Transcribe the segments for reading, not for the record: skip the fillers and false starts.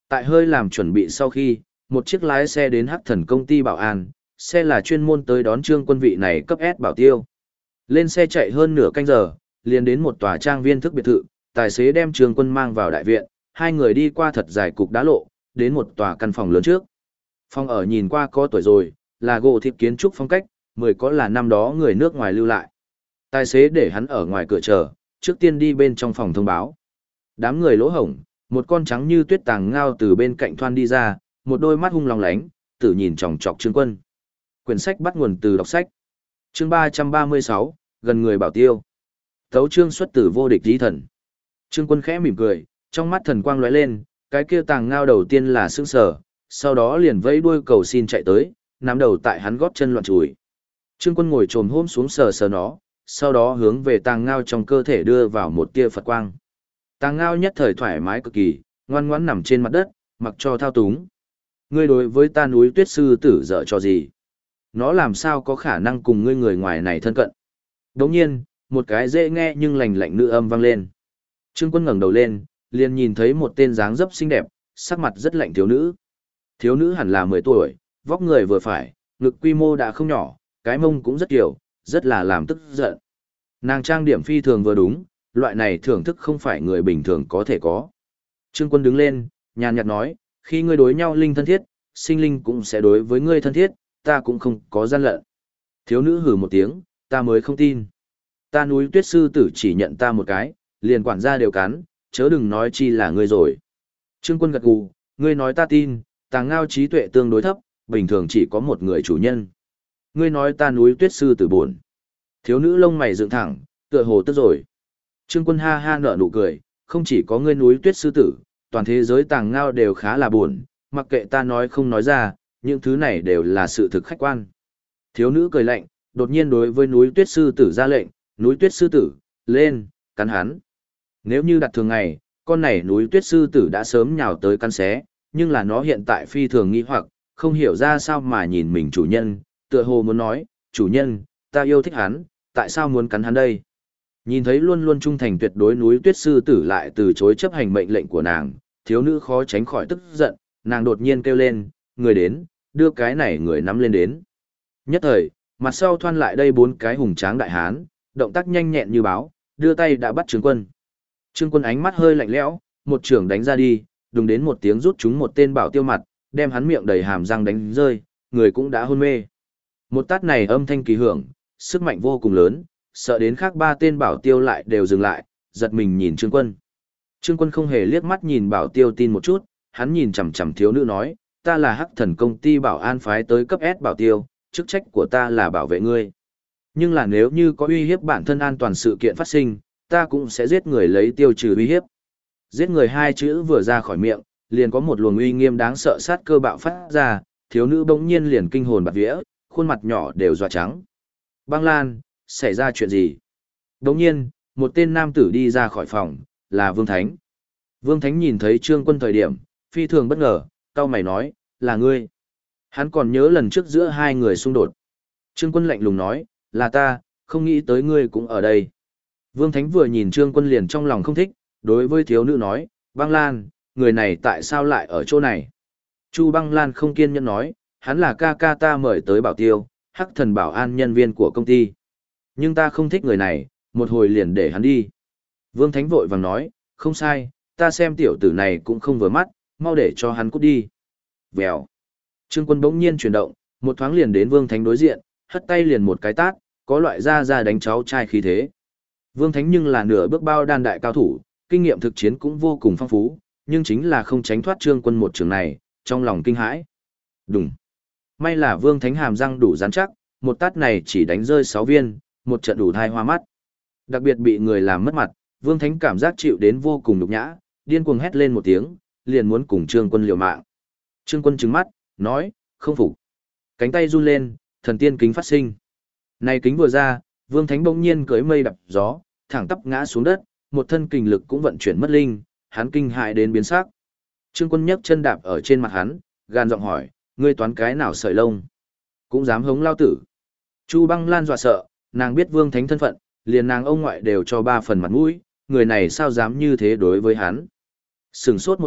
Tại hơi làm chuẩn bị sau khi, một chiếc lái xe đến Hắc Thần công ty bảo an, xe là chuyên môn tới đón Trương Quân vị này cấp S bảo tiêu. Lên xe chạy hơn nửa canh giờ, liền đến một tòa trang viên thức biệt thự, tài xế đem Trương Quân mang vào đại viện, hai người đi qua thật dài cục đá lộ, đến một tòa căn phòng lớn trước. Phòng ở nhìn qua có tuổi rồi, là gỗ thịt kiến trúc phong cách, có là năm đó người nước ngoài lưu lại. Tài xế để hắn ở ngoài cửa chờ, trước tiên đi bên trong phòng thông báo. Đám người lỗ hổng, một con trắng như tuyết tàng ngao từ bên cạnh thoăn đi ra, một đôi mắt hung lòng lánh, tự nhìn chòng chọc Trương Quân. Quyển sách bắt nguồn từ đọc sách. Chương 336, gần người bảo tiêu. Tấu chương xuất từ vô địch chí thần. Trương Quân khẽ mỉm cười, trong mắt thần quang lóe lên, cái kia tàng ngao đầu tiên là sững sờ, sau đó liền vẫy đuôi cầu xin chạy tới, nắm đầu tại hắn gót chân loạn chùi. Trương Quân ngồi trồm hôm xuống sờ sờ nó, sau đó hướng về tàng ngao trong cơ thể đưa vào một tia Phật quang. Tàng ngao nhất thời thoải mái cực kỳ, ngoan ngoãn nằm trên mặt đất, mặc cho thao túng. Ngươi đối với ta núi tuyết sư tử dở cho gì? Nó làm sao có khả năng cùng ngươi người ngoài này thân cận? Đồng nhiên, một cái dễ nghe nhưng lành lạnh nữ âm vang lên. Trương Quân ngẩng đầu lên, liền nhìn thấy một tên dáng dấp xinh đẹp, sắc mặt rất lạnh thiếu nữ. Thiếu nữ hẳn là 10 tuổi, vóc người vừa phải, ngực quy mô đã không nhỏ, cái mông cũng rất kiểu, rất là làm tức giận. Nàng trang điểm phi thường vừa đúng, loại này thưởng thức không phải người bình thường có thể có. Trương Quân đứng lên, nhàn nhạt nói, khi ngươi đối nhau linh thân thiết, sinh linh cũng sẽ đối với ngươi thân thiết, ta cũng không có gian lận. Thiếu nữ hừ một tiếng, ta mới không tin. Ta núi tuyết sư tử chỉ nhận ta một cái, liền quản gia đều cắn, chớ đừng nói chi là ngươi rồi. Trương Quân gật gù, ngươi nói ta tin, tàng ngao trí tuệ tương đối thấp, bình thường chỉ có một người chủ nhân. Ngươi nói ta núi tuyết sư tử buồn. Thiếu nữ lông mày dựng thẳng, tựa hồ tức rồi. Trương Quân ha ha nở nụ cười, không chỉ có ngươi núi tuyết sư tử, toàn thế giới tàng ngao đều khá là buồn, mặc kệ ta nói không nói ra, những thứ này đều là sự thực khách quan. Thiếu nữ cười lạnh, đột nhiên đối với núi tuyết sư tử ra lệnh, núi tuyết sư tử, lên, cắn hắn. Nếu như đặt thường ngày, con này núi tuyết sư tử đã sớm nhào tới cắn xé, nhưng là nó hiện tại phi thường nghi hoặc, không hiểu ra sao mà nhìn mình chủ nhân, tựa hồ muốn nói, chủ nhân, ta yêu thích hắn, tại sao muốn cắn hắn đây? Nhìn thấy luôn luôn trung thành tuyệt đối núi tuyết sư tử lại từ chối chấp hành mệnh lệnh của nàng, thiếu nữ khó tránh khỏi tức giận, nàng đột nhiên kêu lên, người đến, đưa cái này người nắm lên đến. Nhất thời, mặt sau thoăn lại đây 4 cái hùng tráng đại hán, động tác nhanh nhẹn như báo, đưa tay đã bắt Trương Quân. Trương Quân ánh mắt hơi lạnh lẽo, một trường đánh ra đi, đùng đến một tiếng rút chúng một tên bảo tiêu mặt, đem hắn miệng đầy hàm răng đánh rơi, người cũng đã hôn mê. Một tát này âm thanh kỳ hưởng, sức mạnh vô cùng lớn, sợ đến khác 3 tên bảo tiêu lại đều dừng lại, giật mình nhìn Trương Quân. Trương Quân không hề liếc mắt nhìn bảo tiêu tin một chút, hắn nhìn chằm chằm thiếu nữ nói, ta là Hắc Thần công ty bảo an phái tới cấp S bảo tiêu, chức trách của ta là bảo vệ ngươi. Nhưng là nếu như có uy hiếp bản thân an toàn sự kiện phát sinh, ta cũng sẽ giết người lấy tiêu trừ uy hiếp. Giết người 2 chữ vừa ra khỏi miệng, liền có một luồng uy nghiêm đáng sợ sát cơ bạo phát ra, thiếu nữ bỗng nhiên liền kinh hồn bạt vía, khuôn mặt nhỏ đều dọa trắng. Băng Lan, xảy ra chuyện gì? Bỗng nhiên, một tên nam tử đi ra khỏi phòng, là Vương Thánh. Vương Thánh nhìn thấy Trương Quân thời điểm, phi thường bất ngờ, cau mày nói, là ngươi. Hắn còn nhớ lần trước giữa hai người xung đột. Trương Quân lạnh lùng nói, là ta, không nghĩ tới ngươi cũng ở đây. Vương Thánh vừa nhìn Trương Quân liền trong lòng không thích, đối với thiếu nữ nói, Băng Lan, người này tại sao lại ở chỗ này? Chu Băng Lan không kiên nhẫn nói, hắn là ca ca ta mời tới bảo tiêu, Hắc Thần bảo an nhân viên của công ty. Nhưng ta không thích người này, một hồi liền để hắn đi. Vương Thánh vội vàng nói, không sai, ta xem tiểu tử này cũng không vừa mắt, mau để cho hắn cút đi. Vèo. Trương Quân bỗng nhiên chuyển động, một thoáng liền đến Vương Thánh đối diện, hất tay liền một cái tát, có loại ra đánh cháu trai khí thế. Vương Thánh nhưng là nửa bước bao đan đại cao thủ, kinh nghiệm thực chiến cũng vô cùng phong phú, nhưng chính là không tránh thoát Trương Quân một trường này, trong lòng kinh hãi. Đùng. May là Vương Thánh hàm răng đủ rắn chắc, một tát này chỉ đánh rơi 6 viên, một trận đủ thai hoa mắt. Đặc biệt bị người làm mất mặt, Vương Thánh cảm giác chịu đến vô cùng nhục nhã, điên cuồng hét lên một tiếng, liền muốn cùng Trương Quân liều mạng. Trương Quân trừng mắt, nói, không phục. Cánh tay run lên, thần tiên kính phát sinh. Này kính vừa ra, Vương Thánh bỗng nhiên cưỡi mây đập gió, thẳng tắp ngã xuống đất, một thân kình lực cũng vận chuyển mất linh, hắn kinh hại đến biến sắc. Trương Quân nhấc chân đạp ở trên mặt hắn, gan giọng hỏi, ngươi toán cái nào sợi lông? Cũng dám hống lao tử. Chu Băng Lan dọa sợ, nàng biết Vương Thánh thân phận, liền nàng ông ngoại đều cho 3 phần mặt mũi, người này sao dám như thế đối với hắn. Sừng sốt một chút,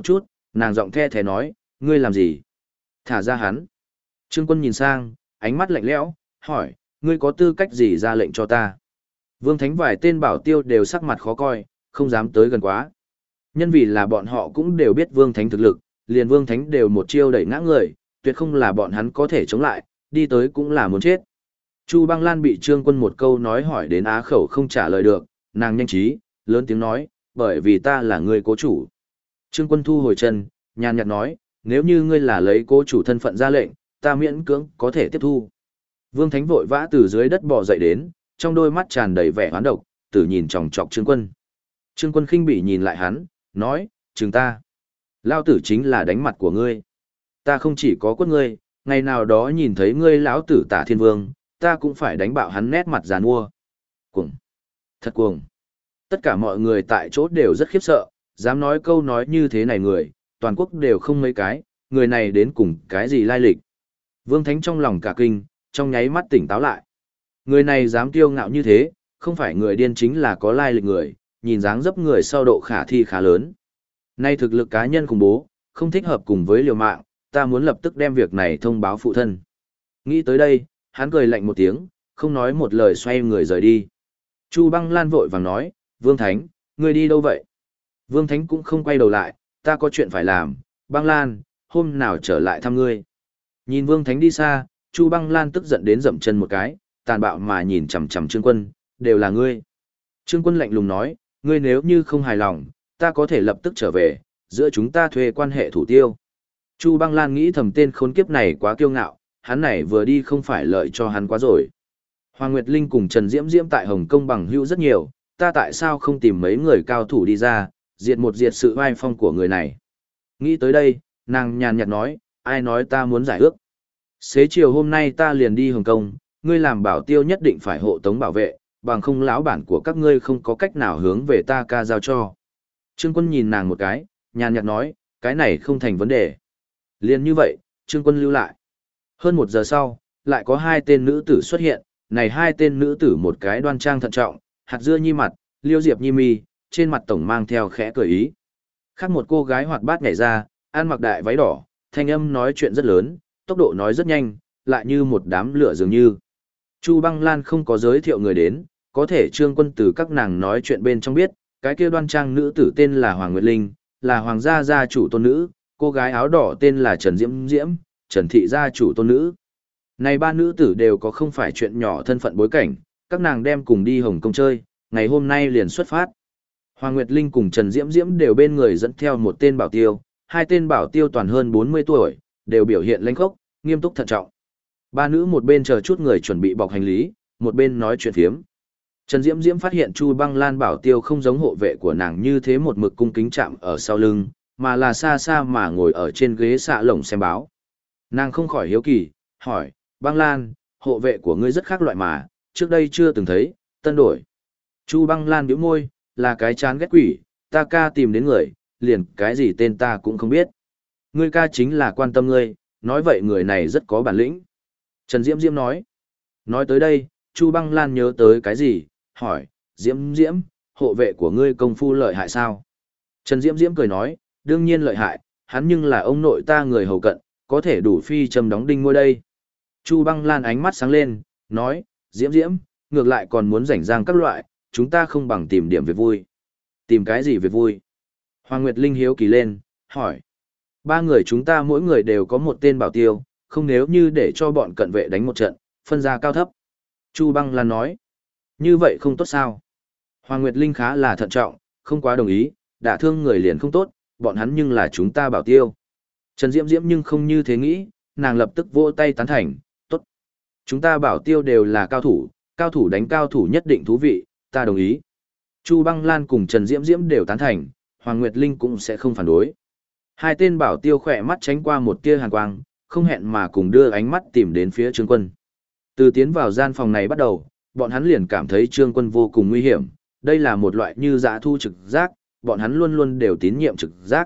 nàng giọng the thé nói, ngươi làm gì? Thả ra hắn. Trương Quân nhìn sang, ánh mắt lạnh lẽo, hỏi, ngươi có tư cách gì ra lệnh cho ta? Vương Thánh vài tên bảo tiêu đều sắc mặt khó coi, không dám tới gần quá. Nhân vì là bọn họ cũng đều biết Vương Thánh thực lực, liền Vương Thánh đều một chiêu đẩy ngã người, tuyệt không là bọn hắn có thể chống lại, đi tới cũng là muốn chết. Chu Băng Lan bị Trương Quân một câu nói hỏi đến á khẩu không trả lời được, nàng nhanh trí, lớn tiếng nói, bởi vì ta là người cố chủ. Trương Quân thu hồi chân, nhàn nhạt nói, nếu như ngươi là lấy cố chủ thân phận ra lệnh, ta miễn cưỡng có thể tiếp thu. Vương Thánh vội vã từ dưới đất bò dậy đến, trong đôi mắt tràn đầy vẻ hoán độc, tử nhìn chòng chọc Trương Quân. Trương Quân khinh bỉ nhìn lại hắn, nói, chừng ta. Lao tử chính là đánh mặt của ngươi. Ta không chỉ có quất ngươi, ngày nào đó nhìn thấy ngươi lão tử Tả Thiên Vương, ta cũng phải đánh bạo hắn nét mặt giàn mua. Cuồng. Thật cuồng. Tất cả mọi người tại chỗ đều rất khiếp sợ, dám nói câu nói như thế này người, toàn quốc đều không mấy cái, người này đến cùng cái gì lai lịch. Vương Thánh trong lòng cả kinh, trong nháy mắt tỉnh táo lại. Người này dám kiêu ngạo như thế, không phải người điên chính là có lai lịch người, nhìn dáng dấp người sau độ khả thi khá lớn. Nay thực lực cá nhân khủng bố, không thích hợp cùng với liều mạng, ta muốn lập tức đem việc này thông báo phụ thân. Nghĩ tới đây, hắn cười lạnh một tiếng, không nói một lời xoay người rời đi. Chu Băng Lan vội vàng nói, Vương Thánh, ngươi đi đâu vậy? Vương Thánh cũng không quay đầu lại, ta có chuyện phải làm, Băng Lan, hôm nào trở lại thăm ngươi. Nhìn Vương Thánh đi xa, Chu Băng Lan tức giận đến dậm chân một cái, tàn bạo mà nhìn chằm chằm Trương Quân, đều là ngươi. Trương Quân lạnh lùng nói, ngươi nếu như không hài lòng, ta có thể lập tức trở về, giữa chúng ta thuê quan hệ thủ tiêu. Chu Băng Lan nghĩ thầm tên khốn kiếp này quá kiêu ngạo, hắn này vừa đi không phải lợi cho hắn quá rồi. Hoàng Nguyệt Linh cùng Trần Diễm Diễm tại Hồng Kông bằng hữu rất nhiều, ta tại sao không tìm mấy người cao thủ đi ra, diệt sự oai phong của người này. Nghĩ tới đây, nàng nhàn nhạt nói, ai nói ta muốn giải ước. Xế chiều hôm nay ta liền đi Hồng Kông, ngươi làm bảo tiêu nhất định phải hộ tống bảo vệ, bằng không lão bản của các ngươi không có cách nào hướng về ta ca giao cho. Trương Quân nhìn nàng một cái, nhàn nhạt nói, cái này không thành vấn đề. Liền như vậy, Trương Quân lưu lại. Hơn 1 giờ sau, lại có 2 tên nữ tử xuất hiện, này 2 tên nữ tử một cái đoan trang thận trọng, hạt dưa nhi mặt, liêu diệp nhi mi, trên mặt tổng mang theo khẽ cười ý. Khác một cô gái hoạt bát nhảy ra, ăn mặc đại váy đỏ, thanh âm nói chuyện rất lớn, tốc độ nói rất nhanh, lại như một đám lửa dường như. Chu Băng Lan không có giới thiệu người đến, có thể Trương Quân từ các nàng nói chuyện bên trong biết, cái kia đoan trang nữ tử tên là Hoàng Nguyệt Linh, là Hoàng gia gia chủ tôn nữ, cô gái áo đỏ tên là Trần Diễm Diễm, Trần thị gia chủ tôn nữ. Này 3 nữ tử đều có không phải chuyện nhỏ thân phận bối cảnh, các nàng đem cùng đi Hồng Kông chơi, ngày hôm nay liền xuất phát. Hoàng Nguyệt Linh cùng Trần Diễm Diễm đều bên người dẫn theo một tên bảo tiêu, 2 tên bảo tiêu toàn hơn 40 tuổi, đều biểu hiện lãnh khốc, nghiêm túc thận trọng. 3 nữ một bên chờ chút người chuẩn bị bọc hành lý, một bên nói chuyện phiếm. Trần Diễm Diễm phát hiện Chu Băng Lan bảo tiêu không giống hộ vệ của nàng như thế một mực cung kính chạm ở sau lưng, mà là xa xa mà ngồi ở trên ghế xạ lồng xem báo. Nàng không khỏi hiếu kỳ, hỏi, Băng Lan, hộ vệ của ngươi rất khác loại mà, trước đây chưa từng thấy, tân đổi. Chu Băng Lan nhíu môi, là cái chán ghét quỷ, ta ca tìm đến người, liền cái gì tên ta cũng không biết. Ngươi ca chính là quan tâm ngươi, nói vậy người này rất có bản lĩnh. Trần Diễm Diễm nói. Nói tới đây, Chu Băng Lan nhớ tới cái gì, hỏi, Diễm Diễm, hộ vệ của ngươi công phu lợi hại sao? Trần Diễm Diễm cười nói, đương nhiên lợi hại, hắn nhưng là ông nội ta người hầu cận, có thể đủ phi châm đóng đinh ngôi đây. Chu Băng Lan ánh mắt sáng lên, nói, Diễm Diễm, ngược lại còn muốn rảnh rang các loại, chúng ta không bằng tìm điểm việc vui. Tìm cái gì việc vui? Hoàng Nguyệt Linh hiếu kỳ lên, hỏi. 3 người chúng ta mỗi người đều có một tên bảo tiêu, không nếu như để cho bọn cận vệ đánh một trận, phân ra cao thấp. Chu Băng Lan nói. Như vậy không tốt sao? Hoàng Nguyệt Linh khá là thận trọng, không quá đồng ý, đả thương người liền không tốt, bọn hắn nhưng là chúng ta bảo tiêu. Trần Diễm Diễm nhưng không như thế nghĩ, nàng lập tức vỗ tay tán thành, tốt. Chúng ta bảo tiêu đều là cao thủ đánh cao thủ nhất định thú vị, ta đồng ý. Chu Băng Lan cùng Trần Diễm Diễm đều tán thành, Hoàng Nguyệt Linh cũng sẽ không phản đối. 2 tên bảo tiêu khỏe mắt tránh qua một tia hàn quang, không hẹn mà cùng đưa ánh mắt tìm đến phía Trương Quân. Từ tiến vào gian phòng này bắt đầu, bọn hắn liền cảm thấy Trương Quân vô cùng nguy hiểm, đây là một loại như dã thu trực giác, bọn hắn luôn luôn đều tín nhiệm trực giác.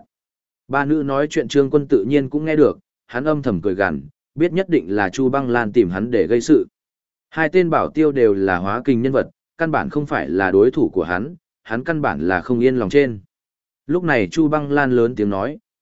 3 nữ nói chuyện Trương Quân tự nhiên cũng nghe được, hắn âm thầm cười gằn, biết nhất định là Chu Băng Lan tìm hắn để gây sự. 2 tên bảo tiêu đều là hóa kình nhân vật, căn bản không phải là đối thủ của hắn căn bản là không yên lòng trên. Lúc này Chu Băng Lan lớn tiếng nói,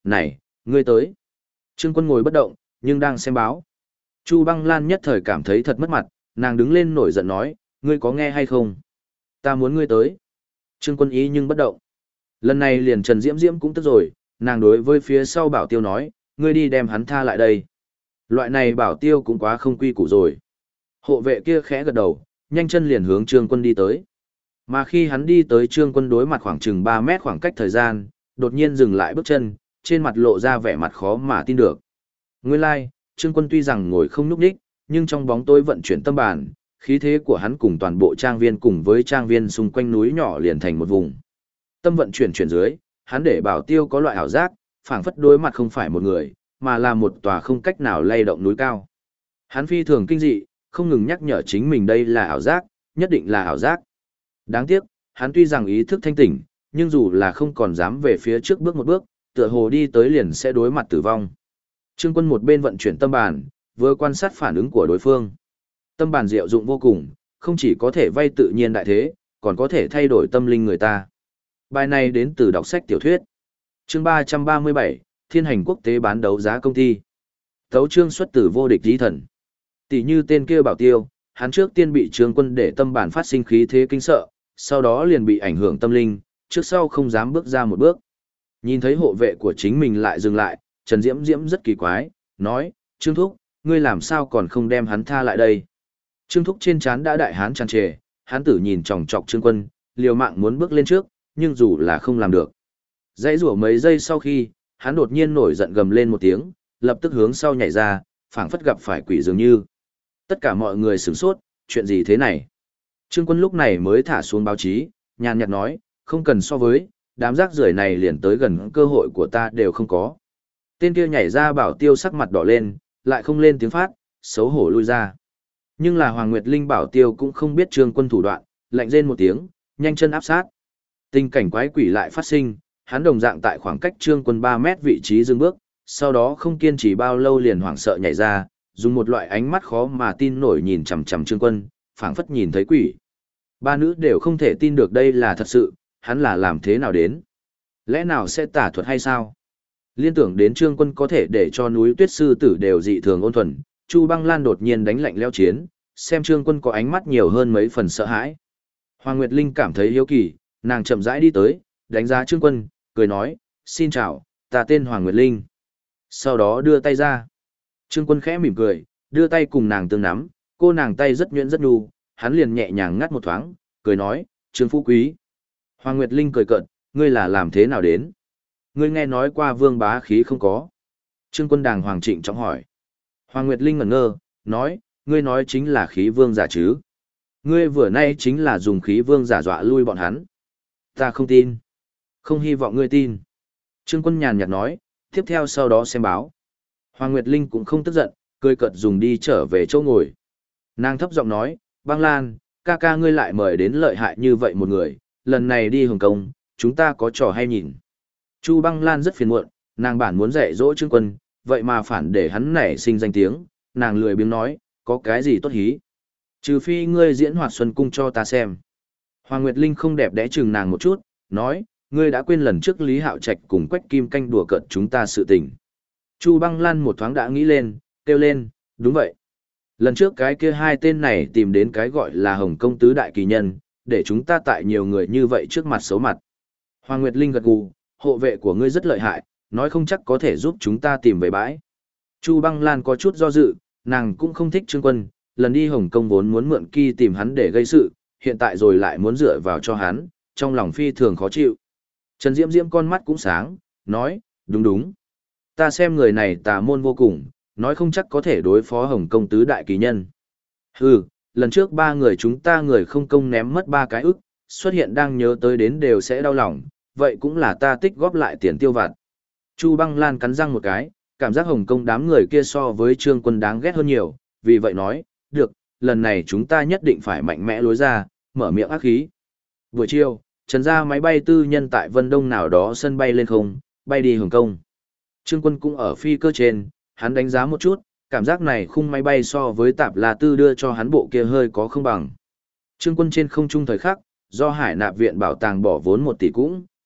Này, ngươi tới. Trương Quân ngồi bất động, nhưng đang xem báo. Chu Băng Lan nhất thời cảm thấy thật mất mặt, nàng đứng lên nổi giận nói, ngươi có nghe hay không? Ta muốn ngươi tới. Trương Quân ý nhưng bất động. Lần này liền Trần Diễm Diễm cũng tức rồi, nàng đối với phía sau Bảo Tiêu nói, ngươi đi đem hắn tha lại đây. Loại này Bảo Tiêu cũng quá không quy củ rồi. Hộ vệ kia khẽ gật đầu, nhanh chân liền hướng Trương Quân đi tới. Mà khi hắn đi tới Trương Quân đối mặt khoảng chừng 3 mét khoảng cách thời gian, đột nhiên dừng lại bước chân, trên mặt lộ ra vẻ mặt khó mà tin được. Nguyên lai, like, Trương Quân tuy rằng ngồi không nhúc nhích, nhưng trong bóng tối vận chuyển tâm bản, khí thế của hắn cùng toàn bộ trang viên cùng với trang viên xung quanh núi nhỏ liền thành một vùng. Tâm vận chuyển dưới, hắn để Bảo Tiêu có loại ảo giác, phảng phất đối mặt không phải một người, mà là một tòa không cách nào lay động núi cao. Hắn phi thường kinh dị, không ngừng nhắc nhở chính mình đây là ảo giác, nhất định là ảo giác. Đáng tiếc, hắn tuy rằng ý thức thanh tỉnh, nhưng dù là không còn dám về phía trước bước một bước, tựa hồ đi tới liền sẽ đối mặt tử vong. Trương Quân một bên vận chuyển tâm bàn, vừa quan sát phản ứng của đối phương. Tâm bàn diệu dụng vô cùng, không chỉ có thể vay tự nhiên đại thế, còn có thể thay đổi tâm linh người ta. Bài này đến từ đọc sách tiểu thuyết. Chương 337, Thiên hành quốc tế bán đấu giá công ty. Tấu chương xuất từ vô địch lý thần. Tỷ như tên kia Bảo Tiêu, hắn trước tiên bị Trương Quân để tâm bản phát sinh khí thế kinh sợ, sau đó liền bị ảnh hưởng tâm linh, trước sau không dám bước ra một bước. Nhìn thấy hộ vệ của chính mình lại dừng lại, Trần Diễm Diễm rất kỳ quái, nói, Trương Thúc, ngươi làm sao còn không đem hắn tha lại đây? Trương Thúc trên trán đã đại hán tràn trề, hắn tử nhìn chòng chọc Trương Quân, liều mạng muốn bước lên trước, nhưng dù là không làm được. Dãy rủa mấy giây sau khi, hắn đột nhiên nổi giận gầm lên một tiếng, lập tức hướng sau nhảy ra, phảng phất gặp phải quỷ dường như. Tất cả mọi người sửng sốt, chuyện gì thế này? Trương Quân lúc này mới thả xuống báo chí, nhàn nhạt nói, không cần so với, đám rác rưởi này liền tới gần cơ hội của ta đều không có. Tên kia nhảy ra Bảo Tiêu sắc mặt đỏ lên, lại không lên tiếng phát, xấu hổ lui ra. Nhưng là Hoàng Nguyệt Linh Bảo Tiêu cũng không biết Trương Quân thủ đoạn, lạnh rên một tiếng, nhanh chân áp sát. Tình cảnh quái quỷ lại phát sinh, hắn đồng dạng tại khoảng cách Trương Quân 3 mét vị trí dừng bước, sau đó không kiên trì bao lâu liền hoảng sợ nhảy ra, dùng một loại ánh mắt khó mà tin nổi nhìn chằm chằm Trương Quân, phảng phất nhìn thấy quỷ. Ba nữ đều không thể tin được đây là thật sự, hắn là làm thế nào đến? Lẽ nào sẽ tả thuật hay sao? Liên tưởng đến Trương Quân có thể để cho núi Tuyết Sư Tử đều dị thường ôn thuần, Chu Băng Lan đột nhiên đánh lạnh leo chiến, xem Trương Quân có ánh mắt nhiều hơn mấy phần sợ hãi. Hoàng Nguyệt Linh cảm thấy hiếu kỳ, nàng chậm rãi đi tới, đánh giá Trương Quân, cười nói, xin chào, ta tên Hoàng Nguyệt Linh. Sau đó đưa tay ra. Trương Quân khẽ mỉm cười, đưa tay cùng nàng tương nắm, cô nàng tay rất nhuyễn rất nhu, hắn liền nhẹ nhàng ngắt một thoáng, cười nói, Trương Phú Quý. Hoàng Nguyệt Linh cười cợt, ngươi là làm thế nào đến? Ngươi nghe nói qua Vương Bá Khí không có? Trương Quân đàng hoàng trịnh trọng hỏi. Hoàng Nguyệt Linh ngẩn ngơ, nói, ngươi nói chính là khí vương giả chứ? Ngươi vừa nay chính là dùng khí vương giả dọa lui bọn hắn. Ta không tin. Không hy vọng ngươi tin. Trương Quân nhàn nhạt nói, tiếp theo sau đó xem báo. Hoàng Nguyệt Linh cũng không tức giận, cười cợt dùng đi trở về chỗ ngồi. Nàng thấp giọng nói, Băng Lan, ca ca ngươi lại mời đến lợi hại như vậy một người, lần này đi Hồng Kông, chúng ta có trò hay nhìn. Chu Băng Lan rất phiền muộn, nàng bản muốn dạy dỗ Trương Quân, vậy mà phản để hắn nảy sinh danh tiếng, nàng lười biếng nói, có cái gì tốt hí. Trừ phi ngươi diễn Hoạt Xuân Cung cho ta xem. Hoàng Nguyệt Linh không đẹp đẽ chừng nàng một chút, nói, ngươi đã quên lần trước Lý Hạo Trạch cùng Quách Kim Canh đùa cợt chúng ta sự tình. Chu Băng Lan một thoáng đã nghĩ lên, kêu lên, đúng vậy. Lần trước cái kia hai tên này tìm đến cái gọi là Hồng Công tứ đại kỳ nhân, để chúng ta tại nhiều người như vậy trước mặt xấu mặt. Hoàng Nguyệt Linh gật gù, hộ vệ của ngươi rất lợi hại, nói không chắc có thể giúp chúng ta tìm về bãi. Chu Băng Lan có chút do dự, nàng cũng không thích Trương Quân, lần đi Hồng Kông vốn muốn mượn kỳ tìm hắn để gây sự, hiện tại rồi lại muốn dựa vào cho hắn, trong lòng phi thường khó chịu. Trần Diễm Diễm con mắt cũng sáng, nói, đúng đúng. Ta xem người này tà môn vô cùng, nói không chắc có thể đối phó Hồng Kông tứ đại kỳ nhân. Hừ, lần trước 3 người chúng ta người không công ném mất 3 cái ức, xuất hiện đang nhớ tới đến đều sẽ đau lòng, vậy cũng là ta tích góp lại tiền tiêu vặt. Chu Băng Lan cắn răng một cái, cảm giác Hồng Kông đám người kia so với Trương Quân đáng ghét hơn nhiều, vì vậy nói, được, lần này chúng ta nhất định phải mạnh mẽ lối ra, mở miệng ác khí. Buổi chiều, Trần ra máy bay tư nhân tại Vân Đông nào đó sân bay lên không, bay đi Hồng Kông. Trương Quân cũng ở phi cơ trên, hắn đánh giá một chút, cảm giác này khung máy bay so với Tạp La Tư đưa cho hắn bộ kia hơi có không bằng. Trương Quân trên không trung thời khắc, do Hải Nạp viện bảo tàng bỏ vốn 1 tỷ cũng,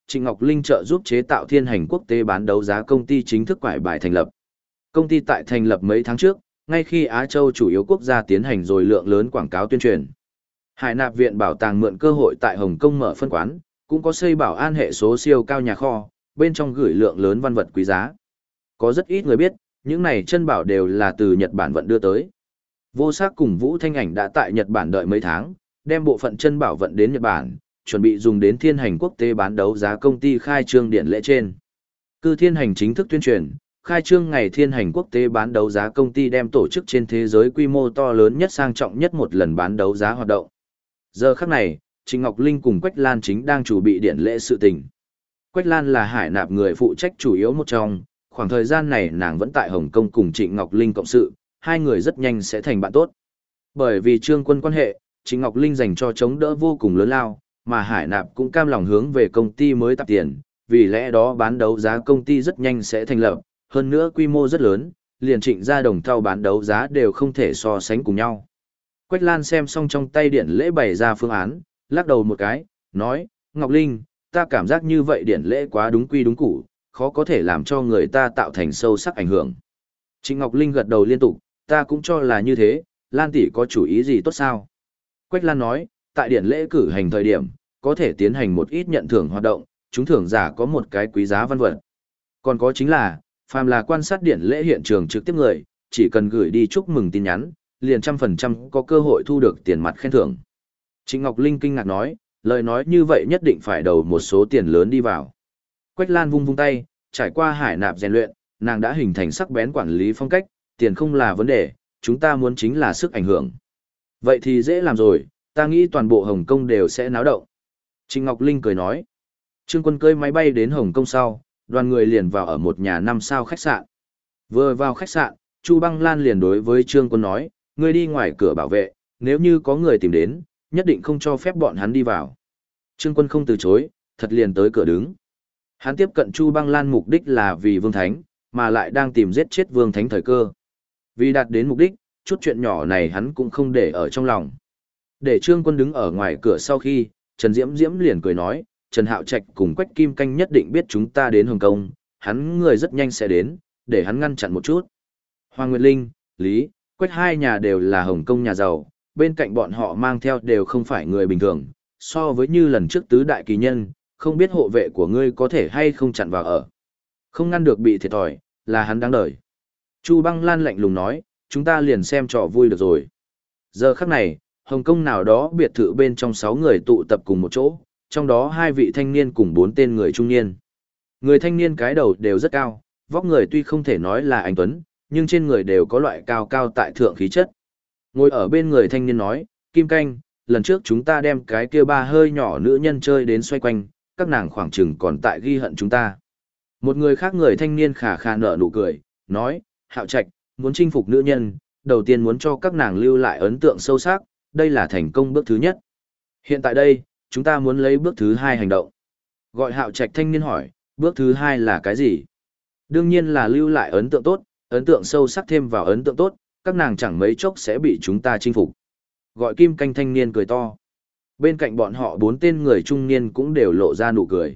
Trịnh Ngọc Linh trợ giúp chế tạo Thiên Hành quốc tế bán đấu giá công ty chính thức quải bài thành lập. Công ty tại thành lập mấy tháng trước, ngay khi Á Châu chủ yếu quốc gia tiến hành rồi lượng lớn quảng cáo tuyên truyền. Hải Nạp Viện Bảo tàng mượn cơ hội tại Hồng Kông mở phân quán, cũng có xây bảo an hệ số siêu cao nhà kho, bên trong gửi lượng lớn văn vật quý giá. Có rất ít người biết, những này chân bảo đều là từ Nhật Bản vận đưa tới. Vô Sắc cùng Vũ Thanh Ảnh đã tại Nhật Bản đợi mấy tháng, đem bộ phận chân bảo vận đến Nhật Bản, chuẩn bị dùng đến Thiên Hành quốc tế bán đấu giá công ty khai trương điện lễ trên. Cư Thiên Hành chính thức tuyên truyền, khai trương ngày Thiên Hành quốc tế bán đấu giá công ty đem tổ chức trên thế giới quy mô to lớn nhất sang trọng nhất một lần bán đấu giá hoạt động. Giờ khắc này, Trịnh Ngọc Linh cùng Quách Lan chính đang chuẩn bị điện lễ sự tình. Quách Lan là Hải Nạp người phụ trách chủ yếu một trong, khoảng thời gian này nàng vẫn tại Hồng Kông cùng Trịnh Ngọc Linh cộng sự, hai người rất nhanh sẽ thành bạn tốt. Bởi vì Trương Quân quan hệ, Trịnh Ngọc Linh dành cho chống đỡ vô cùng lớn lao, mà Hải Nạp cũng cam lòng hướng về công ty mới tạp tiền, vì lẽ đó bán đấu giá công ty rất nhanh sẽ thành lập, hơn nữa quy mô rất lớn, liền Trịnh gia Đồng Thau bán đấu giá đều không thể so sánh cùng nhau. Quách Lan xem xong trong tay điện lễ bày ra phương án, lắc đầu một cái, nói, Ngọc Linh, ta cảm giác như vậy điện lễ quá đúng quy đúng củ, khó có thể làm cho người ta tạo thành sâu sắc ảnh hưởng. Trịnh Ngọc Linh gật đầu liên tục, ta cũng cho là như thế, Lan tỷ có chủ ý gì tốt sao? Quách Lan nói, tại điện lễ cử hành thời điểm, có thể tiến hành một ít nhận thưởng hoạt động, chúng thưởng giả có một cái quý giá văn vật. Còn có chính là, phàm là quan sát điện lễ hiện trường trực tiếp người, chỉ cần gửi đi chúc mừng tin nhắn, liền 100% có cơ hội thu được tiền mặt khen thưởng. Trịnh Ngọc Linh kinh ngạc nói, lời nói như vậy nhất định phải đầu một số tiền lớn đi vào. Quách Lan vung vung tay, trải qua Hải Nạp rèn luyện, nàng đã hình thành sắc bén quản lý phong cách, tiền không là vấn đề, chúng ta muốn chính là sức ảnh hưởng. Vậy thì dễ làm rồi, ta nghĩ toàn bộ Hồng Kông đều sẽ náo động. Trịnh Ngọc Linh cười nói. Trương Quân cưỡi máy bay đến Hồng Kông sau, đoàn người liền vào ở một nhà 5 sao khách sạn. Vừa vào khách sạn, Chu Băng Lan liền đối với Trương Quân nói, ngươi đi ngoài cửa bảo vệ, nếu như có người tìm đến, nhất định không cho phép bọn hắn đi vào. Trương Quân không từ chối, thật liền tới cửa đứng. Hắn tiếp cận Chu Băng Lan mục đích là vì Vương Thánh, mà lại đang tìm giết chết Vương Thánh thời cơ. Vì đạt đến mục đích, chút chuyện nhỏ này hắn cũng không để ở trong lòng. Để Trương Quân đứng ở ngoài cửa sau khi, Trần Diễm Diễm liền cười nói, Trần Hạo Trạch cùng Quách Kim Canh nhất định biết chúng ta đến Hồng Kông, hắn người rất nhanh sẽ đến, để hắn ngăn chặn một chút. Hoàng Nguyệt Linh, Lý, Quách hai nhà đều là Hồng Kông nhà giàu, bên cạnh bọn họ mang theo đều không phải người bình thường, so với như lần trước tứ đại kỳ nhân, không biết hộ vệ của ngươi có thể hay không chặn vào ở. Không ngăn được bị thiệt thòi, là hắn đáng đời. Chu Băng Lan lạnh lùng nói, chúng ta liền xem trò vui được rồi. Giờ khắc này, Hồng Kông nào đó biệt thự bên trong 6 người tụ tập cùng một chỗ, trong đó 2 vị thanh niên cùng 4 tên người trung niên. Người thanh niên cái đầu đều rất cao, vóc người tuy không thể nói là anh tuấn, nhưng trên người đều có loại cao cao tại thượng khí chất. Ngồi ở bên người thanh niên nói, Kim Canh, lần trước chúng ta đem cái kia 3 hơi nhỏ nữ nhân chơi đến xoay quanh, các nàng khoảng chừng còn tại ghi hận chúng ta. Một người khác người thanh niên khả khả nở nụ cười, nói, Hạo Trạch, muốn chinh phục nữ nhân, đầu tiên muốn cho các nàng lưu lại ấn tượng sâu sắc, đây là thành công bước thứ nhất. Hiện tại đây, chúng ta muốn lấy bước thứ 2 hành động. Gọi Hạo Trạch thanh niên hỏi, bước thứ 2 là cái gì? Đương nhiên là lưu lại ấn tượng tốt, ấn tượng sâu sắc thêm vào ấn tượng tốt, các nàng chẳng mấy chốc sẽ bị chúng ta chinh phục. Gọi Kim Canh thanh niên cười to. Bên cạnh bọn họ 4 tên người trung niên cũng đều lộ ra nụ cười.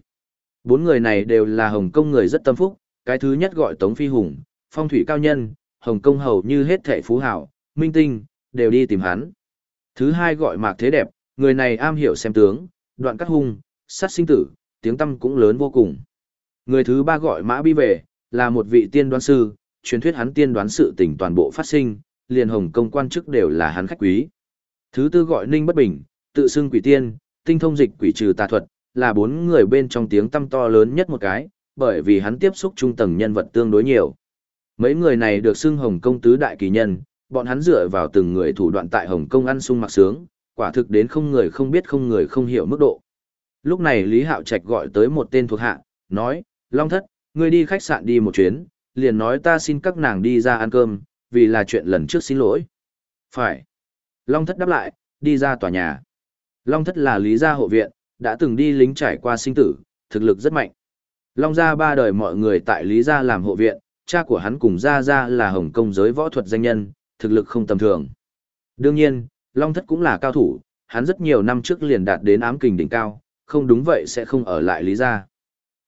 4 người này đều là Hồng Kông người rất tâm phúc, cái thứ nhất gọi Tống Phi Hùng, phong thủy cao nhân, Hồng Kông hầu như hết thảy phú hảo, minh tinh, đều đi tìm hắn. Thứ hai gọi Mạc Thế Đẹp, người này am hiểu xem tướng, đoạn cắt hung, sát sinh tử, tiếng tăm cũng lớn vô cùng. Người thứ ba gọi Mã Bi Về, là một vị tiên đoán sư, truyền thuyết hắn tiên đoán sự tình toàn bộ phát sinh, liền Hồng Kông quan chức đều là hắn khách quý. Thứ tư gọi Ninh Bất Bình, tự xưng quỷ tiên, tinh thông dịch quỷ trừ tà thuật, là 4 người bên trong tiếng tăm to lớn nhất một cái, bởi vì hắn tiếp xúc trung tầng nhân vật tương đối nhiều. Mấy người này được xưng Hồng Kông tứ đại kỳ nhân, bọn hắn dựa vào từng người thủ đoạn tại Hồng Kông ăn sung mặc sướng, quả thực đến không người không biết không người không hiểu mức độ. Lúc này Lý Hạo Trạch gọi tới một tên thuộc hạ, nói, Long Thất, ngươi đi khách sạn đi một chuyến, liền nói ta xin các nàng đi ra ăn cơm, vì là chuyện lần trước xin lỗi. Phải. Long Thất đáp lại, đi ra tòa nhà. Long Thất là Lý gia hộ viện, đã từng đi lính trải qua sinh tử, thực lực rất mạnh. Long gia 3 đời mọi người tại Lý gia làm hộ viện, cha của hắn cùng Gia Gia là Hồng Kông giới võ thuật danh nhân, thực lực không tầm thường. Đương nhiên, Long Thất cũng là cao thủ, hắn rất nhiều năm trước liền đạt đến ám kình đỉnh cao, không đúng vậy sẽ không ở lại Lý gia.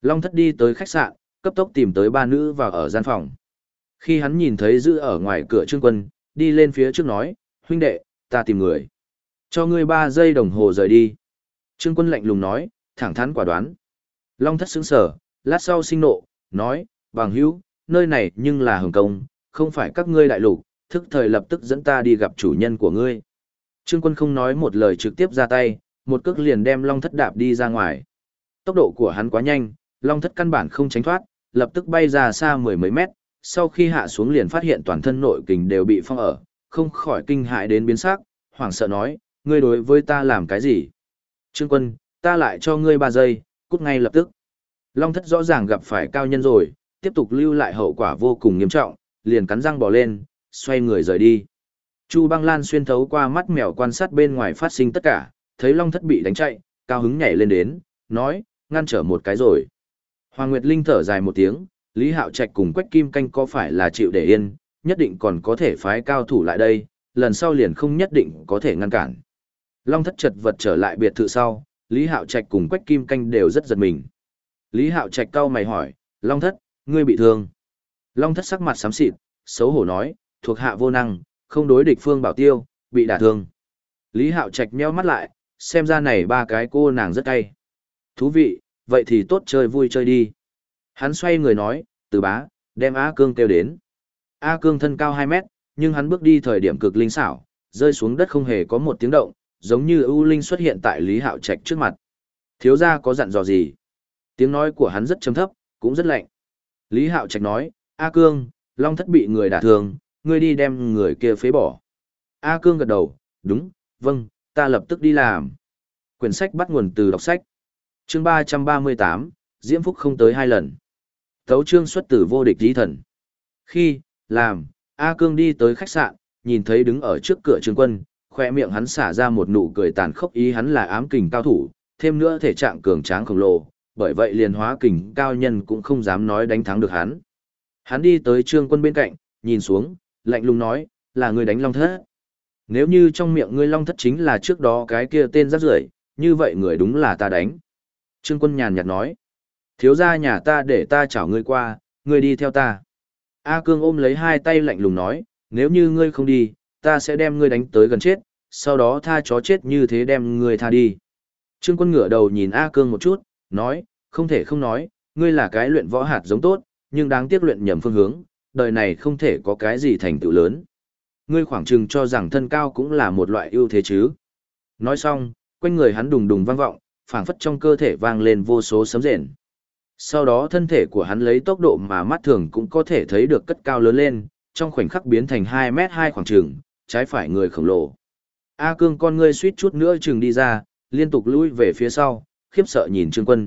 Long Thất đi tới khách sạn, cấp tốc tìm tới ba nữ vào ở gian phòng. Khi hắn nhìn thấy giữ ở ngoài cửa Trương Quân, đi lên phía trước nói, huynh đệ, ta tìm người. Cho ngươi 3 giây đồng hồ rời đi. Trương Quân lạnh lùng nói, thẳng thắn quả đoán. Long Thất sững sờ, lát sau sinh nộ, nói, bằng hữu, nơi này nhưng là Hồng Kông, không phải các ngươi đại lục, thức thời lập tức dẫn ta đi gặp chủ nhân của ngươi. Trương Quân không nói một lời trực tiếp ra tay, một cước liền đem Long Thất đạp đi ra ngoài. Tốc độ của hắn quá nhanh, Long Thất căn bản không tránh thoát, lập tức bay ra xa mười mấy mét, sau khi hạ xuống liền phát hiện toàn thân nội kình đều bị phong ở, không khỏi kinh hãi đến biến sắc, hoảng sợ nói, ngươi đối với ta làm cái gì? Trương Quân, ta lại cho ngươi 3 giây, cút ngay lập tức. Long Thất rõ ràng gặp phải cao nhân rồi, tiếp tục lưu lại hậu quả vô cùng nghiêm trọng, liền cắn răng bỏ lên, xoay người rời đi. Chu Băng Lan xuyên thấu qua mắt mèo quan sát bên ngoài phát sinh tất cả, thấy Long Thất bị đánh chạy, cao hứng nhảy lên đến, nói, ngăn trở một cái rồi. Hoàng Nguyệt Linh thở dài một tiếng, Lý Hạo Trạch cùng Quách Kim Canh có phải là chịu để yên, nhất định còn có thể phái cao thủ lại đây, lần sau liền không nhất định có thể ngăn cản. Long Thất chật vật trở lại biệt thự sau, Lý Hạo Trạch cùng Quách Kim Canh đều rất giật mình. Lý Hạo Trạch cau mày hỏi, Long Thất, ngươi bị thương. Long Thất sắc mặt xám xịt, xấu hổ nói, thuộc hạ vô năng, không đối địch Phương Bảo Tiêu, bị đả thương. Lý Hạo Trạch nheo mắt lại, xem ra này 3 cái cô nàng rất cay. Thú vị, vậy thì tốt chơi vui chơi đi. Hắn xoay người nói, Từ bá, đem A Cương kêu đến. A Cương thân cao 2 mét, nhưng hắn bước đi thời điểm cực linh xảo, rơi xuống đất không hề có một tiếng động, giống như ưu linh xuất hiện tại Lý Hạo Trạch trước mặt. Thiếu gia có dặn dò gì? Tiếng nói của hắn rất trầm thấp, cũng rất lạnh. Lý Hạo Trạch nói, A Cương, Long Thất bị người đả thương, ngươi đi đem người kia phế bỏ. A Cương gật đầu, đúng, vâng, ta lập tức đi làm. Quyển sách bắt nguồn từ đọc sách. Chương 338, Diễm Phúc không tới 2 lần. Tấu chương xuất từ vô địch tí thần. Khi, làm, A Cương đi tới khách sạn, nhìn thấy đứng ở trước cửa Trương Quân, khoe miệng hắn xả ra một nụ cười tàn khốc, ý hắn là ám kình cao thủ, thêm nữa thể trạng cường tráng khổng lồ, bởi vậy liền hóa kình cao nhân cũng không dám nói đánh thắng được hắn. Hắn đi tới Trương Quân bên cạnh, nhìn xuống, lạnh lùng nói, là ngươi đánh Long Thất. Nếu như trong miệng ngươi Long Thất chính là trước đó cái kia tên rác rưởi, như vậy người đúng là ta đánh. Trương Quân nhàn nhạt nói, thiếu gia nhà ta để ta chảo ngươi qua, ngươi đi theo ta. A Cương ôm lấy 2 tay lạnh lùng nói, nếu như ngươi không đi, ta sẽ đem ngươi đánh tới gần chết, sau đó tha chó chết như thế đem ngươi tha đi. Trương Quân ngửa đầu nhìn A Cương một chút, nói, không thể không nói, ngươi là cái luyện võ hạt giống tốt, nhưng đáng tiếc luyện nhầm phương hướng, đời này không thể có cái gì thành tựu lớn. Ngươi khoảng chừng cho rằng thân cao cũng là một loại ưu thế chứ. Nói xong, quanh người hắn đùng đùng vang vọng, phảng phất trong cơ thể vang lên vô số sấm rền. Sau đó thân thể của hắn lấy tốc độ mà mắt thường cũng có thể thấy được cất cao lớn lên, trong khoảnh khắc biến thành 2m2 khoảng chừng, trái phải người khổng lồ. A Cương con ngươi suýt chút nữa chừng đi ra, liên tục lùi về phía sau, khiếp sợ nhìn Trương Quân,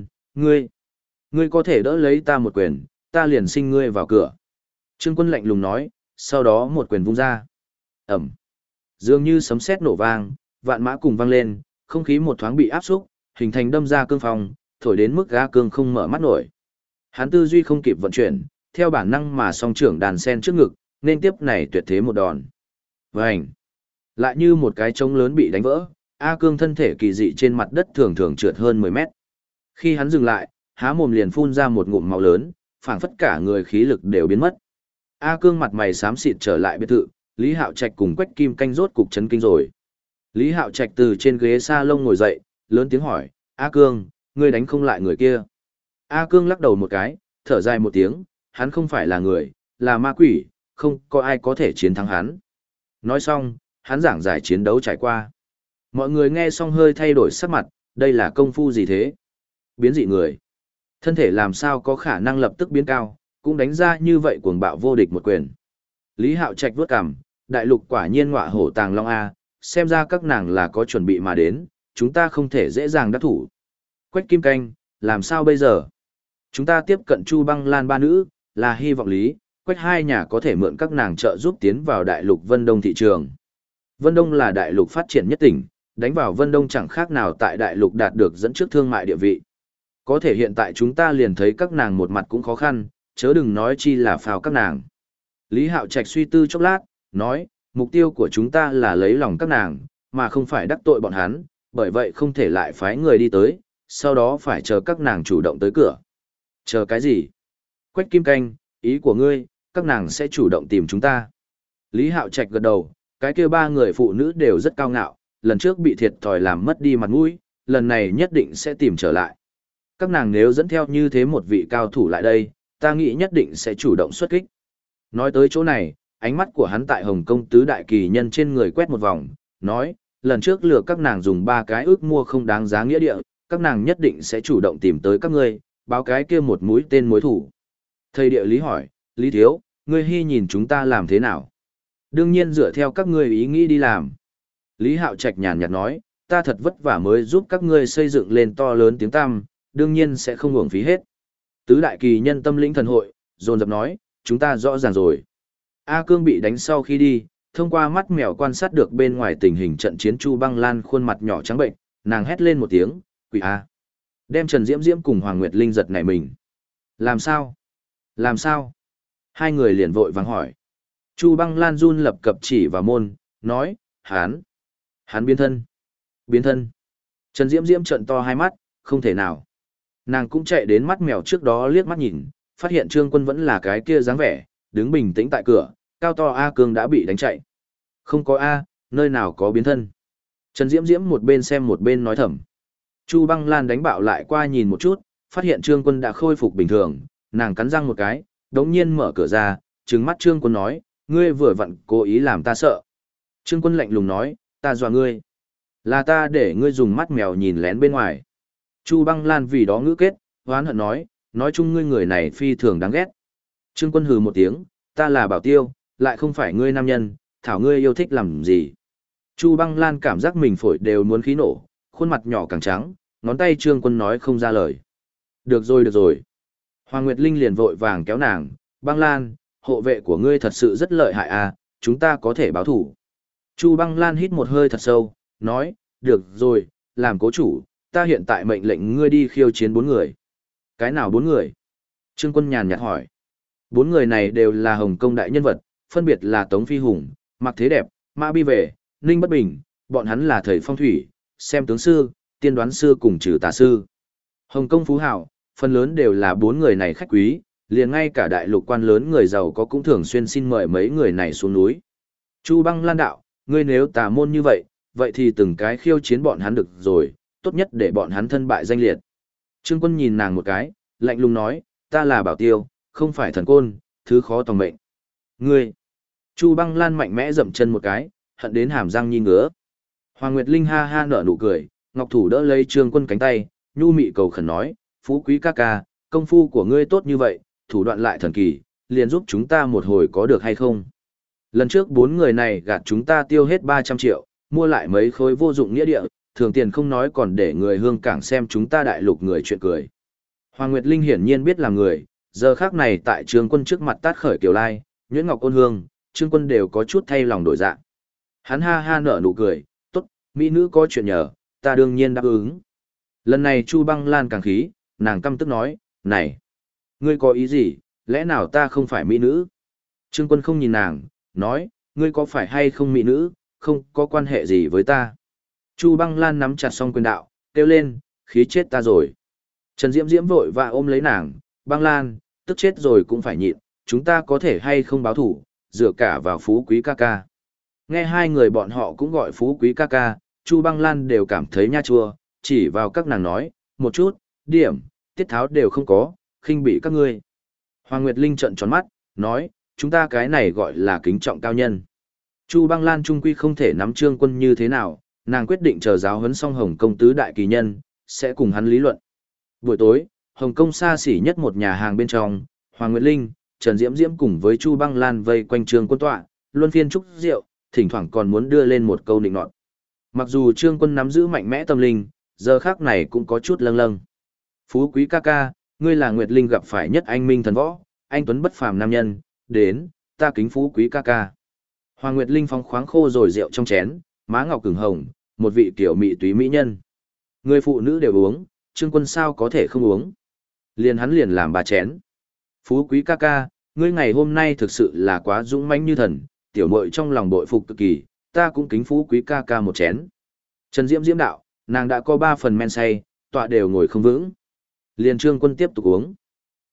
ngươi có thể đỡ lấy ta một quyền, ta liền sinh ngươi vào cửa. Trương Quân lạnh lùng nói, sau đó một quyền vung ra. Ẩm. Dường như sấm sét nổ vang, vạn mã cùng vang lên, không khí một thoáng bị áp xúc, hình thành đâm ra cương phong, thổi đến mức A Cương không mở mắt nổi. Hắn tư duy không kịp vận chuyển, theo bản năng mà song trưởng đàn sen trước ngực, nên tiếp này tuyệt thế một đòn. Vành. Lại như một cái trống lớn bị đánh vỡ, A Cương thân thể kỳ dị trên mặt đất thường thường trượt hơn 10 mét. Khi hắn dừng lại, há mồm liền phun ra một ngụm máu lớn, phảng phất cả người khí lực đều biến mất. A Cương mặt mày xám xịt trở lại biệt thự, Lý Hạo Trạch cùng Quách Kim Canh rốt cục chấn kinh rồi. Lý Hạo Trạch từ trên ghế salon ngồi dậy, lớn tiếng hỏi, A Cương, ngươi đánh không lại người kia. A Cương lắc đầu một cái, thở dài một tiếng, hắn không phải là người, là ma quỷ, không có ai có thể chiến thắng hắn. Nói xong, hắn giảng giải chiến đấu trải qua. Mọi người nghe xong hơi thay đổi sắc mặt, đây là công phu gì thế? Biến dị người. Thân thể làm sao có khả năng lập tức biến cao, cũng đánh ra như vậy cuồng bạo vô địch một quyền. Lý Hạo Trạch vuốt cằm, đại lục quả nhiên ngọa hổ tàng long A, xem ra các nàng là có chuẩn bị mà đến, chúng ta không thể dễ dàng đắc thủ. Quách Kim Canh, làm sao bây giờ? Chúng ta tiếp cận Chu Băng Lan 3 nữ, là hy vọng Lý, Quách 2 nhà có thể mượn các nàng trợ giúp tiến vào đại lục Vân Đông thị trường. Vân Đông là đại lục phát triển nhất tỉnh, đánh vào Vân Đông chẳng khác nào tại đại lục đạt được dẫn trước thương mại địa vị. Có thể hiện tại chúng ta liền thấy các nàng một mặt cũng khó khăn, chớ đừng nói chi là phào các nàng. Lý Hạo Trạch suy tư chốc lát, nói, mục tiêu của chúng ta là lấy lòng các nàng, mà không phải đắc tội bọn hắn, bởi vậy không thể lại phái người đi tới, sau đó phải chờ các nàng chủ động tới cửa. Chờ cái gì? Quách Kim Canh, ý của ngươi, các nàng sẽ chủ động tìm chúng ta. Lý Hạo Trạch gật đầu, cái kia ba người phụ nữ đều rất cao ngạo, lần trước bị thiệt thòi làm mất đi mặt mũi, lần này nhất định sẽ tìm trở lại. Các nàng nếu dẫn theo như thế một vị cao thủ lại đây, ta nghĩ nhất định sẽ chủ động xuất kích. Nói tới chỗ này, ánh mắt của hắn tại Hồng Công tứ đại kỳ nhân trên người quét một vòng, nói, lần trước lừa các nàng dùng 3 cái ước mua không đáng giá nghĩa địa, các nàng nhất định sẽ chủ động tìm tới các ngươi, báo cái kia một mũi tên mối thủ. Thầy địa lý hỏi, Lý Thiếu, ngươi hy nhìn chúng ta làm thế nào? Đương nhiên dựa theo các ngươi ý nghĩ đi làm. Lý Hạo Trạch nhàn nhạt nói, ta thật vất vả mới giúp các ngươi xây dựng lên to lớn tiếng tăm, đương nhiên sẽ không uổng phí hết. Tứ đại kỳ nhân tâm lĩnh thần hội, dồn dập nói, chúng ta rõ ràng rồi. A Cương bị đánh sau khi đi, thông qua mắt mèo quan sát được bên ngoài tình hình trận chiến Chu Băng Lan khuôn mặt nhỏ trắng bệnh, nàng hét lên một tiếng, quỷ A. Đem Trần Diễm Diễm cùng Hoàng Nguyệt Linh giật nảy mình. Làm sao? Làm sao? Hai người liền vội vàng hỏi. Chu Băng Lan run lập cập chỉ vào môn, nói, hắn biến thân. Biến thân. Trần Diễm Diễm trợn to hai mắt, không thể nào. Nàng cũng chạy đến mắt mèo trước đó liếc mắt nhìn, phát hiện Trương Quân vẫn là cái kia dáng vẻ, đứng bình tĩnh tại cửa, cao to A Cương đã bị đánh chạy. Không có A, nơi nào có biến thân. Trần Diễm Diễm một bên xem một bên nói thầm. Chu Băng Lan đánh bạo lại qua nhìn một chút, phát hiện Trương Quân đã khôi phục bình thường, nàng cắn răng một cái, đống nhiên mở cửa ra, trừng mắt Trương Quân nói, ngươi vừa vặn cố ý làm ta sợ. Trương Quân lạnh lùng nói, ta dọa ngươi. Là ta để ngươi dùng mắt mèo nhìn lén bên ngoài. Chu Băng Lan vì đó ngữ kết, hoán hận nói chung ngươi người này phi thường đáng ghét. Trương Quân hừ một tiếng, ta là Bảo Tiêu, lại không phải ngươi nam nhân, thảo ngươi yêu thích làm gì. Chu Băng Lan cảm giác mình phổi đều muốn khí nổ, khuôn mặt nhỏ càng trắng, ngón tay Trương Quân nói không ra lời. Được rồi. Hoàng Nguyệt Linh liền vội vàng kéo nàng, Băng Lan, hộ vệ của ngươi thật sự rất lợi hại à, chúng ta có thể báo thủ. Chu Băng Lan hít một hơi thật sâu, nói, được rồi, làm cố chủ, ta hiện tại mệnh lệnh ngươi đi khiêu chiến 4 người. Cái nào 4 người? Trương Quân nhàn nhạt hỏi. 4 người này đều là Hồng Công đại nhân vật, phân biệt là Tống Phi Hùng, Mạc Thế Đẹp, Mã Bi Về, Ninh Bất Bình, bọn hắn là thầy phong thủy, xem tướng sư, tiên đoán sư cùng trừ tà sư. Hồng Công phú hảo, phần lớn đều là 4 người này khách quý, liền ngay cả đại lục quan lớn người giàu có cũng thường xuyên xin mời mấy người này xuống núi. Chu Băng Lan đạo, ngươi nếu tà môn như vậy thì từng cái khiêu chiến bọn hắn được rồi, tốt nhất để bọn hắn thân bại danh liệt. Trương Quân nhìn nàng một cái, lạnh lùng nói, ta là Bảo Tiêu, không phải thần côn, thứ khó tòng mệnh. Ngươi! Chu Băng Lan mạnh mẽ dậm chân một cái, hận đến hàm răng nhi ngứa. Hoàng Nguyệt Linh ha ha nở nụ cười, ngọc thủ đỡ lấy Trương Quân cánh tay, nhu mị cầu khẩn nói, phú quý ca ca, công phu của ngươi tốt như vậy, thủ đoạn lại thần kỳ, liền giúp chúng ta một hồi có được hay không? Lần trước 4 người này gạt chúng ta tiêu hết 300 triệu, mua lại mấy khối vô dụng nghĩa địa, thường tiền không nói còn để người hương cảng xem chúng ta đại lục người chuyện cười. Hoàng Nguyệt Linh hiển nhiên biết làm người, giờ khác này tại Trương Quân trước mặt tát khởi Kiều Lai, Nhuyễn Ngọc Ôn Hương, Trương Quân đều có chút thay lòng đổi dạ. Hắn ha ha nở nụ cười, tốt, mỹ nữ có chuyện nhờ, ta đương nhiên đáp ứng. Lần này Chu Băng Lan càng khí, nàng căm tức nói, này, ngươi có ý gì, lẽ nào ta không phải mỹ nữ? Trương Quân không nhìn nàng, nói, ngươi có phải hay không mỹ nữ, không có quan hệ gì với ta. Chu Băng Lan nắm chặt song quyền đạo, kêu lên, khí chết ta rồi. Trần Diễm Diễm vội và ôm lấy nàng, Băng Lan, tức chết rồi cũng phải nhịn, chúng ta có thể hay không báo thủ, dựa cả vào phú quý ca ca. Nghe hai người bọn họ cũng gọi phú quý ca ca, Chu Băng Lan đều cảm thấy nha chua, chỉ vào các nàng nói, một chút, điểm, tiết tháo đều không có, khinh bị các ngươi. Hoàng Nguyệt Linh trợn tròn mắt, nói, chúng ta cái này gọi là kính trọng cao nhân. Chu Băng Lan trung quy không thể nắm Trương Quân như thế nào, nàng quyết định chờ giáo huấn xong Hồng Công tứ đại kỳ nhân, sẽ cùng hắn lý luận. Buổi tối, Hồng Công xa xỉ nhất một nhà hàng bên trong, Hoàng Nguyệt Linh, Trần Diễm Diễm cùng với Chu Băng Lan vây quanh Trương Quân tọa, luân phiên chúc rượu, thỉnh thoảng còn muốn đưa lên một câu nịnh nọt. Mặc dù Trương Quân nắm giữ mạnh mẽ tâm linh, giờ khác này cũng có chút lâng lâng. Phú quý ca ca, ngươi là Nguyệt Linh gặp phải nhất anh minh thần võ, anh tuấn bất phàm nam nhân, đến, ta kính phú quý ca ca. Hoàng Nguyệt Linh phóng khoáng khô rồi rượu trong chén, má ngọc cứng hồng, một vị tiểu mỹ túy mỹ nhân. Người phụ nữ đều uống, Trương Quân sao có thể không uống. Hắn liền làm 3 chén. Phú quý ca ca, ngươi ngày hôm nay thực sự là quá dũng mãnh như thần, tiểu muội trong lòng bội phục cực kỳ, ta cũng kính phú quý ca ca một chén. Trần Diễm Diễm đạo, nàng đã có 3 phần men say, tọa đều ngồi không vững. Trương Quân tiếp tục uống.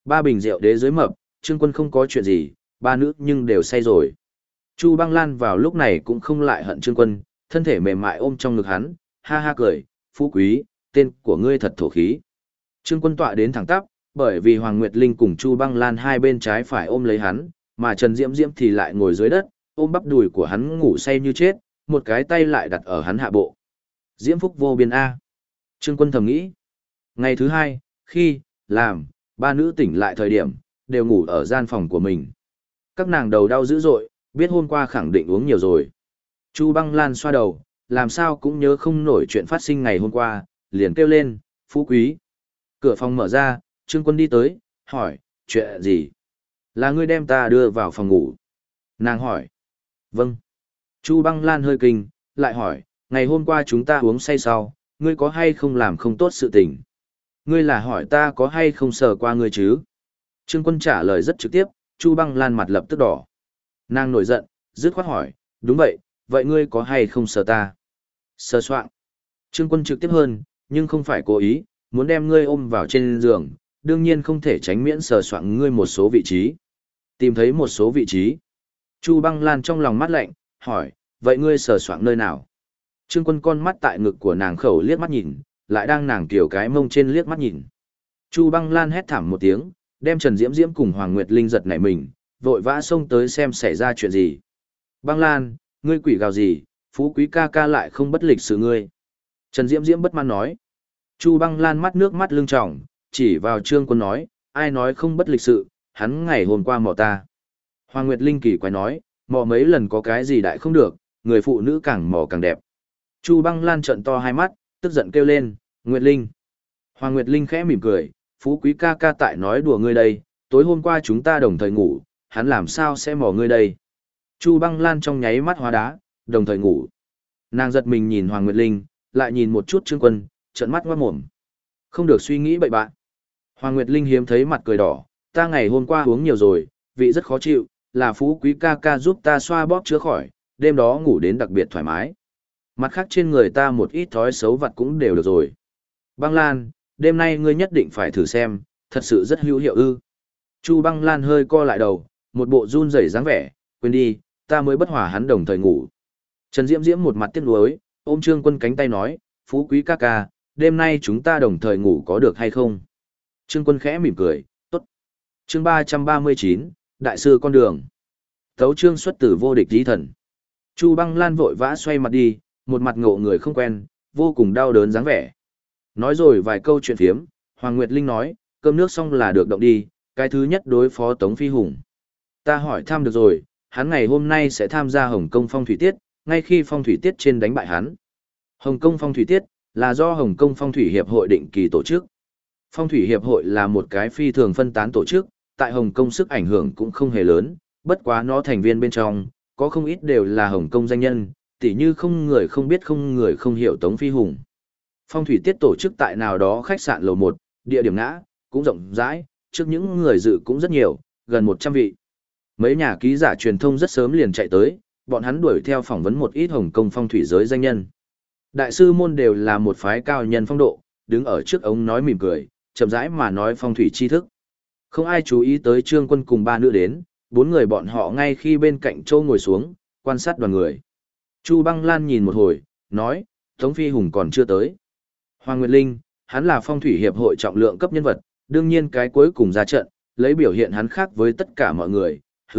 Ba bình rượu đế dưới mập, Trương Quân không có chuyện gì, ba nữ nhưng đều say rồi. Chu Băng Lan vào lúc này cũng không lại hận Trương Quân, thân thể mềm mại ôm trong ngực hắn, ha ha cười, phú quý, tên của ngươi thật thổ khí. Trương Quân tọa đến thẳng tắp, bởi vì Hoàng Nguyệt Linh cùng Chu Băng Lan hai bên trái phải ôm lấy hắn, mà Trần Diễm Diễm thì lại ngồi dưới đất, ôm bắp đùi của hắn ngủ say như chết, một cái tay lại đặt ở hắn hạ bộ. Diễm phúc vô biên A. Trương Quân thầm nghĩ. Ngày thứ hai, khi, làm, ba nữ tỉnh lại thời điểm, đều ngủ ở gian phòng của mình. Các nàng đầu đau dữ dội, biết hôm qua khẳng định uống nhiều rồi. Chu Băng Lan xoa đầu, làm sao cũng nhớ không nổi chuyện phát sinh ngày hôm qua, liền kêu lên, phú quý. Cửa phòng mở ra, Trương Quân đi tới, hỏi, chuyện gì? Là ngươi đem ta đưa vào phòng ngủ. Nàng hỏi. Vâng. Chu Băng Lan hơi kinh, lại hỏi, ngày hôm qua chúng ta uống say sau, ngươi có hay không làm không tốt sự tình? Ngươi là hỏi ta có hay không sờ qua ngươi chứ? Trương Quân trả lời rất trực tiếp, Chu Băng Lan mặt lập tức đỏ. Nàng nổi giận, dứt khoát hỏi, đúng vậy, vậy ngươi có hay không sờ ta? Sờ soạng. Trương Quân trực tiếp hơn, nhưng không phải cố ý, muốn đem ngươi ôm vào trên giường, đương nhiên không thể tránh miễn sờ soạng ngươi một số vị trí. Tìm thấy một số vị trí. Chu Băng Lan trong lòng mắt lạnh, hỏi, vậy ngươi sờ soạng nơi nào? Trương Quân con mắt tại ngực của nàng khẩu liếc mắt nhìn, lại đang nàng kiểu cái mông trên liếc mắt nhìn. Chu Băng Lan hét thảm một tiếng, đem Trần Diễm Diễm cùng Hoàng Nguyệt Linh giật nảy mình, vội vã xông tới xem xảy ra chuyện gì. Băng Lan, ngươi quỷ gào gì, phú quý ca ca lại không bất lịch sự ngươi. Trần Diễm Diễm bất mãn nói. Chu Băng Lan mắt nước mắt lưng tròng, chỉ vào Trương Quân nói, ai nói không bất lịch sự, hắn ngày hôm qua mò ta. Hoàng Nguyệt Linh kỳ quái nói, mò mấy lần có cái gì đại không được, người phụ nữ càng mò càng đẹp. Chu Băng Lan trợn to hai mắt, tức giận kêu lên, Nguyệt Linh. Hoàng Nguyệt Linh khẽ mỉm cười, phú quý ca ca tại nói đùa ngươi đây, tối hôm qua chúng ta đồng thời ngủ, hắn làm sao sẽ mò ngươi đây. Chu Băng Lan trong nháy mắt hóa đá, đồng thời ngủ. Nàng giật mình nhìn Hoàng Nguyệt Linh, lại nhìn một chút Trương Quân, trợn mắt ngoát mồm. Không được suy nghĩ bậy bạn. Hoàng Nguyệt Linh hiếm thấy mặt cười đỏ, ta ngày hôm qua uống nhiều rồi, vị rất khó chịu, là phú quý ca ca giúp ta xoa bóp chữa khỏi, đêm đó ngủ đến đặc biệt thoải mái. Mặt khác trên người ta một ít thói xấu vặt cũng đều được rồi. Băng Lan, đêm nay ngươi nhất định phải thử xem, thật sự rất hữu hiệu ư. Chu Băng Lan hơi co lại đầu, một bộ run rẩy dáng vẻ, quên đi, ta mới bất hòa hắn đồng thời ngủ. Trần Diễm Diễm một mặt tiếc nuối, ôm Trương Quân cánh tay nói, phú quý ca ca, đêm nay chúng ta đồng thời ngủ có được hay không? Trương Quân khẽ mỉm cười, tốt. Chương 339, Đại sư con đường. Tấu chương xuất tử vô địch tí thần. Chu Băng Lan vội vã xoay mặt đi, một mặt ngộ người không quen, vô cùng đau đớn dáng vẻ. Nói rồi vài câu chuyện phiếm, Hoàng Nguyệt Linh nói, cơm nước xong là được động đi, cái thứ nhất đối phó Tống Phi Hùng. Ta hỏi thăm được rồi, hắn ngày hôm nay sẽ tham gia Hồng Kông phong thủy tiết, ngay khi phong thủy tiết trên đánh bại hắn. Hồng Kông phong thủy tiết là do Hồng Kông phong thủy hiệp hội định kỳ tổ chức. Phong thủy hiệp hội là một cái phi thường phân tán tổ chức, tại Hồng Kông sức ảnh hưởng cũng không hề lớn, bất quá nó thành viên bên trong, có không ít đều là Hồng Kông danh nhân, tỉ như không người không biết không người không hiểu Tống Phi Hùng. Phong thủy tiết tổ chức tại nào đó khách sạn lầu 1, địa điểm ngã, cũng rộng rãi, trước những người dự cũng rất nhiều, gần 100 vị. Mấy nhà ký giả truyền thông rất sớm liền chạy tới, bọn hắn đuổi theo phỏng vấn một ít Hồng Kông phong thủy giới danh nhân. Đại sư môn đều là một phái cao nhân phong độ, đứng ở trước ống nói mỉm cười, chậm rãi mà nói phong thủy tri thức. Không ai chú ý tới Trương Quân cùng ba nữ đến, bốn người bọn họ ngay khi bên cạnh châu ngồi xuống, quan sát đoàn người. Chu Băng Lan nhìn một hồi, nói, Tống Phi Hùng còn chưa tới. Hoàng Nguyệt Linh, hắn là phong thủy hiệp hội trọng lượng cấp nhân vật, đương nhiên cái cuối cùng ra trận, lấy biểu hiện hắn khác với tất cả mọi người.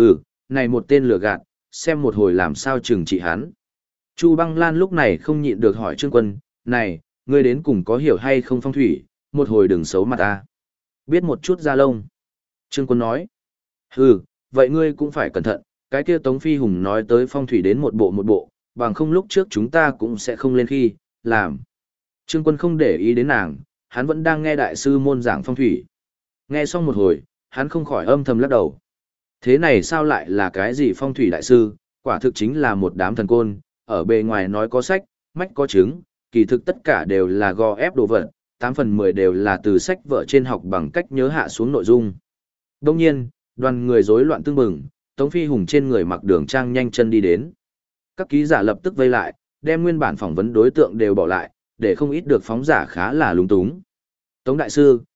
Này một tên lừa gạt, xem một hồi làm sao trừng trị hắn. Chu Băng Lan lúc này không nhịn được hỏi Trương Quân, này, ngươi đến cùng có hiểu hay không phong thủy, một hồi đừng xấu mặt ta. Biết một chút da lông. Trương Quân nói, vậy ngươi cũng phải cẩn thận, cái kia Tống Phi Hùng nói tới phong thủy đến một bộ, bằng không lúc trước chúng ta cũng sẽ không lên khi, làm. Trương Quân không để ý đến nàng, hắn vẫn đang nghe đại sư môn giảng phong thủy. Nghe xong một hồi, hắn không khỏi âm thầm lắc đầu. Thế này sao lại là cái gì phong thủy đại sư, quả thực chính là một đám thần côn, ở bề ngoài nói có sách, mách có chứng, kỳ thực tất cả đều là gò ép đồ vật, 8 phần 10 đều là từ sách vở trên học bằng cách nhớ hạ xuống nội dung. Đông nhiên, đoàn người rối loạn tương bừng, Tống Phi Hùng trên người mặc đường trang nhanh chân đi đến. Các ký giả lập tức vây lại, đem nguyên bản phỏng vấn đối tượng đều bỏ lại, để không ít được phóng giả khá là lúng túng. Tống đại sư,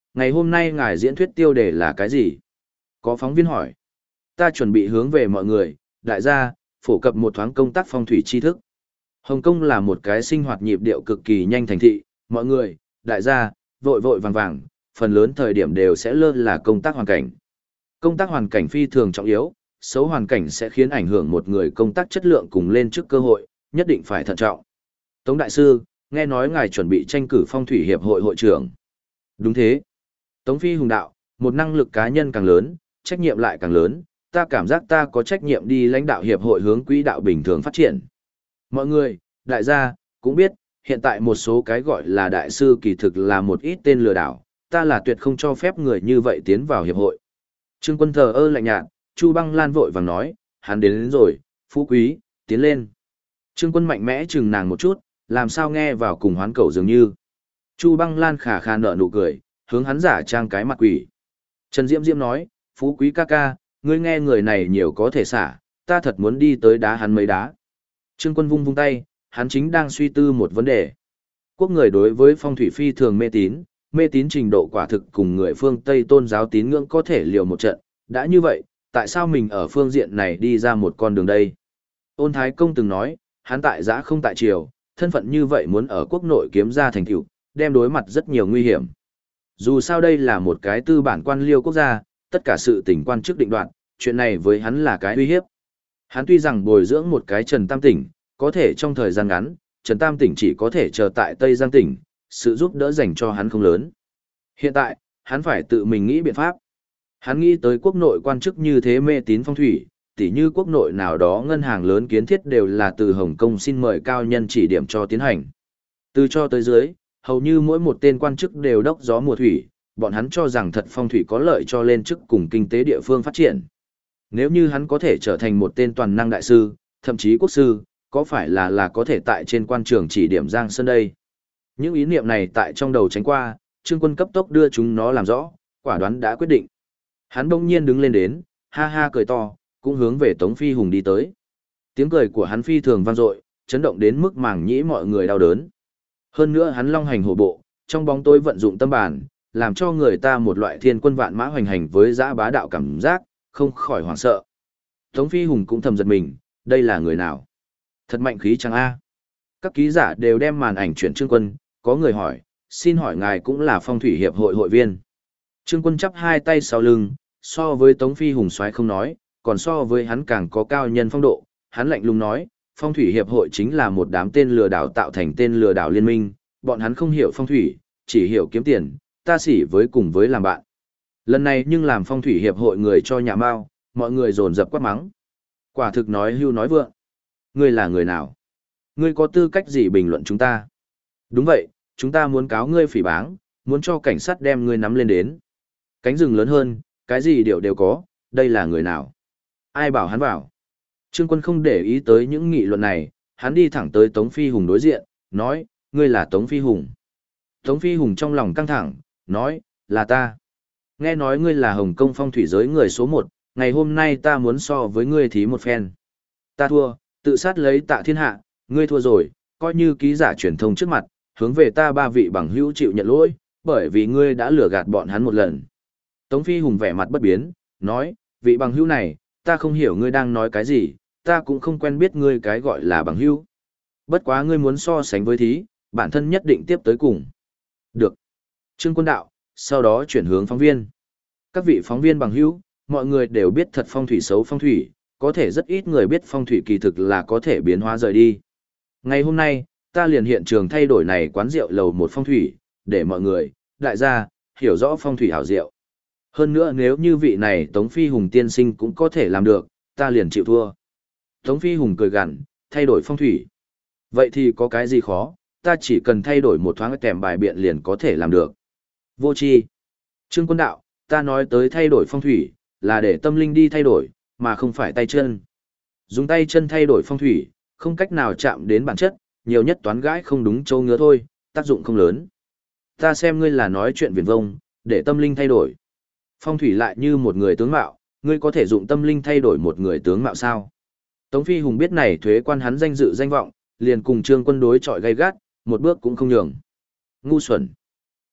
ngày hôm nay ngài diễn thuyết tiêu đề là cái gì? Có phóng viên hỏi. Ta chuẩn bị hướng về mọi người, đại gia, phổ cập một thoáng công tác phong thủy tri thức. Hồng Kông là một cái sinh hoạt nhịp điệu cực kỳ nhanh thành thị, mọi người, đại gia, vội vội vàng vàng, phần lớn thời điểm đều sẽ lơ là công tác hoàn cảnh. Công tác hoàn cảnh phi thường trọng yếu, xấu hoàn cảnh sẽ khiến ảnh hưởng một người công tác chất lượng cùng lên trước cơ hội, nhất định phải thận trọng. Tống Đại Sư, nghe nói ngài chuẩn bị tranh cử phong thủy hiệp hội hội trưởng. Đúng thế. Tống Phi Hùng đạo, một năng lực cá nhân càng lớn, trách nhiệm lại càng lớn, ta cảm giác ta có trách nhiệm đi lãnh đạo hiệp hội hướng quỹ đạo bình thường phát triển. Mọi người, đại gia, cũng biết, hiện tại một số cái gọi là đại sư kỳ thực là một ít tên lừa đảo, ta là tuyệt không cho phép người như vậy tiến vào hiệp hội. Trương Quân thờ ơ lạnh nhạt, Chu Băng Lan vội vàng nói, hắn đến rồi, phú quý, tiến lên. Trương Quân mạnh mẽ chừng nàng một chút, làm sao nghe vào cùng hoán cầu dường như. Chu Băng Lan khả khả nở nụ cười, hướng hắn giả trang cái mặt quỷ. Trần Diễm Diễm nói, phú quý ca ca, ngươi nghe người này nhiều có thể xả, ta thật muốn đi tới đá hắn mấy đá. Trương Quân vung vung tay, hắn chính đang suy tư một vấn đề. Quốc người đối với phong thủy phi thường mê tín trình độ quả thực cùng người phương Tây tôn giáo tín ngưỡng có thể liều một trận. Đã như vậy, tại sao mình ở phương diện này đi ra một con đường đây? Ôn Thái Công từng nói, hắn tại giã không tại triều, thân phận như vậy muốn ở quốc nội kiếm ra thành tựu, đem đối mặt rất nhiều nguy hiểm. Dù sao đây là một cái tư bản quan liêu quốc gia, tất cả sự tình quan chức định đoạt, chuyện này với hắn là cái uy hiếp. Hắn tuy rằng bồi dưỡng một cái Trần Tam Tỉnh, có thể trong thời gian ngắn, Trần Tam Tỉnh chỉ có thể chờ tại Tây Giang Tỉnh, sự giúp đỡ dành cho hắn không lớn. Hiện tại, hắn phải tự mình nghĩ biện pháp. Hắn nghĩ tới quốc nội quan chức như thế mê tín phong thủy, tỉ như quốc nội nào đó ngân hàng lớn kiến thiết đều là từ Hồng Kông xin mời cao nhân chỉ điểm cho tiến hành. Từ cho tới dưới, hầu như mỗi một tên quan chức đều đốc gió mùa thủy, bọn hắn cho rằng thật phong thủy có lợi cho lên chức cùng kinh tế địa phương phát triển. Nếu như hắn có thể trở thành một tên toàn năng đại sư, thậm chí quốc sư, có phải là có thể tại trên quan trường chỉ điểm Giang Sơn đây? Những ý niệm này tại trong đầu tránh qua, Trương Quân cấp tốc đưa chúng nó làm rõ, quả đoán đã quyết định. Hắn bỗng nhiên đứng lên đến, ha ha cười to, cũng hướng về Tống Phi Hùng đi tới. Tiếng cười của hắn phi thường vang dội, chấn động đến mức màng nhĩ mọi người đau đớn. Hơn nữa hắn long hành hổ bộ, trong bóng tối vận dụng tâm bản, làm cho người ta một loại thiên quân vạn mã hoành hành với dã bá đạo cảm giác, không khỏi hoảng sợ. Tống Phi Hùng cũng thầm giật mình, đây là người nào? Thật mạnh khí chẳng a. Các ký giả đều đem màn ảnh chuyển Trương Quân, có người hỏi, xin hỏi ngài cũng là phong thủy hiệp hội hội viên. Trương Quân chắp hai tay sau lưng, so với Tống Phi Hùng soái không nói, còn so với hắn càng có cao nhân phong độ, hắn lạnh lùng nói, phong thủy hiệp hội chính là một đám tên lừa đảo tạo thành tên lừa đảo liên minh, bọn hắn không hiểu phong thủy, chỉ hiểu kiếm tiền, ta xỉ với cùng với làm bạn. Lần này nhưng làm phong thủy hiệp hội người cho nhà mao, mọi người dồn dập quát mắng. Quả thực nói hưu nói vượng. Ngươi là người nào? Ngươi có tư cách gì bình luận chúng ta? Đúng vậy, chúng ta muốn cáo ngươi phỉ báng, muốn cho cảnh sát đem ngươi nắm lên đến. Cánh rừng lớn hơn, cái gì đều có, đây là người nào? Ai bảo hắn vào? Trương Quân không để ý tới những nghị luận này, hắn đi thẳng tới Tống Phi Hùng đối diện, nói, ngươi là Tống Phi Hùng. Tống Phi Hùng trong lòng căng thẳng, nói, là ta. Nghe nói ngươi là Hồng Kông phong thủy giới người số 1, ngày hôm nay ta muốn so với ngươi thí một phen. Ta thua, tự sát lấy Tạ Thiên Hạ, ngươi thua rồi, coi như ký giả truyền thông trước mặt, hướng về ta 3 vị bằng hữu chịu nhận lỗi, bởi vì ngươi đã lừa gạt bọn hắn một lần. Tống Phi Hùng vẻ mặt bất biến, nói, vị bằng hữu này, ta không hiểu ngươi đang nói cái gì, ta cũng không quen biết ngươi cái gọi là bằng hữu. Bất quá ngươi muốn so sánh với thí, bản thân nhất định tiếp tới cùng. Được. Trương Quân đạo, sau đó chuyển hướng phóng viên. Các vị phóng viên bằng hữu, mọi người đều biết thật phong thủy xấu phong thủy, có thể rất ít người biết phong thủy kỳ thực là có thể biến hóa rời đi. Ngày hôm nay, ta liền hiện trường thay đổi này quán rượu lầu một phong thủy, để mọi người, đại gia, hiểu rõ phong thủy hảo rượu. Hơn nữa nếu như vị này Tống Phi Hùng tiên sinh cũng có thể làm được, ta liền chịu thua. Tống Phi Hùng cười gằn, thay đổi phong thủy. Vậy thì có cái gì khó, ta chỉ cần thay đổi một thoáng kèm bài biện liền có thể làm được. Vô tri. Trương Quân đạo, ta nói tới thay đổi phong thủy, là để tâm linh đi thay đổi, mà không phải tay chân. Dùng tay chân thay đổi phong thủy, không cách nào chạm đến bản chất, nhiều nhất toán gãi không đúng châu ngứa thôi, tác dụng không lớn. Ta xem ngươi là nói chuyện viển vông, để tâm linh thay đổi. Phong thủy lại như một người tướng mạo, ngươi có thể dụng tâm linh thay đổi một người tướng mạo sao? Tống Phi Hùng biết này thuế quan hắn danh dự danh vọng, liền cùng Trương Quân đối chọi gay gắt, một bước cũng không nhường. Ngu xuẩn.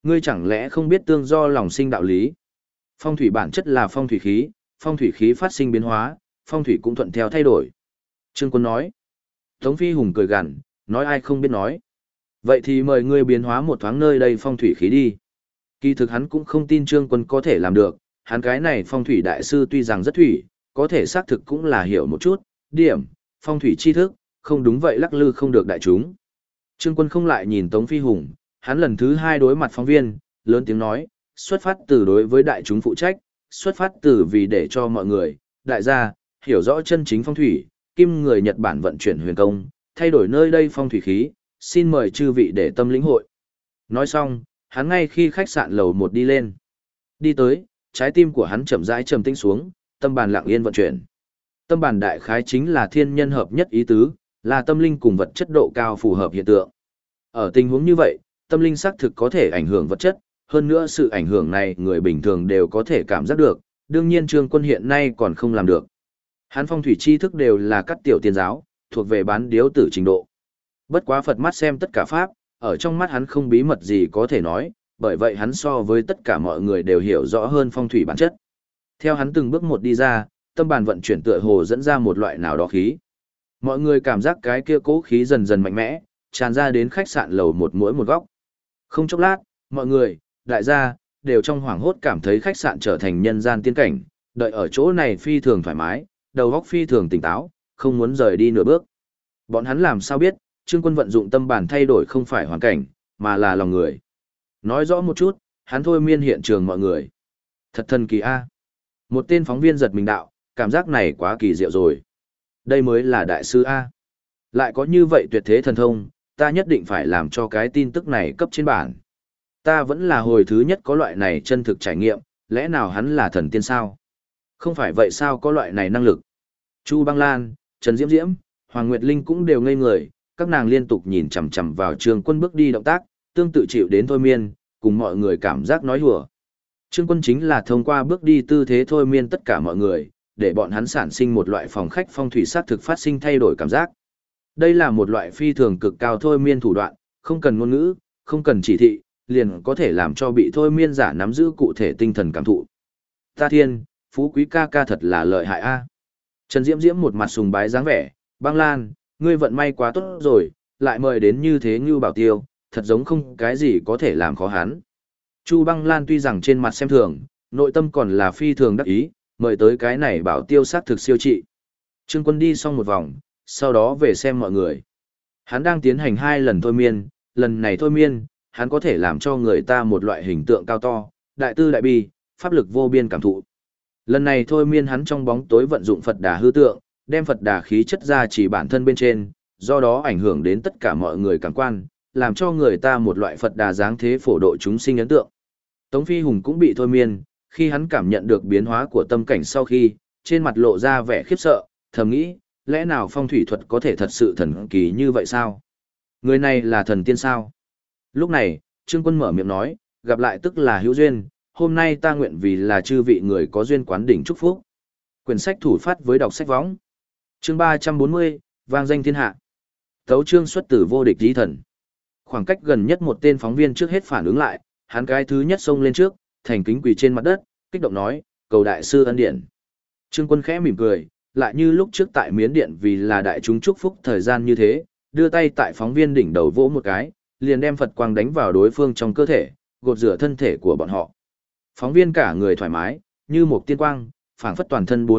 Ngươi chẳng lẽ không biết tương do lòng sinh đạo lý? Phong thủy bản chất là phong thủy khí phát sinh biến hóa, phong thủy cũng thuận theo thay đổi. Trương Quân nói. Tống Phi Hùng cười gằn, nói ai không biết nói. Vậy thì mời ngươi biến hóa một thoáng nơi đây phong thủy khí đi. Kỳ thực hắn cũng không tin Trương Quân có thể làm được, hắn cái này phong thủy đại sư tuy rằng rất thủy, có thể xác thực cũng là hiểu một chút, điểm, phong thủy tri thức, không đúng vậy lắc lư không được đại chúng. Trương Quân không lại nhìn Tống Phi Hùng, hắn lần thứ hai đối mặt phóng viên, lớn tiếng nói, xuất phát từ đối với đại chúng phụ trách, xuất phát từ vì để cho mọi người, đại gia, hiểu rõ chân chính phong thủy, kim người Nhật Bản vận chuyển huyền công, thay đổi nơi đây phong thủy khí, xin mời chư vị để tâm lĩnh hội. Nói xong, hắn ngay khi khách sạn lầu 1 đi lên. Đi tới, trái tim của hắn chậm rãi trầm tĩnh xuống, tâm bàn lặng yên vận chuyển. Tâm bàn đại khái chính là thiên nhân hợp nhất ý tứ, là tâm linh cùng vật chất độ cao phù hợp hiện tượng. Ở tình huống như vậy, tâm linh xác thực có thể ảnh hưởng vật chất, hơn nữa sự ảnh hưởng này người bình thường đều có thể cảm giác được, đương nhiên Trương Quân hiện nay còn không làm được. Hắn phong thủy tri thức đều là các tiểu tiên giáo, thuộc về bán điếu tử trình độ. Bất quá Phật mắt xem tất cả pháp, ở trong mắt hắn không bí mật gì có thể nói, bởi vậy hắn so với tất cả mọi người đều hiểu rõ hơn phong thủy bản chất. Theo hắn từng bước một đi ra, tâm bàn vận chuyển tựa hồ dẫn ra một loại nào đó khí. Mọi người cảm giác cái kia cố khí dần dần mạnh mẽ, tràn ra đến khách sạn lầu 1 mỗi một góc. Không chốc lát, mọi người, đại gia, đều trong hoảng hốt cảm thấy khách sạn trở thành nhân gian tiên cảnh, đợi ở chỗ này phi thường thoải mái, đầu óc phi thường tỉnh táo, không muốn rời đi nửa bước. Bọn hắn làm sao biết, Trương Quân vận dụng tâm bản thay đổi không phải hoàn cảnh, mà là lòng người. Nói rõ một chút, hắn thôi miên hiện trường mọi người. Thật thần kỳ a. Một tên phóng viên giật mình đạo, cảm giác này quá kỳ diệu rồi. Đây mới là đại sư a. Lại có như vậy tuyệt thế thần thông, ta nhất định phải làm cho cái tin tức này cấp trên bản. Ta vẫn là hồi thứ nhất có loại này chân thực trải nghiệm, lẽ nào hắn là thần tiên sao? Không phải vậy sao có loại này năng lực? Chu Băng Lan, Trần Diễm Diễm, Hoàng Nguyệt Linh cũng đều ngây người, các nàng liên tục nhìn chằm chằm vào Trương Quân bước đi động tác, tương tự chịu đến thôi miên, cùng mọi người cảm giác nói hùa. Trương Quân chính là thông qua bước đi tư thế thôi miên tất cả mọi người, để bọn hắn sản sinh một loại phòng khách phong thủy sát thực phát sinh thay đổi cảm giác. Đây là một loại phi thường cực cao thôi miên thủ đoạn, không cần ngôn ngữ, không cần chỉ thị, liền có thể làm cho bị thôi miên giả nắm giữ cụ thể tinh thần cảm thụ. Ta thiên, Phú Quý ca ca thật là lợi hại a. Trần Diễm Diễm một mặt sùng bái dáng vẻ, Băng Lan, ngươi vận may quá tốt rồi, lại mời đến như thế Ngưu Bảo Tiêu, thật giống không cái gì có thể làm khó hắn. Chu Băng Lan tuy rằng trên mặt xem thường, nội tâm còn là phi thường đắc ý, mời tới cái này Bảo Tiêu sát thực siêu trị. Trương Quân đi xong một vòng, sau đó về xem mọi người. Hắn đang tiến hành 2 lần thôi miên, lần này thôi miên, hắn có thể làm cho người ta một loại hình tượng cao to, đại tư đại bi, pháp lực vô biên cảm thụ. Lần này thôi miên hắn trong bóng tối vận dụng Phật Đà hư tượng, đem Phật Đà khí chất ra chỉ bản thân bên trên, do đó ảnh hưởng đến tất cả mọi người cảm quan, làm cho người ta một loại Phật Đà dáng thế phổ độ chúng sinh ấn tượng. Tống Phi Hùng cũng bị thôi miên, khi hắn cảm nhận được biến hóa của tâm cảnh sau khi, trên mặt lộ ra vẻ khiếp sợ, thầm nghĩ, lẽ nào phong thủy thuật có thể thật sự thần kỳ như vậy sao? Người này là thần tiên sao? Lúc này, Trương Quân mở miệng nói, gặp lại tức là hữu duyên, hôm nay ta nguyện vì là chư vị người có duyên quán đỉnh chúc phúc. Quyển sách thủ phát với đọc sách võng. Chương 340, vang danh thiên hạ. Tấu chương xuất từ vô địch chí thần. Khoảng cách gần nhất một tên phóng viên trước hết phản ứng lại, hắn cái thứ nhất xông lên trước, thành kính quỳ trên mặt đất, kích động nói, cầu đại sư ân điển. Trương Quân khẽ mỉm cười, lại như lúc trước tại Miến Điện vì là đại chúng chúc phúc thời gian như thế, đưa tay tại phóng viên đỉnh đầu vỗ một cái, liền đem Phật quang đánh vào đối phương trong cơ thể, gột rửa thân thể của bọn họ. Phóng viên cả người thoải mái, như một tiên quang, phảng phất toàn thân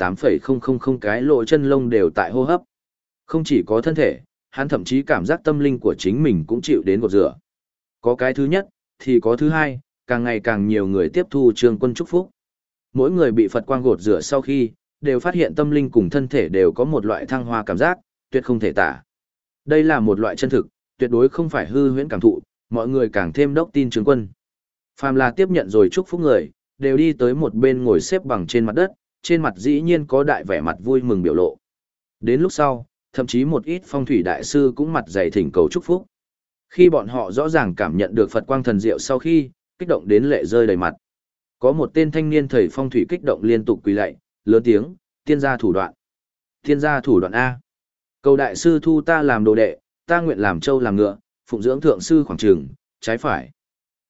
48,000 cái lỗ chân lông đều tại hô hấp. Không chỉ có thân thể, hắn thậm chí cảm giác tâm linh của chính mình cũng chịu đến gột rửa. Có cái thứ nhất, thì có thứ hai, càng ngày càng nhiều người tiếp thu Trương Quân chúc phúc. Mỗi người bị Phật quang gột rửa sau khi, đều phát hiện tâm linh cùng thân thể đều có một loại thăng hoa cảm giác, tuyệt không thể tả. Đây là một loại chân thực, tuyệt đối không phải hư huyễn cảm thụ, mọi người càng thêm đốc tin Trương Quân. Phàm là tiếp nhận rồi chúc phúc người, đều đi tới một bên ngồi xếp bằng trên mặt đất, trên mặt dĩ nhiên có đại vẻ mặt vui mừng biểu lộ. Đến lúc sau, thậm chí một ít phong thủy đại sư cũng mặt dày thỉnh cầu chúc phúc. Khi bọn họ rõ ràng cảm nhận được Phật quang thần diệu sau khi, kích động đến lệ rơi đầy mặt. Có một tên thanh niên thầy phong thủy kích động liên tục quỳ lạy, lớn tiếng, tiên gia thủ đoạn. Tiên gia thủ đoạn A. Cầu đại sư thu ta làm đồ đệ, ta nguyện làm trâu làm ngựa, phụng dưỡng thượng sư khoảng trường, trái phải.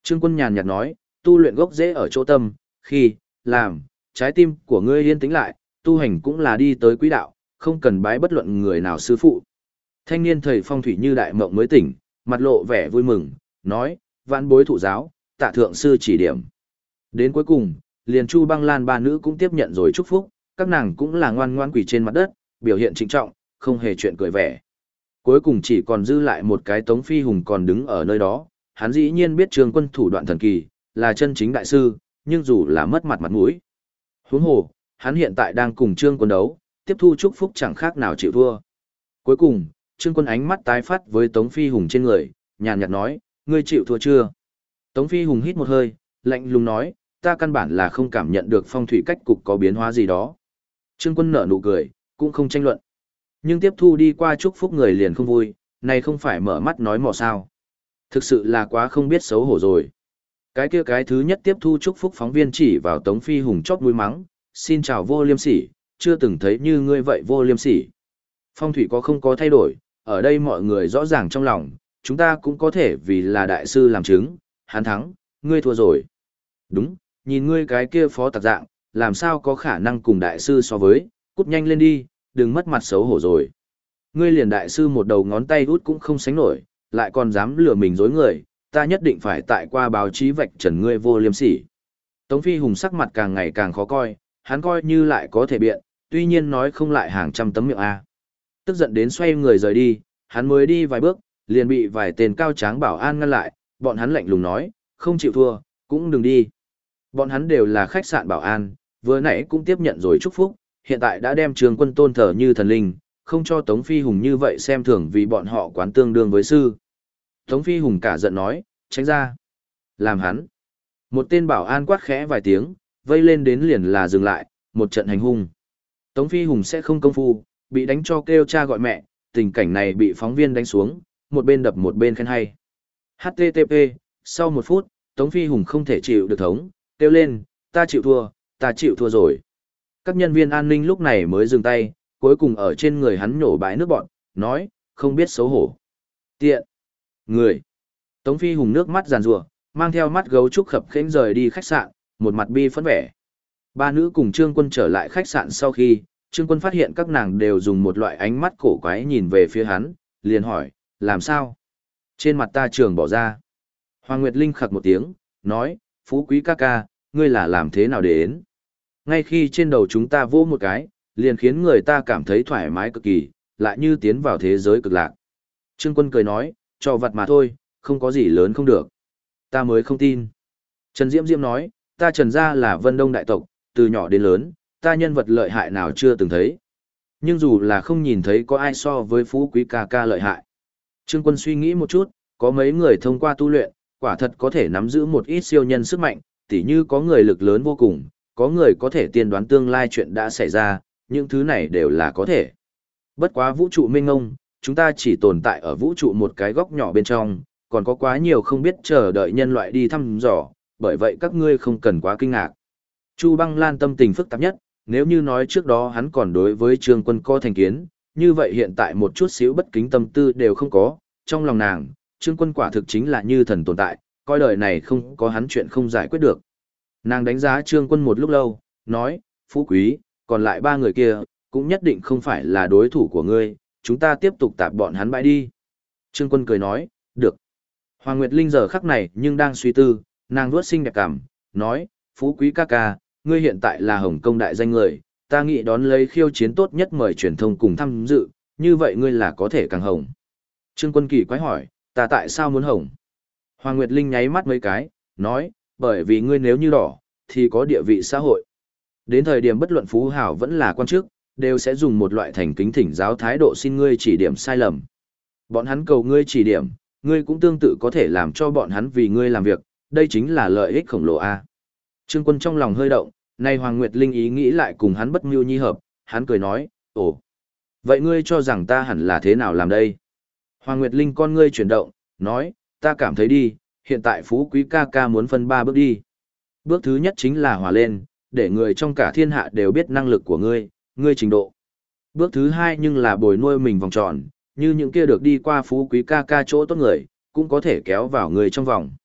Trương Quân nhàn nhạt nói, tu luyện gốc rễ ở chỗ tâm, khi, làm, trái tim của ngươi yên tĩnh lại, tu hành cũng là đi tới quỹ đạo, không cần bái bất luận người nào sư phụ. Thanh niên thầy phong thủy như đại mộng mới tỉnh, mặt lộ vẻ vui mừng, nói, vãn bối thụ giáo, tạ thượng sư chỉ điểm. Đến cuối cùng, liền Chu Băng Lan ba nữ cũng tiếp nhận rồi chúc phúc, các nàng cũng là ngoan ngoan quỳ trên mặt đất, biểu hiện trịnh trọng, không hề chuyện cười vẻ. Cuối cùng chỉ còn dư lại một cái Tống Phi Hùng còn đứng ở nơi đó, hắn dĩ nhiên biết Trương Quân thủ đoạn thần kỳ, là chân chính đại sư, nhưng dù là mất mặt mặt mũi. Huống hồ, hắn hiện tại đang cùng Trương Quân đấu, tiếp thu chúc phúc chẳng khác nào chịu thua. Cuối cùng, Trương Quân ánh mắt tái phát với Tống Phi Hùng trên người, nhàn nhạt nói, ngươi chịu thua chưa? Tống Phi Hùng hít một hơi, lạnh lùng nói, ta căn bản là không cảm nhận được phong thủy cách cục có biến hóa gì đó. Trương Quân nở nụ cười, cũng không tranh luận. Nhưng tiếp thu đi qua chúc phúc người liền không vui, này không phải mở mắt nói mò sao. Thực sự là quá không biết xấu hổ rồi. Cái kia cái thứ nhất tiếp thu chúc phúc phóng viên chỉ vào Tống Phi Hùng chót mũi mắng, xin chào vô liêm sỉ, chưa từng thấy như ngươi vậy vô liêm sỉ. Phong thủy có không có thay đổi, ở đây mọi người rõ ràng trong lòng, chúng ta cũng có thể vì là đại sư làm chứng, hắn thắng, ngươi thua rồi. Đúng, nhìn ngươi cái kia phó tạc dạng, làm sao có khả năng cùng đại sư so với, cút nhanh lên đi, đừng mất mặt xấu hổ rồi. Ngươi liền đại sư một đầu ngón tay út cũng không sánh nổi, lại còn dám lừa mình dối người, ta nhất định phải tại qua báo chí vạch trần ngươi vô liêm sỉ. Tống Phi Hùng sắc mặt càng ngày càng khó coi, hắn coi như lại có thể biện, tuy nhiên nói không lại hàng trăm tấm miệng A. Tức giận đến xoay người rời đi, hắn mới đi vài bước, liền bị vài tên cao tráng bảo an ngăn lại, bọn hắn lạnh lùng nói, không chịu thua, cũng đừng đi. Bọn hắn đều là khách sạn bảo an, vừa nãy cũng tiếp nhận rồi chúc phúc, hiện tại đã đem Trương Quân tôn thờ như thần linh, không cho Tống Phi Hùng như vậy xem thường vì bọn họ quán tương đương với sư. Tống Phi Hùng cả giận nói, tránh ra. Làm hắn. Một tên bảo an quát khẽ vài tiếng, vây lên đến liền là dừng lại, một trận hành hung. Tống Phi Hùng sẽ không công phu, bị đánh cho kêu cha gọi mẹ, tình cảnh này bị phóng viên đánh xuống, một bên đập một bên khen hay. HTTP, sau một phút, Tống Phi Hùng không thể chịu được thống, kêu lên, ta chịu thua rồi. Các nhân viên an ninh lúc này mới dừng tay, cuối cùng ở trên người hắn nhổ bãi nước bọn, nói, không biết xấu hổ. Tiện. Người. Tống Phi Hùng nước mắt giàn rủa, mang theo mắt gấu trúc khập khẽnh rời đi khách sạn, một mặt bi phẫn vẻ. Ba nữ cùng Trương Quân trở lại khách sạn sau khi, Trương Quân phát hiện các nàng đều dùng một loại ánh mắt cổ quái nhìn về phía hắn, liền hỏi, làm sao? Trên mặt ta trường bỏ ra. Hoàng Nguyệt Linh khặc một tiếng, nói, phú quý ca ca, ngươi là làm thế nào để đến? Ngay khi trên đầu chúng ta vỗ một cái, liền khiến người ta cảm thấy thoải mái cực kỳ, lại như tiến vào thế giới cực lạc. Trương Quân cười nói, trò vặt mà thôi, không có gì lớn không được. Ta mới không tin. Trần Diễm Diễm nói, ta Trần gia là Vân Đông đại tộc, từ nhỏ đến lớn, ta nhân vật lợi hại nào chưa từng thấy. Nhưng dù là không nhìn thấy có ai so với phú quý ca ca lợi hại. Trương Quân suy nghĩ một chút, có mấy người thông qua tu luyện, quả thật có thể nắm giữ một ít siêu nhân sức mạnh, tỉ như có người lực lớn vô cùng, có người có thể tiên đoán tương lai chuyện đã xảy ra, những thứ này đều là có thể. Bất quá vũ trụ mênh mông, chúng ta chỉ tồn tại ở vũ trụ một cái góc nhỏ bên trong, còn có quá nhiều không biết chờ đợi nhân loại đi thăm dò, bởi vậy các ngươi không cần quá kinh ngạc. Chu Băng Lan tâm tình phức tạp nhất, nếu như nói trước đó hắn còn đối với Trương Quân có thành kiến, như vậy hiện tại một chút xíu bất kính tâm tư đều không có, trong lòng nàng, Trương Quân quả thực chính là như thần tồn tại, coi đời này không có hắn chuyện không giải quyết được. Nàng đánh giá Trương Quân một lúc lâu, nói, phú quý, còn lại ba người kia, cũng nhất định không phải là đối thủ của ngươi, chúng ta tiếp tục tạp bọn hắn bãi đi. Trương Quân cười nói, được. Hoàng Nguyệt Linh giờ khắc này nhưng đang suy tư, nàng vuốt xinh đẹp cảm, nói, phú quý ca ca, ngươi hiện tại là Hồng Công đại danh người, ta nghĩ đón lấy khiêu chiến tốt nhất mời truyền thông cùng tham dự, như vậy ngươi là có thể càng hồng. Trương Quân kỳ quái hỏi, ta tại sao muốn hồng? Hoàng Nguyệt Linh nháy mắt mấy cái, nói, bởi vì ngươi nếu như đỏ, thì có địa vị xã hội. Đến thời điểm bất luận phú hào vẫn là quan chức, đều sẽ dùng một loại thành kính thỉnh giáo thái độ xin ngươi chỉ điểm sai lầm. Bọn hắn cầu ngươi chỉ điểm, ngươi cũng tương tự có thể làm cho bọn hắn vì ngươi làm việc, đây chính là lợi ích khổng lồ a. Trương Quân trong lòng hơi động, nay Hoàng Nguyệt Linh ý nghĩ lại cùng hắn bất mưu nhi hợp, hắn cười nói, ồ, vậy ngươi cho rằng ta hẳn là thế nào làm đây? Hoàng Nguyệt Linh con ngươi chuyển động, nói, ta cảm thấy đi, hiện tại phú quý ca ca muốn phân ba bước đi. Bước thứ nhất chính là hòa lên, để người trong cả thiên hạ đều biết năng lực của ngươi, ngươi trình độ. Bước thứ hai nhưng là bồi nuôi mình vòng tròn, như những kia được đi qua phú quý ca ca chỗ tốt người, cũng có thể kéo vào người trong vòng.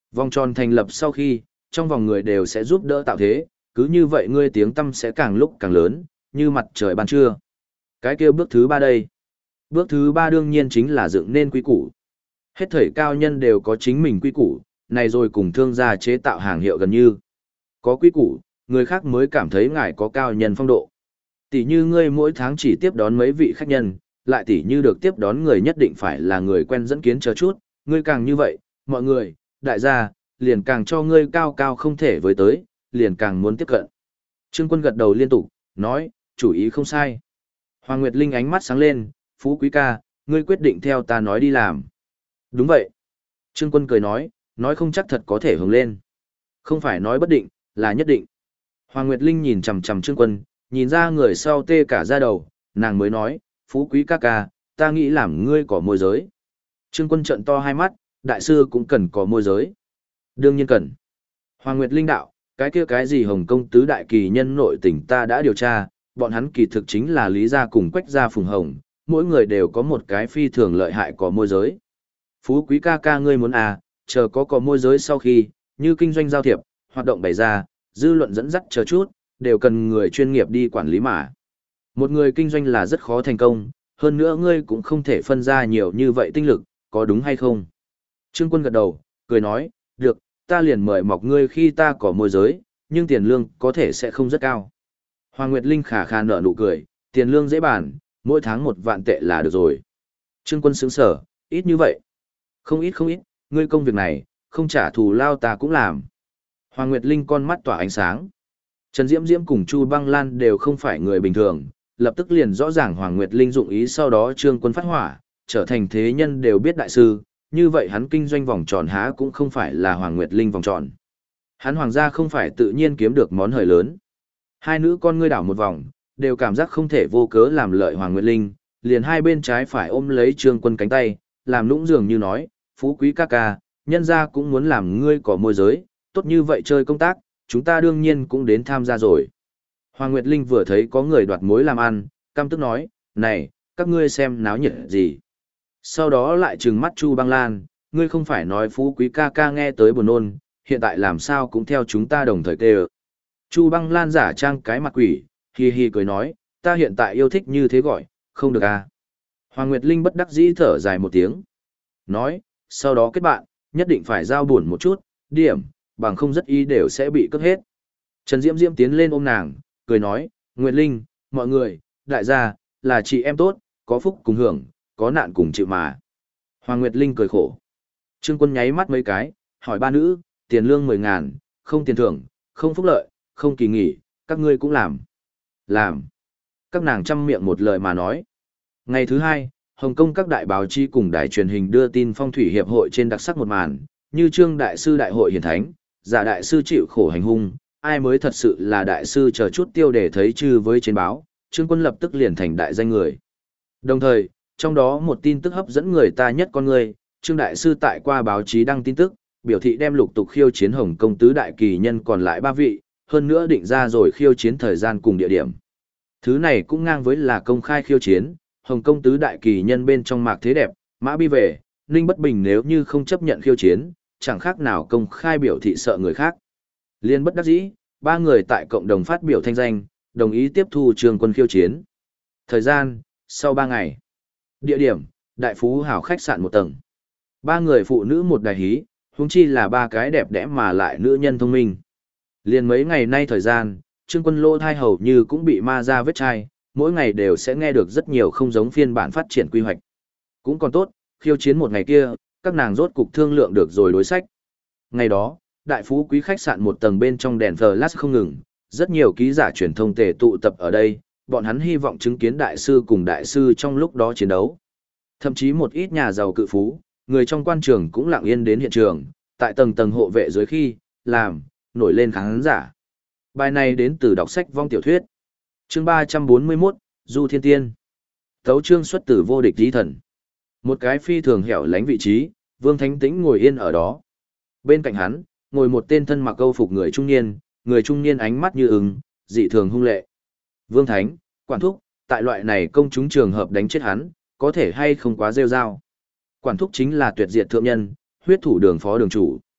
Vòng tròn thành lập sau khi, trong vòng người đều sẽ giúp đỡ tạo thế, cứ như vậy ngươi tiếng tăm sẽ càng lúc càng lớn, như mặt trời ban trưa. Cái kia bước thứ ba đây. Bước thứ ba đương nhiên chính là dựng nên quy củ. Hết thảy cao nhân đều có chính mình quy củ, này rồi cùng thương gia chế tạo hàng hiệu gần như. Có quy củ, người khác mới cảm thấy ngài có cao nhân phong độ. Tỷ như ngươi mỗi tháng chỉ tiếp đón mấy vị khách nhân, lại tỷ như được tiếp đón người nhất định phải là người quen dẫn kiến chờ chút, ngươi càng như vậy, mọi người, đại gia, liền càng cho ngươi cao cao không thể với tới, liền càng muốn tiếp cận. Trương Quân gật đầu liên tục, nói, chủ ý không sai. Hoàng Nguyệt Linh ánh mắt sáng lên, Phú Quý ca, ngươi quyết định theo ta nói đi làm. Đúng vậy. Trương Quân cười nói không chắc thật có thể hướng lên. Không phải nói bất định, là nhất định. Hoàng Nguyệt Linh nhìn chằm chằm Trương Quân, nhìn ra người sau tê cả da đầu, nàng mới nói, Phú Quý ca ca, ta nghĩ làm ngươi có môi giới. Trương Quân trợn to hai mắt, đại sư cũng cần có môi giới. Đương nhiên cần. Hoàng Nguyệt Linh đạo, cái kia cái gì Hồng Công tứ đại kỳ nhân nội tình ta đã điều tra, bọn hắn kỳ thực chính là Lý gia cùng Quách gia Phùng Hồng, mỗi người đều có một cái phi thường lợi hại có môi giới. Phú Quý ca ca ngươi muốn à, chờ có môi giới sau khi, như kinh doanh giao thiệp, hoạt động bày ra, dư luận dẫn dắt chờ chút, đều cần người chuyên nghiệp đi quản lý mà. Một người kinh doanh là rất khó thành công, hơn nữa ngươi cũng không thể phân ra nhiều như vậy tinh lực, có đúng hay không? Trương Quân gật đầu, cười nói, được, ta liền mời mọc ngươi khi ta có môi giới, nhưng tiền lương có thể sẽ không rất cao. Hoàng Nguyệt Linh khả khả nở nụ cười, tiền lương dễ bàn, mỗi tháng 1 vạn tệ là được rồi. Trương Quân sững sờ, ít như vậy. Không ít, ngươi công việc này, không trả thù lao ta cũng làm. Hoàng Nguyệt Linh con mắt tỏa ánh sáng. Trần Diễm Diễm cùng Chu Băng Lan đều không phải người bình thường, lập tức liền rõ ràng Hoàng Nguyệt Linh dụng ý, sau đó Trương Quân phát hỏa, trở thành thế nhân đều biết đại sư, như vậy hắn kinh doanh vòng tròn há cũng không phải là Hoàng Nguyệt Linh vòng tròn. Hắn hoàng gia không phải tự nhiên kiếm được món hời lớn. Hai nữ con ngươi đảo một vòng, đều cảm giác không thể vô cớ làm lợi Hoàng Nguyệt Linh, liền hai bên trái phải ôm lấy Trương Quân cánh tay, làm nũng dường như nói, Phú Quý ca ca, nhân gia cũng muốn làm ngươi có môi giới, tốt như vậy chơi công tác, chúng ta đương nhiên cũng đến tham gia rồi. Hoàng Nguyệt Linh vừa thấy có người đoạt mối làm ăn, căm tức nói, này, các ngươi xem náo nhiệt gì. Sau đó lại trừng mắt Chu Băng Lan, ngươi không phải nói Phú Quý ca ca nghe tới buồn nôn, hiện tại làm sao cũng theo chúng ta đồng thời kê ợ. Chu Băng Lan giả trang cái mặt quỷ, hi hi cười nói, ta hiện tại yêu thích như thế gọi, không được à. Hoàng Nguyệt Linh bất đắc dĩ thở dài một tiếng. Nói, sau đó kết bạn, nhất định phải giao buồn một chút, điểm, bằng không rất ý đều sẽ bị cướp hết. Trần Diễm Diễm tiến lên ôm nàng, cười nói, Nguyệt Linh, mọi người, đại gia, là chị em tốt, có phúc cùng hưởng, có nạn cùng chịu mà. Hoàng Nguyệt Linh cười khổ. Trương Quân nháy mắt mấy cái, hỏi ba nữ, tiền lương 10.000, không tiền thưởng, không phúc lợi, không kỳ nghỉ, các ngươi cũng làm. Làm. Các nàng chăm miệng một lời mà nói. Ngày thứ hai, Hồng Kông các đại báo chí cùng đài truyền hình đưa tin phong thủy hiệp hội trên đặc sắc một màn, như Trương Đại sư Đại hội hiển thánh, Giả Đại sư chịu khổ hành hung, ai mới thật sự là Đại sư chờ chút tiêu để thấy chư với trên báo, Trương Quân lập tức liền thành đại danh người. Đồng thời, trong đó một tin tức hấp dẫn người ta nhất con người, Trương Đại sư tại qua báo chí đăng tin tức, biểu thị đem lục tục khiêu chiến Hồng Kông tứ đại kỳ nhân còn lại 3 vị, hơn nữa định ra rồi khiêu chiến thời gian cùng địa điểm. Thứ này cũng ngang với là công khai khiêu chiến, Hồng Kông tứ đại kỳ nhân bên trong Mạc Thế Đẹp, Mã Bi Về, Ninh Bất Bình nếu như không chấp nhận khiêu chiến, chẳng khác nào công khai biểu thị sợ người khác. Liên bất đắc dĩ, 3 người tại cộng đồng phát biểu thanh danh, đồng ý tiếp thu Trương Quân khiêu chiến. Thời gian, sau 3 ngày. Địa điểm, Đại Phú Hảo khách sạn 1 tầng. 3 người phụ nữ một đài hí, huống chi là 3 cái đẹp đẽ mà lại nữ nhân thông minh. Liên mấy ngày nay thời gian, Trương Quân lỗ thai hầu như cũng bị ma ra vết chai, mỗi ngày đều sẽ nghe được rất nhiều không giống phiên bản phát triển quy hoạch. Cũng còn tốt, khiêu chiến một ngày kia, các nàng rốt cục thương lượng được rồi đối sách. Ngày đó, Đại Phú Quý khách sạn 1 tầng bên trong đèn flash không ngừng, rất nhiều ký giả truyền thông tề tụ tập ở đây, bọn hắn hy vọng chứng kiến đại sư cùng đại sư trong lúc đó chiến đấu. Thậm chí một ít nhà giàu cự phú, người trong quan trường cũng lặng yên đến hiện trường, tại tầng tầng hộ vệ dưới khi, làm, nổi lên khán giả. Bài này đến từ đọc sách vong tiểu thuyết. Chương 341, Du Thiên Tiên. Tấu chương xuất từ vô địch di thần. Một cái phi thường hẻo lánh vị trí, Vương Thánh Tĩnh ngồi yên ở đó. Bên cạnh hắn, ngồi một tên thân mặc câu phục người trung niên ánh mắt như ứng, dị thường hung lệ. Vương Thánh, quản thúc, tại loại này công chúng trường hợp đánh chết hắn, có thể hay không quá rêu rao. Quản thúc chính là tuyệt diệt thượng nhân, huyết thủ đường phó đường chủ.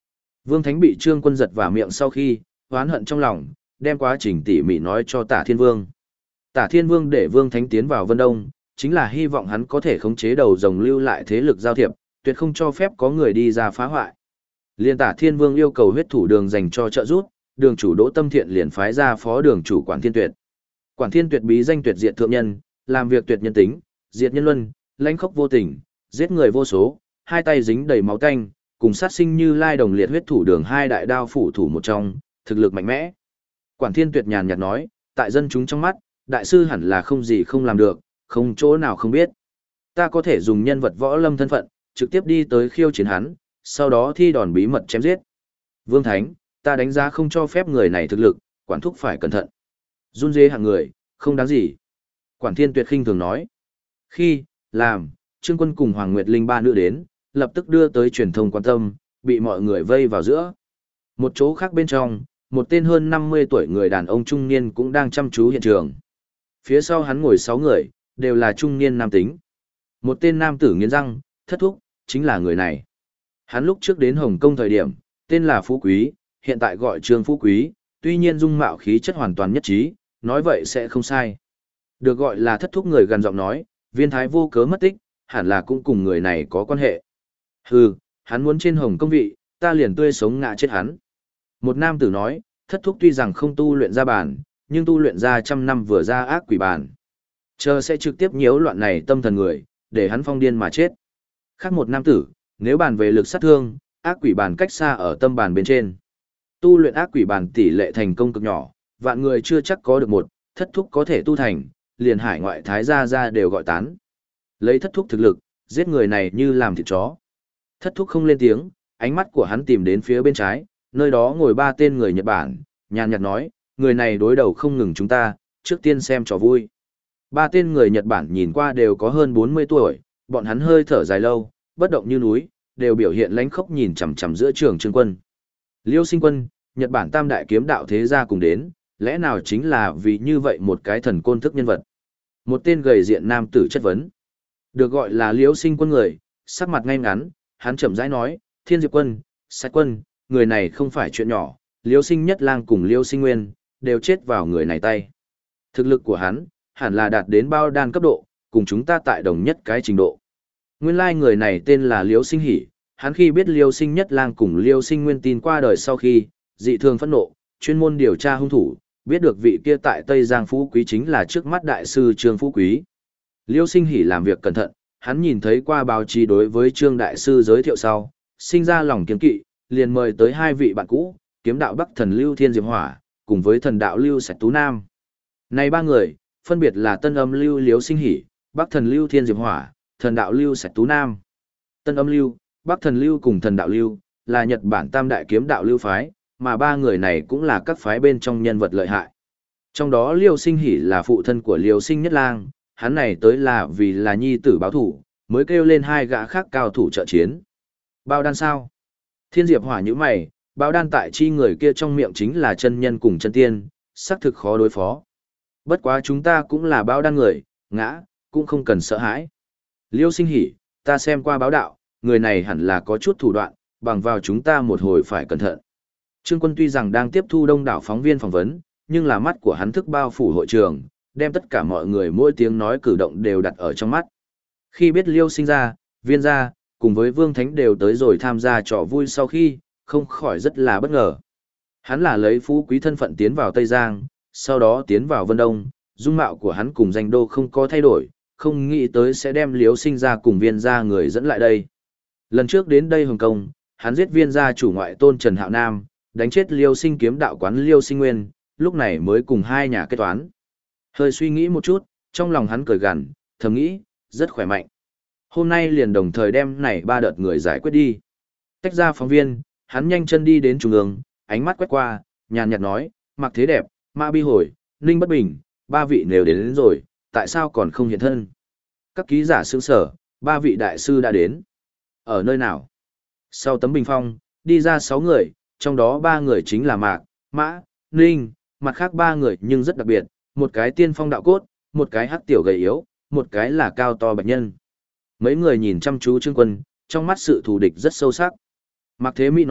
Vương Thánh bị Trương Quân giật vào miệng sau khi, oán hận trong lòng, đem quá trình tỉ mỉ nói cho Tả Thiên Vương. Tả Thiên Vương để Vương Thánh tiến vào Vân Đông, chính là hy vọng hắn có thể khống chế đầu rồng lưu lại thế lực giao thiệp, tuyệt không cho phép có người đi ra phá hoại. Liên Tả Thiên Vương yêu cầu huyết thủ đường dành cho trợ giúp, đường chủ Đỗ Tâm Thiện liền phái ra phó đường chủ Quản Thiên Tuyệt. Quản Thiên Tuyệt bí danh tuyệt diệt thượng nhân, làm việc tuyệt nhân tính, diệt nhân luân, lãnh khốc vô tình, giết người vô số, hai tay dính đầy máu tanh, cùng sát sinh như lai đồng liệt huyết thủ đường hai đại đao phủ thủ một trong, thực lực mạnh mẽ. Quản Thiên Tuyệt nhàn nhạt nói, tại dân chúng trong mắt, đại sư hẳn là không gì không làm được, không chỗ nào không biết. Ta có thể dùng nhân vật võ lâm thân phận, trực tiếp đi tới khiêu chiến hắn, sau đó thi đòn bí mật chém giết. Vương Thánh, ta đánh giá không cho phép người này thực lực, quản thúc phải cẩn thận. Run dế hạng người, không đáng gì. Quản Thiên Tuyệt khinh thường nói. Khi, làm, Trương Quân cùng Hoàng Nguyệt Linh ba nữ đến, lập tức đưa tới truyền thông quan tâm, bị mọi người vây vào giữa. Một chỗ khác bên trong, một tên hơn 50 tuổi người đàn ông trung niên cũng đang chăm chú hiện trường. Phía sau hắn ngồi 6 người, đều là trung niên nam tính. Một tên nam tử nghiến răng, thất thúc, chính là người này. Hắn lúc trước đến Hồng Kông thời điểm, tên là Phú Quý, hiện tại gọi Trương Phú Quý, tuy nhiên dung mạo khí chất hoàn toàn nhất trí, nói vậy sẽ không sai. Được gọi là thất thúc người gần giọng nói, Viên Thái vô cớ mất tích, hẳn là cũng cùng người này có quan hệ. Hừ, hắn muốn trên Hồng Công vị, ta liền tươi sống ngã chết hắn. Một nam tử nói, thất thúc tuy rằng không tu luyện ra bản, nhưng tu luyện ra trăm năm vừa ra ác quỷ bản. Chờ sẽ trực tiếp nhiễu loạn này tâm thần người, để hắn phong điên mà chết. Khác một nam tử, nếu bàn về lực sát thương, ác quỷ bản cách xa ở tâm bàn bên trên. Tu luyện ác quỷ bản tỷ lệ thành công cực nhỏ, vạn người chưa chắc có được một, thất thúc có thể tu thành, liền hải ngoại thái gia đều gọi tán. Lấy thất thúc thực lực, giết người này như làm thịt chó. Thất thúc không lên tiếng, ánh mắt của hắn tìm đến phía bên trái, nơi đó ngồi 3 tên người Nhật Bản, nhàn nhạt nói, người này đối đầu không ngừng chúng ta, trước tiên xem trò vui. 3 tên người Nhật Bản nhìn qua đều có hơn 40 tuổi, bọn hắn hơi thở dài lâu, bất động như núi, đều biểu hiện lãnh khốc nhìn chằm chằm giữa trường Trương Quân. Liêu Sinh Quân, Nhật Bản tam đại kiếm đạo thế gia cùng đến, lẽ nào chính là vì như vậy một cái thần côn thức nhân vật. Một tên gầy diện nam tử chất vấn. Được gọi là Liêu Sinh Quân người, sắc mặt ngay ngắn, hắn chậm rãi nói, Thiên Diệp Quân, Sách Quân, người này không phải chuyện nhỏ, Liêu Sinh Nhất Lang cùng Liêu Sinh Nguyên, đều chết vào người này tay. Thực lực của hắn, hẳn là đạt đến bao đan cấp độ, cùng chúng ta tại đồng nhất cái trình độ. Nguyên lai người này tên là Liêu Sinh Hỷ, hắn khi biết Liêu Sinh Nhất Lang cùng Liêu Sinh Nguyên tin qua đời sau khi, dị thường phẫn nộ, chuyên môn điều tra hung thủ, biết được vị kia tại Tây Giang Phú Quý chính là trước mắt đại sư Trương Phú Quý. Liêu Sinh Hỷ làm việc cẩn thận, hắn nhìn thấy qua báo chí đối với Trương đại sư giới thiệu sau, sinh ra lòng kiêng kỵ, liền mời tới 2 vị bạn cũ, kiếm đạo Bắc thần Lưu Thiên Diệp Hỏa, cùng với thần đạo Lưu Sạch Tú Nam. Này 3 người, phân biệt là Tân Âm Lưu Liêu Sinh Hỷ, Bắc thần Lưu Thiên Diệp Hỏa, thần đạo Lưu Sạch Tú Nam. Tân Âm Lưu, Bắc thần Lưu cùng thần đạo Lưu, là Nhật Bản tam đại kiếm đạo lưu phái, mà 3 người này cũng là các phái bên trong nhân vật lợi hại. Trong đó Liêu Sinh Hỷ là phụ thân của Liêu Sinh Nhất Lang, hắn này tới là vì là nhi tử báo thủ, mới kêu lên 2 gã khác cao thủ trợ chiến. Bao đan sao? Thiên Diệp Hỏa như mày, bao đan tại chi người kia trong miệng chính là chân nhân cùng chân tiên, xác thực khó đối phó. Bất quá chúng ta cũng là bao đan người, ngã, cũng không cần sợ hãi. Liêu Sinh Hỷ, ta xem qua báo đạo, người này hẳn là có chút thủ đoạn, bằng vào chúng ta một hồi phải cẩn thận. Trương Quân tuy rằng đang tiếp thu đông đảo phóng viên phỏng vấn, nhưng là mắt của hắn thức bao phủ hội trường, đem tất cả mọi người mỗi tiếng nói cử động đều đặt ở trong mắt. Khi biết Liêu Sinh ra, Viên gia, cùng với Vương Thánh đều tới rồi tham gia trò vui sau khi, không khỏi rất là bất ngờ. Hắn là lấy Phú Quý thân phận tiến vào Tây Giang, sau đó tiến vào Vân Đông, dung mạo của hắn cùng danh đô không có thay đổi, không nghĩ tới sẽ đem Liêu Sinh ra cùng Viên gia người dẫn lại đây. Lần trước đến đây Hồng Kông, hắn giết Viên gia chủ ngoại tôn Trần Hạo Nam, đánh chết Liêu Sinh kiếm đạo quán Liêu Sinh Nguyên, lúc này mới cùng 2 nhà kết toán. Hơi suy nghĩ một chút, trong lòng hắn cười gằn, thầm nghĩ, rất khỏe mạnh. Hôm nay liền đồng thời đem này 3 đợt người giải quyết đi. Tách ra phóng viên, hắn nhanh chân đi đến trung ương, ánh mắt quét qua, nhàn nhạt nói, Mạc Thế Đẹp, Mã Bi Hồi, Ninh Bất Bình, 3 vị đều đến rồi, tại sao còn không hiện thân? Các ký giả sững sở, 3 vị đại sư đã đến. Ở nơi nào? Sau tấm bình phong, đi ra 6 người, trong đó 3 người chính là Mạc, Mã, Ninh, mặt khác 3 người nhưng rất đặc biệt, một cái tiên phong đạo cốt, một cái hắc tiểu gầy yếu, một cái là cao to bạch nhân. Mấy người nhìn chăm chú Trương Quân, trong mắt sự thù địch rất sâu sắc. Mạc Thế Mỹ nói,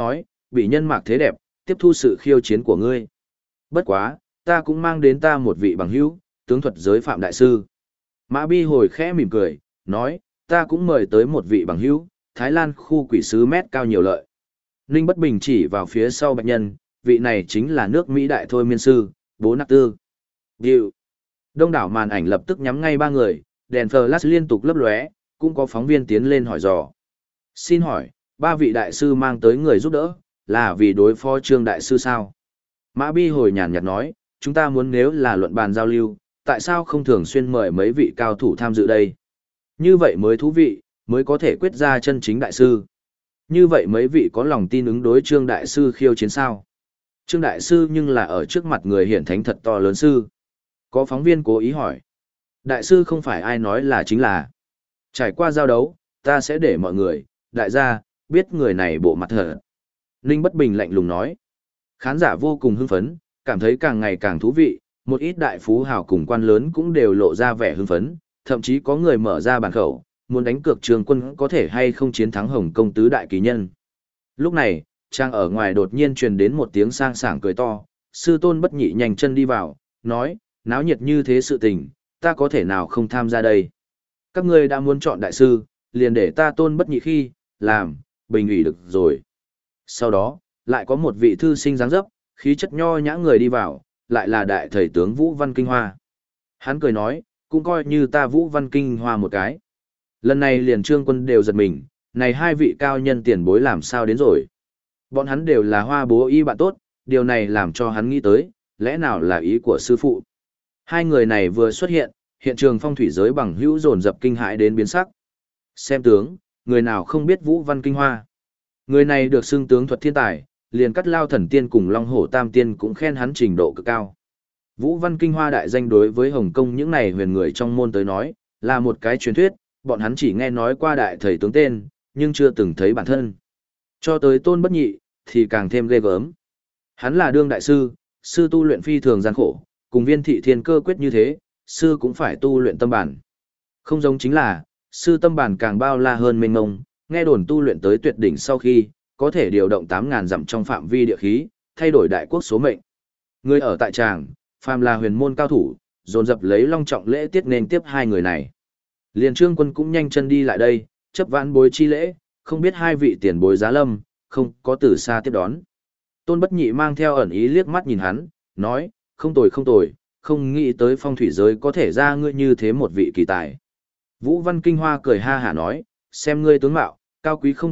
bị nhân mạc thế đẹp, tiếp thu sự khiêu chiến của ngươi. Bất quá, ta cũng mang đến ta một vị bằng hữu, tướng thuật giới Phạm Đại Sư. Mã Bi hồi khẽ mỉm cười, nói, ta cũng mời tới một vị bằng hữu, Thái Lan khu quỷ sứ mét cao nhiều lợi. Ninh Bất Bình chỉ vào phía sau bạch nhân, vị này chính là nước Mỹ đại thôi miên sư, Bố Nặc Tư. Điệu. Đông đảo màn ảnh lập tức nhắm ngay ba người, đèn flash liên tục lấp lóe, cũng có phóng viên tiến lên hỏi dò. Xin hỏi, ba vị đại sư mang tới người giúp đỡ, là vì đối phó Trương đại sư sao? Mã Bi hồi nhàn nhạt nói, chúng ta muốn nếu là luận bàn giao lưu, tại sao không thường xuyên mời mấy vị cao thủ tham dự đây? Như vậy mới thú vị, mới có thể quyết ra chân chính đại sư. Như vậy mấy vị có lòng tin ứng đối Trương đại sư khiêu chiến sao? Trương đại sư nhưng là ở trước mặt người hiển thánh thật to lớn sư. Có phóng viên cố ý hỏi. Đại sư không phải ai nói là chính là. Trải qua giao đấu, ta sẽ để mọi người, đại gia, biết người này bộ mặt thật. Ninh Bất Bình lạnh lùng nói. Khán giả vô cùng hưng phấn, cảm thấy càng ngày càng thú vị, một ít đại phú hào cùng quan lớn cũng đều lộ ra vẻ hưng phấn, thậm chí có người mở ra bàn khẩu, muốn đánh cược Trường Quân có thể hay không chiến thắng Hồng Công tứ đại kỳ nhân. Lúc này, trang ở ngoài đột nhiên truyền đến một tiếng sang sảng cười to, sư Tôn Bất Nhị nhanh chân đi vào, nói, náo nhiệt như thế sự tình, ta có thể nào không tham gia đây. Các ngươi đã muốn chọn đại sư, liền để ta Tôn Bất Nhị khi, làm, bình ủy được rồi. Sau đó, lại có một vị thư sinh dáng dấp, khí chất nho nhã người đi vào, lại là đại thầy tướng Vũ Văn Kinh Hoa. Hắn cười nói, cũng coi như ta Vũ Văn Kinh Hoa một cái. Lần này liền Trương Quân đều giật mình, này hai vị cao nhân tiền bối làm sao đến rồi. Bọn hắn đều là Hoa bố y bạn tốt, điều này làm cho hắn nghĩ tới, lẽ nào là ý của sư phụ. Hai người này vừa xuất hiện, hiện trường phong thủy giới bằng hữu dồn dập kinh hãi đến biến sắc. Xem tướng, người nào không biết Vũ Văn Kinh Hoa. Người này được xưng tướng thuật thiên tài, liền Cắt Lao Thần Tiên cùng Long Hổ Tam Tiên cũng khen hắn trình độ cực cao. Vũ Văn Kinh Hoa đại danh đối với Hồng Kông những này huyền người trong môn tới nói, là một cái truyền thuyết, bọn hắn chỉ nghe nói qua đại thầy tướng tên, nhưng chưa từng thấy bản thân. Cho tới Tôn Bất Nhị, thì càng thêm ghê gớm. Hắn là đương đại sư, sư tu luyện phi thường gian khổ, cùng Viên Thị Thiên Cơ quyết như thế, sư cũng phải tu luyện tâm bản. Không giống chính là, sư tâm bản càng bao la hơn mênh mông, nghe đồn tu luyện tới tuyệt đỉnh sau khi, có thể điều động 8.000 dặm trong phạm vi địa khí, thay đổi đại quốc số mệnh. Người ở tại tràng, phàm là huyền môn cao thủ, dồn dập lấy long trọng lễ tiết nên tiếp hai người này. Liền Trương Quân cũng nhanh chân đi lại đây, chấp vãn bối chi lễ, không biết hai vị tiền bối giá lâm, không có từ xa tiếp đón. Tôn Bất Nhị mang theo ẩn ý liếc mắt nhìn hắn, nói, không tồi, không nghĩ tới phong thủy giới có thể ra ngươi như thế một vị kỳ tài. Vũ Văn Kinh Hoa cười ha hả nói, xem ngươi tướng mạo, cao quý không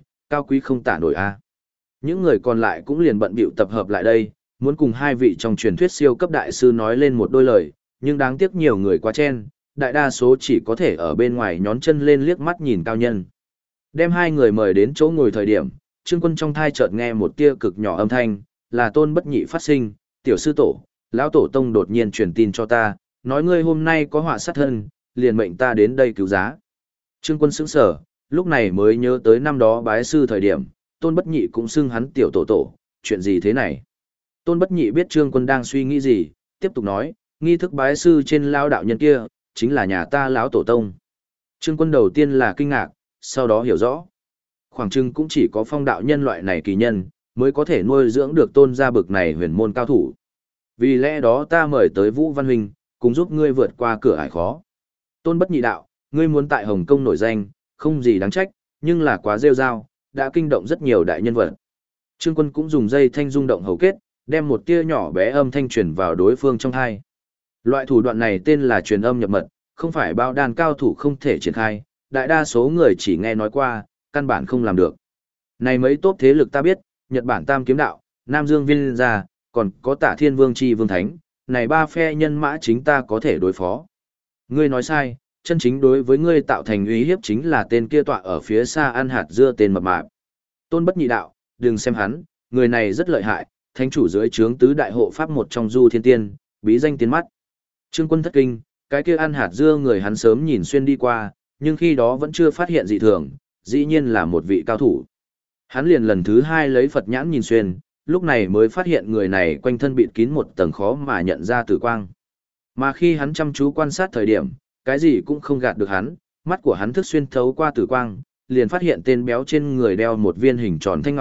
tả nổi a. Những người còn lại cũng liền bận bịu tập hợp lại đây, muốn cùng hai vị trong truyền thuyết siêu cấp đại sư nói lên một đôi lời, nhưng đáng tiếc nhiều người quá chen, đại đa số chỉ có thể ở bên ngoài nhón chân lên liếc mắt nhìn cao nhân. Đem hai người mời đến chỗ ngồi thời điểm, Trương Quân trong thai chợt nghe một tia cực nhỏ âm thanh, là Tôn Bất Nhị phát sinh, tiểu sư tổ, lão tổ tông đột nhiên truyền tin cho ta, nói ngươi hôm nay có họa sát thân, liền mệnh ta đến đây cứu giá. Trương Quân sững sờ, lúc này mới nhớ tới năm đó bái sư thời điểm, Tôn Bất Nhị cũng xưng hắn tiểu tổ tổ, chuyện gì thế này? Tôn Bất Nhị biết Trương Quân đang suy nghĩ gì, tiếp tục nói, nghi thức bái sư trên lão đạo nhân kia, chính là nhà ta lão tổ tông. Trương Quân đầu tiên là kinh ngạc, sau đó hiểu rõ. Khoảng chừng cũng chỉ có Phong đạo nhân loại này kỳ nhân, mới có thể nuôi dưỡng được Tôn gia bực này huyền môn cao thủ. Vì lẽ đó ta mời tới Vũ Văn Huynh, cùng giúp ngươi vượt qua cửa ải khó. Tôn Bất Nhị đạo, ngươi muốn tại Hồng Kông nổi danh, không gì đáng trách, nhưng là quá rêu rao, đã kinh động rất nhiều đại nhân vật. Trương Quân cũng dùng dây thanh rung động hầu kết, đem một tia nhỏ bé âm thanh truyền vào đối phương trong tai. Loại thủ đoạn này tên là truyền âm nhập mật, không phải bao đàn cao thủ không thể triển khai, đại đa số người chỉ nghe nói qua, căn bản không làm được. Này mấy tốt thế lực ta biết, Nhật Bản Tam Kiếm Đạo, Nam Dương Viên Gia, còn có Tả Thiên Vương Chi Vương Thánh, này ba phe nhân mã chính ta có thể đối phó. Ngươi nói sai, chân chính đối với ngươi tạo thành uy hiếp chính là tên kia tọa ở phía xa ăn hạt dưa tên mập mạp. Tôn Bất Nhị đạo, đừng xem hắn, người này rất lợi hại, thánh chủ dưới trướng tứ đại hộ pháp một trong Du Thiên Tiên, bí danh tiến mắt. Trương Quân thất kinh, cái kia ăn hạt dưa người hắn sớm nhìn xuyên đi qua, nhưng khi đó vẫn chưa phát hiện dị thường, dĩ nhiên là một vị cao thủ. Hắn liền lần thứ hai lấy Phật nhãn nhìn xuyên, lúc này mới phát hiện người này quanh thân bịt kín một tầng khó mà nhận ra tử quang. Mà khi hắn chăm chú quan sát thời điểm, cái gì cũng không gạt được hắn, mắt của hắn thức xuyên thấu qua tử quang, liền phát hiện tên béo trên người đeo một viên hình tròn thanh ngọc,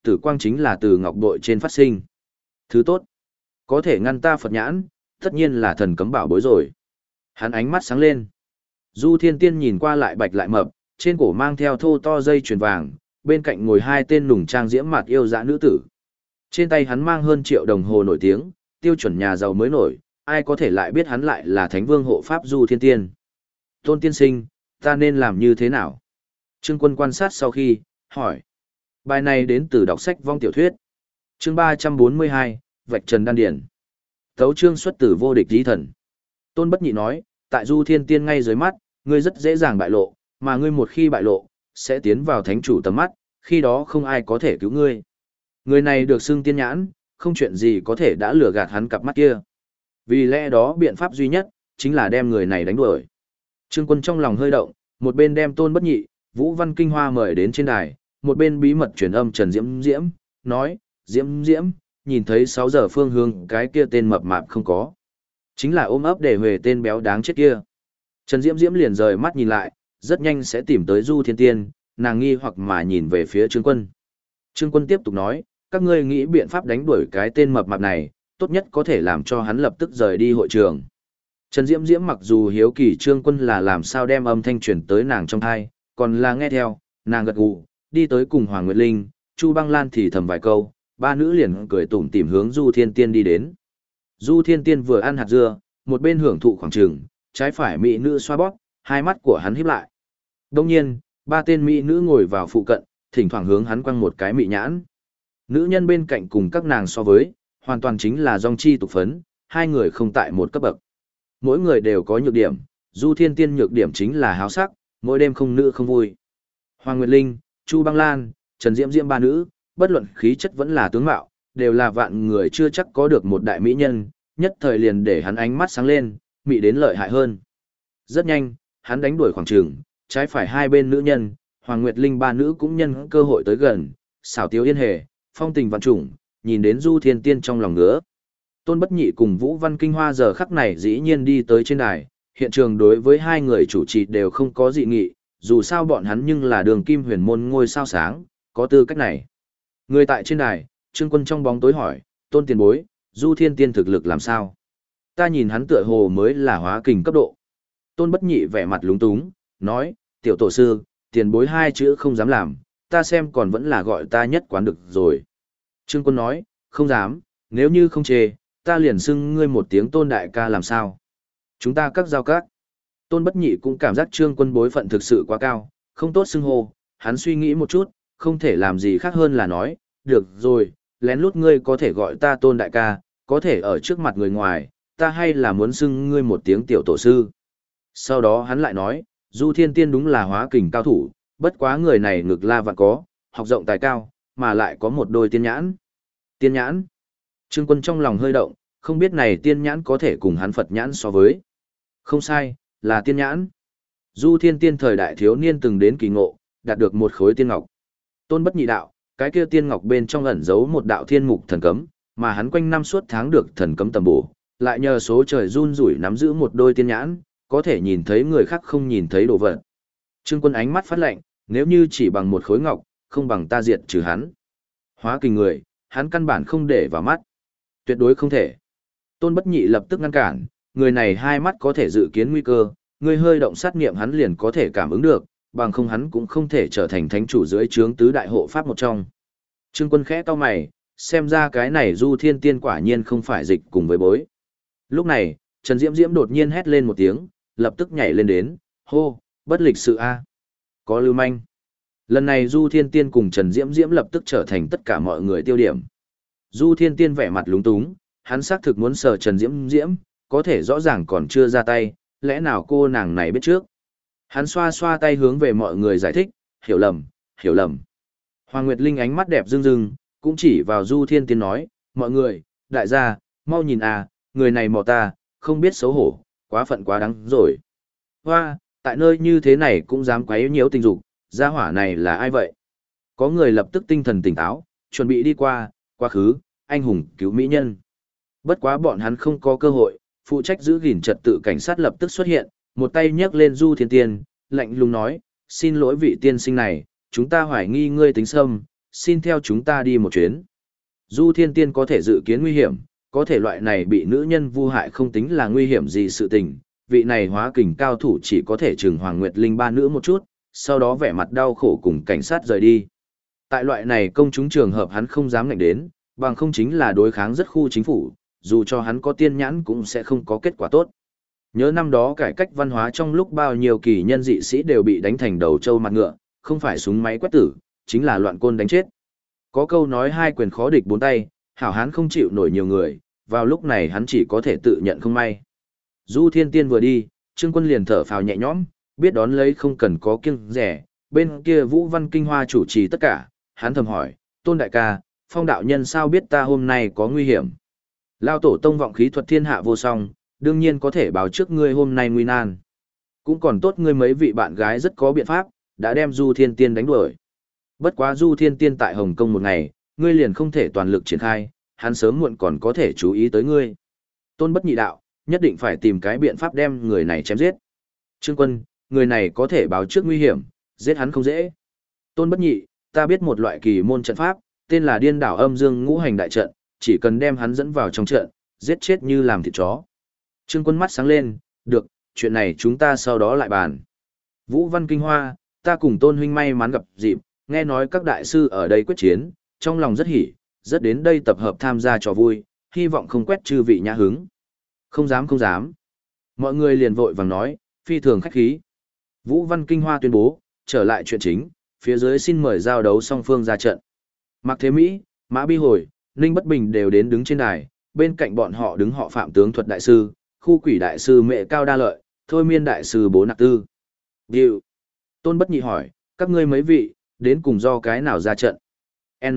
tử quang chính là từ ngọc bội trên phát sinh. Thứ tốt, có thể ngăn ta Phật nhãn, tất nhiên là thần cấm bảo bối rồi. Hắn ánh mắt sáng lên. Du Thiên Tiên nhìn qua lại bạch lại mập, trên cổ mang theo thô to dây chuyền vàng, bên cạnh ngồi hai tên nùng trang diễm mặt yêu dã nữ tử. Trên tay hắn mang hơn triệu đồng hồ nổi tiếng, tiêu chuẩn nhà giàu mới nổi, ai có thể lại biết hắn lại là Thánh Vương hộ pháp Du Thiên Tiên. Tôn tiên sinh, ta nên làm như thế nào? Trương Quân quan sát sau khi, hỏi. Bài này đến từ đọc sách vong tiểu thuyết. Chương 342, Vạch Trần Đan Điển. Tấu chương xuất từ vô địch chí thần. Tôn Bất Nhị nói, tại Du Thiên Tiên ngay dưới mắt, ngươi rất dễ dàng bại lộ, mà ngươi một khi bại lộ, sẽ tiến vào thánh chủ tầm mắt, khi đó không ai có thể cứu ngươi. Người này được xưng tiên nhãn, không chuyện gì có thể đã lừa gạt hắn cặp mắt kia. Vì lẽ đó biện pháp duy nhất, chính là đem người này đánh đuổi. Trương Quân trong lòng hơi động, một bên đem Tôn Bất Nhị, Vũ Văn Kinh Hoa mời đến trên đài, một bên bí mật truyền âm Trần Diễm Diễm, nói, Diễm Diễm, nhìn thấy 6 giờ phương hướng cái kia tên mập mạp không có. Chính là ôm ấp để huề tên béo đáng chết kia. Trần Diễm Diễm liền rời mắt nhìn lại, rất nhanh sẽ tìm tới Du Thiên Tiên, nàng nghi hoặc mà nhìn về phía Trương Quân. Trương Quân tiếp tục nói, các ngươi nghĩ biện pháp đánh đuổi cái tên mập mạp này, tốt nhất có thể làm cho hắn lập tức rời đi hội trường. Trần Diễm Diễm mặc dù hiếu kỳ Trương Quân là làm sao đem âm thanh truyền tới nàng trong tai, còn là nghe theo, nàng gật gù, đi tới cùng Hoàng Nguyệt Linh, Chu Băng Lan thì thầm vài câu, ba nữ liền cười tủm tỉm hướng Du Thiên Tiên đi đến. Du Thiên Tiên vừa ăn hạt dưa, một bên hưởng thụ khoảng trường, trái phải mỹ nữ xoa bóp, hai mắt của hắn híp lại. Đông nhiên, ba tên mỹ nữ ngồi vào phụ cận, thỉnh thoảng hướng hắn quăng một cái mị nhãn. Nữ nhân bên cạnh cùng các nàng so với, hoàn toàn chính là dòng chi tục phấn, hai người không tại một cấp bậc. Mỗi người đều có nhược điểm, Du Thiên Tiên nhược điểm chính là háo sắc, mỗi đêm không nữ không vui. Hoàng Nguyệt Linh, Chu Băng Lan, Trần Diễm Diễm ba nữ, bất luận khí chất vẫn là tướng mạo, đều là vạn người chưa chắc có được một đại mỹ nhân, nhất thời liền để hắn ánh mắt sáng lên, mị đến lợi hại hơn. Rất nhanh, hắn đánh đuổi khoảng trường, trái phải hai bên nữ nhân, Hoàng Nguyệt Linh ba nữ cũng nhân cơ hội tới gần, xảo tiếu yên hề, phong tình vạn trùng, nhìn đến Du Thiên Tiên trong lòng ngứa. Tôn Bất Nhị cùng Vũ Văn Kinh Hoa giờ khắc này dĩ nhiên đi tới trên đài, hiện trường đối với hai người chủ trì đều không có dị nghị, dù sao bọn hắn nhưng là đường kim huyền môn ngôi sao sáng, có tư cách này. Người tại trên đài, Trương Quân trong bóng tối hỏi, Tôn tiền bối, Du Thiên Tiên thực lực làm sao? Ta nhìn hắn tựa hồ mới là hóa kình cấp độ. Tôn Bất Nhị vẻ mặt lúng túng, nói, tiểu tổ sư, tiền bối hai chữ không dám làm, ta xem còn vẫn là gọi ta nhất quán được rồi. Trương Quân nói, không dám, nếu như không chê, ta liền xưng ngươi một tiếng Tôn đại ca làm sao? Chúng ta các giao các. Tôn Bất Nhị cũng cảm giác Trương Quân bối phận thực sự quá cao, không tốt xưng hô, hắn suy nghĩ một chút, không thể làm gì khác hơn là nói, được rồi, lén lút ngươi có thể gọi ta Tôn đại ca, có thể ở trước mặt người ngoài, ta hay là muốn xưng ngươi một tiếng tiểu tổ sư. Sau đó hắn lại nói, Du Thiên Tiên đúng là hóa kình cao thủ, bất quá người này ngực la vạn có, học rộng tài cao, mà lại có một đôi tiên nhãn. Tiên nhãn. Trương Quân trong lòng hơi động, không biết này tiên nhãn có thể cùng hắn Phật nhãn so với. Không sai, là tiên nhãn. Du Thiên Tiên thời đại thiếu niên từng đến kỳ ngộ, đạt được một khối tiên ngọc. Tôn Bất Nhị đạo, cái kia tiên ngọc bên trong ẩn giấu một đạo thiên mục thần cấm, mà hắn quanh năm suốt tháng được thần cấm tầm bổ, lại nhờ số trời run rủi nắm giữ một đôi tiên nhãn, có thể nhìn thấy người khác không nhìn thấy đồ vật. Trương Quân ánh mắt phát lạnh, nếu như chỉ bằng một khối ngọc, không bằng ta diệt trừ hắn. Hóa kình người, hắn căn bản không để vào mắt. Tuyệt đối không thể. Tôn Bất Nhị lập tức ngăn cản, người này hai mắt có thể dự kiến nguy cơ, người hơi động sát niệm hắn liền có thể cảm ứng được, bằng không hắn cũng không thể trở thành thánh chủ dưới trướng tứ đại hộ pháp một trong. Trương Quân khẽ cau mày, xem ra cái này Du Thiên Tiên quả nhiên không phải dịch cùng với bối. Lúc này, Trần Diễm Diễm đột nhiên hét lên một tiếng, lập tức nhảy lên đến, hô, bất lịch sự a, có lưu manh. Lần này Du Thiên Tiên cùng Trần Diễm Diễm lập tức trở thành tất cả mọi người tiêu điểm. Du Thiên Tiên vẻ mặt lúng túng, hắn xác thực muốn sờ Trần Diễm Diễm, có thể rõ ràng còn chưa ra tay, lẽ nào cô nàng này biết trước. Hắn xoa xoa tay hướng về mọi người giải thích, hiểu lầm, hiểu lầm. Hoàng Nguyệt Linh ánh mắt đẹp rưng rưng, cũng chỉ vào Du Thiên Tiên nói, mọi người, đại gia, mau nhìn à, người này mò ta, không biết xấu hổ, quá phận quá đáng rồi. Hoa, tại nơi như thế này cũng dám quấy nhiễu tình dục, gia hỏa này là ai vậy? Có người lập tức tinh thần tỉnh táo, chuẩn bị đi qua, quá khứ, anh hùng cứu mỹ nhân. Bất quá bọn hắn không có cơ hội, phụ trách giữ gìn trật tự cảnh sát lập tức xuất hiện, một tay nhấc lên Du Thiên Tiên, lạnh lùng nói, xin lỗi vị tiên sinh này, chúng ta hoài nghi ngươi tính sâm, xin theo chúng ta đi một chuyến. Du Thiên Tiên có thể dự kiến nguy hiểm, có thể loại này bị nữ nhân vu hại không tính là nguy hiểm gì sự tình, vị này hóa kình cao thủ chỉ có thể trừng Hoàng Nguyệt Linh ba nữ một chút, sau đó vẻ mặt đau khổ cùng cảnh sát rời đi. Tại loại này công chúng trường hợp hắn không dám ngạnh đến, bằng không chính là đối kháng rất khu chính phủ, dù cho hắn có tiên nhãn cũng sẽ không có kết quả tốt. Nhớ năm đó cải cách văn hóa trong lúc bao nhiêu kỳ nhân dị sĩ đều bị đánh thành đầu trâu mặt ngựa, không phải súng máy quét tử, chính là loạn côn đánh chết. Có câu nói hai quyền khó địch bốn tay, hảo hán không chịu nổi nhiều người, vào lúc này hắn chỉ có thể tự nhận không may. Du Thiên Tiên vừa đi, Trương Quân liền thở phào nhẹ nhõm, biết đón lấy không cần có kiêng rẻ, bên kia Vũ Văn Kinh Hoa chủ trì tất cả, hắn thầm hỏi, Tôn đại ca, Phong đạo nhân sao biết ta hôm nay có nguy hiểm? Lao tổ tông vọng khí thuật thiên hạ vô song, đương nhiên có thể báo trước ngươi hôm nay nguy nan. Cũng còn tốt ngươi mấy vị bạn gái rất có biện pháp, đã đem Du Thiên Tiên đánh đuổi. Bất quá Du Thiên Tiên tại Hồng Kông một ngày, ngươi liền không thể toàn lực triển khai, hắn sớm muộn còn có thể chú ý tới ngươi. Tôn Bất Nhị đạo, nhất định phải tìm cái biện pháp đem người này chém giết. Trương Quân, người này có thể báo trước nguy hiểm, giết hắn không dễ. Tôn Bất Nhị, ta biết một loại kỳ môn trận pháp, tên là Điên Đảo Âm Dương Ngũ Hành Đại Trận, chỉ cần đem hắn dẫn vào trong trận, giết chết như làm thịt chó. Trương Quân mắt sáng lên, được, chuyện này chúng ta sau đó lại bàn. Vũ Văn Kinh Hoa, ta cùng Tôn huynh may mắn gặp dịp, nghe nói các đại sư ở đây quyết chiến, trong lòng rất hỉ, rất đến đây tập hợp tham gia trò vui, hy vọng không quét chư vị nhã hứng. Không dám không dám. Mọi người liền vội vàng nói, phi thường khách khí. Vũ Văn Kinh Hoa tuyên bố, trở lại chuyện chính, phía dưới xin mời giao đấu song phương ra trận. Mạc Thế Mỹ, Mã Bi Hồi, Ninh Bất Bình đều đến đứng trên đài, bên cạnh bọn họ đứng họ Phạm Tướng Thuật Đại Sư, Khu Quỷ Đại Sư Mẹ Cao Đa Lợi, Thôi Miên Đại Sư Bố Nặc Tư. Điều. Tôn Bất Nhị hỏi, các ngươi mấy vị, đến cùng do cái nào ra trận? N.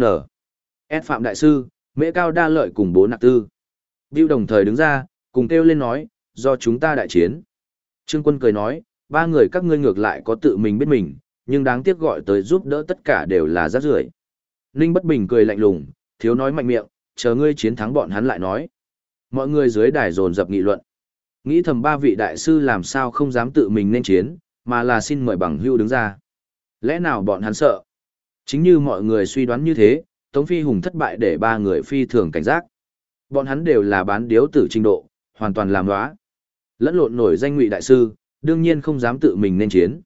S Phạm Đại Sư, Mẹ Cao Đa Lợi cùng Bố Nặc Tư. Điều đồng thời đứng ra, cùng kêu lên nói, do chúng ta đại chiến. Trương Quân cười nói, ba người các ngươi ngược lại có tự mình biết mình, nhưng đáng tiếc gọi tới giúp đỡ tất cả đều là rác rưởi. Ninh Bất Bình cười lạnh lùng, thiếu nói mạnh miệng, chờ ngươi chiến thắng bọn hắn lại nói. Mọi người dưới đài dồn dập nghị luận. Nghĩ thầm ba vị đại sư làm sao không dám tự mình nên chiến, mà là xin mời bằng hữu đứng ra. Lẽ nào bọn hắn sợ? Chính như mọi người suy đoán như thế, Tống Phi Hùng thất bại để ba người phi thường cảnh giác. Bọn hắn đều là bán điếu tử trình độ, hoàn toàn làm đoá. Lẫn lộn nổi danh Ngụy đại sư, đương nhiên không dám tự mình nên chiến.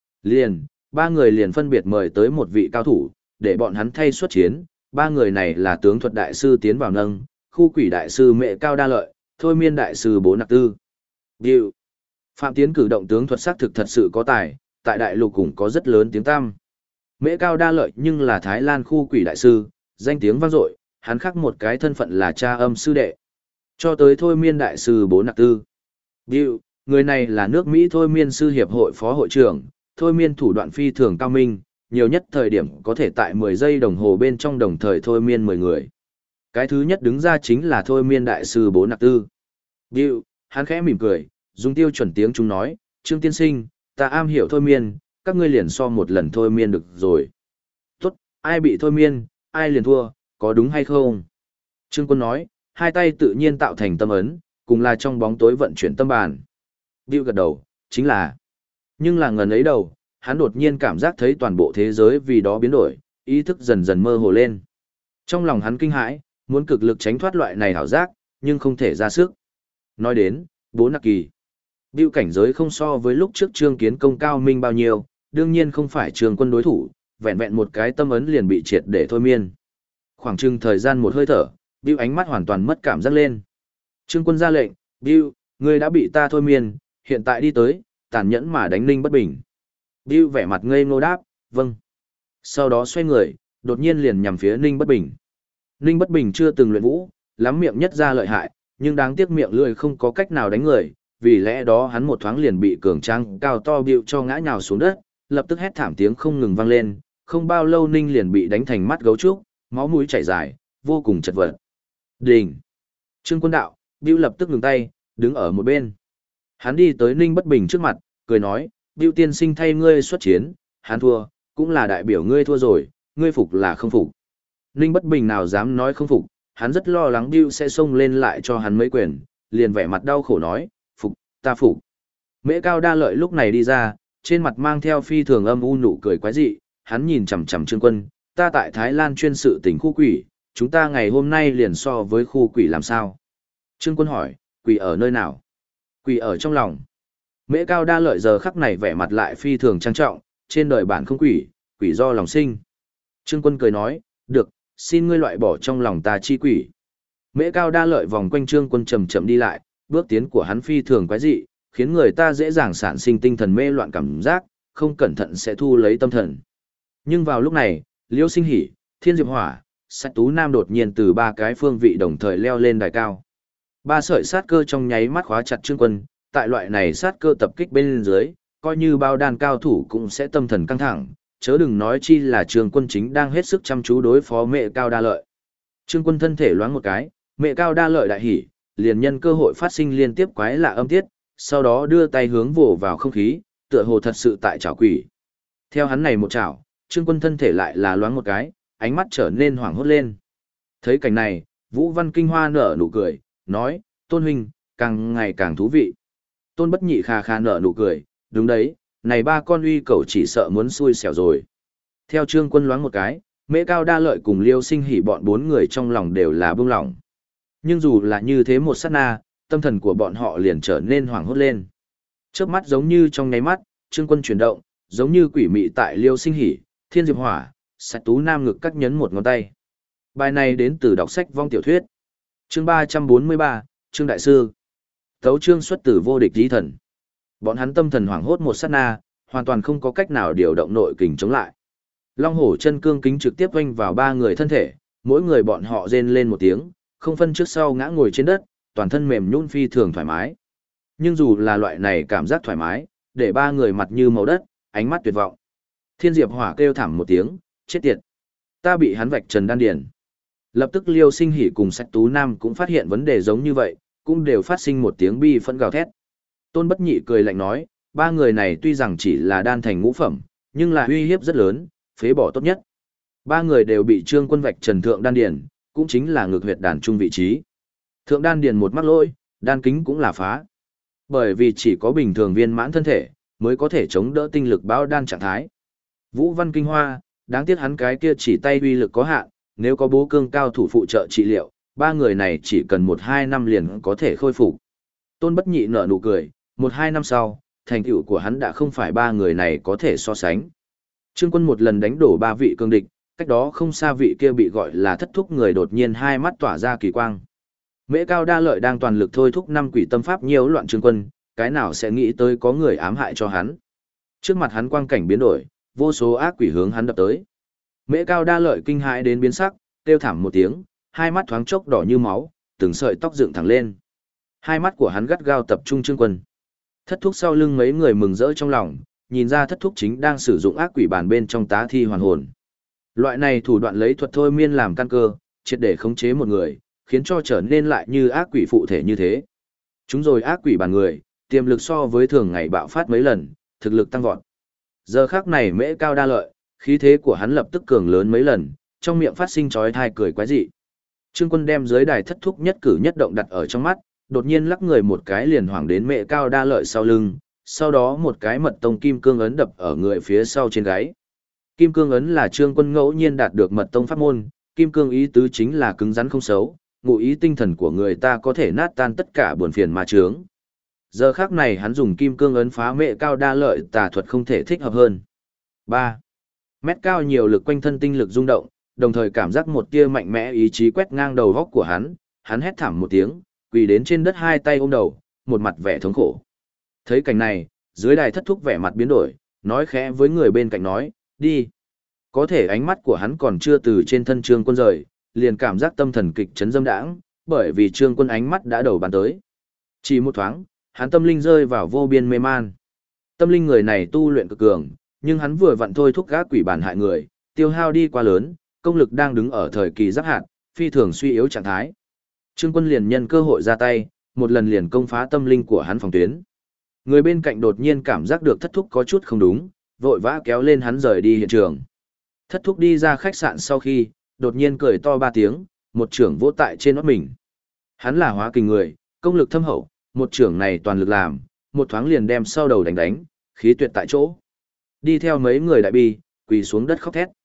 Ba người liền phân biệt mời tới một vị cao thủ, để bọn hắn thay xuất chiến. Ba người này là Tướng Thuật Đại Sư Tiến Vào Nâng, Khu Quỷ Đại Sư Mẹ Cao Đa Lợi, Thôi Miên Đại Sư Bố Nặc Tư. Điều. Phạm Tiến cử động tướng thuật xác thực thật sự có tài, tại đại lục cũng có rất lớn tiếng tăm. Mẹ Cao Đa Lợi nhưng là Thái Lan Khu Quỷ Đại Sư, danh tiếng vang dội, hắn khác một cái thân phận là cha âm sư đệ. Cho tới Thôi Miên Đại Sư Bố Nặc Tư. Điều. Người này là nước Mỹ Thôi Miên Sư Hiệp hội Phó Hội trưởng, Thôi Miên thủ đoạn phi thường cao minh, nhiều nhất thời điểm có thể tại 10 giây đồng hồ bên trong đồng thời thôi miên 10 người. Cái thứ nhất đứng ra chính là Thôi Miên Đại Sư Bố Nặc Tư. Điệu, hắn khẽ mỉm cười, dùng tiêu chuẩn tiếng chúng nói, Trương tiên sinh, ta am hiểu thôi miên, các ngươi liền so một lần thôi miên được rồi. Tốt, ai bị thôi miên, ai liền thua, có đúng hay không? Trương Quân nói, hai tay tự nhiên tạo thành tâm ấn, cùng là trong bóng tối vận chuyển tâm bàn. Điệu gật đầu, chính là. Nhưng là ngần ấy đầu, hắn đột nhiên cảm giác thấy toàn bộ thế giới vì đó biến đổi, ý thức dần dần mơ hồ lên. Trong lòng hắn kinh hãi, muốn cực lực tránh thoát loại này ảo giác, nhưng không thể ra sức. Nói đến, Bố Nặc Kỳ. Bưu cảnh giới không so với lúc trước Trương Kiến Công cao minh bao nhiêu, đương nhiên không phải Trương Quân đối thủ, vẹn vẹn một cái tâm ấn liền bị triệt để thôi miên. Khoảng chừng thời gian một hơi thở, Bưu ánh mắt hoàn toàn mất cảm giác lên. Trương Quân ra lệnh, Bưu, ngươi đã bị ta thôi miên, hiện tại đi tới, tàn nhẫn mà đánh Ninh Bất Bình. Bưu vẻ mặt ngây ngô đáp, vâng. Sau đó xoay người, đột nhiên liền nhằm phía Ninh Bất Bình. Ninh Bất Bình chưa từng luyện vũ, lắm miệng nhất ra lợi hại, nhưng đáng tiếc miệng lưỡi không có cách nào đánh người, vì lẽ đó hắn một thoáng liền bị cường tráng cao to Bưu cho ngã nhào xuống đất, lập tức hét thảm tiếng không ngừng vang lên, không bao lâu Ninh liền bị đánh thành mắt gấu trúc, máu mũi chảy dài, vô cùng chật vật. Đình. Trương Quân đạo, Bưu lập tức ngừng tay, đứng ở một bên. Hắn đi tới Ninh Bất Bình trước mặt, cười nói, Bưu tiên sinh thay ngươi xuất chiến, hắn thua, cũng là đại biểu ngươi thua rồi, ngươi phục là không phục. Ninh Bất Bình nào dám nói không phục, hắn rất lo lắng Bưu sẽ xông lên lại cho hắn mấy quyền, liền vẻ mặt đau khổ nói, phục, ta phục. Mễ Cao Đa Lợi lúc này đi ra, trên mặt mang theo phi thường âm u nụ cười quái dị, hắn nhìn chằm chằm Trương Quân, ta tại Thái Lan chuyên sự tỉnh khu quỷ, chúng ta ngày hôm nay liền so với khu quỷ làm sao? Trương Quân hỏi, quỷ ở nơi nào? Quỷ ở trong lòng. Mễ Cao Đa Lợi giờ khắc này vẻ mặt lại phi thường trang trọng, trên đời bản không quỷ, quỷ do lòng sinh. Trương Quân cười nói, được, xin ngươi loại bỏ trong lòng ta chi quỷ. Mễ Cao Đa Lợi vòng quanh Trương Quân chậm chậm đi lại, bước tiến của hắn phi thường quái dị, khiến người ta dễ dàng sản sinh tinh thần mê loạn cảm giác, không cẩn thận sẽ thu lấy tâm thần. Nhưng vào lúc này, Liêu Sinh Hỉ, Thiên Diệp Hỏa, Sách Tú Nam đột nhiên từ ba cái phương vị đồng thời leo lên đài cao. Ba sợi sát cơ trong nháy mắt khóa chặt Trương Quân, tại loại này sát cơ tập kích bên dưới, coi như bao đàn cao thủ cũng sẽ tâm thần căng thẳng, chớ đừng nói chi là Trương Quân chính đang hết sức chăm chú đối phó Mễ Cao Đa Lợi. Trương Quân thân thể loáng một cái, Mễ Cao Đa Lợi đại hỉ, liền nhân cơ hội phát sinh liên tiếp quái lạ âm tiết, sau đó đưa tay hướng vồ vào không khí, tựa hồ thật sự tại chảo quỷ. Theo hắn này một chảo, Trương Quân thân thể lại là loáng một cái, ánh mắt trở nên hoảng hốt lên. Thấy cảnh này, Vũ Văn Kinh Hoa nở nụ cười, nói, Tôn huynh, càng ngày càng thú vị. Tôn Bất Nhị khà khà nở nụ cười, đúng đấy, này ba con uy cẩu chỉ sợ muốn xui xẻo rồi. Theo Trương Quân loáng một cái, Mễ Cao Đa Lợi cùng Liêu Sinh Hỉ bọn bốn người trong lòng đều là bông lòng. Nhưng dù là như thế một sát na, tâm thần của bọn họ liền trở nên hoảng hốt lên. Chớp mắt giống như trong nháy mắt, Trương Quân chuyển động, giống như quỷ mị tại Liêu Sinh Hỉ, Thiên Diệp Hỏa, Sách Tú Nam ngực cắt nhấn một ngón tay. Bài này đến từ đọc sách vong tiểu thuyết. Chương 343, Trương Đại Sư. Tấu chương xuất từ vô địch lý thần. Bọn hắn tâm thần hoảng hốt một sát na, hoàn toàn không có cách nào điều động nội kình chống lại. Long hổ chân cương kính trực tiếp oanh vào ba người thân thể, mỗi người bọn họ rên lên một tiếng, không phân trước sau ngã ngồi trên đất, toàn thân mềm nhũn phi thường thoải mái. Nhưng dù là loại này cảm giác thoải mái, để ba người mặt như màu đất, ánh mắt tuyệt vọng. Thiên Diệp Hỏa kêu thảm một tiếng, chết tiệt. Ta bị hắn vạch trần đan điền. Lập tức Liêu Sinh Hỉ cùng Sách Tú Nam cũng phát hiện vấn đề giống như vậy, cũng đều phát sinh một tiếng bi phẫn gào thét. Tôn Bất Nhị cười lạnh nói, ba người này tuy rằng chỉ là đan thành ngũ phẩm, nhưng là uy hiếp rất lớn, phế bỏ tốt nhất. Ba người đều bị Trương Quân vạch trần thượng đan điền, cũng chính là ngược huyệt đàn trung vị trí. Thượng đan điền một mắc lỗi, đan kính cũng là phá. Bởi vì chỉ có bình thường viên mãn thân thể, mới có thể chống đỡ tinh lực bao đan trạng thái. Vũ Văn Kinh Hoa, đáng tiếc hắn cái kia chỉ tay uy lực có hạn, nếu có bố cương cao thủ phụ trợ trị liệu, ba người này chỉ cần 1-2 năm liền có thể khôi phục. Tôn Bất Nhị nở nụ cười, 1-2 năm sau, thành tựu của hắn đã không phải ba người này có thể so sánh. Trương Quân một lần đánh đổ ba vị cương địch, cách đó không xa vị kia bị gọi là thất thúc người đột nhiên hai mắt tỏa ra kỳ quang. Mễ Cao Đa Lợi đang toàn lực thôi thúc năm quỷ tâm pháp nhiễu loạn Trương Quân, cái nào sẽ nghĩ tới có người ám hại cho hắn. Trước mặt hắn quang cảnh biến đổi, vô số ác quỷ hướng hắn đập tới. Mễ Cao Đa Lợi kinh hãi đến biến sắc, kêu thảm một tiếng, hai mắt thoáng chốc đỏ như máu, từng sợi tóc dựng thẳng lên. Hai mắt của hắn gắt gao tập trung Trương Quân. Thất thúc sau lưng mấy người mừng rỡ trong lòng, nhìn ra thất thúc chính đang sử dụng ác quỷ bàn bên trong tá thi hoàn hồn. Loại này thủ đoạn lấy thuật thôi miên làm căn cơ, triệt để khống chế một người, khiến cho trở nên lại như ác quỷ phụ thể như thế. Chúng rồi ác quỷ bàn người, tiềm lực so với thường ngày bạo phát mấy lần, thực lực tăng vọt. Giờ khắc này Mễ Cao Đa Lợi, khí thế của hắn lập tức cường lớn mấy lần, trong miệng phát sinh chói tai cười quái dị. Trương Quân đem dưới đài thất thúc nhất cử nhất động đặt ở trong mắt, đột nhiên lắc người một cái liền hoảng đến Mễ Cao Đa Lợi sau lưng, sau đó một cái mật tông kim cương ấn đập ở người phía sau trên gáy. Kim cương ấn là Trương Quân ngẫu nhiên đạt được mật tông pháp môn, kim cương ý tứ chính là cứng rắn không xấu, ngụ ý tinh thần của người ta có thể nát tan tất cả buồn phiền ma chướng. Giờ khắc này hắn dùng kim cương ấn phá Mễ Cao Đa Lợi tà thuật không thể thích hợp hơn. 3. Mét cao nhiều lực quanh thân tinh lực rung động, đồng thời cảm giác một tia mạnh mẽ ý chí quét ngang đầu góc của hắn hét thảm một tiếng, quỳ đến trên đất hai tay ôm đầu, một mặt vẻ thống khổ. Thấy cảnh này, dưới đài thất thúc vẻ mặt biến đổi, nói khẽ với người bên cạnh nói, đi. Có thể ánh mắt của hắn còn chưa từ trên thân Trương Quân rời, liền cảm giác tâm thần kịch chấn dâm đãng, bởi vì Trương Quân ánh mắt đã đầu bàn tới. Chỉ một thoáng, hắn tâm linh rơi vào vô biên mê man. Tâm linh người này tu luyện cực cường, nhưng hắn vừa vặn thôi thúc gác quỷ bản hại người, tiêu hao đi quá lớn, công lực đang đứng ở thời kỳ giáp hạn, phi thường suy yếu trạng thái. Trương Quân liền nhân cơ hội ra tay, một lần liền công phá tâm linh của hắn phòng tuyến. Người bên cạnh đột nhiên cảm giác được thất thúc có chút không đúng, vội vã kéo lên hắn rời đi hiện trường. Thất thúc đi ra khách sạn sau khi, đột nhiên cười to 3 tiếng, một trưởng vỗ tại trên nót mình. Hắn là hóa kình người, công lực thâm hậu, một trưởng này toàn lực làm, một thoáng liền đem sau đầu đánh, khí tuyệt tại chỗ. Đi theo mấy người đại bi, quỳ xuống đất khóc thét.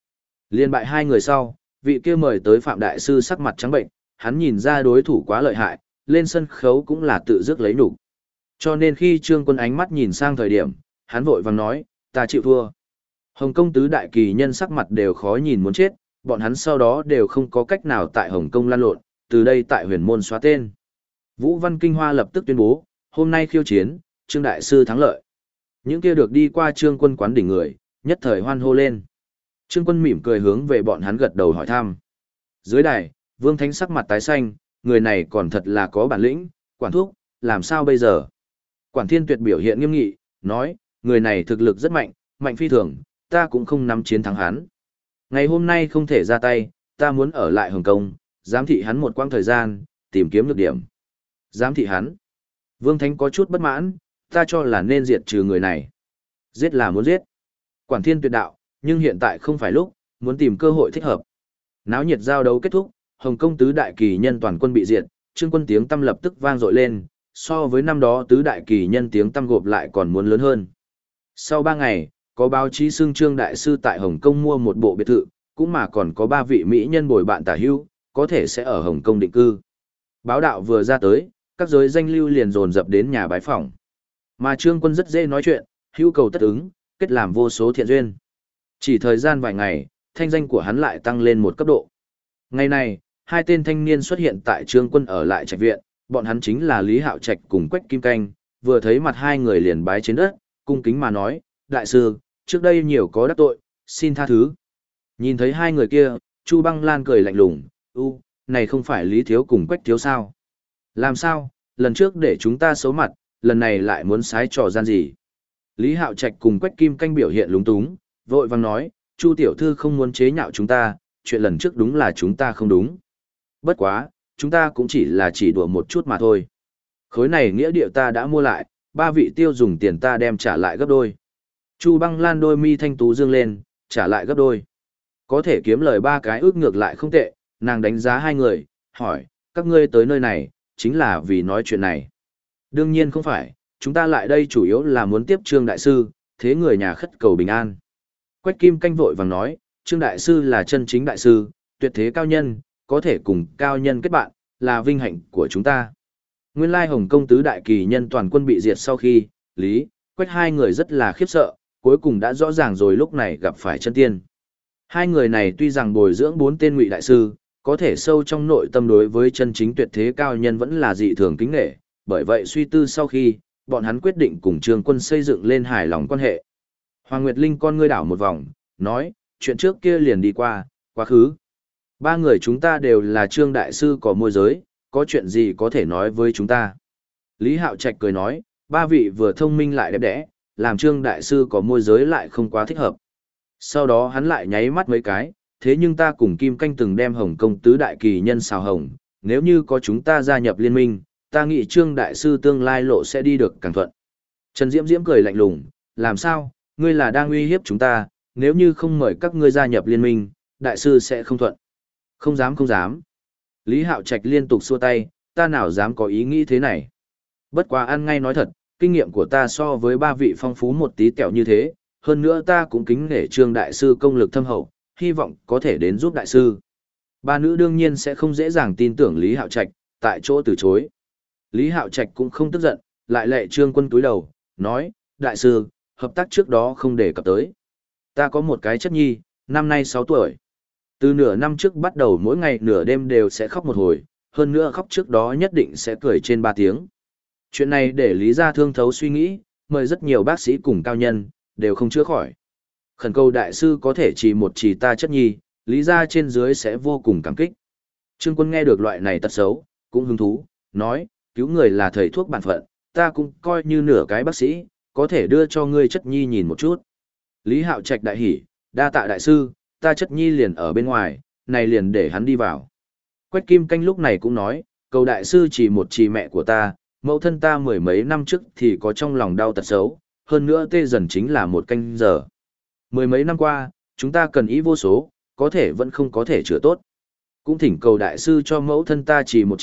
Liên bại hai người sau, vị kia mời tới Phạm Đại Sư sắc mặt trắng bệnh, hắn nhìn ra đối thủ quá lợi hại, lên sân khấu cũng là tự dứt lấy nhục. Cho nên khi Trương Quân ánh mắt nhìn sang thời điểm, hắn vội vàng nói, ta chịu thua. Hồng Kông tứ đại kỳ nhân sắc mặt đều khó nhìn muốn chết, bọn hắn sau đó đều không có cách nào tại Hồng Kông lan lộn, từ đây tại huyền môn xóa tên. Vũ Văn Kinh Hoa lập tức tuyên bố, hôm nay khiêu chiến, Trương Đại Sư thắng lợi. Những kia được đi qua Trương Quân quán đỉnh người, nhất thời hoan hô lên. Trương Quân mỉm cười hướng về bọn hắn gật đầu hỏi thăm. Dưới đài, Vương Thánh sắc mặt tái xanh, người này còn thật là có bản lĩnh, quản thúc, làm sao bây giờ? Quản Thiên Tuyệt biểu hiện nghiêm nghị, nói, người này thực lực rất mạnh, mạnh phi thường, ta cũng không nắm chiến thắng hắn. Ngày hôm nay không thể ra tay, ta muốn ở lại Hồng Kông, giám thị hắn một quãng thời gian, tìm kiếm nhược điểm. Giám thị hắn. Vương Thánh có chút bất mãn, ta cho là nên diệt trừ người này. Giết là muốn giết. Quản Thiên Tuyệt đạo, nhưng hiện tại không phải lúc, muốn tìm cơ hội thích hợp. Náo nhiệt giao đấu kết thúc, Hồng Kông tứ đại kỳ nhân toàn quân bị diệt, Trương Quân tiếng tăm lập tức vang dội lên, so với năm đó tứ đại kỳ nhân tiếng tăm gộp lại còn muốn lớn hơn. Sau 3 ngày, có báo chí xưng Trương Đại Sư tại Hồng Kông mua một bộ biệt thự, cũng mà còn có 3 vị mỹ nhân bồi bạn tả hữu, có thể sẽ ở Hồng Kông định cư. Báo đạo vừa ra tới, các giới danh lưu liền dồn dập đến nhà bái phỏng. Mà Trương Quân rất dễ nói chuyện, hữu cầu tất ứng, kết làm vô số thiện duyên. Chỉ thời gian vài ngày, thanh danh của hắn lại tăng lên một cấp độ. Ngày này, hai tên thanh niên xuất hiện tại Trương Quân ở lại trạch viện, bọn hắn chính là Lý Hạo Trạch cùng Quách Kim Canh, vừa thấy mặt hai người liền bái trên đất, cung kính mà nói, đại sư, trước đây nhiều có đắc tội, xin tha thứ. Nhìn thấy hai người kia, Chu Băng Lan cười lạnh lùng, này không phải Lý Thiếu cùng Quách Thiếu sao? Làm sao, lần trước để chúng ta xấu mặt, lần này lại muốn xái trò gian gì? Lý Hạo Trạch cùng Quách Kim Canh biểu hiện lúng túng, vội vàng nói, Chu tiểu thư không muốn chế nhạo chúng ta, chuyện lần trước đúng là chúng ta không đúng. Bất quá, chúng ta cũng chỉ đùa một chút mà thôi. Khối này nghĩa địa ta đã mua lại, 3 vị tiêu dùng tiền ta đem trả lại gấp đôi. Chu Băng Lan đôi mi thanh tú dương lên, trả lại gấp đôi. Có thể kiếm lời 3 cái ước ngược lại không tệ, nàng đánh giá hai người, hỏi, các ngươi tới nơi này, chính là vì nói chuyện này. Đương nhiên không phải, chúng ta lại đây chủ yếu là muốn tiếp Trương Đại Sư, thế người nhà khất cầu bình an. Quách Kim Canh vội vàng nói, Trương Đại Sư là chân chính Đại Sư, tuyệt thế cao nhân, có thể cùng cao nhân kết bạn, là vinh hạnh của chúng ta. Nguyên lai Hồng Kông tứ đại kỳ nhân toàn quân bị diệt sau khi, Lý, Quách hai người rất là khiếp sợ, cuối cùng đã rõ ràng rồi lúc này gặp phải chân tiên. Hai người này tuy rằng bồi dưỡng 4 tên ngụy đại sư, có thể sâu trong nội tâm đối với chân chính tuyệt thế cao nhân vẫn là dị thường kính nể, bởi vậy suy tư sau khi, bọn hắn quyết định cùng Trương Quân xây dựng lên hài lòng quan hệ. Hoàng Nguyệt Linh con ngươi đảo một vòng, nói, chuyện trước kia liền đi qua, quá khứ. 3 người chúng ta đều là Trương Đại Sư có môi giới, có chuyện gì có thể nói với chúng ta. Lý Hạo Trạch cười nói, 3 vị vừa thông minh lại đẹp đẽ, làm Trương Đại Sư có môi giới lại không quá thích hợp. Sau đó hắn lại nháy mắt mấy cái, thế nhưng ta cùng Kim Canh từng đem Hồng Kông tứ đại kỳ nhân xào hồng, nếu như có chúng ta gia nhập liên minh, ta nghĩ Trương Đại Sư tương lai lộ sẽ đi được càng thuận. Trần Diễm Diễm cười lạnh lùng, làm sao, ngươi là đang uy hiếp chúng ta, nếu như không mời các ngươi gia nhập liên minh, Đại Sư sẽ không thuận. Không dám không dám. Lý Hạo Trạch liên tục xua tay, ta nào dám có ý nghĩ thế này. Bất quá ăn ngay nói thật, kinh nghiệm của ta so với 3 vị phong phú một tí kẹo như thế, hơn nữa ta cũng kính nể Trương Đại Sư công lực thâm hậu, hy vọng có thể đến giúp Đại Sư. 3 nữ đương nhiên sẽ không dễ dàng tin tưởng Lý Hạo Trạch, tại chỗ từ chối. Lý Hạo Trạch cũng không tức giận, lại lệ Trương Quân túi đầu, nói, Đại Sư, hợp tác trước đó không đề cập tới. Ta có một cái chất nhi, năm nay 6 tuổi. Từ nửa năm trước bắt đầu mỗi ngày nửa đêm đều sẽ khóc một hồi, hơn nữa khóc trước đó nhất định sẽ cười trên 3 tiếng. Chuyện này để Lý gia thương thấu suy nghĩ, mời rất nhiều bác sĩ cùng cao nhân, đều không chữa khỏi. Khẩn cầu Đại Sư có thể chỉ ta chất nhi, Lý gia trên dưới sẽ vô cùng cảm kích. Trương Quân nghe được loại này tật xấu, cũng hứng thú, nói, cứu người là thầy thuốc bản phận, ta cũng coi như nửa cái bác sĩ, có thể đưa cho ngươi chất nhi nhìn một chút. Lý Hạo Trạch đại hỉ, đa tạ Đại Sư, ta chất nhi liền ở bên ngoài, này liền để hắn đi vào. Quách Kim Canh lúc này cũng nói, cầu Đại Sư chỉ mẹ của ta, mẫu thân ta 10 mấy năm trước thì có trong lòng đau tật xấu, hơn nữa tê dần chính là 1 canh giờ. 10 mấy năm qua, chúng ta cần ý vô số, có thể vẫn không có thể chữa tốt. Cũng thỉnh cầu Đại Sư cho mẫu thân ta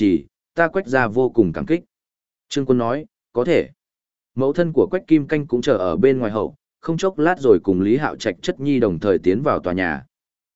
ta Quách gia vô cùng cảm kích. Trương Quân nói, có thể. Mẫu thân của Quách Kim Canh cũng chờ ở bên ngoài hậu, không chốc lát rồi cùng Lý Hạo Trạch chất nhi đồng thời tiến vào tòa nhà.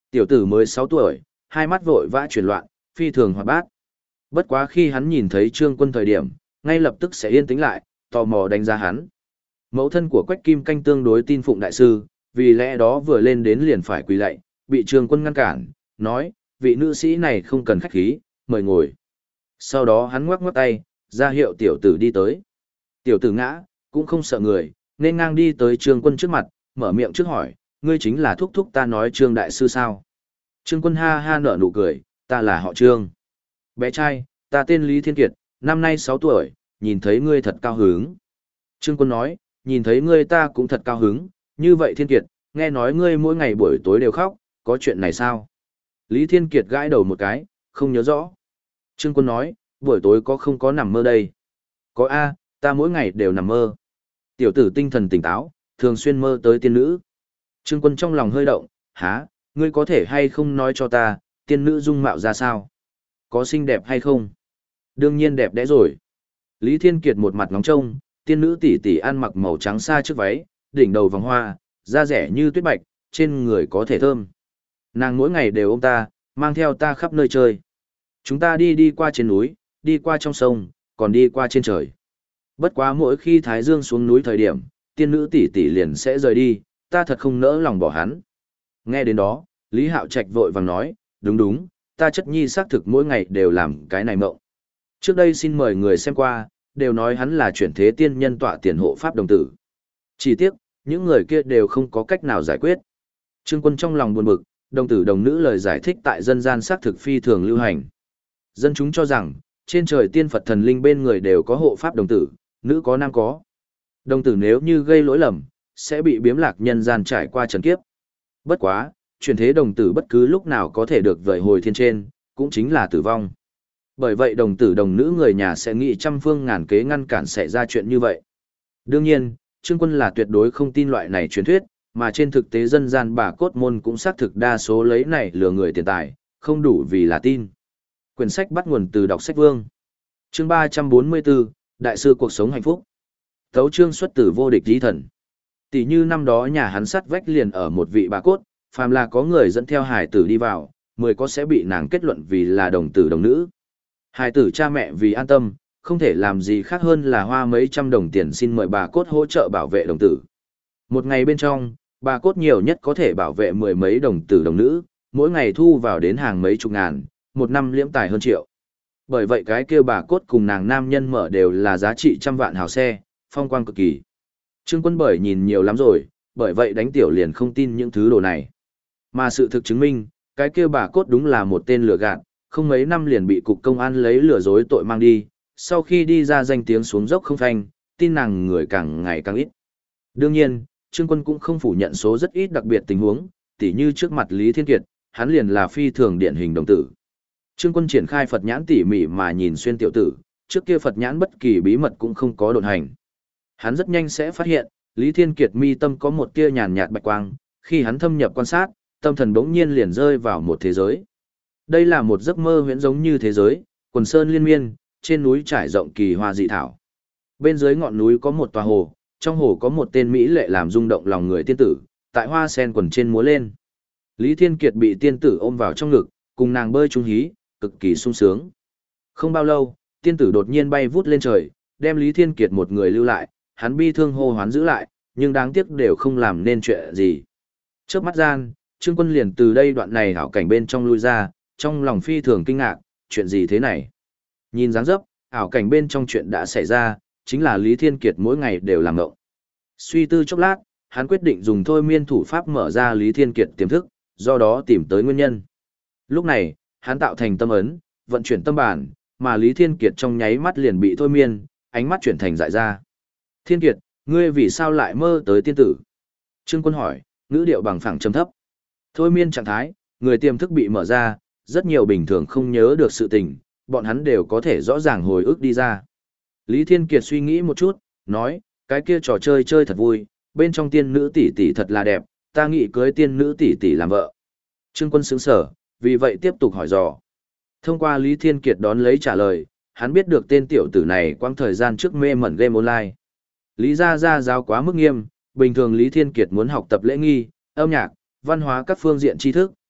Tiểu tử mới 6 tuổi, hai mắt vội vã chuyển loạn, phi thường hoạt bát. Bất quá khi hắn nhìn thấy Trương Quân thời điểm, ngay lập tức sẽ yên tĩnh lại, tò mò đánh giá hắn. Mẫu thân của Quách Kim Canh tương đối tin phụng đại sư, vì lẽ đó vừa lên đến liền phải quỳ lạy, bị Trương Quân ngăn cản, nói, vị nữ sĩ này không cần khách khí, mời ngồi. Sau đó hắn ngoắc ngoắc tay, ra hiệu tiểu tử đi tới. Tiểu tử ngã, cũng không sợ người, nên ngang đi tới Trương Quân trước mặt, mở miệng trước hỏi, ngươi chính là thúc thúc ta nói Trương đại sư sao? Trương Quân ha ha nở nụ cười, ta là họ Trương. Bé trai, ta tên Lý Thiên Kiệt, năm nay 6 tuổi, nhìn thấy ngươi thật cao hứng. Trương Quân nói, nhìn thấy ngươi ta cũng thật cao hứng, như vậy Thiên Kiệt, nghe nói ngươi mỗi ngày buổi tối đều khóc, có chuyện này sao? Lý Thiên Kiệt gãi đầu một cái, không nhớ rõ. Trương Quân nói, buổi tối không có nằm mơ đây. Có A, ta mỗi ngày đều nằm mơ. Tiểu tử tinh thần tỉnh táo, thường xuyên mơ tới tiên nữ. Trương Quân trong lòng hơi động, hả, ngươi có thể hay không nói cho ta, tiên nữ dung mạo ra sao? Có xinh đẹp hay không? Đương nhiên đẹp đẽ rồi. Lý Thiên Kiệt một mặt ngóng trông, tiên nữ tỷ tỷ ăn mặc màu trắng sa trước váy, đỉnh đầu vòng hoa, da rẻ như tuyết bạch, trên người có thể thơm. Nàng mỗi ngày đều ôm ta, mang theo ta khắp nơi chơi. Chúng ta đi qua trên núi, đi qua trong sông, còn đi qua trên trời. Bất quá mỗi khi Thái Dương xuống núi thời điểm, tiên nữ tỷ tỷ liền sẽ rời đi, ta thật không nỡ lòng bỏ hắn. Nghe đến đó, Lý Hạo Trạch vội vàng nói, đúng, ta chất nhi xác thực mỗi ngày đều làm cái này mộng. Trước đây xin mời người xem qua, đều nói hắn là chuyển thế tiên nhân tọa tiền hộ pháp đồng tử. Chỉ tiếc, những người kia đều không có cách nào giải quyết. Trương Quân trong lòng buồn bực, đồng tử đồng nữ lời giải thích tại dân gian xác thực phi thường lưu hành. Dân chúng cho rằng, trên trời tiên Phật thần linh bên người đều có hộ pháp đồng tử, nữ có nam có. Đồng tử nếu như gây lỗi lầm, sẽ bị biếm lạc nhân gian trải qua trần kiếp. Bất quá, chuyển thế đồng tử bất cứ lúc nào có thể được vời hồi thiên trên, cũng chính là tử vong. Bởi vậy đồng tử đồng nữ người nhà sẽ nghĩ trăm phương ngàn kế ngăn cản xảy ra chuyện như vậy. Đương nhiên, Trương Quân là tuyệt đối không tin loại này truyền thuyết, mà trên thực tế dân gian bà cốt môn cũng xác thực đa số lấy này lừa người tiền tài, không đủ vì là tin. Quyển sách bắt nguồn từ đọc sách Vương. Chương 344, Đại sư cuộc sống hạnh phúc. Tấu chương xuất từ vô địch chí thần. Tỷ như năm đó nhà hắn sắt vách liền ở một vị bà cốt, phàm là có người dẫn theo hài tử đi vào, 10 có sẽ bị nàng kết luận vì là đồng tử đồng nữ. Hài tử cha mẹ vì an tâm, không thể làm gì khác hơn là hoa mấy trăm đồng tiền xin mời bà cốt hỗ trợ bảo vệ đồng tử. Một ngày bên trong, bà cốt nhiều nhất có thể bảo vệ 10 mấy đồng tử đồng nữ, mỗi ngày thu vào đến hàng mấy chục ngàn, một năm liễm tài hơn triệu. Bởi vậy cái kia bà cốt cùng nàng nam nhân mở đều là giá trị trăm vạn hào xe, phong quang cực kỳ. Trương Quân bởi nhìn nhiều lắm rồi, bởi vậy đánh tiểu liền không tin những thứ đồ này. Mà sự thực chứng minh, cái kia bà cốt đúng là một tên lừa gạt, không mấy năm liền bị cục công an lấy lừa dối tội mang đi, sau khi đi ra danh tiếng xuống dốc không phanh, tin nàng người càng ngày càng ít. Đương nhiên, Trương Quân cũng không phủ nhận số rất ít đặc biệt tình huống, tỉ như trước mặt Lý Thiên Kiệt, hắn liền là phi thường điển hình đồng tử. Trương Quân triển khai Phật nhãn tỉ mỉ mà nhìn xuyên tiểu tử, trước kia Phật nhãn bất kỳ bí mật cũng không có độn hành. Hắn rất nhanh sẽ phát hiện, Lý Thiên Kiệt mi tâm có một tia nhàn nhạt bạch quang, khi hắn thâm nhập quan sát, tâm thần bỗng nhiên liền rơi vào một thế giới. Đây là một giấc mơ huyễn giống như thế giới, quần sơn liên miên, trên núi trải rộng kỳ hoa dị thảo. Bên dưới ngọn núi có một tòa hồ, trong hồ có một tên mỹ lệ làm rung động lòng người tiên tử, tại hoa sen quần trên múa lên. Lý Thiên Kiệt bị tiên tử ôm vào trong ngực, cùng nàng bơi chung hí, cực kỳ sung sướng. Không bao lâu, tiên tử đột nhiên bay vút lên trời, đem Lý Thiên Kiệt một người lưu lại, hắn bi thương hô hoán giữ lại, nhưng đáng tiếc đều không làm nên chuyện gì. Chớp mắt gian, Trương Quân liền từ đây đoạn này hảo cảnh bên trong lui ra, trong lòng phi thường kinh ngạc, chuyện gì thế này? Nhìn dáng dấp, ảo cảnh bên trong chuyện đã xảy ra, chính là Lý Thiên Kiệt mỗi ngày đều làm ngộng. Suy tư chốc lát, hắn quyết định dùng thôi miên thủ pháp mở ra Lý Thiên Kiệt tiềm thức, do đó tìm tới nguyên nhân. Lúc này, hắn tạo thành tâm ấn, vận chuyển tâm bản, mà Lý Thiên Kiệt trong nháy mắt liền bị thôi miên, ánh mắt chuyển thành dại ra. Thiên Kiệt, ngươi vì sao lại mơ tới tiên tử? Trương Quân hỏi, ngữ điệu bằng phẳng trầm thấp. Thôi miên trạng thái, người tiềm thức bị mở ra, rất nhiều bình thường không nhớ được sự tình, bọn hắn đều có thể rõ ràng hồi ức đi ra. Lý Thiên Kiệt suy nghĩ một chút, nói, cái kia trò chơi chơi thật vui, bên trong tiên nữ tỷ tỷ thật là đẹp, ta nghĩ cưới tiên nữ tỷ tỷ làm vợ. Trương Quân sững sờ, vì vậy tiếp tục hỏi dò. Thông qua Lý Thiên Kiệt đón lấy trả lời, hắn biết được tên tiểu tử này quãng thời gian trước mê mẩn game online. Lý gia giáo quá mức nghiêm, bình thường Lý Thiên Kiệt muốn học tập lễ nghi, âm nhạc, văn hóa các phương diện tri thức,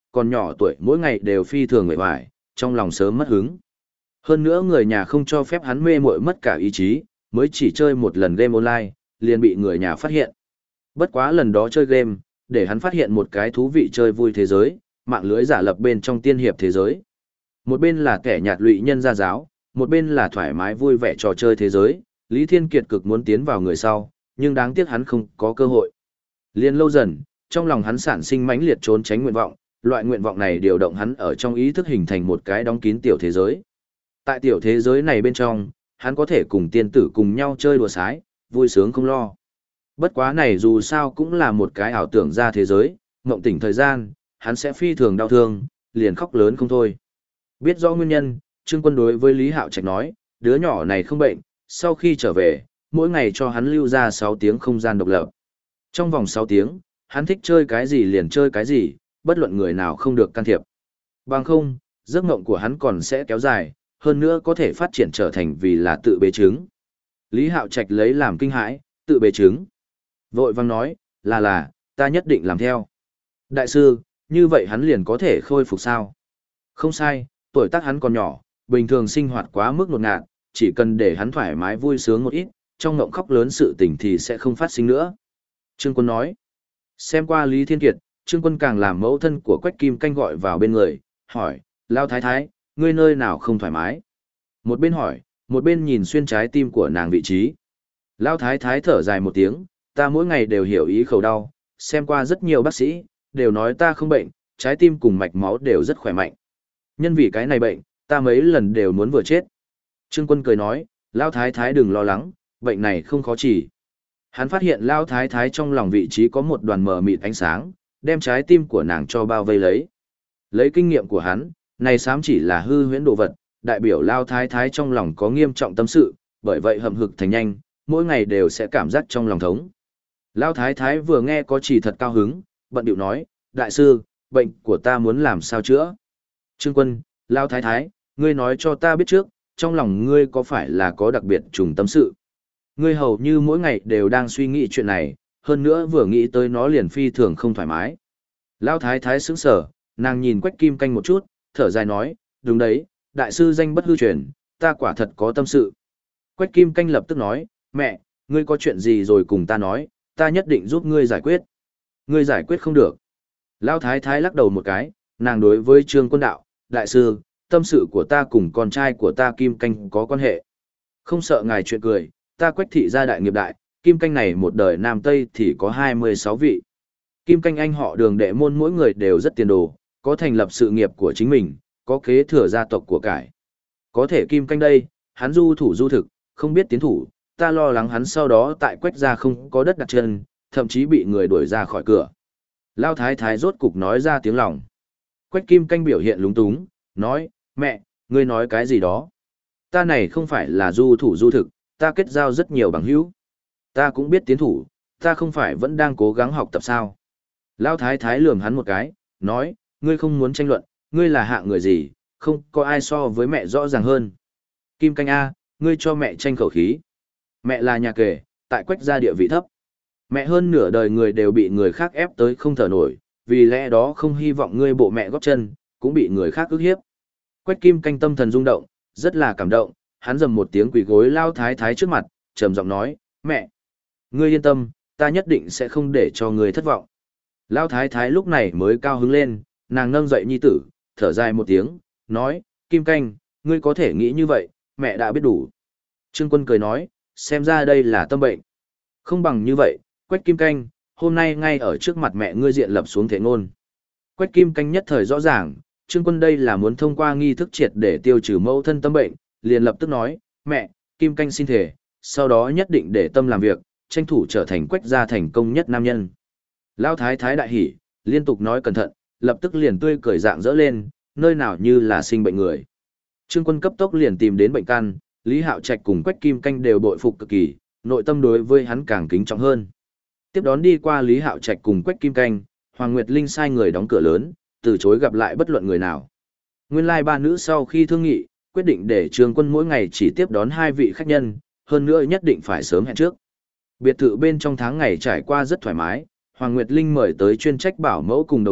còn nhỏ tuổi mỗi ngày đều phi thường mệt mỏi, trong lòng sớm mất hứng. Hơn nữa người nhà không cho phép hắn mê muội mất cả ý chí, mới chỉ chơi một lần game online, liền bị người nhà phát hiện. Bất quá lần đó chơi game, để hắn phát hiện một cái thú vị chơi vui thế giới, mạng lưới giả lập bên trong tiên hiệp thế giới. Một bên là kẻ nhạt lụy nhân gia giáo, một bên là thoải mái vui vẻ trò chơi thế giới, Lý Thiên Kiệt cực muốn tiến vào người sau, nhưng đáng tiếc hắn không có cơ hội. Liên lâu dần, trong lòng hắn sản sinh mãnh liệt trốn tránh nguyện vọng, loại nguyện vọng này điều động hắn ở trong ý thức hình thành một cái đóng kín tiểu thế giới. Tại tiểu thế giới này bên trong, hắn có thể cùng tiên tử cùng nhau chơi đùa sái, vui sướng không lo. Bất quá này dù sao cũng là một cái ảo tưởng ra thế giới, mộng tỉnh thời gian, hắn sẽ phi thường đau thương, liền khóc lớn không thôi. Biết rõ nguyên nhân, Trương Quân đối với Lý Hạo Trạch nói, đứa nhỏ này không bệnh, sau khi trở về, mỗi ngày cho hắn lưu ra 6 tiếng không gian độc lập. Trong vòng 6 tiếng, hắn thích chơi cái gì liền chơi cái gì, bất luận người nào không được can thiệp. Bằng không, giấc mộng của hắn còn sẽ kéo dài, hơn nữa có thể phát triển trở thành vì là tự bế chứng. Lý Hạo Trạch lấy làm kinh hãi, tự bế chứng. Vội vang nói, là, ta nhất định làm theo. Đại sư, như vậy hắn liền có thể khôi phục sao? Không sai, tuổi tác hắn còn nhỏ, bình thường sinh hoạt quá mức ngột ngạt, chỉ cần để hắn thoải mái vui sướng một ít, trong ngộng khóc lớn sự tình thì sẽ không phát sinh nữa. Trương Quân nói, xem qua Lý Thiên Kiệt, Trương Quân càng làm mẫu thân của Quách Kim Canh gọi vào bên người, hỏi, Lao Thái Thái, ngươi nơi nào không thoải mái? Một bên hỏi, một bên nhìn xuyên trái tim của nàng vị trí. Lao Thái Thái thở dài một tiếng, ta mỗi ngày đều hiểu ý khẩu đau, xem qua rất nhiều bác sĩ, đều nói ta không bệnh, trái tim cùng mạch máu đều rất khỏe mạnh. Nhân vì cái này bệnh, ta mấy lần đều muốn vừa chết. Trương Quân cười nói, Lao Thái Thái đừng lo lắng, bệnh này không khó chỉ. Hắn phát hiện Lao Thái Thái trong lòng vị trí có một đoàn mờ mịt ánh sáng, đem trái tim của nàng cho bao vây lấy. Lấy kinh nghiệm của hắn, này xám chỉ là hư huyễn đồ vật, đại biểu Lao Thái Thái trong lòng có nghiêm trọng tâm sự, bởi vậy hậm hực thành nhanh, mỗi ngày đều sẽ cảm giác trong lòng thống. Lao Thái Thái vừa nghe có chỉ thật cao hứng, bận điệu nói, đại sư, bệnh của ta muốn làm sao chữa? Trương Quân, Lao Thái Thái, ngươi nói cho ta biết trước, trong lòng ngươi có phải là có đặc biệt trùng tâm sự? Ngươi hầu như mỗi ngày đều đang suy nghĩ chuyện này, hơn nữa vừa nghĩ tới nó liền phi thường không thoải mái. Lao Thái Thái sững sờ, nàng nhìn Quách Kim Canh một chút, thở dài nói, đúng đấy, đại sư danh bất hư truyền, ta quả thật có tâm sự. Quách Kim Canh lập tức nói, mẹ, ngươi có chuyện gì rồi cùng ta nói, ta nhất định giúp ngươi giải quyết. Ngươi giải quyết không được. Lao Thái Thái lắc đầu một cái, nàng đối với Trương Quân đạo, đại sư, tâm sự của ta cùng con trai của ta Kim Canh có quan hệ. Không sợ ngài chuyện cười, ta Quách thị gia đại nghiệp đại, Kim Canh này một đời Nam Tây thì có 26 vị. Kim Canh anh họ Đường đệ môn mỗi người đều rất tiền đồ, có thành lập sự nghiệp của chính mình, có kế thừa gia tộc của cải. Có thể Kim Canh đây, hắn du thủ du thực, không biết tiến thủ, ta lo lắng hắn sau đó tại Quách gia không có đất đặt chân, thậm chí bị người đuổi ra khỏi cửa. Lao Thái Thái rốt cục nói ra tiếng lòng. Quách Kim Canh biểu hiện lúng túng, nói, mẹ, ngươi nói cái gì đó? Ta này không phải là du thủ du thực, ta kết giao rất nhiều bằng hữu. Ta cũng biết tiến thủ, ta không phải vẫn đang cố gắng học tập sao? Lao Thái Thái lườm hắn một cái, nói, ngươi không muốn tranh luận, ngươi là hạng người gì, không có ai so với mẹ rõ ràng hơn. Kim Canh A, ngươi cho mẹ tranh khẩu khí. Mẹ là nhà kể, tại Quách gia địa vị thấp. Mẹ hơn nửa đời người đều bị người khác ép tới không thở nổi, vì lẽ đó không hy vọng ngươi bộ mẹ góp chân, cũng bị người khác ức hiếp. Quách Kim Canh tâm thần rung động, rất là cảm động, hắn dầm một tiếng quỳ gối Lao Thái Thái trước mặt, trầm giọng nói, mẹ, ngươi yên tâm, ta nhất định sẽ không để cho ngươi thất vọng. Lao Thái Thái lúc này mới cao hứng lên, nàng nâng dậy nhi tử, thở dài một tiếng, nói, Kim Canh, ngươi có thể nghĩ như vậy, mẹ đã biết đủ. Trương Quân cười nói, xem ra đây là tâm bệnh. Không bằng như vậy, Quách Kim Canh, hôm nay ngay ở trước mặt mẹ ngươi diện lập xuống thể ngôn. Quách Kim Canh nhất thời rõ ràng, Trương Quân đây là muốn thông qua nghi thức triệt để tiêu trừ mẫu thân tâm bệnh, liền lập tức nói, mẹ, Kim Canh xin thể, sau đó nhất định để tâm làm việc, tranh thủ trở thành Quách gia thành công nhất nam nhân. Lão Thái Thái đại hỉ, liên tục nói cẩn thận, lập tức liền tươi cười dạng dỡ lên, nơi nào như là sinh bệnh người. Trương Quân cấp tốc liền tìm đến bệnh căn, Lý Hạo Trạch cùng Quách Kim Canh đều bội phục cực kỳ, nội tâm đối với hắn càng kính trọng hơn. Tiếp đón đi qua Lý Hạo Trạch cùng Quách Kim Canh, Hoàng Nguyệt Linh sai người đóng cửa lớn, từ chối gặp lại bất luận người nào. Nguyên lai ba nữ sau khi thương nghị, quyết định để Trương Quân mỗi ngày chỉ tiếp đón 2 vị khách nhân, hơn nữa nhất định phải sớm hẹn trước. Biệt thự bên trong tháng ngày trải qua rất thoải mái, Hoàng Nguyệt Linh mời tới chuyên trách bảo mẫu cùng đầu bếp,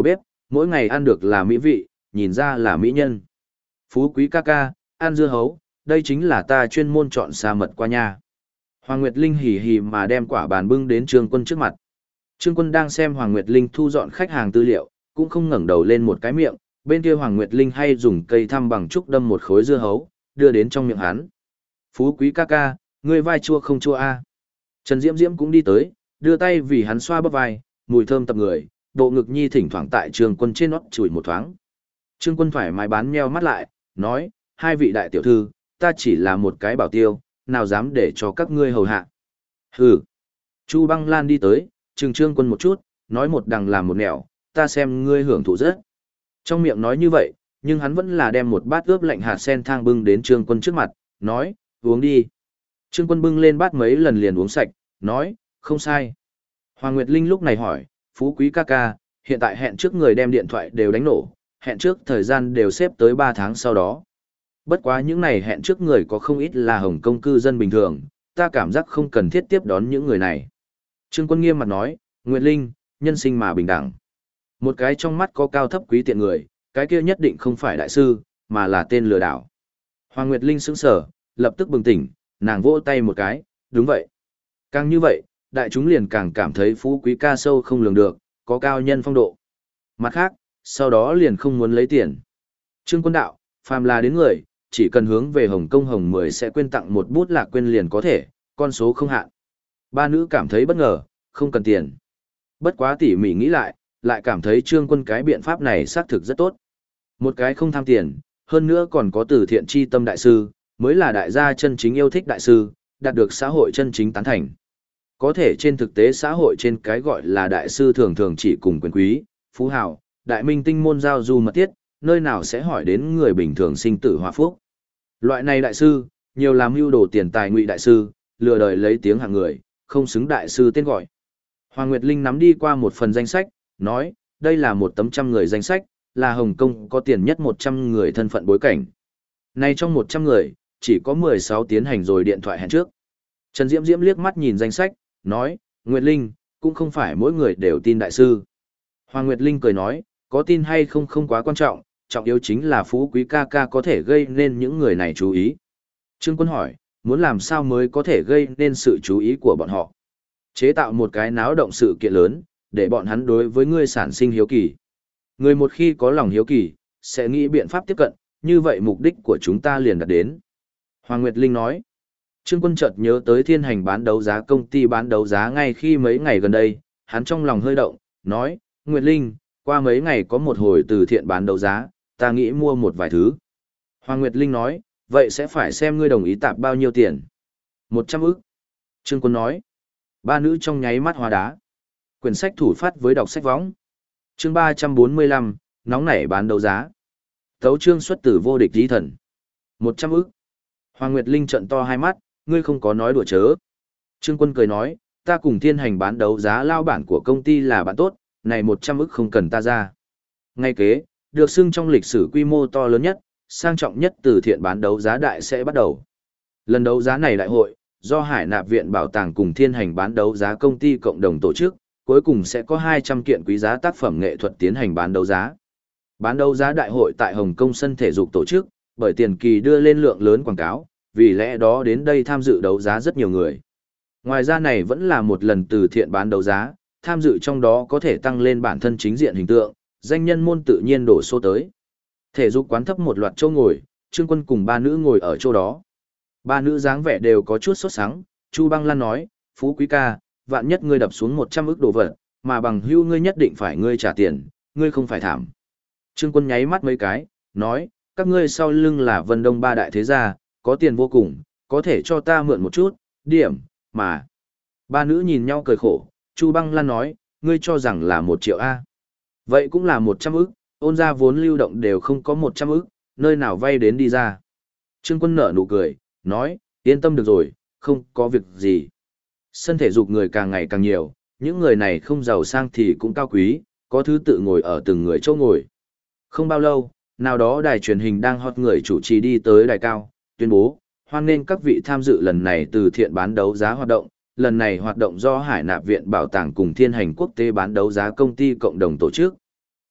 mỗi ngày ăn được là mỹ vị, nhìn ra là mỹ nhân. Phú quý ca ca, ăn dưa hấu, đây chính là ta chuyên môn chọn sa mật qua nha. Hoàng Nguyệt Linh hì hì mà đem quả bàn bưng đến Trương Quân trước mặt. Trương Quân đang xem Hoàng Nguyệt Linh thu dọn khách hàng tư liệu, cũng không ngẩng đầu lên một cái miệng, bên kia Hoàng Nguyệt Linh hay dùng cây thăm bằng trúc đâm một khối dưa hấu, đưa đến trong miệng hắn. Phú quý ca ca, ngươi vai chua không chua a? Trần Diễm Diễm cũng đi tới, đưa tay vì hắn xoa bắp vai, mùi thơm tập người, bộ ngực nhi thỉnh thoảng tại Trương Quân trên nót chùi một thoáng. Trương Quân thoải mái bán nheo mắt lại, nói, hai vị đại tiểu thư, ta chỉ là một cái bảo tiêu, nào dám để cho các ngươi hầu hạ. Hừ. Chu Băng Lan đi tới, trừng Trương Quân một chút, nói một đằng làm một nẻo, ta xem ngươi hưởng thụ rất. Trong miệng nói như vậy, nhưng hắn vẫn là đem một bát ướp lạnh hạt sen thang bưng đến Trương Quân trước mặt, nói, uống đi. Trương Quân bưng lên bát mấy lần liền uống sạch, nói, không sai. Hoàng Nguyệt Linh lúc này hỏi, Phú quý ca ca, hiện tại hẹn trước người đem điện thoại đều đánh nổ, hẹn trước thời gian đều xếp tới 3 tháng sau đó. Bất quá những này hẹn trước người có không ít là Hồng Kông cư dân bình thường, ta cảm giác không cần thiết tiếp đón những người này. Trương Quân nghiêm mặt nói, Nguyệt Linh, nhân sinh mà bình đẳng. Một cái trong mắt có cao thấp quý tiện người, cái kia nhất định không phải đại sư, mà là tên lừa đảo. Hoàng Nguyệt Linh sững sờ, lập tức bừng tỉnh, nàng vỗ tay một cái, đúng vậy. Càng như vậy, đại chúng liền càng cảm thấy phú quý ca sâu không lường được, có cao nhân phong độ. Mặt khác, sau đó liền không muốn lấy tiền. Trương Quân đạo, phàm là đến người, chỉ cần hướng về Hồng Kông Hồng 10 sẽ quên tặng một bút lạc quên liền có thể, con số không hạn. Ba nữ cảm thấy bất ngờ, không cần tiền. Bất quá tỉ mỉ nghĩ lại cảm thấy Trương Quân cái biện pháp này xác thực rất tốt. Một cái không tham tiền, hơn nữa còn có từ thiện chi tâm đại sư, mới là đại gia chân chính yêu thích đại sư, đạt được xã hội chân chính tán thành. Có thể trên thực tế xã hội trên cái gọi là đại sư thường thường chỉ cùng quyền quý, phú hào, đại minh tinh môn giao du mật thiết, nơi nào sẽ hỏi đến người bình thường sinh tử hòa phúc. Loại này đại sư, nhiều làm mưu đồ tiền tài ngụy đại sư, lừa đời lấy tiếng hạng người, không xứng đại sư tên gọi. Hoàng Nguyệt Linh nắm đi qua một phần danh sách, nói, đây là một tấm 100 người danh sách, là Hồng Kông có tiền nhất 100 người thân phận bối cảnh. Nay trong 100 người, chỉ có 16 tiến hành rồi điện thoại hẹn trước. Trần Diễm Diễm liếc mắt nhìn danh sách, nói, Nguyệt Linh, cũng không phải mỗi người đều tin đại sư. Hoàng Nguyệt Linh cười nói, có tin hay không không quá quan trọng, trọng yếu chính là phú quý ca ca có thể gây nên những người này chú ý. Trương Quân hỏi, muốn làm sao mới có thể gây nên sự chú ý của bọn họ? Chế tạo một cái náo động sự kiện lớn, để bọn hắn đối với ngươi sản sinh hiếu kỳ. Người một khi có lòng hiếu kỳ, sẽ nghĩ biện pháp tiếp cận, như vậy mục đích của chúng ta liền đạt đến. Hoàng Nguyệt Linh nói, Trương Quân chợt nhớ tới Thiên Hành bán đấu giá công ty bán đấu giá ngay khi mấy ngày gần đây, hắn trong lòng hơi động, nói, Nguyệt Linh, qua mấy ngày có một hồi từ thiện bán đấu giá, ta nghĩ mua một vài thứ. Hoàng Nguyệt Linh nói, vậy sẽ phải xem ngươi đồng ý tạp bao nhiêu tiền. 100 ức. Trương Quân nói, ba nữ trong nháy mắt hóa đá. Quyển sách thủ phát với đọc sách võng. Chương 345, nóng nảy bán đấu giá. Tấu chương xuất tử vô địch tí thần. 100 ức. Hoàng Nguyệt Linh trợn to hai mắt, ngươi không có nói đùa chớ. Trương Quân cười nói, ta cùng Thiên Hành bán đấu giá lao bản của công ty là bạn tốt, này 100 ức không cần ta ra. Ngay kế, được xưng trong lịch sử quy mô to lớn nhất, sang trọng nhất từ thiện bán đấu giá đại sẽ bắt đầu. Lần đấu giá này đại hội, do Hải Nạp Viện Bảo tàng cùng Thiên Hành bán đấu giá công ty cộng đồng tổ chức, cuối cùng sẽ có 200 kiện quý giá tác phẩm nghệ thuật tiến hành bán đấu giá. Bán đấu giá đại hội tại Hồng Kông sân thể dục tổ chức, bởi tiền kỳ đưa lên lượng lớn quảng cáo, vì lẽ đó đến đây tham dự đấu giá rất nhiều người. Ngoài ra này vẫn là một lần từ thiện bán đấu giá, tham dự trong đó có thể tăng lên bản thân chính diện hình tượng, danh nhân môn tự nhiên đổ xô tới. Thể dục quán thấp một loạt chỗ ngồi, Trương Quân cùng ba nữ ngồi ở chỗ đó. Ba nữ dáng vẻ đều có chút sốt sắng, Chu Băng Lan nói, Phú quý ca, vạn nhất ngươi đập xuống 100 ức đồ vật, mà bằng hữu ngươi nhất định phải ngươi trả tiền, ngươi không phải thảm. Trương Quân nháy mắt mấy cái, nói, các ngươi sau lưng là Vân Đông ba đại thế gia, có tiền vô cùng, có thể cho ta mượn một chút, điểm, mà. Ba nữ nhìn nhau cười khổ, Chu Băng Lan nói, ngươi cho rằng là 1 triệu A. Vậy cũng là 100 ức, ôn ra vốn lưu động đều không có 100 ức, nơi nào vay đến đi ra. Trương Quân nở nụ cười, nói, yên tâm được rồi, không có việc gì. Sân thể dục người càng ngày càng nhiều, những người này không giàu sang thì cũng cao quý, có thứ tự ngồi ở từng người chỗ ngồi. Không bao lâu, nào đó đài truyền hình đang hot người chủ trì đi tới đài cao, tuyên bố, hoan nghênh các vị tham dự lần này từ thiện bán đấu giá hoạt động. Lần này hoạt động do Hải Nạp Viện Bảo tàng cùng Thiên Hành quốc tế bán đấu giá công ty cộng đồng tổ chức.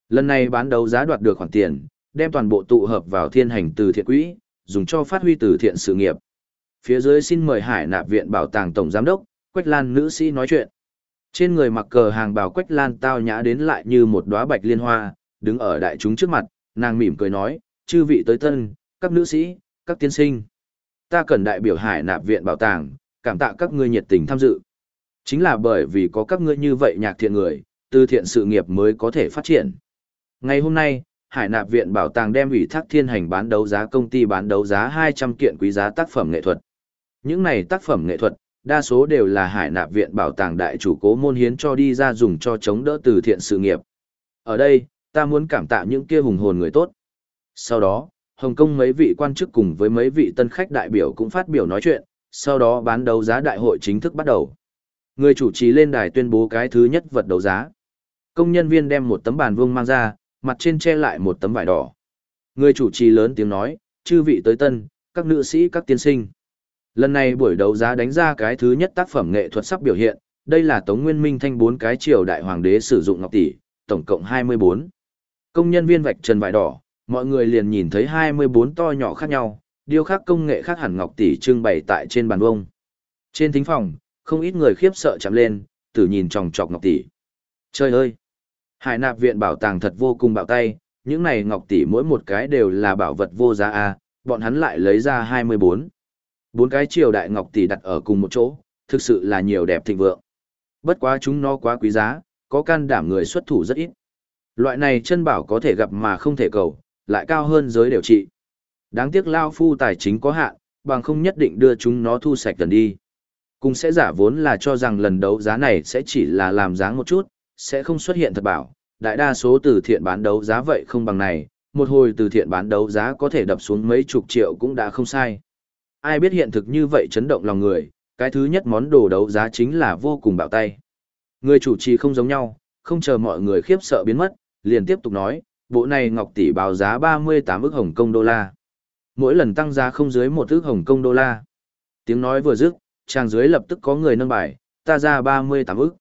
Lần này bán đấu giá đoạt được khoản tiền, đem toàn bộ tụ hợp vào thiên hành từ thiện quỹ, dùng cho phát huy từ thiện sự nghiệp. Phía dưới xin mời Hải Nạp Viện Bảo tàng Tổng Giám đốc, Quách Lan nữ sĩ nói chuyện. Trên người mặc cờ hàng bào Quách Lan tao nhã đến lại như một đóa bạch liên hoa, đứng ở đại chúng trước mặt, nàng mỉm cười nói, chư vị tới tân, các nữ sĩ, các tiên sinh. Ta cần đại biểu Hải Nạp Viện Bảo tàng, cảm tạ các ngươi nhiệt tình tham dự. Chính là bởi vì có các ngươi như vậy nhạc thiện người, từ thiện sự nghiệp mới có thể phát triển. Ngày hôm nay, Hải Nạp Viện Bảo tàng đem ủy thác thiên hành bán đấu giá công ty bán đấu giá 200 kiện quý giá tác phẩm nghệ thuật. Những này tác phẩm nghệ thuật, đa số đều là Hải Nạp Viện Bảo tàng đại chủ cố môn hiến cho đi ra dùng cho chống đỡ từ thiện sự nghiệp. Ở đây, ta muốn cảm tạ những kia hùng hồn người tốt. Sau đó, Hồng Kông mấy vị quan chức cùng với mấy vị tân khách đại biểu cũng phát biểu nói chuyện, sau đó bán đấu giá đại hội chính thức bắt đầu. Người chủ trì lên đài tuyên bố cái thứ nhất vật đấu giá. Công nhân viên đem một tấm bàn vuông mang ra, mặt trên che lại một tấm vải đỏ. Người chủ trì lớn tiếng nói, chư vị tới tân, các nữ sĩ các tiên sinh. Lần này buổi đấu giá đánh ra cái thứ nhất tác phẩm nghệ thuật sắp biểu hiện, đây là Tống Nguyên Minh Thanh 4 cái triều đại hoàng đế sử dụng ngọc tỷ, tổng cộng 24. Công nhân viên vạch trần vải đỏ, mọi người liền nhìn thấy 24 to nhỏ khác nhau, điêu khắc công nghệ khác hẳn ngọc tỷ trưng bày tại trên bàn vuông. Trên thính phòng, không ít người khiếp sợ chạm lên, tử nhìn chòng chọc ngọc tỷ. Trời ơi! Hải Nạp Viện Bảo tàng thật vô cùng bạo tay, những này ngọc tỷ mỗi một cái đều là bảo vật vô giá a, bọn hắn lại lấy ra 24. 4 cái triều đại ngọc tỷ đặt ở cùng một chỗ, thực sự là nhiều đẹp thịnh vượng. Bất quá chúng nó quá quý giá, có can đảm người xuất thủ rất ít. Loại này chân bảo có thể gặp mà không thể cầu, lại cao hơn giới điều trị. Đáng tiếc lao phu tài chính có hạn, bằng không nhất định đưa chúng nó thu sạch gần đi. Cũng sẽ giả vốn là cho rằng lần đấu giá này sẽ chỉ là làm dáng một chút, sẽ không xuất hiện thật bảo. Đại đa số từ thiện bán đấu giá vậy không bằng này, một hồi từ thiện bán đấu giá có thể đập xuống mấy chục triệu cũng đã không sai. Ai biết hiện thực như vậy chấn động lòng người, cái thứ nhất món đồ đấu giá chính là vô cùng bạo tay. Người chủ trì không giống nhau, không chờ mọi người khiếp sợ biến mất, liền tiếp tục nói, bộ này ngọc tỷ báo giá 38 ức Hồng Kông đô la. Mỗi lần tăng giá không dưới 1 ức Hồng Kông đô la. Tiếng nói vừa dứt, trang dưới lập tức có người nâng bài, ta ra 38 ức,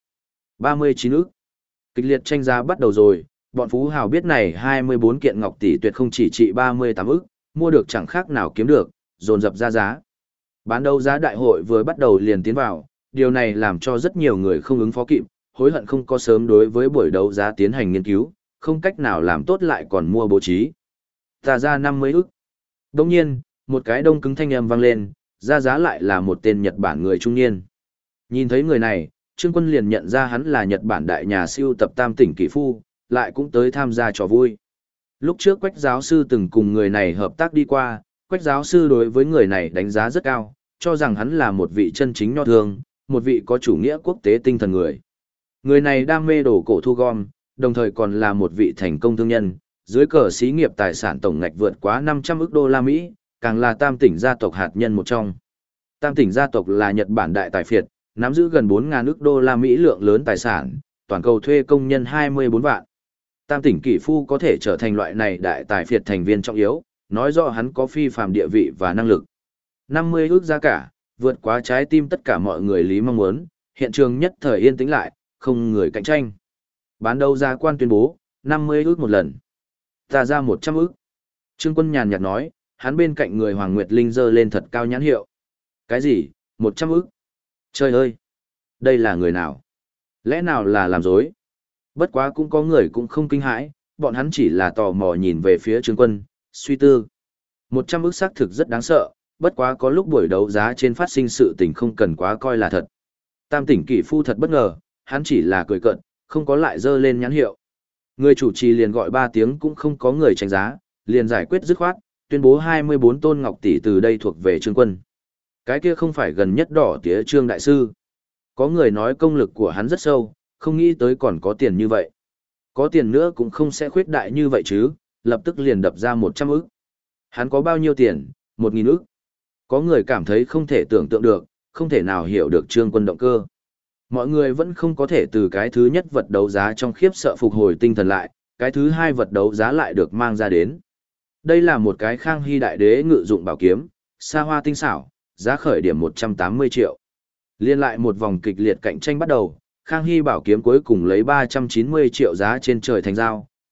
39 ức. Kịch liệt tranh giá bắt đầu rồi, bọn phú hào biết này 24 kiện ngọc tỷ tuyệt không chỉ trị 38 ức, mua được chẳng khác nào kiếm được, dồn dập ra giá. Bán đấu giá đại hội vừa bắt đầu liền tiến vào, điều này làm cho rất nhiều người không ứng phó kịp, hối hận không có sớm đối với buổi đấu giá tiến hành nghiên cứu, không cách nào làm tốt lại còn mua bố trí. Ta ra 50 ức. Đồng nhiên, một cái đông cứng thanh âm vang lên, ra giá lại là một tên Nhật Bản người trung niên. Nhìn thấy người này, Trương Quân liền nhận ra hắn là Nhật Bản đại nhà siêu tập Tam Tỉnh Kỷ Phu, lại cũng tới tham gia trò vui. Lúc trước Quách giáo sư từng cùng người này hợp tác đi qua, Quách giáo sư đối với người này đánh giá rất cao, cho rằng hắn là một vị chân chính nho thương, một vị có chủ nghĩa quốc tế tinh thần người. Người này đam mê đồ cổ thu gom, đồng thời còn là một vị thành công thương nhân, dưới cờ xí nghiệp tài sản tổng ngạch vượt quá 500 ức đô la Mỹ, càng là Tam Tỉnh gia tộc hạt nhân một trong. Tam Tỉnh gia tộc là Nhật Bản đại tài phiệt, nắm giữ gần 4.000 ức đô la Mỹ lượng lớn tài sản, toàn cầu thuê công nhân 24 vạn. Tam Tỉnh Kỷ Phu có thể trở thành loại này đại tài phiệt thành viên trọng yếu, nói rõ hắn có phi phàm địa vị và năng lực. 50 ức giá cả, vượt quá trái tim tất cả mọi người lý mong muốn, hiện trường nhất thời yên tĩnh lại, không người cạnh tranh. Bán đấu giá quan tuyên bố, 50 ức một lần. Ta ra 100 ức. Trương Quân nhàn nhạt nói, hắn bên cạnh người Hoàng Nguyệt Linh giơ lên thật cao nhãn hiệu. Cái gì, 100 ức? Trời ơi! Đây là người nào? Lẽ nào là làm dối? Bất quá cũng có người cũng không kinh hãi, bọn hắn chỉ là tò mò nhìn về phía Trương Quân, suy tư. 100 ức xác thực rất đáng sợ, bất quá có lúc buổi đấu giá trên phát sinh sự tình không cần quá coi là thật. Tam Tỉnh Kỷ Phu thật bất ngờ, hắn chỉ là cười cợt, không có lại dơ lên nhãn hiệu. Người chủ trì liền gọi 3 tiếng cũng không có người tranh giá, liền giải quyết dứt khoát, tuyên bố 24 tôn ngọc tỷ từ đây thuộc về Trương Quân. Cái kia không phải gần nhất đỏ tía Trương Đại Sư. Có người nói công lực của hắn rất sâu, không nghĩ tới còn có tiền như vậy. Có tiền nữa cũng không sẽ khuyết đại như vậy chứ, lập tức liền đập ra 100 ức. Hắn có bao nhiêu tiền? 1.000 ức. Có người cảm thấy không thể tưởng tượng được, không thể nào hiểu được Trương Quân động cơ. Mọi người vẫn không có thể từ cái thứ nhất vật đấu giá trong khiếp sợ phục hồi tinh thần lại, cái thứ hai vật đấu giá lại được mang ra đến. Đây là một cái Khang Hy đại đế ngự dụng bảo kiếm, xa hoa tinh xảo, giá khởi điểm 180 triệu. Liên lại một vòng kịch liệt cạnh tranh bắt đầu, Khang Hy bảo kiếm cuối cùng lấy 390 triệu giá trên trời thành giao,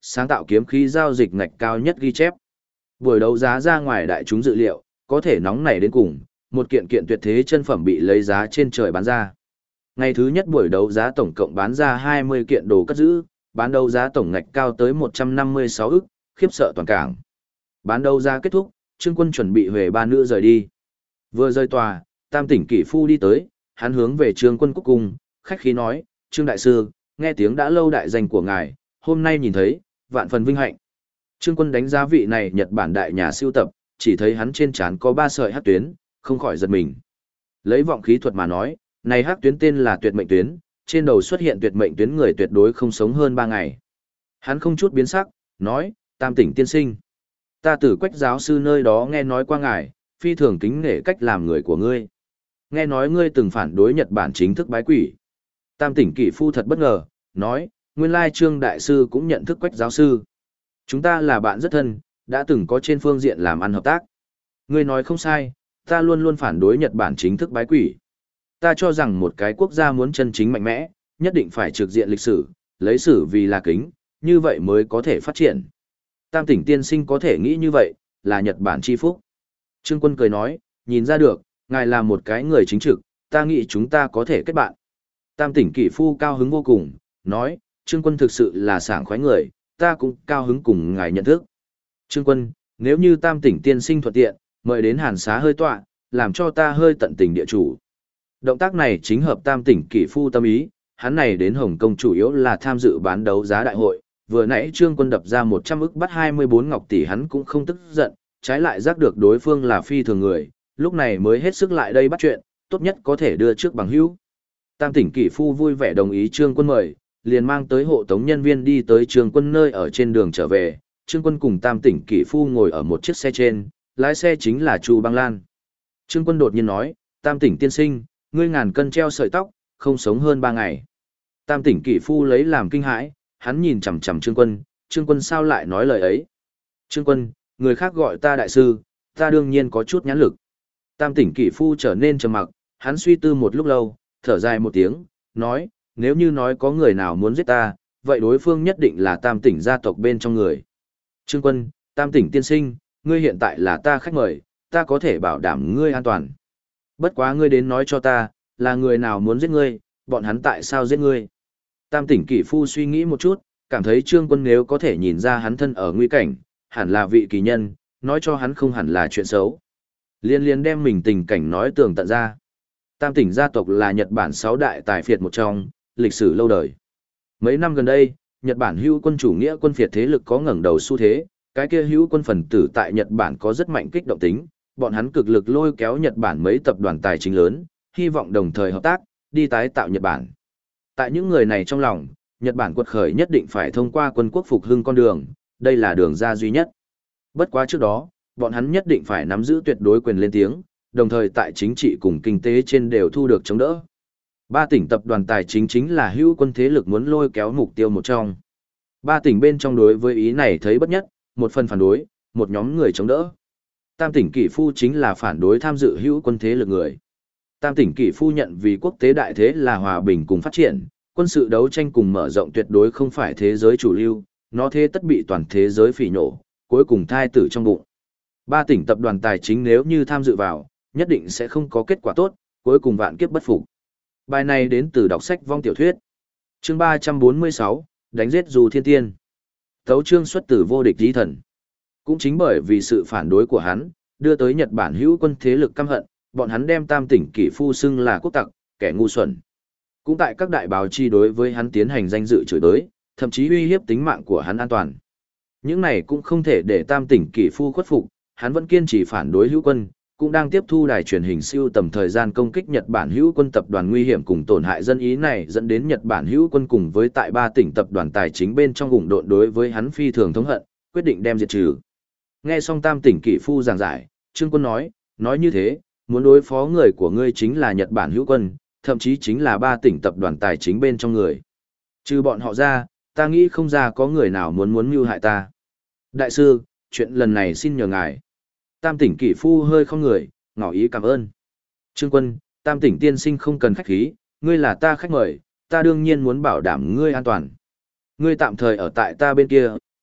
sáng tạo kiếm khí giao dịch ngạch cao nhất ghi chép. Buổi đấu giá ra ngoài đại chúng dự liệu, có thể nóng nảy đến cùng, một kiện kiện tuyệt thế chân phẩm bị lấy giá trên trời bán ra. Ngày thứ nhất buổi đấu giá tổng cộng bán ra 20 kiện đồ cất giữ, bán đấu giá tổng ngạch cao tới 156 ức, khiếp sợ toàn cảng. Bán đấu giá kết thúc, Trương Quân chuẩn bị huề ba nữ rời đi. Vừa rời tòa, Tam Tỉnh Kỷ Phu đi tới, hắn hướng về Trương Quân cúc cung, khách khí nói, Trương Đại Sư, nghe tiếng đã lâu đại danh của ngài, hôm nay nhìn thấy, vạn phần vinh hạnh. Trương Quân đánh giá vị này Nhật Bản đại nhà siêu tập, chỉ thấy hắn trên trán có 3 sợi hắc tuyến, không khỏi giật mình. Lấy vọng khí thuật mà nói, này hắc tuyến tên là tuyệt mệnh tuyến, trên đầu xuất hiện tuyệt mệnh tuyến người tuyệt đối không sống hơn 3 ngày. Hắn không chút biến sắc, nói, Tam Tỉnh tiên sinh. Ta từ Quách giáo sư nơi đó nghe nói qua ngài, phi thường kính nể cách làm người của ngươi. Nghe nói ngươi từng phản đối Nhật Bản chính thức bái quỷ. Tam Tỉnh Kỷ Phu thật bất ngờ, nói, nguyên lai Trương Đại Sư cũng nhận thức Quách giáo sư. Chúng ta là bạn rất thân, đã từng có trên phương diện làm ăn hợp tác. Ngươi nói không sai, ta luôn luôn phản đối Nhật Bản chính thức bái quỷ. Ta cho rằng một cái quốc gia muốn chân chính mạnh mẽ, nhất định phải trực diện lịch sử, lấy sử vì là kính, như vậy mới có thể phát triển. Tam Tỉnh tiên sinh có thể nghĩ như vậy, là Nhật Bản chi phúc. Trương Quân cười nói, nhìn ra được, ngài là một cái người chính trực, ta nghĩ chúng ta có thể kết bạn. Tam Tỉnh Kỷ Phu cao hứng vô cùng, nói, Trương Quân thực sự là sảng khoái người, ta cũng cao hứng cùng ngài nhận thức. Trương Quân, nếu như Tam Tỉnh tiên sinh thuận tiện, mời đến Hàn Xá hơi tọa, làm cho ta hơi tận tình địa chủ. Động tác này chính hợp Tam Tỉnh Kỷ Phu tâm ý, hắn này đến Hồng Kông chủ yếu là tham dự bán đấu giá đại hội, vừa nãy Trương Quân đập ra 100 ức bắt 24 ngọc tỷ hắn cũng không tức giận, trái lại giác được đối phương là phi thường người, lúc này mới hết sức lại đây bắt chuyện, tốt nhất có thể đưa trước bằng hữu. Tam Tỉnh Kỷ Phu vui vẻ đồng ý Trương Quân mời, liền mang tới hộ tống nhân viên đi tới Trương Quân nơi ở trên đường trở về, Trương Quân cùng Tam Tỉnh Kỷ Phu ngồi ở một chiếc xe trên, lái xe chính là Chu Băng Lan. Trương Quân đột nhiên nói, Tam Tỉnh tiên sinh, ngươi ngàn cân treo sợi tóc, không sống hơn 3 ngày. Tam Tỉnh Kỷ Phu lấy làm kinh hãi, hắn nhìn chằm chằm Trương Quân, Trương Quân sao lại nói lời ấy? Trương Quân, người khác gọi ta đại sư, ta đương nhiên có chút nhãn lực. Tam Tỉnh Kỷ Phu trở nên trầm mặc, hắn suy tư một lúc lâu, thở dài một tiếng, nói, nếu như nói có người nào muốn giết ta, vậy đối phương nhất định là Tam Tỉnh gia tộc bên trong người. Trương Quân, Tam Tỉnh tiên sinh, ngươi hiện tại là ta khách mời, ta có thể bảo đảm ngươi an toàn. Bất quá ngươi đến nói cho ta, là người nào muốn giết ngươi, bọn hắn tại sao giết ngươi. Tam Tỉnh Kỷ Phu suy nghĩ một chút, cảm thấy Trương Quân nếu có thể nhìn ra hắn thân ở nguy cảnh, hẳn là vị kỳ nhân, nói cho hắn không hẳn là chuyện xấu. Liên liên đem mình tình cảnh nói tường tận ra. Tam Tỉnh gia tộc là Nhật Bản 6 đại tài phiệt một trong, lịch sử lâu đời. Mấy năm gần đây, Nhật Bản hữu quân chủ nghĩa quân phiệt thế lực có ngẩng đầu xu thế, cái kia hữu quân phần tử tại Nhật Bản có rất mạnh kích động tính, bọn hắn cực lực lôi kéo Nhật Bản mấy tập đoàn tài chính lớn, hy vọng đồng thời hợp tác, đi tái tạo Nhật Bản. Tại những người này trong lòng, Nhật Bản quật khởi nhất định phải thông qua quân quốc phục hưng con đường, đây là đường ra duy nhất. Bất quá trước đó, bọn hắn nhất định phải nắm giữ tuyệt đối quyền lên tiếng, đồng thời tại chính trị cùng kinh tế trên đều thu được chống đỡ. 3 tỉnh tập đoàn tài chính chính là hữu quân thế lực muốn lôi kéo mục tiêu một trong. 3 tỉnh bên trong đối với ý này thấy bất nhất, một phần phản đối, một nhóm người chống đỡ. Tam Tỉnh Kỷ Phu chính là phản đối tham dự hữu quân thế lực người. Tam Tỉnh Kỷ Phu nhận vì quốc tế đại thế là hòa bình cùng phát triển, quân sự đấu tranh cùng mở rộng tuyệt đối không phải thế giới chủ lưu, nó thế tất bị toàn thế giới phỉ nhổ, cuối cùng thai tử trong bụng. 3 tỉnh tập đoàn tài chính nếu như tham dự vào, nhất định sẽ không có kết quả tốt, cuối cùng vạn kiếp bất phục. Bài này đến từ đọc sách vong tiểu thuyết. Chương 346, đánh giết dù thiên tiên. Tấu chương xuất từ vô địch tí thần. Cũng chính bởi vì sự phản đối của hắn, đưa tới Nhật Bản hữu quân thế lực căm hận, bọn hắn đem Tam Tỉnh Kỷ Phu xưng là quốc tặc, kẻ ngu xuẩn. Cũng tại các đại báo chi đối với hắn tiến hành danh dự chửi tới, thậm chí uy hiếp tính mạng của hắn an toàn. Những này cũng không thể để Tam Tỉnh Kỷ Phu khuất phục, hắn vẫn kiên trì phản đối hữu quân, cũng đang tiếp thu đài truyền hình siêu tầm thời gian công kích Nhật Bản hữu quân tập đoàn nguy hiểm cùng tổn hại dân ý này dẫn đến Nhật Bản hữu quân cùng với tại 3 tỉnh tập đoàn tài chính bên trong ủng độn đối với hắn phi thường thống hận, quyết định đem diệt trừ. Nghe xong Tam Tỉnh Kỷ Phu giảng giải, Trương Quân nói như thế, muốn đối phó người của ngươi chính là Nhật Bản hữu quân, thậm chí chính là 3 tỉnh tập đoàn tài chính bên trong người. Trừ bọn họ ra, ta nghĩ không ra có người nào muốn mưu hại ta. Đại sư, chuyện lần này xin nhờ ngài. Tam Tỉnh Kỷ Phu hơi không người, ngỏ ý cảm ơn. Trương Quân, Tam Tỉnh tiên sinh không cần khách khí, ngươi là ta khách mời, ta đương nhiên muốn bảo đảm ngươi an toàn. Ngươi tạm thời ở tại ta bên kia,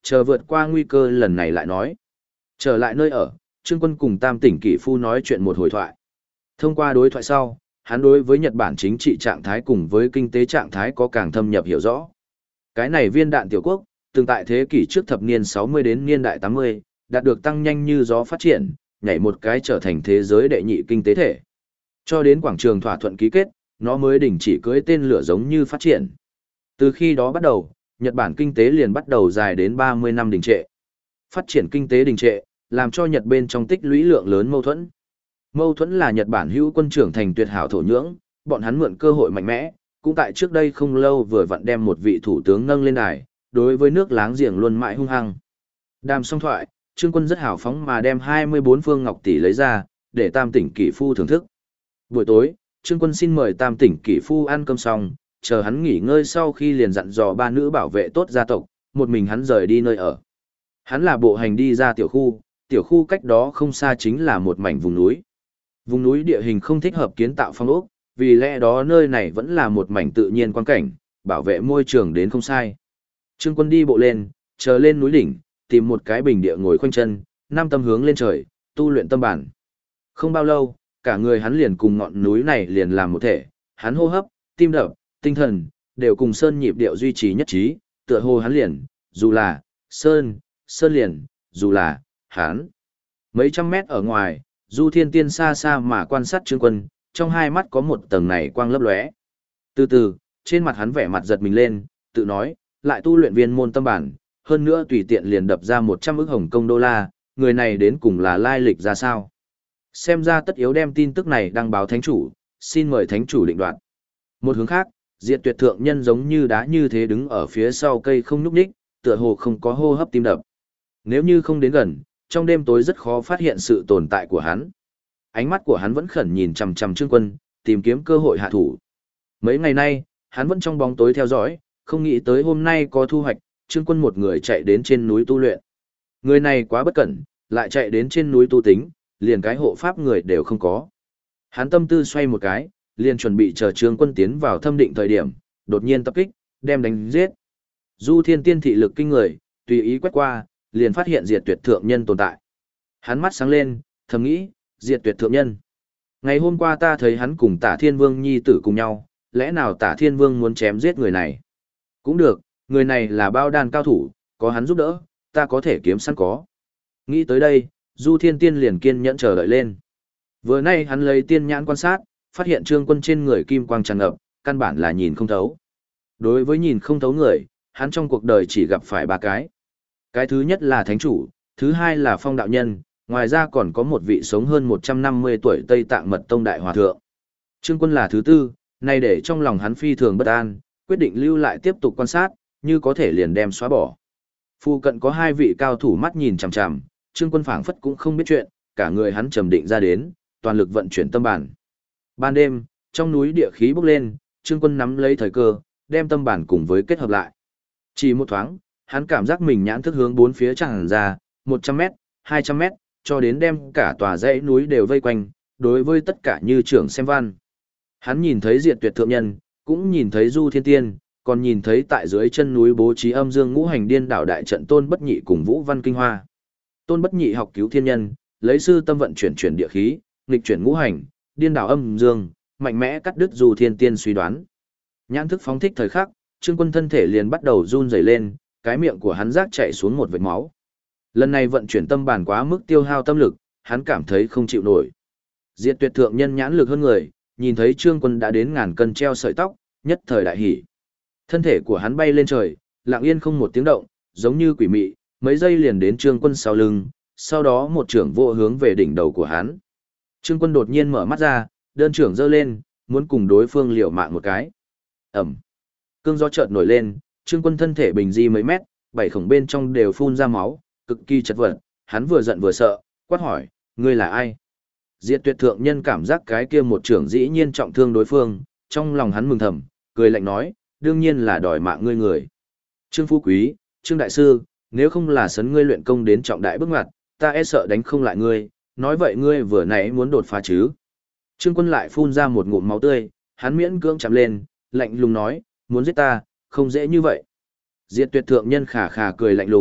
chờ vượt qua nguy cơ lần này lại nói. Trở lại nơi ở, Trương Quân cùng Tam Tỉnh Kỷ Phu nói chuyện một hồi thoại. Thông qua đối thoại sau, hắn đối với Nhật Bản chính trị trạng thái cùng với kinh tế trạng thái có càng thâm nhập hiểu rõ. Cái này viên đạn tiểu quốc, từng tại thế kỷ trước thập niên 60 đến niên đại 80, đạt được tăng nhanh như gió phát triển, nhảy một cái trở thành thế giới đệ nhị kinh tế thể. Cho đến quảng trường thỏa thuận ký kết, nó mới đình chỉ cưỡi tên lửa giống như phát triển. Từ khi đó bắt đầu, Nhật Bản kinh tế liền bắt đầu dài đến 30 năm đình trệ. Phát triển kinh tế đình trệ, làm cho Nhật bên trong tích lũy lượng lớn mâu thuẫn. Mâu thuẫn là Nhật Bản hữu quân trưởng thành tuyệt hảo thổ nhưỡng, bọn hắn mượn cơ hội mạnh mẽ, cũng tại trước đây không lâu vừa vặn đem một vị thủ tướng nâng lên đài, đối với nước láng giềng luôn mãi hung hăng. Đàm xong thoại, Trương Quân rất hào phóng mà đem 24 phương ngọc tỷ lấy ra, để Tam Tỉnh Kỷ Phu thưởng thức. Buổi tối, Trương Quân xin mời Tam Tỉnh Kỷ Phu ăn cơm xong, chờ hắn nghỉ ngơi sau khi liền dặn dò ba nữ bảo vệ tốt gia tộc, một mình hắn rời đi nơi ở. Hắn là bộ hành đi ra tiểu khu cách đó không xa chính là một mảnh vùng núi. Vùng núi địa hình không thích hợp kiến tạo phong ốc, vì lẽ đó nơi này vẫn là một mảnh tự nhiên quan cảnh, bảo vệ môi trường đến không sai. Trương Quân đi bộ lên, chờ lên núi đỉnh, tìm một cái bình địa ngồi khoanh chân, năm tâm hướng lên trời, tu luyện tâm bản. Không bao lâu, cả người hắn liền cùng ngọn núi này liền làm một thể, hắn hô hấp, tim đập, tinh thần, đều cùng sơn nhịp điệu duy trì nhất trí, tựa hồ hắn liền, dù là, sơn liền, dù là, hắn. Mấy trăm mét ở ngoài, Du Thiên Tiên xa xa mà quan sát Trương Quân, trong hai mắt có một tầng này quang lấp lóe. Từ từ, trên mặt hắn vẻ mặt giật mình lên, tự nói, lại tu luyện viên môn tâm bản, hơn nữa tùy tiện liền đập ra 100 ức Hồng Kông đô la, người này đến cùng là lai lịch ra sao. Xem ra tất yếu đem tin tức này đăng báo thánh chủ, xin mời thánh chủ định đoạt. Một hướng khác, Diệt Tuyệt thượng nhân giống như đá như thế đứng ở phía sau cây không nhúc nhích, tựa hồ không có hô hấp tim đập. Nếu như không đến gần, trong đêm tối rất khó phát hiện sự tồn tại của hắn. Ánh mắt của hắn vẫn khẩn nhìn chằm chằm Trương Quân, tìm kiếm cơ hội hạ thủ. Mấy ngày nay, hắn vẫn trong bóng tối theo dõi, không nghĩ tới hôm nay có thu hoạch, Trương Quân một người chạy đến trên núi tu luyện. Người này quá bất cẩn, lại chạy đến trên núi tu tính, liền cái hộ pháp người đều không có. Hắn tâm tư xoay một cái, liền chuẩn bị chờ Trương Quân tiến vào thâm định thời điểm, đột nhiên tập kích, đem đánh giết. Du Thiên Tiên thị lực kinh người, tùy ý quét qua, liền phát hiện Diệt Tuyệt thượng nhân tồn tại. Hắn mắt sáng lên, thầm nghĩ, Diệt Tuyệt thượng nhân. Ngày hôm qua ta thấy hắn cùng Tả Thiên Vương nhi tử cùng nhau, lẽ nào Tả Thiên Vương muốn chém giết người này? Cũng được, người này là bao đan cao thủ, có hắn giúp đỡ, ta có thể kiếm sẵn có. Nghĩ tới đây, Du Thiên Tiên liền kiên nhẫn chờ đợi lên. Vừa nay hắn lấy tiên nhãn quan sát, phát hiện Trương Quân trên người kim quang tràn ngập, căn bản là nhìn không thấu. Đối với nhìn không thấu người, hắn trong cuộc đời chỉ gặp phải ba cái. Cái thứ nhất là thánh chủ, thứ hai là phong đạo nhân, ngoài ra còn có một vị sống hơn 150 tuổi Tây Tạng Mật Tông Đại Hòa Thượng. Trương Quân là thứ tư, nay để trong lòng hắn phi thường bất an, quyết định lưu lại tiếp tục quan sát, như có thể liền đem xóa bỏ. Phu cận có hai vị cao thủ mắt nhìn chằm chằm, Trương Quân phảng phất cũng không biết chuyện, cả người hắn trầm định ra đến, toàn lực vận chuyển tâm bản. Ban đêm, trong núi địa khí bốc lên, Trương Quân nắm lấy thời cơ, đem tâm bản cùng với kết hợp lại. Chỉ một thoáng, hắn cảm giác mình nhãn thức hướng bốn phía tràn ra, 100m, 200m, cho đến đem cả tòa dãy núi đều vây quanh, đối với tất cả như trưởng xem văn. Hắn nhìn thấy Diệt Tuyệt thượng nhân, cũng nhìn thấy Du Thiên Tiên, còn nhìn thấy tại dưới chân núi bố trí âm dương ngũ hành điên đảo đại trận Tôn Bất Nhị cùng Vũ Văn Kinh Hoa. Tôn Bất Nhị học cứu thiên nhân, lấy sư tâm vận chuyển địa khí, nghịch chuyển ngũ hành, điên đảo âm dương, mạnh mẽ cắt đứt Du Thiên Tiên suy đoán. Nhãn thức phóng thích thời khắc, Trương Quân thân thể liền bắt đầu run rẩy lên, cái miệng của hắn rác chảy xuống một vệt máu. Lần này vận chuyển tâm bản quá mức tiêu hao tâm lực, hắn cảm thấy không chịu nổi. Diệt Tuyệt thượng nhân nhãn lực hơn người, nhìn thấy Trương Quân đã đến ngàn cân treo sợi tóc, nhất thời đại hỉ. Thân thể của hắn bay lên trời, lặng yên không một tiếng động, giống như quỷ mị, mấy giây liền đến Trương Quân sau lưng, sau đó một trưởng vô hướng về đỉnh đầu của hắn. Trương Quân đột nhiên mở mắt ra, đơn trưởng giơ lên, muốn cùng đối phương liều mạng một cái. Ẩm. Cơn gió chợt nổi lên, Trương Quân thân thể bình di mấy mét, bảy khổng bên trong đều phun ra máu, cực kỳ chật vật, hắn vừa giận vừa sợ, quát hỏi, ngươi là ai? Diệt Tuyệt thượng nhân cảm giác cái kia một trưởng dĩ nhiên trọng thương đối phương, trong lòng hắn mừng thầm, cười lạnh nói, đương nhiên là đòi mạng ngươi người. Trương Phú Quý, Trương Đại Sư, nếu không là sấn ngươi luyện công đến trọng đại bước ngoặt, ta e sợ đánh không lại ngươi, nói vậy ngươi vừa nãy muốn đột phá chứ. Trương Quân lại phun ra một ngụm máu tươi, hắn miễn cưỡng chạm lên, lạnh lùng nói, muốn giết ta, không dễ như vậy. Diệt Tuyệt thượng nhân khà khà cười lạnh lùng,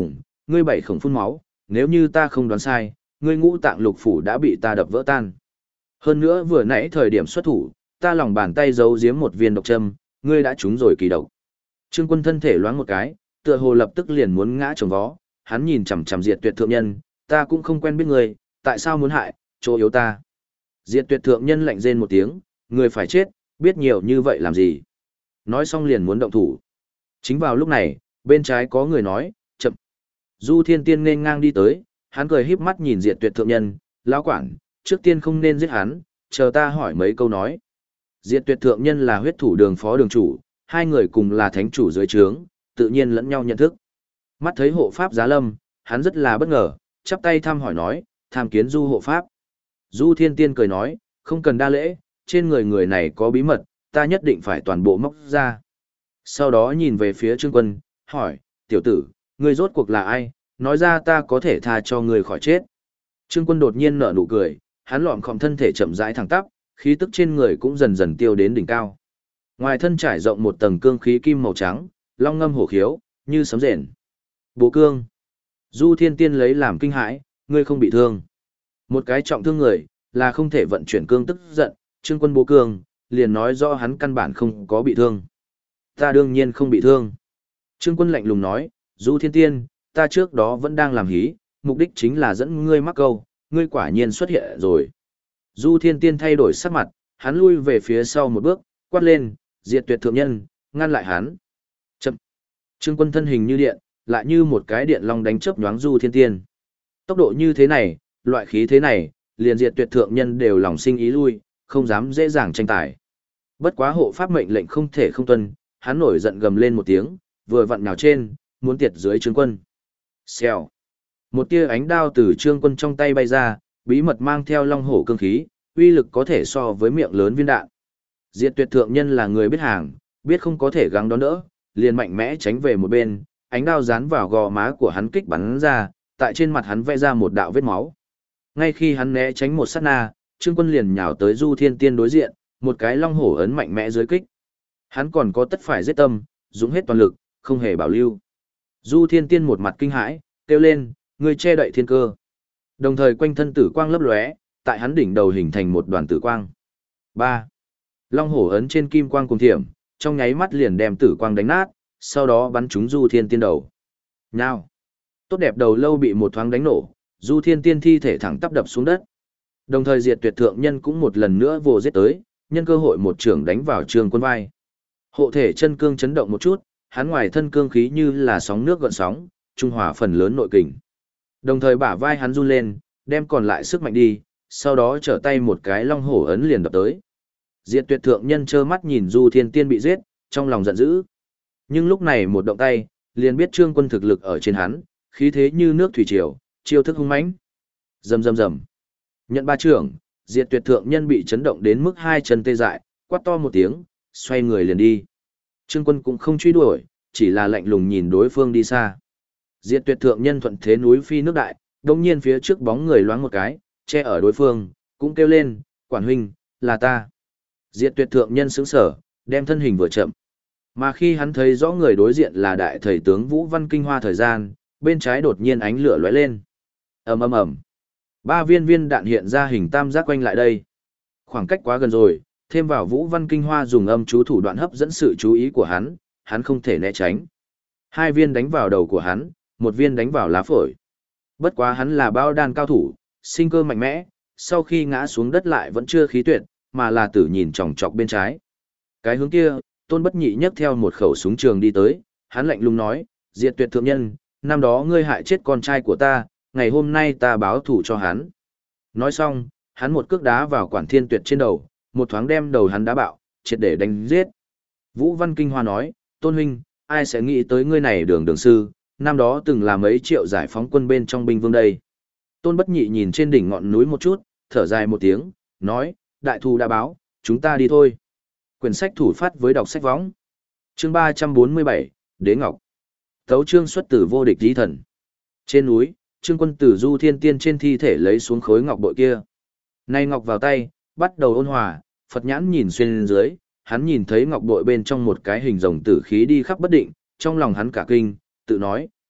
ngươi bảy khổng phun máu, nếu như ta không đoán sai, ngươi ngũ tạng lục phủ đã bị ta đập vỡ tan. Hơn nữa vừa nãy thời điểm xuất thủ, ta lòng bàn tay giấu giếm một viên độc châm, ngươi đã trúng rồi kỳ độc. Trương Quân thân thể loáng một cái, tựa hồ lập tức liền muốn ngã chồng vó, hắn nhìn chằm chằm Diệt Tuyệt thượng nhân, ta cũng không quen biết ngươi, tại sao muốn hại, chỗ yếu ta. Diệt Tuyệt thượng nhân lạnh rên một tiếng, người phải chết, biết nhiều như vậy làm gì. Nói xong liền muốn động thủ. Chính vào lúc này, bên trái có người nói, chậm. Du Thiên Tiên nên ngang đi tới, hắn cười híp mắt nhìn Diệt Tuyệt thượng nhân, lão quản, trước tiên không nên giết hắn, chờ ta hỏi mấy câu nói. Diệt Tuyệt thượng nhân là huyết thủ đường phó đường chủ, hai người cùng là thánh chủ dưới trướng, tự nhiên lẫn nhau nhận thức. Mắt thấy hộ pháp giá lâm, hắn rất là bất ngờ, chắp tay thăm hỏi nói, tham kiến Du hộ pháp. Du Thiên Tiên cười nói, không cần đa lễ, trên người người này có bí mật, ta nhất định phải toàn bộ móc ra. Sau đó nhìn về phía Trương Quân, hỏi, tiểu tử, ngươi rốt cuộc là ai, nói ra ta có thể tha cho ngươi khỏi chết. Trương Quân đột nhiên nở nụ cười, hắn lọm khom thân thể chậm rãi thẳng tắp, khí tức trên người cũng dần dần tiêu đến đỉnh cao. Ngoài thân trải rộng một tầng cương khí kim màu trắng, long ngâm hổ khiếu, như sấm rền. Bố cương. Du Thiên Tiên lấy làm kinh hãi, ngươi không bị thương. Một cái trọng thương người, là không thể vận chuyển cương tức giận, Trương Quân bố cương, liền nói rõ hắn căn bản không có bị thương. Ta đương nhiên không bị thương. Trương Quân lạnh lùng nói, Du Thiên Tiên, ta trước đó vẫn đang làm hí, mục đích chính là dẫn ngươi mắc câu, ngươi quả nhiên xuất hiện rồi. Du Thiên Tiên thay đổi sắc mặt, hắn lui về phía sau một bước, quát lên, Diệt Tuyệt thượng nhân, ngăn lại hắn. Chậm. Trương Quân thân hình như điện, lại như một cái điện long đánh chớp nhoáng Du Thiên Tiên. Tốc độ như thế này, loại khí thế này, liền Diệt Tuyệt thượng nhân đều lòng sinh ý lui, không dám dễ dàng tranh tài. Bất quá hộ pháp mệnh lệnh không thể không tuân, hắn nổi giận gầm lên một tiếng, vừa vặn nhào trên, muốn tiệt dưới Trương Quân. Xèo. Một tia ánh đao từ Trương Quân trong tay bay ra, bí mật mang theo long hổ cương khí, uy lực có thể so với miệng lớn viên đạn. Diệt Tuyệt thượng nhân là người biết hàng, biết không có thể gắng đón đỡ, liền mạnh mẽ tránh về một bên, ánh đao dán vào gò má của hắn kích bắn ra, tại trên mặt hắn vẽ ra một đạo vết máu. Ngay khi hắn né tránh một sát na, Trương Quân liền nhào tới Du Thiên Tiên đối diện, một cái long hổ ấn mạnh mẽ dưới kích. Hắn còn có tất phải giết tâm, dũng hết toàn lực, không hề bảo lưu. Du Thiên Tiên một mặt kinh hãi, kêu lên, ngươi che đậy thiên cơ. Đồng thời quanh thân tử quang lấp lóe, tại hắn đỉnh đầu hình thành một đoàn tử quang. 3. Long hổ ấn trên kim quang cùng thiểm, trong nháy mắt liền đem tử quang đánh nát, sau đó bắn trúng Du Thiên Tiên đầu. Nào! Tốt đẹp đầu lâu bị một thoáng đánh nổ, Du Thiên Tiên thi thể thẳng tắp đập xuống đất. Đồng thời Diệt Tuyệt thượng nhân cũng một lần nữa vồ giết tới, nhân cơ hội một trường đánh vào Trương Quân vai. Hộ thể chân cương chấn động một chút, hắn ngoài thân cương khí như là sóng nước gợn sóng, trung hòa phần lớn nội kình. Đồng thời bả vai hắn run lên, đem còn lại sức mạnh đi, sau đó trở tay một cái long hổ ấn liền đập tới. Diệt Tuyệt thượng nhân trơ mắt nhìn Du Thiên Tiên bị giết, trong lòng giận dữ. Nhưng lúc này một động tay, liền biết Trương Quân thực lực ở trên hắn, khí thế như nước thủy triều, chiêu thức hung mãnh. Rầm rầm rầm. Nhận ba trưởng, Diệt Tuyệt thượng nhân bị chấn động đến mức hai chân tê dại, quát to một tiếng, xoay người liền đi. Trương Quân cũng không truy đuổi, chỉ là lạnh lùng nhìn đối phương đi xa. Diệt Tuyệt thượng nhân thuận thế núi phi nước đại, đồng nhiên phía trước bóng người loáng một cái, che ở đối phương, cũng kêu lên, quản huynh, là ta. Diệt Tuyệt thượng nhân sững sở, đem thân hình vừa chậm. Mà khi hắn thấy rõ người đối diện là đại thầy tướng Vũ Văn Kinh Hoa thời gian, bên trái đột nhiên ánh lửa lóe lên. Ầm ầm ầm. 3 viên đạn hiện ra hình tam giác quanh lại đây. Khoảng cách quá gần rồi, thêm vào Vũ Văn Kinh Hoa dùng âm chú thủ đoạn hấp dẫn sự chú ý của hắn không thể né tránh. 2 viên đánh vào đầu của hắn, 1 viên đánh vào lá phổi. Bất quá hắn là bao đan cao thủ, sinh cơ mạnh mẽ, sau khi ngã xuống đất lại vẫn chưa khí tuyệt, mà là tử nhìn chòng chọc bên trái. Cái hướng kia, Tôn Bất Nhị nhấc theo một khẩu súng trường đi tới, hắn lạnh lùng nói, Diệt Tuyệt thượng nhân, năm đó ngươi hại chết con trai của ta, ngày hôm nay ta báo thù cho hắn. Nói xong, hắn một cước đá vào Quản Thiên Tuyệt trên đầu, một thoáng đem đầu hắn đá bạo, triệt để đánh giết. Vũ Văn Kinh Hoa nói, Tôn huynh, ai sẽ nghĩ tới ngươi này đường sư, năm đó từng là mấy triệu giải phóng quân bên trong binh vương đây. Tôn Bất Nhị nhìn trên đỉnh ngọn núi một chút, thở dài một tiếng, nói, đại thù đã báo, chúng ta đi thôi. Quyển sách thủ phát với đọc sách võng. Chương 347, Đế Ngọc. Tấu chương xuất từ Vô Địch Di Thần. Trên núi, Trương Quân từ Du Thiên Tiên trên thi thể lấy xuống khối ngọc bội kia. Nay ngọc vào tay, bắt đầu ôn hòa, Phật nhãn nhìn xuyên dưới, hắn nhìn thấy ngọc bội bên trong một cái hình rồng tử khí đi khắp bất định, trong lòng hắn cả kinh, tự nói,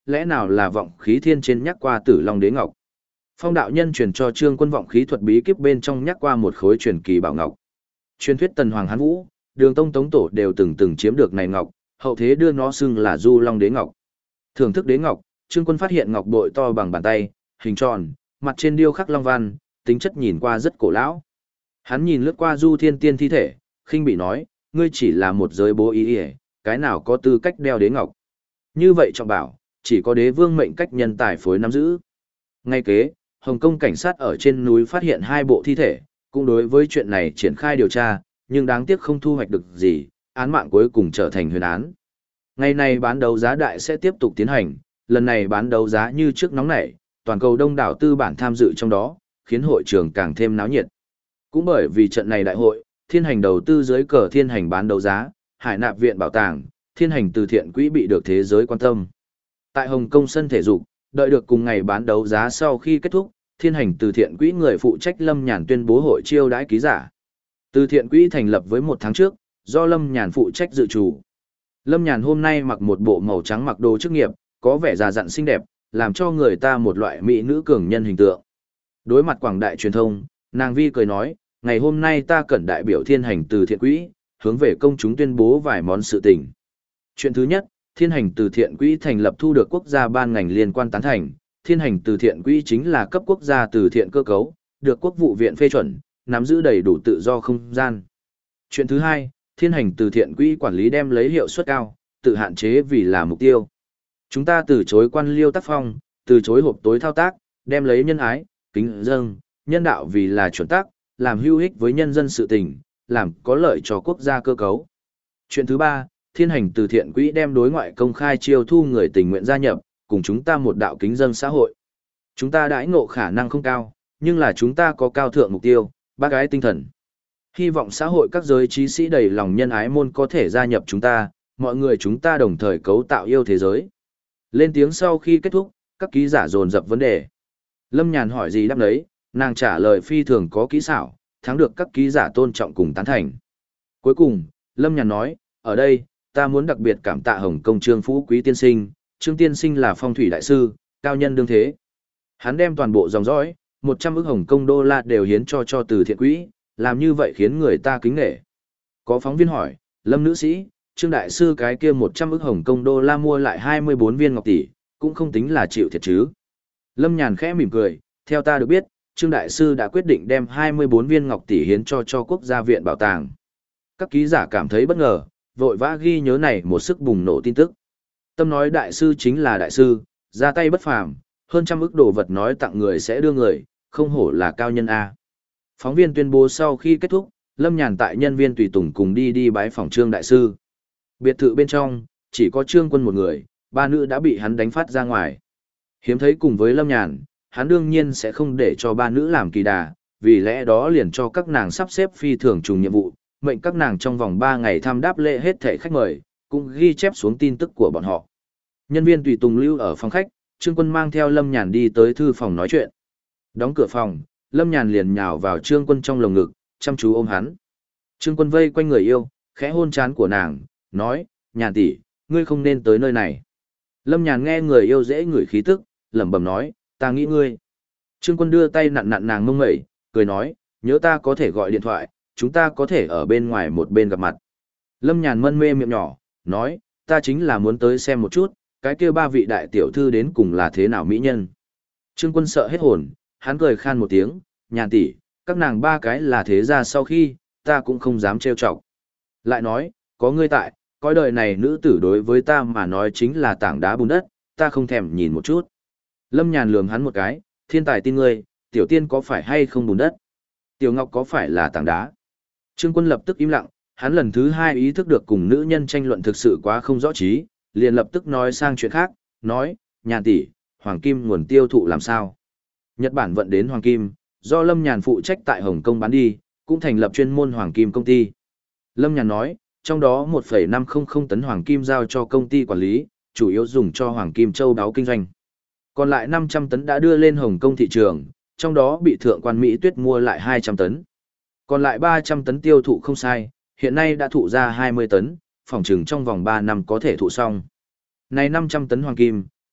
lẽ nào là vọng khí thiên trên nhắc qua Tử Long Đế Ngọc. Phong đạo nhân truyền cho Trương Quân vọng khí thuật bí kíp bên trong nhắc qua một khối truyền kỳ bảo ngọc. Truyền thuyết Tần Hoàng Hán Vũ, Đường Tông Tống Tổ đều từng chiếm được này ngọc, hậu thế đưa nó xưng là Du Long Đế Ngọc. Thưởng thức đế ngọc, Trương Quân phát hiện ngọc bội to bằng bàn tay, hình tròn, mặt trên điêu khắc long văn, tính chất nhìn qua rất cổ lão. Hắn nhìn lướt qua Du Thiên Tiên thi thể, khinh bị nói, ngươi chỉ là một giới bố ý ỉa, cái nào có tư cách đeo đế ngọc. Như vậy trọng bảo, chỉ có đế vương mệnh cách nhân tài phối nắm giữ. Ngay kế, Hồng Kông cảnh sát ở trên núi phát hiện 2 bộ thi thể, cũng đối với chuyện này triển khai điều tra, nhưng đáng tiếc không thu hoạch được gì, án mạng cuối cùng trở thành huyền án. Ngày này bán đấu giá đại sẽ tiếp tục tiến hành, lần này bán đấu giá như trước nóng nảy, toàn cầu đông đảo tư bản tham dự trong đó, khiến hội trường càng thêm náo nhiệt. Cũng bởi vì trận này đại hội, Thiên Hành đầu tư dưới cờ Thiên Hành bán đấu giá, Hải Nạp viện bảo tàng, Thiên Hành từ thiện quỹ bị được thế giới quan tâm. Tại Hồng Kông sân thể dục, đợi được cùng ngày bán đấu giá sau khi kết thúc, Thiên Hành từ thiện quỹ người phụ trách Lâm Nhàn tuyên bố hội chiêu đãi ký giả. Từ thiện quỹ thành lập với 1 tháng trước, do Lâm Nhàn phụ trách dự chủ. Lâm Nhàn hôm nay mặc một bộ màu trắng mặc đồ chức nghiệp, có vẻ già dặn xinh đẹp, làm cho người ta một loại mỹ nữ cường nhân hình tượng. Đối mặt quảng đại truyền thông, nàng vi cười nói, ngày hôm nay ta cẩn đại biểu Thiên Hành từ thiện quỹ, hướng về công chúng tuyên bố vài món sự tình. Chuyện thứ nhất, Thiên Hành từ thiện quỹ thành lập thu được quốc gia ban ngành liên quan tán thành, Thiên Hành từ thiện quỹ chính là cấp quốc gia từ thiện cơ cấu, được Quốc vụ viện phê chuẩn, nắm giữ đầy đủ tự do không gian. Chuyện thứ hai, Thiên Hành từ thiện quỹ quản lý đem lấy hiệu suất cao, tự hạn chế vì là mục tiêu. Chúng ta từ chối quan liêu tác phong, từ chối hộp tối thao tác, đem lấy nhân ái, kính dâng, nhân đạo vì là chuẩn tắc, làm hữu ích với nhân dân sự tình, làm có lợi cho quốc gia cơ cấu. Chuyện thứ ba, Thiên Hành từ thiện quỹ đem đối ngoại công khai chiêu thu người tình nguyện gia nhập, cùng chúng ta một đạo kính dâng xã hội. Chúng ta đãi ngộ khả năng không cao, nhưng là chúng ta có cao thượng mục tiêu, bác ái tinh thần. Hy vọng xã hội các giới trí sĩ đầy lòng nhân ái môn có thể gia nhập chúng ta, mọi người chúng ta đồng thời cấu tạo yêu thế giới. Lên tiếng sau khi kết thúc, các ký giả dồn dập vấn đề. Lâm Nhàn hỏi gì đáp đấy, nàng trả lời phi thường có kỹ xảo, thắng được các ký giả tôn trọng cùng tán thành. Cuối cùng, Lâm Nhàn nói, ở đây, ta muốn đặc biệt cảm tạ Hồng Kông Trương Phú Quý tiên sinh, Trương tiên sinh là phong thủy đại sư, cao nhân đương thế. Hắn đem toàn bộ dòng dõi, 100 ức Hồng Kông đô la đều hiến cho từ thiện quỹ, làm như vậy khiến người ta kính nể. Có phóng viên hỏi, Lâm nữ sĩ, Trương đại sư cái kia 100 ức Hồng Kông đô la mua lại 24 viên ngọc tỷ, cũng không tính là chịu thiệt chứ. Lâm Nhàn khẽ mỉm cười, theo ta được biết, Trương đại sư đã quyết định đem 24 viên ngọc tỷ hiến cho quốc gia viện bảo tàng. Các ký giả cảm thấy bất ngờ, vội vã ghi nhớ này một sức bùng nổ tin tức. Tâm nói đại sư chính là đại sư, ra tay bất phàm, hơn 100 ức đồ vật nói tặng người sẽ đưa người, không hổ là cao nhân A. Phóng viên tuyên bố sau khi kết thúc, Lâm Nhàn tại nhân viên tùy tùng cùng đi bái phòng Trương đại sư. Biệt thự bên trong, chỉ có Trương Quân một người, 3 nữ đã bị hắn đánh phát ra ngoài. Hiếm thấy cùng với Lâm Nhàn, hắn đương nhiên sẽ không để cho 3 nữ làm kỳ đà, vì lẽ đó liền cho các nàng sắp xếp phi thường trùng nhiệm vụ, mệnh các nàng trong vòng 3 ngày thăm đáp lễ hết thảy khách mời, cũng ghi chép xuống tin tức của bọn họ. Nhân viên tùy tùng lưu ở phòng khách, Trương Quân mang theo Lâm Nhàn đi tới thư phòng nói chuyện. Đóng cửa phòng, Lâm Nhàn liền nhào vào Trương Quân trong lồng ngực, chăm chú ôm hắn. Trương Quân vây quanh người yêu, khẽ hôn trán của nàng, nói, Nhàn tỷ, ngươi không nên tới nơi này. Lâm Nhàn nghe người yêu dễ ngửi khí tức, lẩm bẩm nói, ta nghĩ ngươi. Trương Quân đưa tay nặn nặn nàng mông mẩy, cười nói, nhớ ta có thể gọi điện thoại, chúng ta có thể ở bên ngoài một bên gặp mặt. Lâm Nhàn mân mê miệng nhỏ, nói, ta chính là muốn tới xem một chút, cái kia 3 vị đại tiểu thư đến cùng là thế nào mỹ nhân. Trương Quân sợ hết hồn, hắn cười khan một tiếng, Nhàn tỷ, các nàng 3 cái là thế ra sau khi, ta cũng không dám trêu chọc. Lại nói, có ngươi tại, coi đời này nữ tử đối với ta mà nói chính là tảng đá bùn đất, ta không thèm nhìn một chút. Lâm Nhàn lườm hắn một cái, thiên tài tin ngươi, tiểu tiên có phải hay không bùn đất? Tiểu Ngọc có phải là tảng đá? Trương Quân lập tức im lặng, hắn lần thứ 2 ý thức được cùng nữ nhân tranh luận thực sự quá không rõ trí, liền lập tức nói sang chuyện khác, nói, Nhàn tỷ, hoàng kim nguồn tiêu thụ làm sao? Nhật Bản vận đến hoàng kim, do Lâm Nhàn phụ trách tại Hồng Kông bán đi, cũng thành lập chuyên môn hoàng kim công ty. Lâm Nhàn nói, trong đó 1,500 tấn hoàng kim giao cho công ty quản lý, chủ yếu dùng cho hoàng kim châu đáo kinh doanh. Còn lại 500 tấn đã đưa lên Hồng Kông thị trường, trong đó bị thượng quan Mỹ Tuyết mua lại 200 tấn. Còn lại 300 tấn tiêu thụ không sai, hiện nay đã thụ ra 20 tấn, phòng trừng trong vòng 3 năm có thể thụ xong. Này 500 tấn hoàng kim,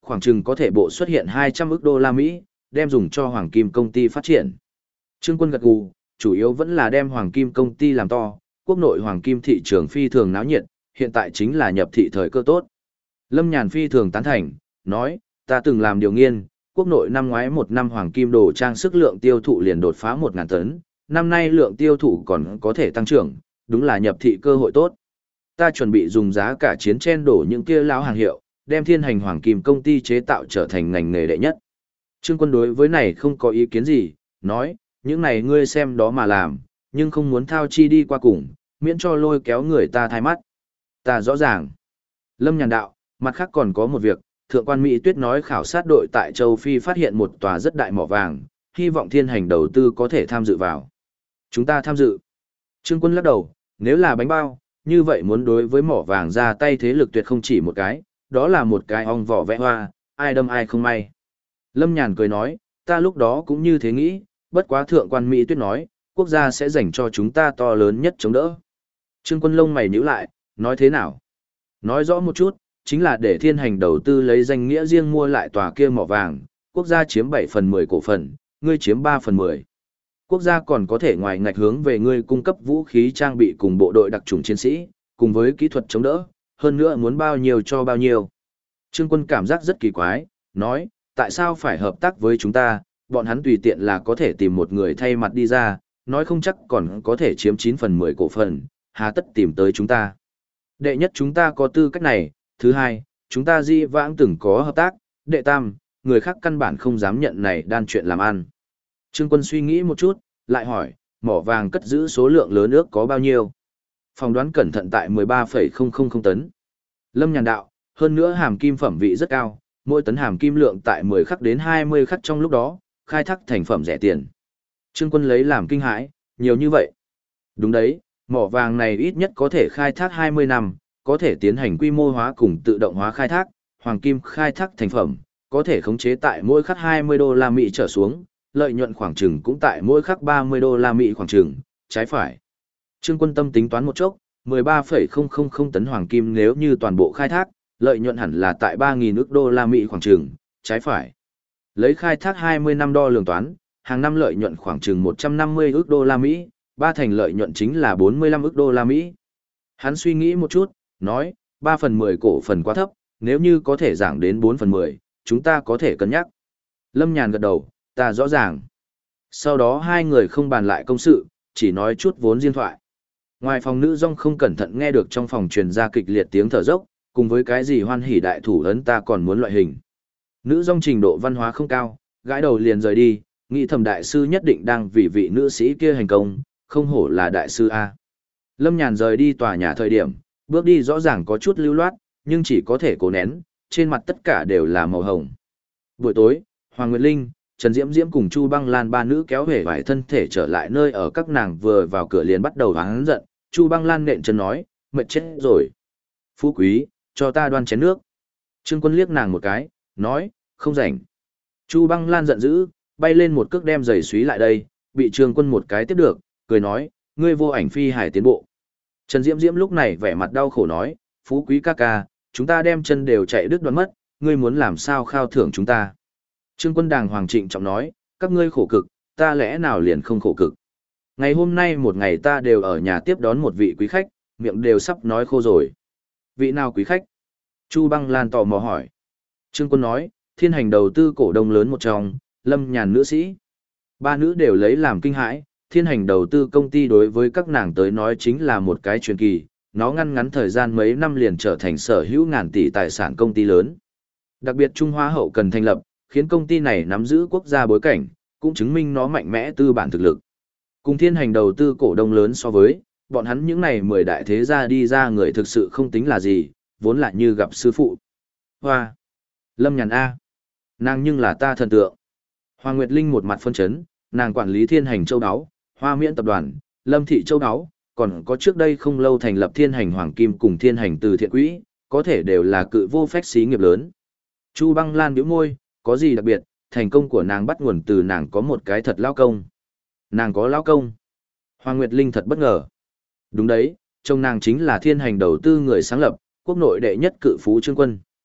khoảng chừng có thể bộ xuất hiện 200 ức đô la Mỹ, đem dùng cho Hoàng Kim công ty phát triển. Trương Quân gật gù, chủ yếu vẫn là đem Hoàng Kim công ty làm to, quốc nội Hoàng Kim thị trường phi thường náo nhiệt, hiện tại chính là nhập thị thời cơ tốt. Lâm Nhàn phi thường tán thành, nói, ta từng làm điều nghiên, quốc nội năm ngoái một năm Hoàng Kim đồ trang sức lượng tiêu thụ liền đột phá 1.000 tấn, năm nay lượng tiêu thụ còn có thể tăng trưởng, đúng là nhập thị cơ hội tốt. Ta chuẩn bị dùng giá cả chiến chen đổ những kia lão hàng hiệu, đem Thiên Hành Hoàng Kim công ty chế tạo trở thành ngành nghề đệ nhất. Trương Quân đối với này không có ý kiến gì, nói, những này ngươi xem đó mà làm, nhưng không muốn thao chi đi qua cùng, miễn cho lôi kéo người ta thay mắt. Ta rõ ràng. Lâm Nhàn đạo, mặt khác còn có một việc, Thượng quan Mỹ Tuyết nói khảo sát đội tại châu Phi phát hiện một tòa rất đại mỏ vàng, hy vọng Thiên Hành đầu tư có thể tham dự vào. Chúng ta tham dự. Trương Quân lắc đầu, nếu là bánh bao, như vậy muốn đối với mỏ vàng ra tay thế lực tuyệt không chỉ một cái, đó là một cái ong vỏ vẽ hoa, ai đâm ai không may. Lâm Nhàn cười nói, ta lúc đó cũng như thế nghĩ, bất quá Thượng quan Mỹ Tuyết nói, quốc gia sẽ dành cho chúng ta to lớn nhất chống đỡ. Trương Quân lông mày nhíu lại, nói thế nào? Nói rõ một chút, chính là để Thiên Hành đầu tư lấy danh nghĩa riêng mua lại tòa kia mỏ vàng, quốc gia chiếm 7/10 cổ phần, ngươi chiếm 3/10. Quốc gia còn có thể ngoài ngạch hướng về ngươi cung cấp vũ khí trang bị cùng bộ đội đặc chủng chiến sĩ, cùng với kỹ thuật chống đỡ, hơn nữa muốn bao nhiêu cho bao nhiêu. Trương Quân cảm giác rất kỳ quái, nói, tại sao phải hợp tác với chúng ta, bọn hắn tùy tiện là có thể tìm một người thay mặt đi ra, nói không chắc còn có thể chiếm 9/10 cổ phần, hà tất tìm tới chúng ta. Đệ nhất chúng ta có tư cách này, thứ hai, chúng ta di vãng từng có hợp tác, đệ tam, người khác căn bản không dám nhận này đan chuyện làm ăn. Trương Quân suy nghĩ một chút, lại hỏi, mỏ vàng cất giữ số lượng lớn ước có bao nhiêu? Phỏng đoán cẩn thận tại 13,000 tấn. Lâm Nhàn đạo, hơn nữa hàm kim phẩm vị rất cao, mỗi tấn hàm kim lượng tại 10 khắc đến 20 khắc trong lúc đó, khai thác thành phẩm rẻ tiền. Trương Quân lấy làm kinh hãi, nhiều như vậy. Đúng đấy, mỏ vàng này ít nhất có thể khai thác 20 năm, có thể tiến hành quy mô hóa cùng tự động hóa khai thác, hoàng kim khai thác thành phẩm, có thể khống chế tại mỗi khắc 20 đô la Mỹ trở xuống, lợi nhuận khoảng chừng cũng tại mỗi khắc 30 đô la Mỹ khoảng chừng, trái phải. Trương Quân tâm tính toán một chốc, 13,000 tấn hoàng kim nếu như toàn bộ khai thác, lợi nhuận hẳn là tại 3.000 ức đô la Mỹ khoảng chừng, trái phải. Lấy khai thác 20 năm đo lường toán, hàng năm lợi nhuận khoảng chừng 150 ức đô la Mỹ, ba thành lợi nhuận chính là 45 ức đô la Mỹ. Hắn suy nghĩ một chút, nói, 3/10 cổ phần quá thấp, nếu như có thể giảm đến 4/10, chúng ta có thể cân nhắc. Lâm Nhàn gật đầu, ta rõ ràng. Sau đó hai người không bàn lại công sự, chỉ nói chút vốn riêng thoại. Ngoài phòng nữ dong không cẩn thận nghe được trong phòng truyền ra kịch liệt tiếng thở dốc, cùng với cái gì hoan hỉ đại thủ ấn ta còn muốn loại hình. Nữ dong trình độ văn hóa không cao, gãi đầu liền rời đi, nghĩ thầm đại sư nhất định đang vì vị nữ sĩ kia hành công, không hổ là đại sư A. Lâm Nhàn rời đi tòa nhà thời điểm, bước đi rõ ràng có chút lưu loát, nhưng chỉ có thể cố nén, trên mặt tất cả đều là màu hồng. Buổi tối, Hoàng Nguyệt Linh, Trần Diễm Diễm cùng Chu Băng Lan ba nữ kéo hể vải thân thể trở lại nơi ở các nàng vừa vào cửa liền bắt đầu oán giận, Chu Băng Lan nện chân nói, mệt chết rồi. Phú quý, cho ta đoan chén nước. Trương Quân liếc nàng một cái, nói, không rảnh. Chu Băng Lan giận dữ, bay lên một cước đem giày xúy lại đây, bị Trương Quân một cái tiếp được, cười nói, ngươi vô ảnh phi hải tiến bộ. Trần Diễm Diễm lúc này vẻ mặt đau khổ nói, Phú quý ca ca, chúng ta đem chân đều chạy đứt đoạn mất, ngươi muốn làm sao khao thưởng chúng ta. Trương Quân đàng hoàng trịnh trọng nói, các ngươi khổ cực, ta lẽ nào liền không khổ cực. Ngày hôm nay một ngày ta đều ở nhà tiếp đón một vị quý khách, miệng đều sắp nói khô rồi. Vị nào quý khách? Chu Băng Lan tò mò hỏi. Trương Quân nói, Thiên Hành đầu tư cổ đông lớn một trong, Lâm Nhàn nữ sĩ. Ba nữ đều lấy làm kinh hãi, Thiên Hành đầu tư công ty đối với các nàng tới nói chính là một cái truyền kỳ, nó ngăn ngắn thời gian mấy năm liền trở thành sở hữu ngàn tỷ tài sản công ty lớn. Đặc biệt Trung Hoa hậu cần thành lập, khiến công ty này nắm giữ quốc gia bối cảnh, cũng chứng minh nó mạnh mẽ tư bản thực lực. Cùng Thiên Hành đầu tư cổ đông lớn so với, bọn hắn những này 10 đại thế gia đi ra người thực sự không tính là gì, vốn lại như gặp sư phụ. Hoa! Lâm Nhàn A! Nàng nhưng là ta thần tượng. Hoàng Nguyệt Linh một mặt phân chấn, nàng quản lý Thiên Hành châu đáo, Hoa Miễn tập đoàn, Lâm Thị châu đáo, còn có trước đây không lâu thành lập Thiên Hành Hoàng Kim cùng Thiên Hành từ thiện quỹ, có thể đều là cự vô phách xí nghiệp lớn. Chu Băng Lan nhíu môi, có gì đặc biệt, thành công của nàng bắt nguồn từ nàng có một cái thật lao công. Nàng có lao công. Hoàng Nguyệt Linh thật bất ngờ. Đúng đấy, chồng nàng chính là Thiên Hành đầu tư người sáng lập, quốc nội đệ nhất cự phú Trương Quân.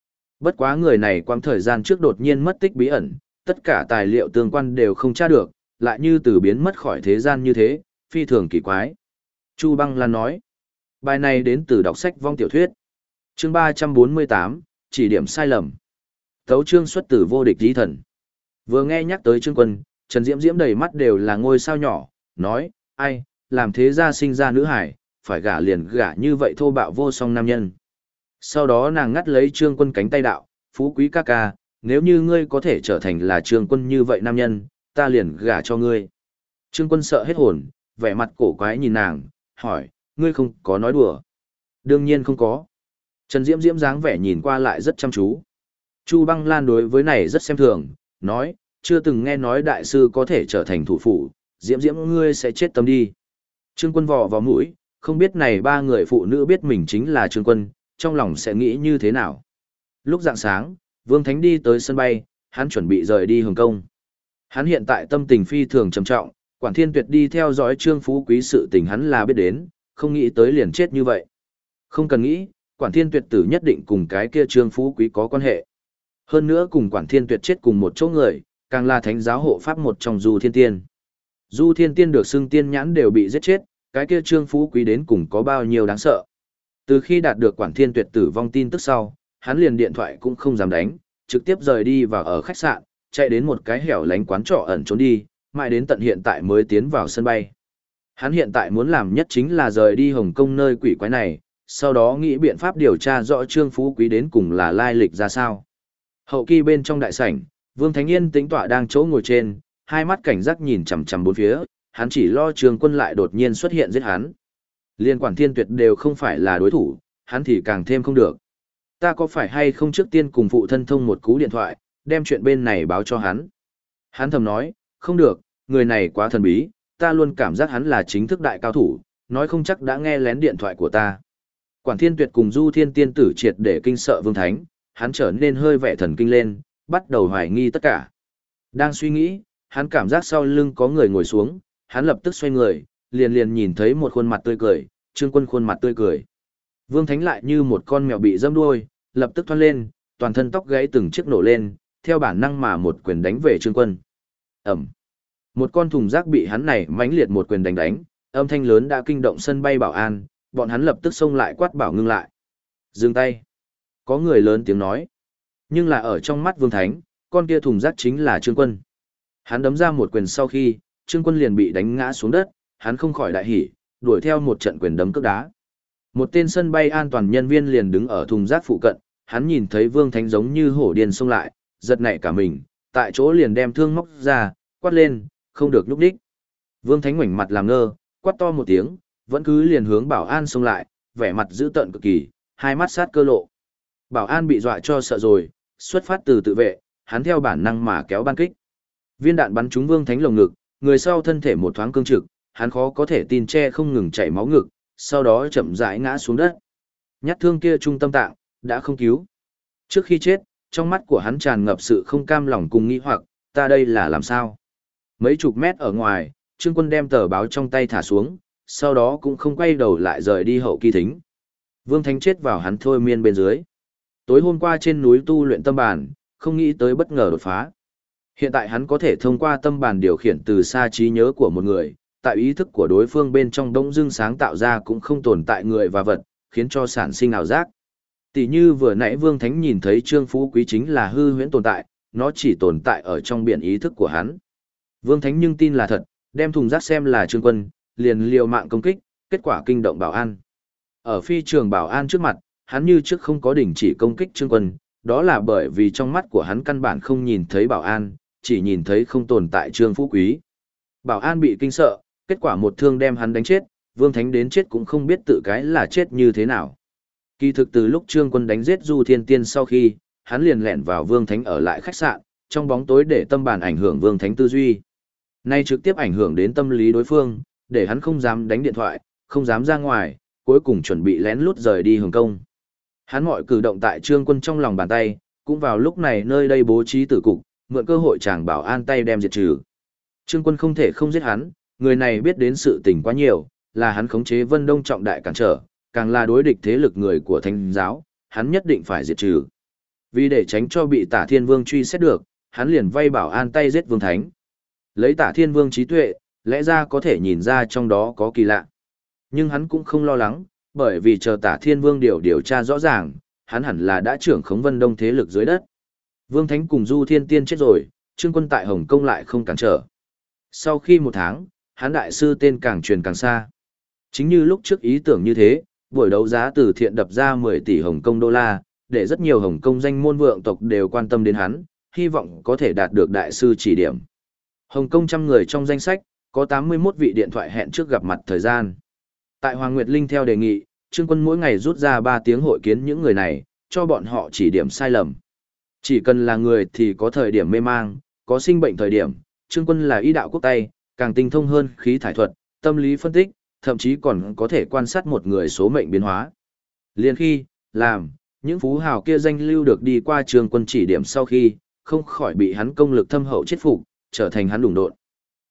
Bất quá người này quãng thời gian trước đột nhiên mất tích bí ẩn, tất cả tài liệu tương quan đều không tra được, lại như từ biến mất khỏi thế gian như thế, phi thường kỳ quái. Chu Băng Lan nói, bài này đến từ đọc sách vong tiểu thuyết. Chương 348, chỉ điểm sai lầm. Tấu chương xuất từ vô địch tí thần. Vừa nghe nhắc tới Trương Quân, Trần Diễm Diễm đầy mắt đều là ngôi sao nhỏ, nói, ai, làm thế ra sinh ra nữ hải, phải gả liền gả như vậy thô bạo vô song nam nhân. Sau đó nàng ngắt lấy Trương Quân cánh tay đạo, phú quý ca ca, nếu như ngươi có thể trở thành là Trương Quân như vậy nam nhân, ta liền gả cho ngươi. Trương Quân sợ hết hồn, vẻ mặt cổ quái nhìn nàng, hỏi, ngươi không có nói đùa. Đương nhiên không có. Trần Diễm Diễm dáng vẻ nhìn qua lại rất chăm chú. Chu Băng Lan đối với này rất xem thường, nói, chưa từng nghe nói đại sư có thể trở thành thủ phủ, Diễm Diễm ngươi sẽ chết tâm đi. Trương Quân vò vào mũi, không biết này ba người phụ nữ biết mình chính là Trương Quân, trong lòng sẽ nghĩ như thế nào. Lúc rạng sáng, Vương Thánh đi tới sân bay, hắn chuẩn bị rời đi Hồng Kông. Hắn hiện tại tâm tình phi thường trầm trọng, Quản Thiên Tuyệt đi theo dõi Trương Phú Quý sự tình hắn là biết đến, không nghĩ tới liền chết như vậy. Không cần nghĩ, Quản Thiên Tuyệt tử nhất định cùng cái kia Trương Phú Quý có quan hệ. Hơn nữa cùng Quản Thiên Tuyệt chết cùng một chỗ người, càng là thánh giáo hộ pháp một trong Du Thiên Tiên. Du Thiên Tiên được xưng tiên nhãn đều bị giết chết, cái kia Trương Phú Quý đến cùng có bao nhiêu đáng sợ. Từ khi đạt được Quản Thiên Tuyệt tử vong tin tức sau, hắn liền điện thoại cũng không dám đánh, trực tiếp rời đi vào ở khách sạn, chạy đến một cái hẻo lánh quán trọ ẩn trốn đi, mãi đến tận hiện tại mới tiến vào sân bay. Hắn hiện tại muốn làm nhất chính là rời đi Hồng Kông nơi quỷ quái này, sau đó nghĩ biện pháp điều tra rõ Trương Phú Quý đến cùng là lai lịch ra sao. Hậu kỳ bên trong đại sảnh, Vương Thánh Yên tĩnh tọa đang chỗ ngồi trên, hai mắt cảnh giác nhìn chằm chằm bốn phía, hắn chỉ lo Trương Quân lại đột nhiên xuất hiện giết hắn. Liên Quản Thiên Tuyệt đều không phải là đối thủ, hắn thì càng thêm không được. Ta có phải hay không trước tiên cùng phụ thân thông một cú điện thoại, đem chuyện bên này báo cho hắn. Hắn thầm nói, không được, người này quá thần bí, ta luôn cảm giác hắn là chính thức đại cao thủ, nói không chắc đã nghe lén điện thoại của ta. Quản Thiên Tuyệt cùng Du Thiên Tiên tử triệt để kinh sợ Vương Thánh, hắn trở nên hơi vẻ thần kinh lên, bắt đầu hoài nghi tất cả. Đang suy nghĩ, hắn cảm giác sau lưng có người ngồi xuống, hắn lập tức xoay người, liền nhìn thấy một khuôn mặt tươi cười, Trương Quân khuôn mặt tươi cười. Vương Thánh lại như một con mèo bị dâm đuôi, lập tức thoăn lên, toàn thân tóc gãy từng chiếc nổ lên, theo bản năng mà một quyền đánh về Trương Quân. Ẩm. Một con thùng rác bị hắn này mãnh liệt một quyền đánh, âm thanh lớn đã kinh động sân bay bảo an, bọn hắn lập tức xông lại quát bảo ngưng lại. Dừng tay. Có người lớn tiếng nói. Nhưng là ở trong mắt Vương Thánh, con kia thùng rác chính là Trương Quân. Hắn đấm ra một quyền sau khi, Trương Quân liền bị đánh ngã xuống đất, hắn không khỏi đại hỉ, đuổi theo một trận quyền đấm cước đá. Một tên sân bay an toàn nhân viên liền đứng ở thùng rác phụ cận, hắn nhìn thấy Vương Thánh giống như hổ điên xông lại, giật nảy cả mình, tại chỗ liền đem thương móc ra, quát lên, không được nhúc đích. Vương Thánh ngoảnh mặt làm ngơ, quát to một tiếng, vẫn cứ liền hướng bảo an xông lại, vẻ mặt dữ tợn cực kỳ, hai mắt sát cơ lộ. Bảo an bị dọa cho sợ rồi, xuất phát từ tự vệ, hắn theo bản năng mà kéo ban kích. Viên đạn bắn trúng Vương Thánh lồng ngực, người sau thân thể một thoáng cương trực, hắn khó có thể tin che không ngừng chảy máu ngực, sau đó chậm rãi ngã xuống đất. Nhát thương kia trung tâm tạng đã không cứu. Trước khi chết, trong mắt của hắn tràn ngập sự không cam lòng cùng nghĩ hoặc, ta đây là làm sao? Mấy chục mét ở ngoài, Trương Quân đem tờ báo trong tay thả xuống, sau đó cũng không quay đầu lại rời đi hậu kỳ thính. Vương Thánh chết vào hắn thôi miên bên dưới. Tối hôm qua trên núi tu luyện tâm bàn, không nghĩ tới bất ngờ đột phá. Hiện tại hắn có thể thông qua tâm bàn điều khiển từ xa trí nhớ của một người, tại ý thức của đối phương bên trong đông dưng sáng tạo ra cũng không tồn tại người và vật, khiến cho sản sinh ảo giác. Tỷ như vừa nãy Vương Thánh nhìn thấy Trương Phú Quý chính là hư huyễn tồn tại, nó chỉ tồn tại ở trong biển ý thức của hắn. Vương Thánh nhưng tin là thật, đem thùng rác xem là Trương Quân, liền liều mạng công kích, kết quả kinh động bảo an. Ở phi trường bảo an trước mặt, hắn như trước không có đình chỉ công kích Trương Quân, đó là bởi vì trong mắt của hắn căn bản không nhìn thấy bảo an, chỉ nhìn thấy không tồn tại Trương Phú Quý. Bảo an bị kinh sợ, kết quả một thương đem hắn đánh chết, Vương Thánh đến chết cũng không biết tự cái là chết như thế nào. Kỳ thực từ lúc Trương Quân đánh giết Du Thiên Tiên sau khi, hắn liền lẻn vào Vương Thánh ở lại khách sạn, trong bóng tối để tâm bàn ảnh hưởng Vương Thánh tư duy. Nay trực tiếp ảnh hưởng đến tâm lý đối phương, để hắn không dám đánh điện thoại, không dám ra ngoài, cuối cùng chuẩn bị lén lút rời đi Hồng Kông. Hắn mọi cử động tại Trương Quân trong lòng bàn tay, cũng vào lúc này nơi đây bố trí tử cục, mượn cơ hội chàng bảo an tay đem diệt trừ. Trương Quân không thể không giết hắn, người này biết đến sự tình quá nhiều, là hắn khống chế Vân Đông trọng đại cản trở, càng là đối địch thế lực người của Thánh giáo, hắn nhất định phải diệt trừ. Vì để tránh cho bị Tả Thiên Vương truy xét được, hắn liền vay bảo an tay giết Vương Thánh. Lấy Tả Thiên Vương trí tuệ, lẽ ra có thể nhìn ra trong đó có kỳ lạ. Nhưng hắn cũng không lo lắng, bởi vì chờ Tả Thiên Vương điều tra rõ ràng, hắn hẳn là đã trưởng khống Vân Đông thế lực dưới đất. Vương Thánh cùng Du Thiên Tiên chết rồi, Trương Quân tại Hồng Kông lại không cản trở. Sau khi một tháng, hắn đại sư tên càng truyền càng xa. Chính như lúc trước ý tưởng như thế, buổi đấu giá từ thiện đập ra 10 tỷ Hồng Kông đô la, để rất nhiều Hồng Kông danh môn vượng tộc đều quan tâm đến hắn, hy vọng có thể đạt được đại sư chỉ điểm. Hồng Kông 100 người trong danh sách, có 81 vị điện thoại hẹn trước gặp mặt thời gian. Tại Hoàng Nguyệt Linh theo đề nghị, Trương Quân mỗi ngày rút ra 3 tiếng hội kiến những người này, cho bọn họ chỉ điểm sai lầm. Chỉ cần là người thì có thời điểm mê mang, có sinh bệnh thời điểm, Trương Quân là y đạo quốc tay, càng tinh thông hơn khí thải thuật, tâm lý phân tích, thậm chí còn có thể quan sát một người số mệnh biến hóa. Liên khi, làm, những phú hào kia danh lưu được đi qua Trương Quân chỉ điểm sau khi, không khỏi bị hắn công lực thâm hậu chết phục, trở thành hắn đủng độn.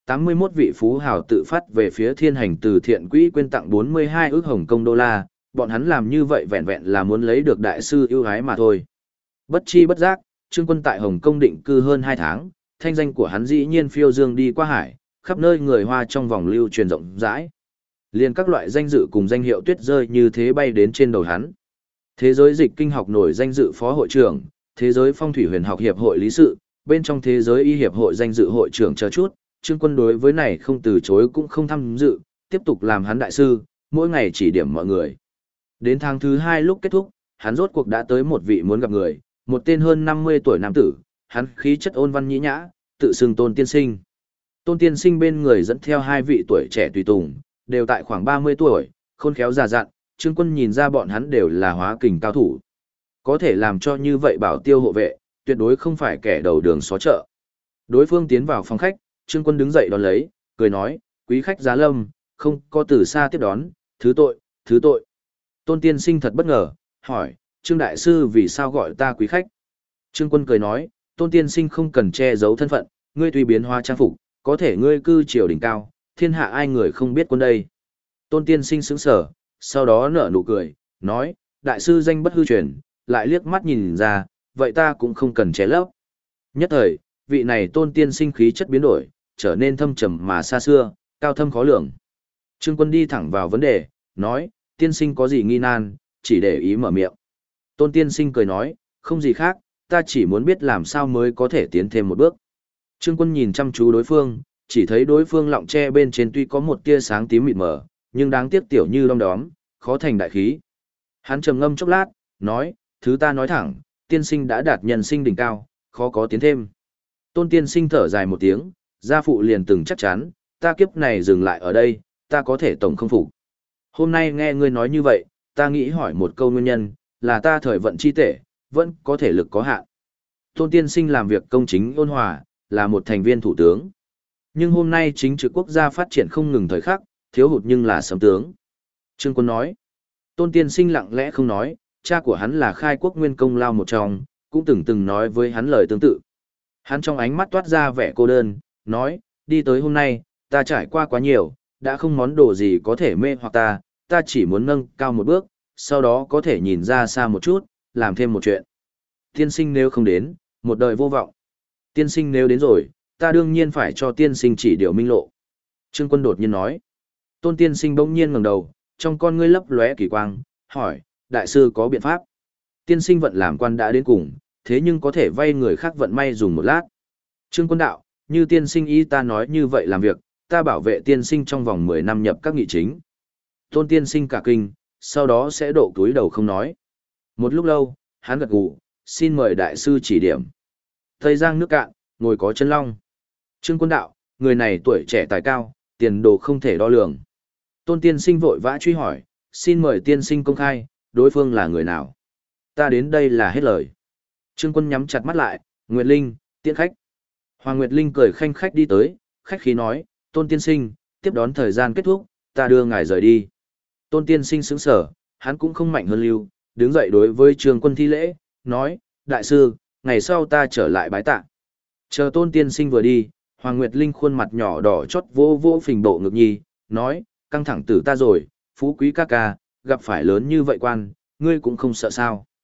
81 vị phú hào tự phát về phía Thiên Hành từ thiện quỹ quyên tặng 42 ức Hồng Kông đô la, bọn hắn làm như vậy vẹn vẹn là muốn lấy được đại sư ưu ái mà thôi. Bất chi bất giác, Trương Quân tại Hồng Kông định cư hơn 2 tháng, thanh danh của hắn dĩ nhiên phiêu dương đi qua hải, khắp nơi người Hoa trong vòng lưu truyền rộng rãi. Liên các loại danh dự cùng danh hiệu tuyết rơi như thế bay đến trên đầu hắn. Thế giới dịch kinh học nổi danh dự phó hội trưởng, thế giới phong thủy huyền học hiệp hội lý sự, bên trong thế giới y hiệp hội danh dự hội trưởng chờ chút, Trương Quân đối với này không từ chối cũng không tham dự, tiếp tục làm hắn đại sư, mỗi ngày chỉ điểm mọi người. Đến tháng thứ 2 lúc kết thúc, hắn rốt cuộc đã tới một vị muốn gặp người, một tên hơn 50 tuổi nam tử, hắn khí chất ôn văn nhĩ nhã, tự xưng Tôn Tiên Sinh. Tôn Tiên Sinh bên người dẫn theo 2 vị tuổi trẻ tùy tùng, đều tại khoảng 30 tuổi, khôn khéo già dặn, Trương Quân nhìn ra bọn hắn đều là hóa kình cao thủ. Có thể làm cho như vậy bảo tiêu hộ vệ, tuyệt đối không phải kẻ đầu đường xó chợ. Đối phương tiến vào phòng khách, Trương Quân đứng dậy đón lấy, cười nói, quý khách giá lâm, không có từ xa tiếp đón, thứ tội, thứ tội. Tôn Tiên Sinh thật bất ngờ, hỏi, Trương Đại Sư vì sao gọi ta quý khách? Trương Quân cười nói, Tôn Tiên Sinh không cần che giấu thân phận, ngươi tùy biến hóa trang phục, có thể ngươi cư triều đỉnh cao, thiên hạ ai người không biết quân đây. Tôn Tiên Sinh sững sờ, sau đó nở nụ cười, nói, Đại Sư danh bất hư truyền, lại liếc mắt nhìn ra, vậy ta cũng không cần che lấp. Nhất thời, vị này Tôn Tiên Sinh khí chất biến đổi, trở nên thâm trầm mà xa xưa, cao thâm khó lường. Trương Quân đi thẳng vào vấn đề, nói, Tiên Sinh có gì nghi nan, chỉ để ý mở miệng. Tôn Tiên Sinh cười nói, không gì khác, ta chỉ muốn biết làm sao mới có thể tiến thêm một bước. Trương Quân nhìn chăm chú đối phương, chỉ thấy đối phương lọng tre bên trên tuy có một tia sáng tím mịt mờ, nhưng đáng tiếc tiểu như đom đóm, khó thành đại khí. Hắn trầm ngâm chốc lát, nói, thứ ta nói thẳng, Tiên Sinh đã đạt nhân sinh đỉnh cao, khó có tiến thêm. Tôn Tiên Sinh thở dài một tiếng, gia phụ liền từng chắc chắn, ta kiếp này dừng lại ở đây, ta có thể tổng không phục. Hôm nay nghe ngươi nói như vậy, ta nghĩ hỏi một câu nguyên nhân, là ta thời vận chi tệ, vẫn có thể lực có hạn. Tôn Tiên Sinh làm việc công chính ôn hòa, là một thành viên thủ tướng. Nhưng hôm nay chính trị quốc gia phát triển không ngừng thời khắc, thiếu hụt nhưng là sấm tướng. Trương Quân nói, Tôn Tiên Sinh lặng lẽ không nói, cha của hắn là khai quốc nguyên công lao một trong, cũng từng nói với hắn lời tương tự. Hắn trong ánh mắt toát ra vẻ cô đơn, nói, đi tới hôm nay, ta trải qua quá nhiều, đã không món đồ gì có thể mê hoặc ta chỉ muốn nâng cao một bước, sau đó có thể nhìn ra xa một chút, làm thêm một chuyện. Tiên Sinh nếu không đến, một đời vô vọng. Tiên Sinh nếu đến rồi, ta đương nhiên phải cho Tiên Sinh chỉ điều minh lộ. Trương Quân đột nhiên nói. Tôn Tiên Sinh bỗng nhiên ngẩng đầu, trong con ngươi lấp lóe kỳ quang, hỏi, đại sư có biện pháp. Tiên Sinh vận làm quan đã đến cùng, thế nhưng có thể vay người khác vận may dùng một lát. Trương Quân đạo, như Tiên Sinh ý ta nói như vậy làm việc, ta bảo vệ Tiên Sinh trong vòng 10 năm nhập các nghị chính. Tôn Tiên Sinh cả kinh, sau đó sẽ độ túi đầu không nói. Một lúc lâu, hắn gật gù, xin mời đại sư chỉ điểm. Tây Giang nước cạn, ngồi có chân long. Trương Quân đạo, người này tuổi trẻ tài cao, tiền đồ không thể đo lường. Tôn Tiên Sinh vội vã truy hỏi, xin mời Tiên Sinh công khai, đối phương là người nào? Ta đến đây là hết lời. Trương Quân nhắm chặt mắt lại, Nguyệt Linh, tiễn khách. Hoàng Nguyệt Linh cười khanh khách đi tới, khách khí nói, Tôn Tiên Sinh, tiếp đón thời gian kết thúc, ta đưa ngài rời đi. Tôn Tiên Sinh sững sở, hắn cũng không mạnh hơn lưu, đứng dậy đối với Trương Quân thi lễ, nói, đại sư, ngày sau ta trở lại bái tạ. Chờ Tôn Tiên Sinh vừa đi, Hoàng Nguyệt Linh khuôn mặt nhỏ đỏ chót vô vô phình bộ ngực nhi, nói, căng thẳng tử ta rồi, phú quý ca ca, gặp phải lớn như vậy quan, ngươi cũng không sợ sao.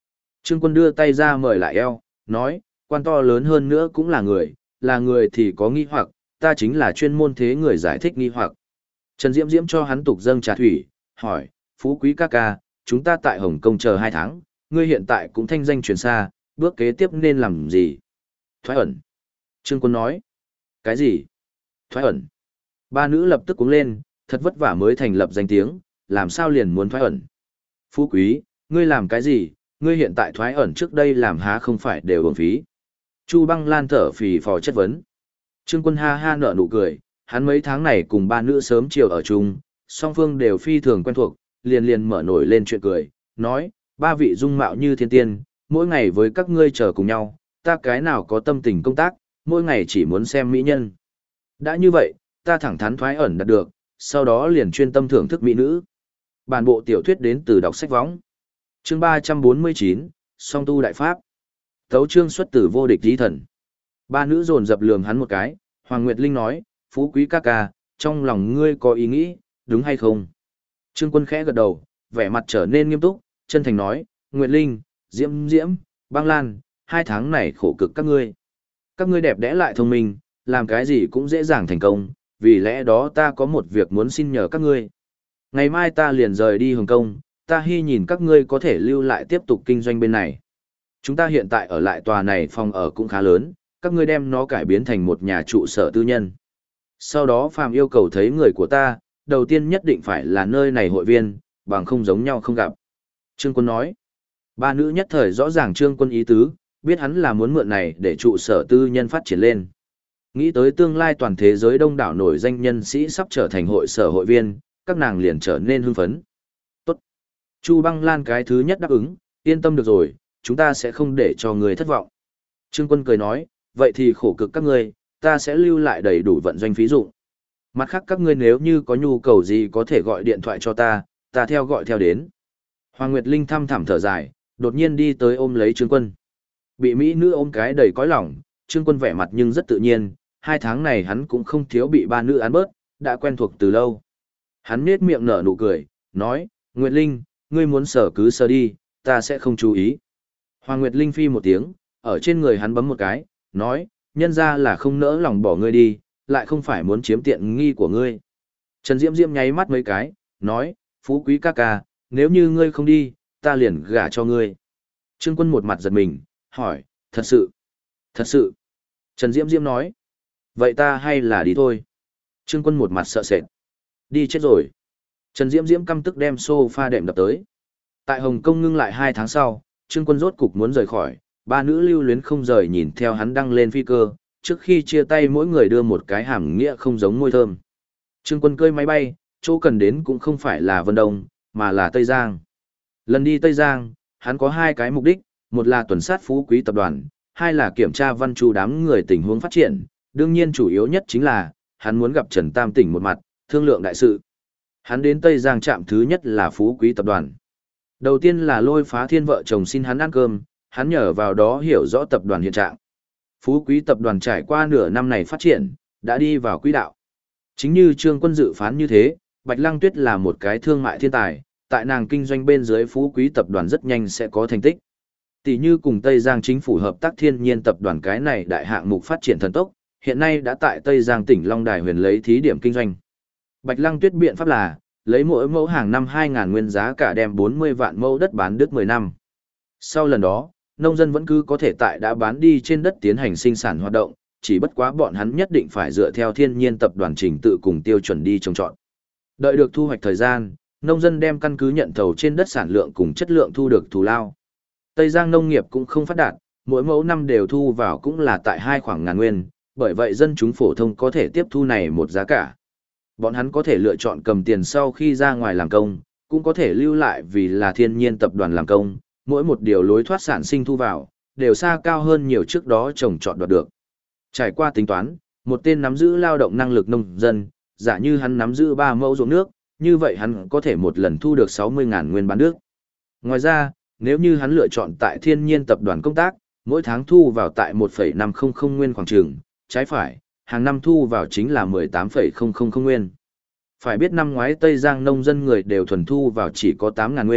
Trương Quân đưa tay ra mời lại eo, nói, quan to lớn hơn nữa cũng là người thì có nghi hoặc, ta chính là chuyên môn thế người giải thích nghi hoặc. Trần Diễm Diễm cho hắn tục dâng trà thủy, hỏi, phú quý ca ca, chúng ta tại Hồng Kông chờ 2 tháng, ngươi hiện tại cũng thanh danh truyền xa, bước kế tiếp nên làm gì? Thoái ẩn. Trương Quân nói, cái gì? Thoái ẩn. Ba nữ lập tức cuống lên, thật vất vả mới thành lập danh tiếng, làm sao liền muốn thoái ẩn? Phú quý, ngươi làm cái gì? Ngươi hiện tại thoái ẩn trước đây làm há không phải đều uổng phí. Chu Băng Lan thở phì phò chất vấn. Trương Quân ha ha nở nụ cười, hắn mấy tháng này cùng ba nữ sớm chiều ở chung, song phương đều phi thường quen thuộc, liền liền mở nổi lên chuyện cười, nói, ba vị dung mạo như thiên tiên, mỗi ngày với các ngươi chờ cùng nhau, ta cái nào có tâm tình công tác, mỗi ngày chỉ muốn xem mỹ nhân. Đã như vậy, ta thẳng thắn thoái ẩn đạt được, sau đó liền chuyên tâm thưởng thức mỹ nữ. Bản bộ tiểu thuyết đến từ đọc sách võng. Chương 349, Song tu đại pháp. Tấu chương xuất từ vô địch chí thần. Ba nữ dồn dập lườm hắn một cái, Hoàng Nguyệt Linh nói, phú quý ca ca, trong lòng ngươi có ý nghĩ, đúng hay không? Trương Quân khẽ gật đầu, vẻ mặt trở nên nghiêm túc, chân thành nói, Nguyệt Linh, Diễm Diễm, Băng Lan, 2 tháng này khổ cực các ngươi. Các ngươi đẹp đẽ lại thông minh, làm cái gì cũng dễ dàng thành công, vì lẽ đó ta có một việc muốn xin nhờ các ngươi. Ngày mai ta liền rời đi Hồng Kông, ta hy nhìn các ngươi có thể lưu lại tiếp tục kinh doanh bên này. Chúng ta hiện tại ở lại tòa này phòng ở cũng khá lớn, các ngươi đem nó cải biến thành một nhà trụ sở tư nhân. Sau đó phàm yêu cầu thấy người của ta, đầu tiên nhất định phải là nơi này hội viên, bằng không giống nhau không gặp. Trương Quân nói, ba nữ nhất thời rõ ràng Trương Quân ý tứ, biết hắn là muốn mượn này để trụ sở tư nhân phát triển lên. Nghĩ tới tương lai toàn thế giới đông đảo nổi danh nhân sĩ sắp trở thành hội sở hội viên, các nàng liền trở nên hưng phấn. Tốt. Chu Băng Lan cái thứ nhất đáp ứng, yên tâm được rồi, chúng ta sẽ không để cho người thất vọng. Trương Quân cười nói, vậy thì khổ cực các ngươi, ta sẽ lưu lại đầy đủ vận doanh phí dụng. Mặt khác các ngươi nếu như có nhu cầu gì có thể gọi điện thoại cho ta theo gọi theo đến. Hoàng Nguyệt Linh thăm thẳm thở dài, đột nhiên đi tới ôm lấy Trương Quân. Bị mỹ nữ ôm cái đầy cõi lòng, Trương Quân vẻ mặt nhưng rất tự nhiên, 2 tháng này hắn cũng không thiếu bị ba nữ án bớt, đã quen thuộc từ lâu. Hắn nhếch miệng nở nụ cười, nói, Nguyệt Linh, ngươi muốn sở cứ sở đi, ta sẽ không chú ý. Hoàng Nguyệt Linh phi một tiếng, ở trên người hắn bấm một cái, nói, nhân ra là không nỡ lòng bỏ ngươi đi, lại không phải muốn chiếm tiện nghi của ngươi. Trần Diễm Diễm nháy mắt mấy cái, nói, phú quý ca ca, nếu như ngươi không đi, ta liền gả cho ngươi. Trương Quân một mặt giật mình, hỏi, thật sự, thật sự. Trần Diễm Diễm nói, vậy ta hay là đi thôi. Trương Quân một mặt sợ sệt, đi chết rồi. Trần Diễm Diễm căm tức đem sofa đệm đập tới. Tại Hồng Kông ngưng lại 2 tháng sau, Trương Quân rốt cục muốn rời khỏi, ba nữ lưu luyến không rời nhìn theo hắn đăng lên phi cơ, trước khi chia tay mỗi người đưa một cái hàm nghĩa không giống môi thơm. Trương Quân cơi máy bay, chỗ cần đến cũng không phải là Vân Đông, mà là Tây Giang. Lần đi Tây Giang, hắn có 2 cái mục đích, một là tuần sát phú quý tập đoàn, 2 là kiểm tra văn chu đám người tình huống phát triển, đương nhiên chủ yếu nhất chính là, hắn muốn gặp Trần Tam Tỉnh một mặt, thương lượng đại sự. Hắn đến Tây Giang trạm thứ nhất là phú quý tập đoàn. Đầu tiên là Lôi Phá Thiên vợ chồng xin hắn ăn cơm, hắn nhờ vào đó hiểu rõ tập đoàn hiện trạng. Phú quý tập đoàn trải qua nửa năm này phát triển, đã đi vào quỹ đạo. Chính như Trương Quân dự phán như thế, Bạch Lăng Tuyết là một cái thương mại thiên tài, tại nàng kinh doanh bên dưới phú quý tập đoàn rất nhanh sẽ có thành tích. Tỷ như cùng Tây Giang chính phủ hợp tác thiên nhiên tập đoàn cái này đại hạng mục phát triển thần tốc, hiện nay đã tại Tây Giang tỉnh Long Đài huyền lấy thí điểm kinh doanh. Bạch Lăng Tuyết biện pháp là, lấy mỗi mẫu hàng năm 2.000 nguyên giá cả đem 40 vạn mẫu đất bán đứt 10 năm. Sau lần đó, nông dân vẫn cứ có thể tại đã bán đi trên đất tiến hành sinh sản hoạt động, chỉ bất quá bọn hắn nhất định phải dựa theo thiên nhiên tập đoàn trình tự cùng tiêu chuẩn đi trồng trọt. Đợi được thu hoạch thời gian, nông dân đem căn cứ nhận thầu trên đất sản lượng cùng chất lượng thu được thù lao. Tây Giang nông nghiệp cũng không phát đạt, mỗi mẫu năm đều thu vào cũng là tại 2 khoảng ngàn nguyên, bởi vậy dân chúng phổ thông có thể tiếp thu này một giá cả. Bọn hắn có thể lựa chọn cầm tiền sau khi ra ngoài làm công, cũng có thể lưu lại vì là thiên nhiên tập đoàn làm công, mỗi một điều lối thoát sản sinh thu vào, đều xa cao hơn nhiều trước đó trồng trọt đoạt được. Trải qua tính toán, một tên nắm giữ lao động năng lực nông dân, giả như hắn nắm giữ 3 mẫu ruộng nước, như vậy hắn có thể một lần thu được 60.000 nguyên bán nước. Ngoài ra, nếu như hắn lựa chọn tại thiên nhiên tập đoàn công tác, mỗi tháng thu vào tại 1,500 nguyên khoảng trường, trái phải, hàng năm thu vào chính là 18,000 nguyên. Phải biết năm ngoái Tây Giang nông dân người đều thuần thu vào chỉ có 8.000 nguyên,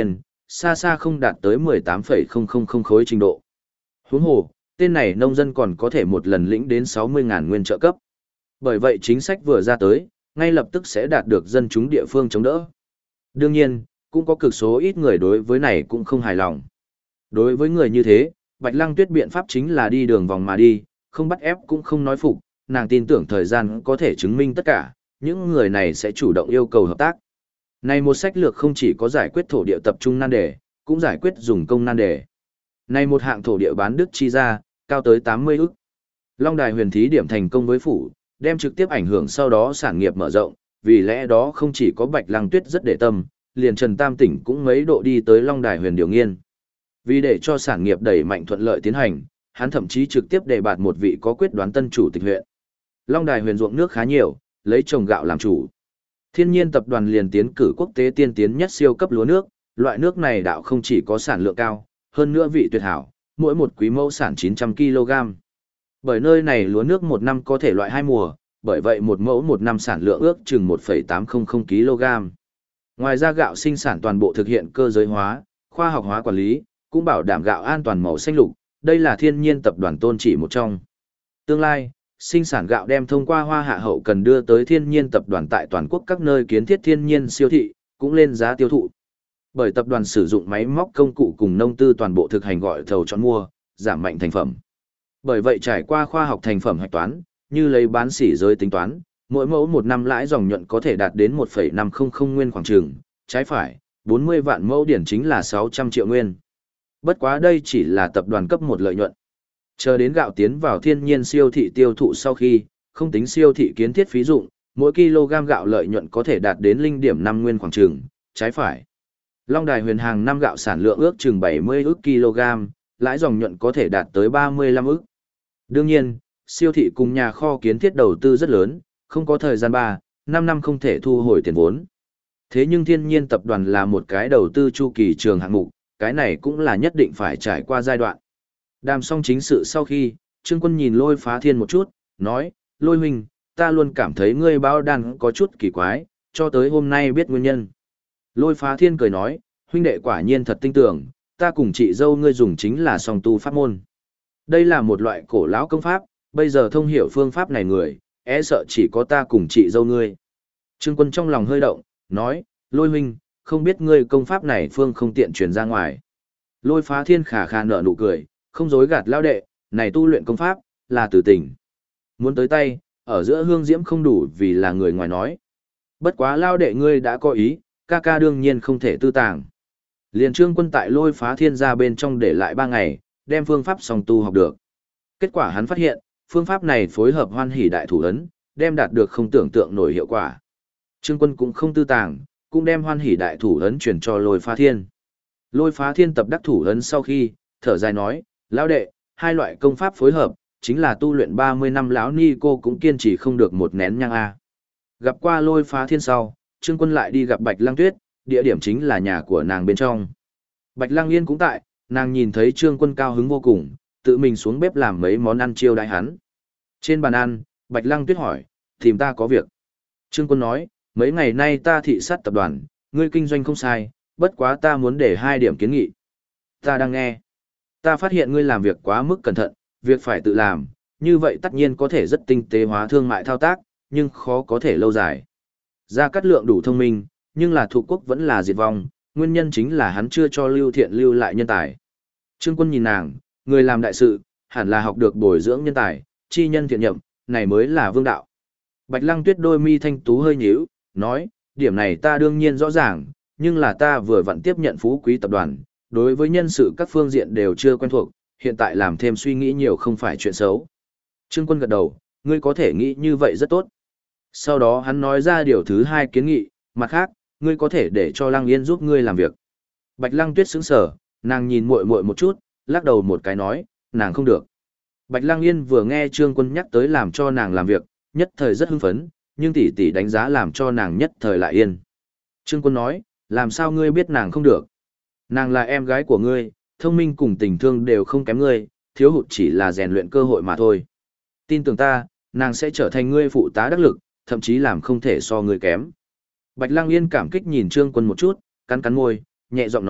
xa xa không đạt tới 18,000 khối trình độ. Huống hồ, tên này nông dân còn có thể một lần lĩnh đến 60.000 nguyên trợ cấp. Bởi vậy chính sách vừa ra tới, ngay lập tức sẽ đạt được dân chúng địa phương chống đỡ. Đương nhiên, cũng có cực số ít người đối với này cũng không hài lòng. Đối với người như thế, Bạch Lăng Tuyết biện pháp chính là đi đường vòng mà đi, không bắt ép cũng không nói phục, nàng tin tưởng thời gian có thể chứng minh tất cả, những người này sẽ chủ động yêu cầu hợp tác. Này một sách lược không chỉ có giải quyết thổ địa tập trung nan đề, cũng giải quyết dùng công nan đề. Này một hạng thổ địa bán đức chi ra, cao tới 80 ức. Long Đài huyền thí điểm thành công với phủ, đem trực tiếp ảnh hưởng sau đó sản nghiệp mở rộng, vì lẽ đó không chỉ có Bạch Lăng Tuyết rất để tâm, liền Trần Tam Tỉnh cũng mấy độ đi tới Long Đài huyền điều nghiên. Vì để cho sản nghiệp đẩy mạnh thuận lợi tiến hành, hắn thậm chí trực tiếp đề bạt một vị có quyết đoán tân chủ tịch huyện. Long Đài huyền ruộng nước khá nhiều, lấy trồng gạo làm chủ. Thiên nhiên tập đoàn liền tiến cử quốc tế tiên tiến nhất siêu cấp lúa nước, loại nước này đạo không chỉ có sản lượng cao, hơn nữa vị tuyệt hảo, mỗi một quý mẫu sản 900 kg. Bởi nơi này lúa nước một năm có thể loại hai mùa, bởi vậy một mẫu một năm sản lượng ước chừng 1,800 kg. Ngoài ra gạo sinh sản toàn bộ thực hiện cơ giới hóa, khoa học hóa quản lý, cũng bảo đảm gạo an toàn màu xanh lục, đây là thiên nhiên tập đoàn tôn chỉ một trong. Tương lai, sinh sản gạo đem thông qua hoa hạ hậu cần đưa tới thiên nhiên tập đoàn tại toàn quốc các nơi kiến thiết thiên nhiên siêu thị, cũng lên giá tiêu thụ. Bởi tập đoàn sử dụng máy móc công cụ cùng nông tư toàn bộ thực hành gọi thầu chọn mua, giảm mạnh thành phẩm. Bởi vậy trải qua khoa học thành phẩm hạch toán, như lấy bán sỉ giới tính toán, mỗi mẫu một năm lãi dòng nhuận có thể đạt đến 1,500 nguyên khoảng trường, trái phải, 40 vạn mẫu điển chính là 600 triệu nguyên. Bất quá đây chỉ là tập đoàn cấp một lợi nhuận. Chờ đến gạo tiến vào thiên nhiên siêu thị tiêu thụ sau khi, không tính siêu thị kiến thiết phí dụng, mỗi kg gạo lợi nhuận có thể đạt đến 0,5 nguyên khoảng trường, trái phải. Long Đài huyền hàng năm gạo sản lượng ước chừng 70 ức kg, lãi dòng nhuận có thể đạt tới 35 ức. Đương nhiên, siêu thị cùng nhà kho kiến thiết đầu tư rất lớn, không có thời gian 3-5 năm không thể thu hồi tiền vốn. Thế nhưng thiên nhiên tập đoàn là một cái đầu tư chu kỳ trường hạng mục, cái này cũng là nhất định phải trải qua giai đoạn. Đàm xong chính sự sau khi, Trương Quân nhìn Lôi Phá Thiên một chút, nói, Lôi huynh, ta luôn cảm thấy ngươi báo đàn có chút kỳ quái, cho tới hôm nay biết nguyên nhân. Lôi Phá Thiên cười nói, huynh đệ quả nhiên thật tinh tưởng, ta cùng chị dâu ngươi dùng chính là song tu pháp môn. Đây là một loại cổ lão công pháp, bây giờ thông hiểu phương pháp này người, e sợ chỉ có ta cùng chị dâu ngươi. Trương Quân trong lòng hơi động, nói, Lôi huynh, không biết ngươi công pháp này phương không tiện truyền ra ngoài. Lôi Phá Thiên khà khà nở nụ cười, không dối gạt lao đệ, này tu luyện công pháp, là từ tình. Muốn tới tay, ở giữa hương diễm không đủ vì là người ngoài nói. Bất quá lao đệ ngươi đã có ý, ca ca đương nhiên không thể tư tàng. Liền Trương Quân tại Lôi Phá Thiên ra bên trong để lại 3 ngày, đem phương pháp song tu học được. Kết quả hắn phát hiện, phương pháp này phối hợp hoan hỷ đại thủ ấn, đem đạt được không tưởng tượng nổi hiệu quả. Trương Quân cũng không tư tàng, cũng đem hoan hỷ đại thủ ấn truyền cho Lôi Phá Thiên. Lôi Phá Thiên tập đắc thủ ấn sau khi, thở dài nói, lão đệ, hai loại công pháp phối hợp, chính là tu luyện 30 năm lão ni cô cũng kiên trì không được một nén nhang a. Gặp qua Lôi Phá Thiên sau, Trương Quân lại đi gặp Bạch Lăng Tuyết, địa điểm chính là nhà của nàng bên trong. Bạch Lăng Yên cũng tại, nàng nhìn thấy Trương Quân cao hứng vô cùng, tự mình xuống bếp làm mấy món ăn chiêu đãi hắn. Trên bàn ăn, Bạch Lăng Tuyết hỏi, tìm ta có việc. Trương Quân nói, mấy ngày nay ta thị sát tập đoàn, ngươi kinh doanh không sai, bất quá ta muốn để 2 điểm kiến nghị. Ta đang nghe. Ta phát hiện ngươi làm việc quá mức cẩn thận, việc phải tự làm, như vậy tất nhiên có thể rất tinh tế hóa thương mại thao tác, nhưng khó có thể lâu dài. Gia Cát Lượng đủ thông minh, nhưng là thuộc quốc vẫn là diệt vong, nguyên nhân chính là hắn chưa cho Lưu Thiện lưu lại nhân tài. Trương Quân nhìn nàng, người làm đại sự, hẳn là học được bồi dưỡng nhân tài, chi nhân thiện nhậm, này mới là vương đạo. Bạch Lăng Tuyết đôi mi thanh tú hơi nhíu, nói, điểm này ta đương nhiên rõ ràng, nhưng là ta vừa vặn tiếp nhận phú quý tập đoàn, đối với nhân sự các phương diện đều chưa quen thuộc, hiện tại làm thêm suy nghĩ nhiều không phải chuyện xấu. Trương Quân gật đầu, ngươi có thể nghĩ như vậy rất tốt. Sau đó hắn nói ra điều thứ 2 kiến nghị, mặt khác, ngươi có thể để cho Lăng Yên giúp ngươi làm việc. Bạch Lăng Tuyết sững sờ, nàng nhìn muội muội một chút, lắc đầu một cái nói, nàng không được. Bạch Lăng Yên vừa nghe Trương Quân nhắc tới làm cho nàng làm việc, nhất thời rất hưng phấn, nhưng tỷ tỷ đánh giá làm cho nàng nhất thời lại yên. Trương Quân nói, làm sao ngươi biết nàng không được? Nàng là em gái của ngươi, thông minh cùng tình thương đều không kém ngươi, thiếu hụt chỉ là rèn luyện cơ hội mà thôi. Tin tưởng ta, nàng sẽ trở thành ngươi phụ tá đắc lực, thậm chí làm không thể so ngươi kém. Bạch Lăng Yên cảm kích nhìn Trương Quân một chút, cắn cắn môi, nhẹ giọng nói,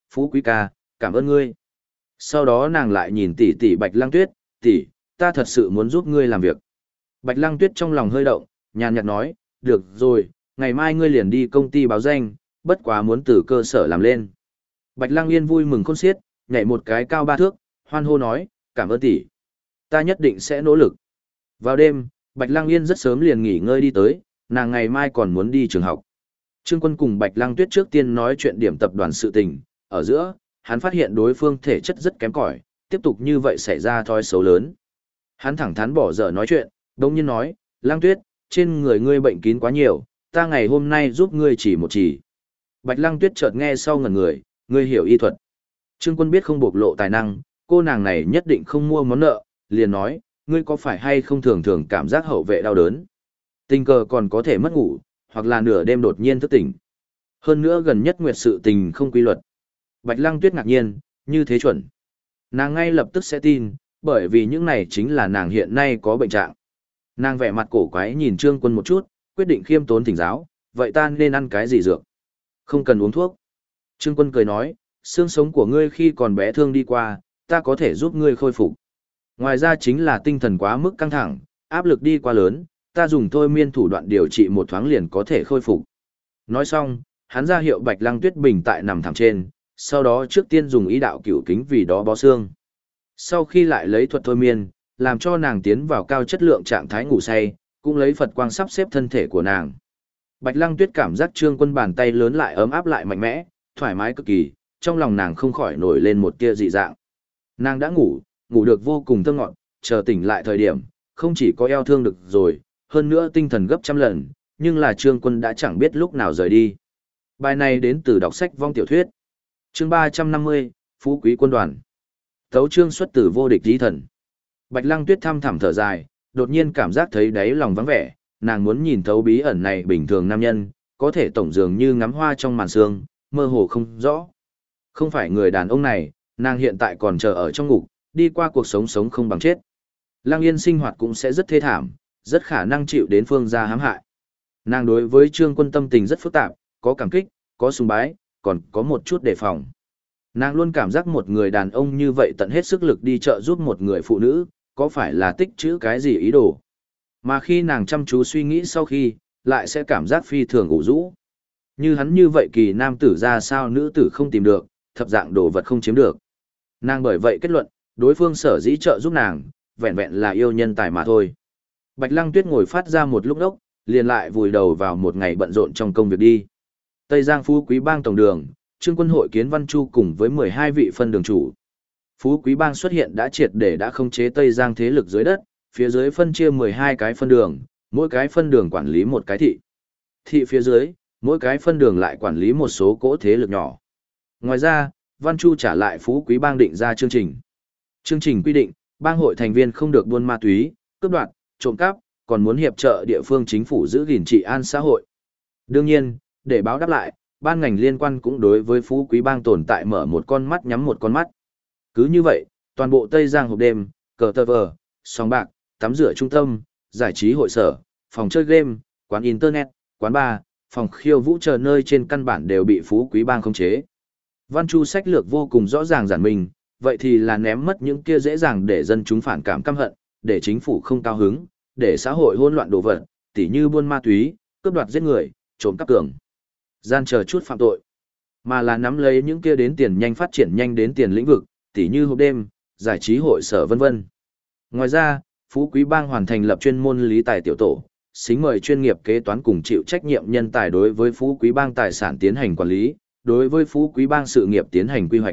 Phú Quý ca, cảm ơn ngươi. Sau đó nàng lại nhìn tỷ tỷ Bạch Lăng Tuyết, tỷ, ta thật sự muốn giúp ngươi làm việc. Bạch Lăng Tuyết trong lòng hơi động, nhàn nhạt nói, được rồi, ngày mai ngươi liền đi công ty báo danh, bất quá muốn từ cơ sở làm lên. Bạch Lăng Yên vui mừng khôn xiết, nhảy một cái cao 3 thước, hoan hô nói, cảm ơn tỷ. Ta nhất định sẽ nỗ lực. Vào đêm, Bạch Lăng Yên rất sớm liền nghỉ ngơi đi tới, nàng ngày mai còn muốn đi trường học. Trương Quân cùng Bạch Lăng Tuyết trước tiên nói chuyện điểm tập đoàn sự tình, ở giữa, hắn phát hiện đối phương thể chất rất kém cỏi, tiếp tục như vậy xảy ra thói xấu lớn. Hắn thẳng thắn bỏ dở nói chuyện, đồng nhiên nói, Lăng Tuyết, trên người ngươi bệnh kín quá nhiều, ta ngày hôm nay giúp ngươi chỉ một chỉ. Bạch Lăng Tuyết chợt nghe sau ngẩn người, ngươi hiểu y thuật. Trương Quân biết không bộc lộ tài năng, cô nàng này nhất định không mua món nợ, liền nói, ngươi có phải hay không thường thường cảm giác hậu vệ đau đớn. Tình cờ còn có thể mất ngủ, hoặc là nửa đêm đột nhiên thức tỉnh. Hơn nữa gần nhất nguyệt sự tình không quy luật. Bạch Lăng Tuyết ngạc nhiên, như thế chuẩn. Nàng ngay lập tức sẽ tin, bởi vì những này chính là nàng hiện nay có bệnh trạng. Nàng vẻ mặt cổ quái nhìn Trương Quân một chút, quyết định khiêm tốn thỉnh giáo, vậy ta nên ăn cái gì dược? Không cần uống thuốc. Trương Quân cười nói, xương sống của ngươi khi còn bé thương đi qua, ta có thể giúp ngươi khôi phục. Ngoài ra chính là tinh thần quá mức căng thẳng, áp lực đi quá lớn, ta dùng thôi miên thủ đoạn điều trị một thoáng liền có thể khôi phục. Nói xong, hắn ra hiệu Bạch Lăng Tuyết bình tại nằm thẳng trên, sau đó trước tiên dùng ý đạo cửu kính vì đó bó xương. Sau khi lại lấy thuật thôi miên, làm cho nàng tiến vào cao chất lượng trạng thái ngủ say, cũng lấy Phật quang sắp xếp thân thể của nàng. Bạch Lăng Tuyết cảm giác Trương Quân bàn tay lớn lại ấm áp lại mạnh mẽ, thoải mái cực kỳ, trong lòng nàng không khỏi nổi lên một tia dị dạng. Nàng đã ngủ, ngủ được vô cùng thơ ngọt, chờ tỉnh lại thời điểm, không chỉ có eo thương được rồi, hơn nữa tinh thần gấp trăm lần, nhưng là Trương Quân đã chẳng biết lúc nào rời đi. Bài này đến từ đọc sách vong tiểu thuyết. Chương 350, Phú Quý Quân đoàn. Tấu chương xuất từ vô địch chí thần. Bạch Lăng Tuyết thăm thẳm thở dài, đột nhiên cảm giác thấy đáy lòng vắng vẻ, nàng muốn nhìn thấu bí ẩn này bình thường nam nhân, có thể tổng dường như ngắm hoa trong màn sương, mơ hồ không rõ. Không phải người đàn ông này, nàng hiện tại còn chờ ở trong ngục, đi qua cuộc sống sống không bằng chết. Lăng Yên sinh hoạt cũng sẽ rất thê thảm, rất khả năng chịu đến Phương gia hãm hại. Nàng đối với Trương Quân tâm tình rất phức tạp, có cảm kích, có sùng bái, còn có một chút đề phòng. Nàng luôn cảm giác một người đàn ông như vậy tận hết sức lực đi trợ giúp một người phụ nữ, có phải là tích trữ cái gì ý đồ. Mà khi nàng chăm chú suy nghĩ sau khi, lại sẽ cảm giác phi thường ủ rũ. Như hắn như vậy kỳ nam tử ra sao nữ tử không tìm được, thập dạng đồ vật không chiếm được. Nàng bởi vậy kết luận, đối phương sở dĩ trợ giúp nàng, vẹn vẹn là yêu nhân tài mà thôi. Bạch Lăng Tuyết ngồi phát ra một lúc đốc, liền lại vùi đầu vào một ngày bận rộn trong công việc đi. Tây Giang Phú Quý Bang tổng đường, Trương Quân hội kiến Văn Chu cùng với 12 vị phân đường chủ. Phú Quý Bang xuất hiện đã triệt để đã khống chế Tây Giang thế lực dưới đất, phía dưới phân chia 12 cái phân đường, mỗi cái phân đường quản lý một cái thị. Thị phía dưới, mỗi cái phân đường lại quản lý một số cỗ thế lực nhỏ. Ngoài ra, Văn Chu trả lại Phú Quý Bang định ra chương trình. Chương trình quy định, bang hội thành viên không được buôn ma túy, cướp đoạt, trộm cắp, còn muốn hiệp trợ địa phương chính phủ giữ gìn trị an xã hội. Đương nhiên, để báo đáp lại, ban ngành liên quan cũng đối với Phú Quý Bang tồn tại mở một con mắt nhắm một con mắt. Cứ như vậy, toàn bộ Tây Giang hộp đêm, cờ tơ vờ, sòng bạc, tắm rửa trung tâm, giải trí hội sở, phòng chơi game, quán internet, quán bar, phòng khiêu vũ chờ nơi trên căn bản đều bị Phú Quý Bang khống chế. Văn Chu sách lược vô cùng rõ ràng giản minh, vậy thì là ném mất những kia dễ dàng để dân chúng phản cảm căm hận, để chính phủ không cao hứng, để xã hội hỗn loạn đổ vật, tỉ như buôn ma túy, cướp đoạt giết người, trộm cắp cường gian chờ chút phạm tội, mà là nắm lấy những kia đến tiền nhanh phát triển nhanh đến tiền lĩnh vực, tỉ như hộp đêm, giải trí hội sở vân vân. Ngoài ra, Phú Quý Bang hoàn thành lập chuyên môn lý tài tiểu tổ, xính mời chuyên nghiệp kế toán cùng chịu trách nhiệm nhân tài đối với Phú Quý Bang tài sản tiến hành quản lý, đối với Phú Quý Bang sự nghiệp tiến hành quy hoạch.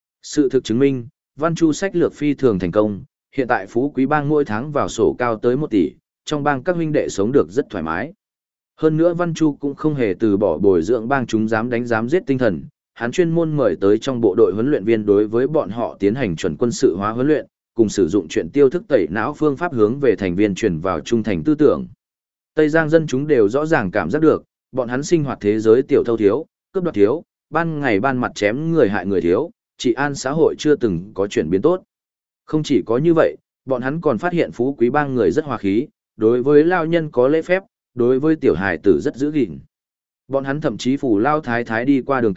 Sự thực chứng minh, Văn Chu sách lược phi thường thành công, hiện tại Phú Quý Bang mỗi tháng vào sổ cao tới 1 tỷ, trong bang các huynh đệ sống được rất thoải mái. Hơn nữa Văn Chu cũng không hề từ bỏ bồi dưỡng bang chúng dám đánh dám giết tinh thần, hắn chuyên môn mời tới trong bộ đội huấn luyện viên đối với bọn họ tiến hành chuẩn quân sự hóa huấn luyện, cùng sử dụng chuyện tiêu thức tẩy não phương pháp hướng về thành viên truyền vào trung thành tư tưởng. Tây Giang dân chúng đều rõ ràng cảm giác được, bọn hắn sinh hoạt thế giới tiểu thâu thiếu, cướp đoạt thiếu, ban ngày ban mặt chém người hại người thiếu, trị an xã hội chưa từng có chuyển biến tốt. Không chỉ có như vậy, bọn hắn còn phát hiện Phú Quý Bang người rất hòa khí, đối với lao nhân có lễ phép, đối với tiểu hài tử rất giữ gìn. Bọn hắn thậm chí phủ lao thái thái đi qua đường cái,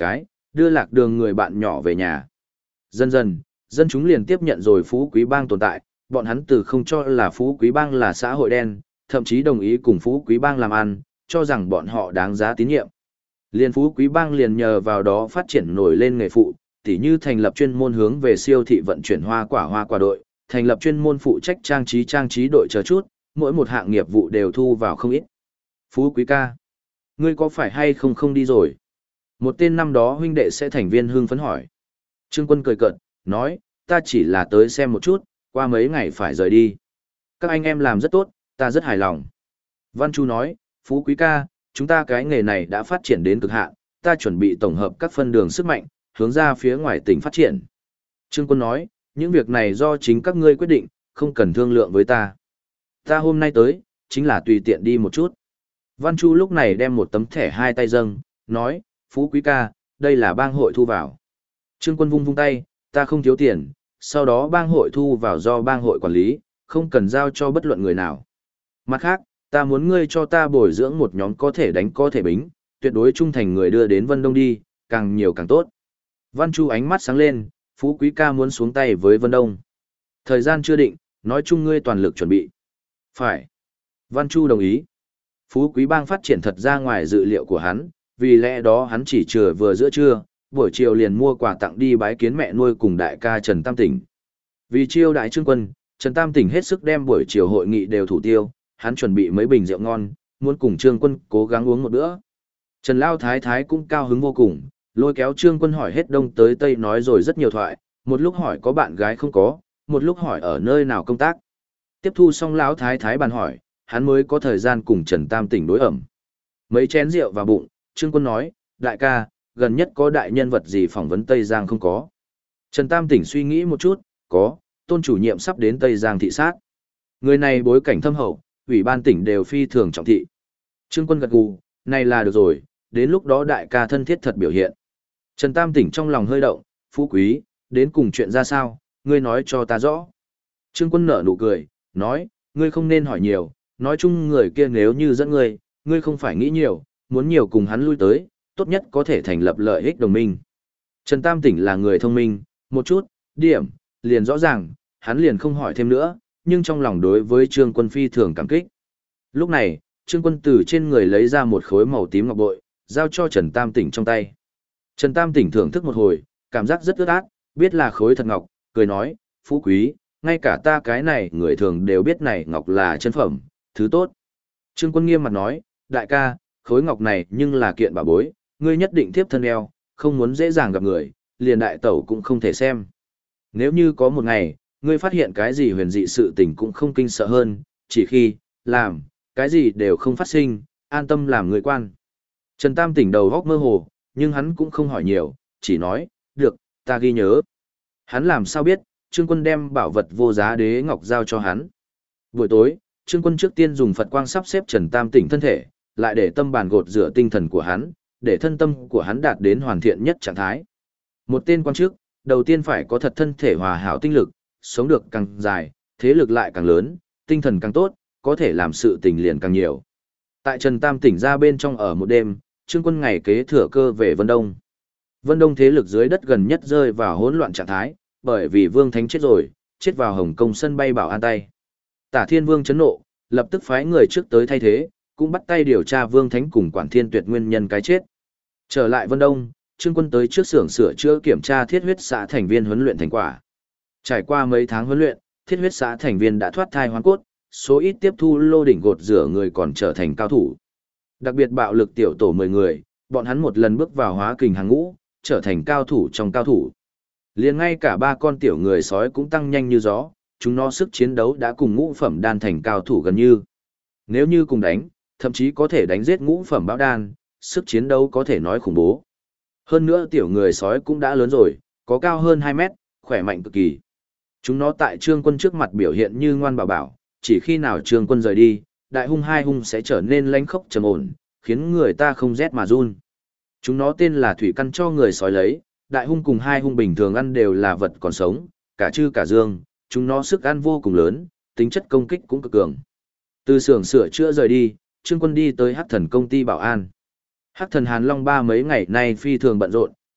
đưa lạc đường người bạn nhỏ về nhà. Dần dần, dân chúng liền tiếp nhận rồi Phú Quý Bang tồn tại, bọn hắn từ không cho là Phú Quý Bang là xã hội đen, thậm chí đồng ý cùng Phú Quý Bang làm ăn, cho rằng bọn họ đáng giá tín nhiệm. Liên Phú Quý Bang liền nhờ vào đó phát triển nổi lên nghề phụ, tỉ như thành lập chuyên môn hướng về siêu thị vận chuyển hoa quả đội, thành lập chuyên môn phụ trách trang trí đội chờ chút, mỗi một hạng nghiệp vụ đều thu vào không ít. Phú Quý ca, ngươi có phải hay không đi rồi? Một tên năm đó huynh đệ sẽ thành viên hưng phấn hỏi. Trương Quân cười cợt, nói, ta chỉ là tới xem một chút, qua mấy ngày phải rời đi. Các anh em làm rất tốt, ta rất hài lòng. Văn Chu nói, Phú Quý ca, chúng ta cái nghề này đã phát triển đến cực hạn, ta chuẩn bị tổng hợp các phân đường sức mạnh, hướng ra phía ngoài tỉnh phát triển. Trương Quân nói, những việc này do chính các ngươi quyết định, không cần thương lượng với ta. Ta hôm nay tới, chính là tùy tiện đi một chút. Văn Chu lúc này đem một tấm thẻ hai tay dâng, nói, Phú Quý ca, đây là bang hội thu vào. Trương Quân vung tay, ta không thiếu tiền, sau đó bang hội thu vào do bang hội quản lý, không cần giao cho bất luận người nào. Mặt khác, ta muốn ngươi cho ta bồi dưỡng một nhóm có thể đánh có thể bính, tuyệt đối trung thành người đưa đến Vân Đông đi, càng nhiều càng tốt. Văn Chu ánh mắt sáng lên, Phú Quý ca muốn xuống tay với Vân Đông. Thời gian chưa định, nói chung ngươi toàn lực chuẩn bị. Phải. Văn Chu đồng ý. Phú Quý bang phát triển thật ra ngoài dự liệu của hắn, vì lẽ đó hắn chỉ chờ vừa giữa trưa, buổi chiều liền mua quà tặng đi bái kiến mẹ nuôi cùng đại ca Trần Tam Tỉnh. Vì chiêu đại Trương Quân, Trần Tam Tỉnh hết sức đem buổi chiều hội nghị đều thủ tiêu, hắn chuẩn bị mấy bình rượu ngon, muốn cùng Trương Quân cố gắng uống một bữa. Trần Lao Thái Thái cũng cao hứng vô cùng, lôi kéo Trương Quân hỏi hết đông tới tây nói rồi rất nhiều thoại, một lúc hỏi có bạn gái không có, một lúc hỏi ở nơi nào công tác. Tiếp thu xong Lão Thái Thái bàn hỏi, hắn mới có thời gian cùng Trần Tam Tỉnh đối ẩm. Mấy chén rượu vào bụng, Trương Quân nói, đại ca, gần nhất có đại nhân vật gì phỏng vấn Tây Giang không có. Trần Tam Tỉnh suy nghĩ một chút, có, Tôn chủ nhiệm sắp đến Tây Giang thị sát. Người này bối cảnh thâm hậu, ủy ban tỉnh đều phi thường trọng thị. Trương Quân gật gù, này là được rồi, đến lúc đó đại ca thân thiết thật biểu hiện. Trần Tam Tỉnh trong lòng hơi động, Phú Quý, đến cùng chuyện ra sao, ngươi nói cho ta rõ. Trương Quân nở nụ cười, nói, ngươi không nên hỏi nhiều, nói chung người kia nếu như dẫn ngươi, ngươi không phải nghĩ nhiều, muốn nhiều cùng hắn lui tới, tốt nhất có thể thành lập lợi ích đồng minh. Trần Tam Tỉnh là người thông minh, một chút, điểm, liền rõ ràng, hắn liền không hỏi thêm nữa, nhưng trong lòng đối với Trương Quân phi thường cảm kích. Lúc này, Trương Quân từ trên người lấy ra một khối màu tím ngọc bội, giao cho Trần Tam Tỉnh trong tay. Trần Tam Tỉnh thưởng thức một hồi, cảm giác rất ướt át, biết là khối thật ngọc, cười nói, Phú Quý, ngay cả ta cái này người thường đều biết này ngọc là chân phẩm, thứ tốt. Trương Quân nghiêm mặt nói, đại ca, khối ngọc này nhưng là kiện bảo bối, ngươi nhất định tiếp thân eo, không muốn dễ dàng gặp người, liền đại tẩu cũng không thể xem. Nếu như có một ngày, ngươi phát hiện cái gì huyền dị sự tình cũng không kinh sợ hơn, chỉ khi, làm, cái gì đều không phát sinh, an tâm làm người quan. Trần Tam Tỉnh đầu góc mơ hồ, nhưng hắn cũng không hỏi nhiều, chỉ nói, được, ta ghi nhớ. Hắn làm sao biết, Trương Quân đem bảo vật vô giá đế ngọc giao cho hắn. Buổi tối, Trương Quân trước tiên dùng Phật quang sắp xếp Trần Tam Tỉnh thân thể, lại để tâm bàn gột rửa tinh thần của hắn, để thân tâm của hắn đạt đến hoàn thiện nhất trạng thái. Một tên quan chức, đầu tiên phải có thật thân thể hòa hảo tinh lực, sống được càng dài, thế lực lại càng lớn, tinh thần càng tốt, có thể làm sự tình liền càng nhiều. Tại Trần Tam Tỉnh ra bên trong ở một đêm, Trương Quân ngày kế thừa cơ về Vân Đông. Vân Đông thế lực dưới đất gần nhất rơi vào hỗn loạn trạng thái, bởi vì Vương Thánh chết rồi, chết vào Hồng Kông sân bay bảo an tay. Tả Thiên Vương chấn nộ, lập tức phái người trước tới thay thế, cũng bắt tay điều tra Vương Thánh cùng Quản Thiên Tuyệt nguyên nhân cái chết. Trở lại Vân Đông, Trương Quân tới trước xưởng sửa chữa kiểm tra thiết huyết xã thành viên huấn luyện thành quả. Trải qua mấy tháng huấn luyện, thiết huyết xã thành viên đã thoát thai hoán cốt, số ít tiếp thu lô đỉnh gột rửa người còn trở thành cao thủ. Đặc biệt bạo lực tiểu tổ 10 người, bọn hắn một lần bước vào hóa kình hàng ngũ, trở thành cao thủ trong cao thủ. Liền ngay cả 3 con tiểu người sói cũng tăng nhanh như gió, chúng nó sức chiến đấu đã cùng ngũ phẩm đan thành cao thủ gần như. Nếu như cùng đánh, thậm chí có thể đánh giết ngũ phẩm bão đan, sức chiến đấu có thể nói khủng bố. Hơn nữa tiểu người sói cũng đã lớn rồi, có cao hơn 2 mét, khỏe mạnh cực kỳ. Chúng nó tại Trương Quân trước mặt biểu hiện như ngoan bảo bảo, chỉ khi nào Trương Quân rời đi, đại hung hai hung sẽ trở nên lãnh khốc trầm ổn, khiến người ta không rét mà run. Chúng nó tên là thủy căn cho người sói lấy, đại hung cùng hai hung bình thường ăn đều là vật còn sống, cả trư cả dương, chúng nó sức ăn vô cùng lớn, tính chất công kích cũng cực cường. Từ xưởng sửa chữa rời đi, Trương Quân đi tới Hắc Thần công ty bảo an. Hắc Thần Hàn Long ba mấy ngày nay phi thường bận rộn,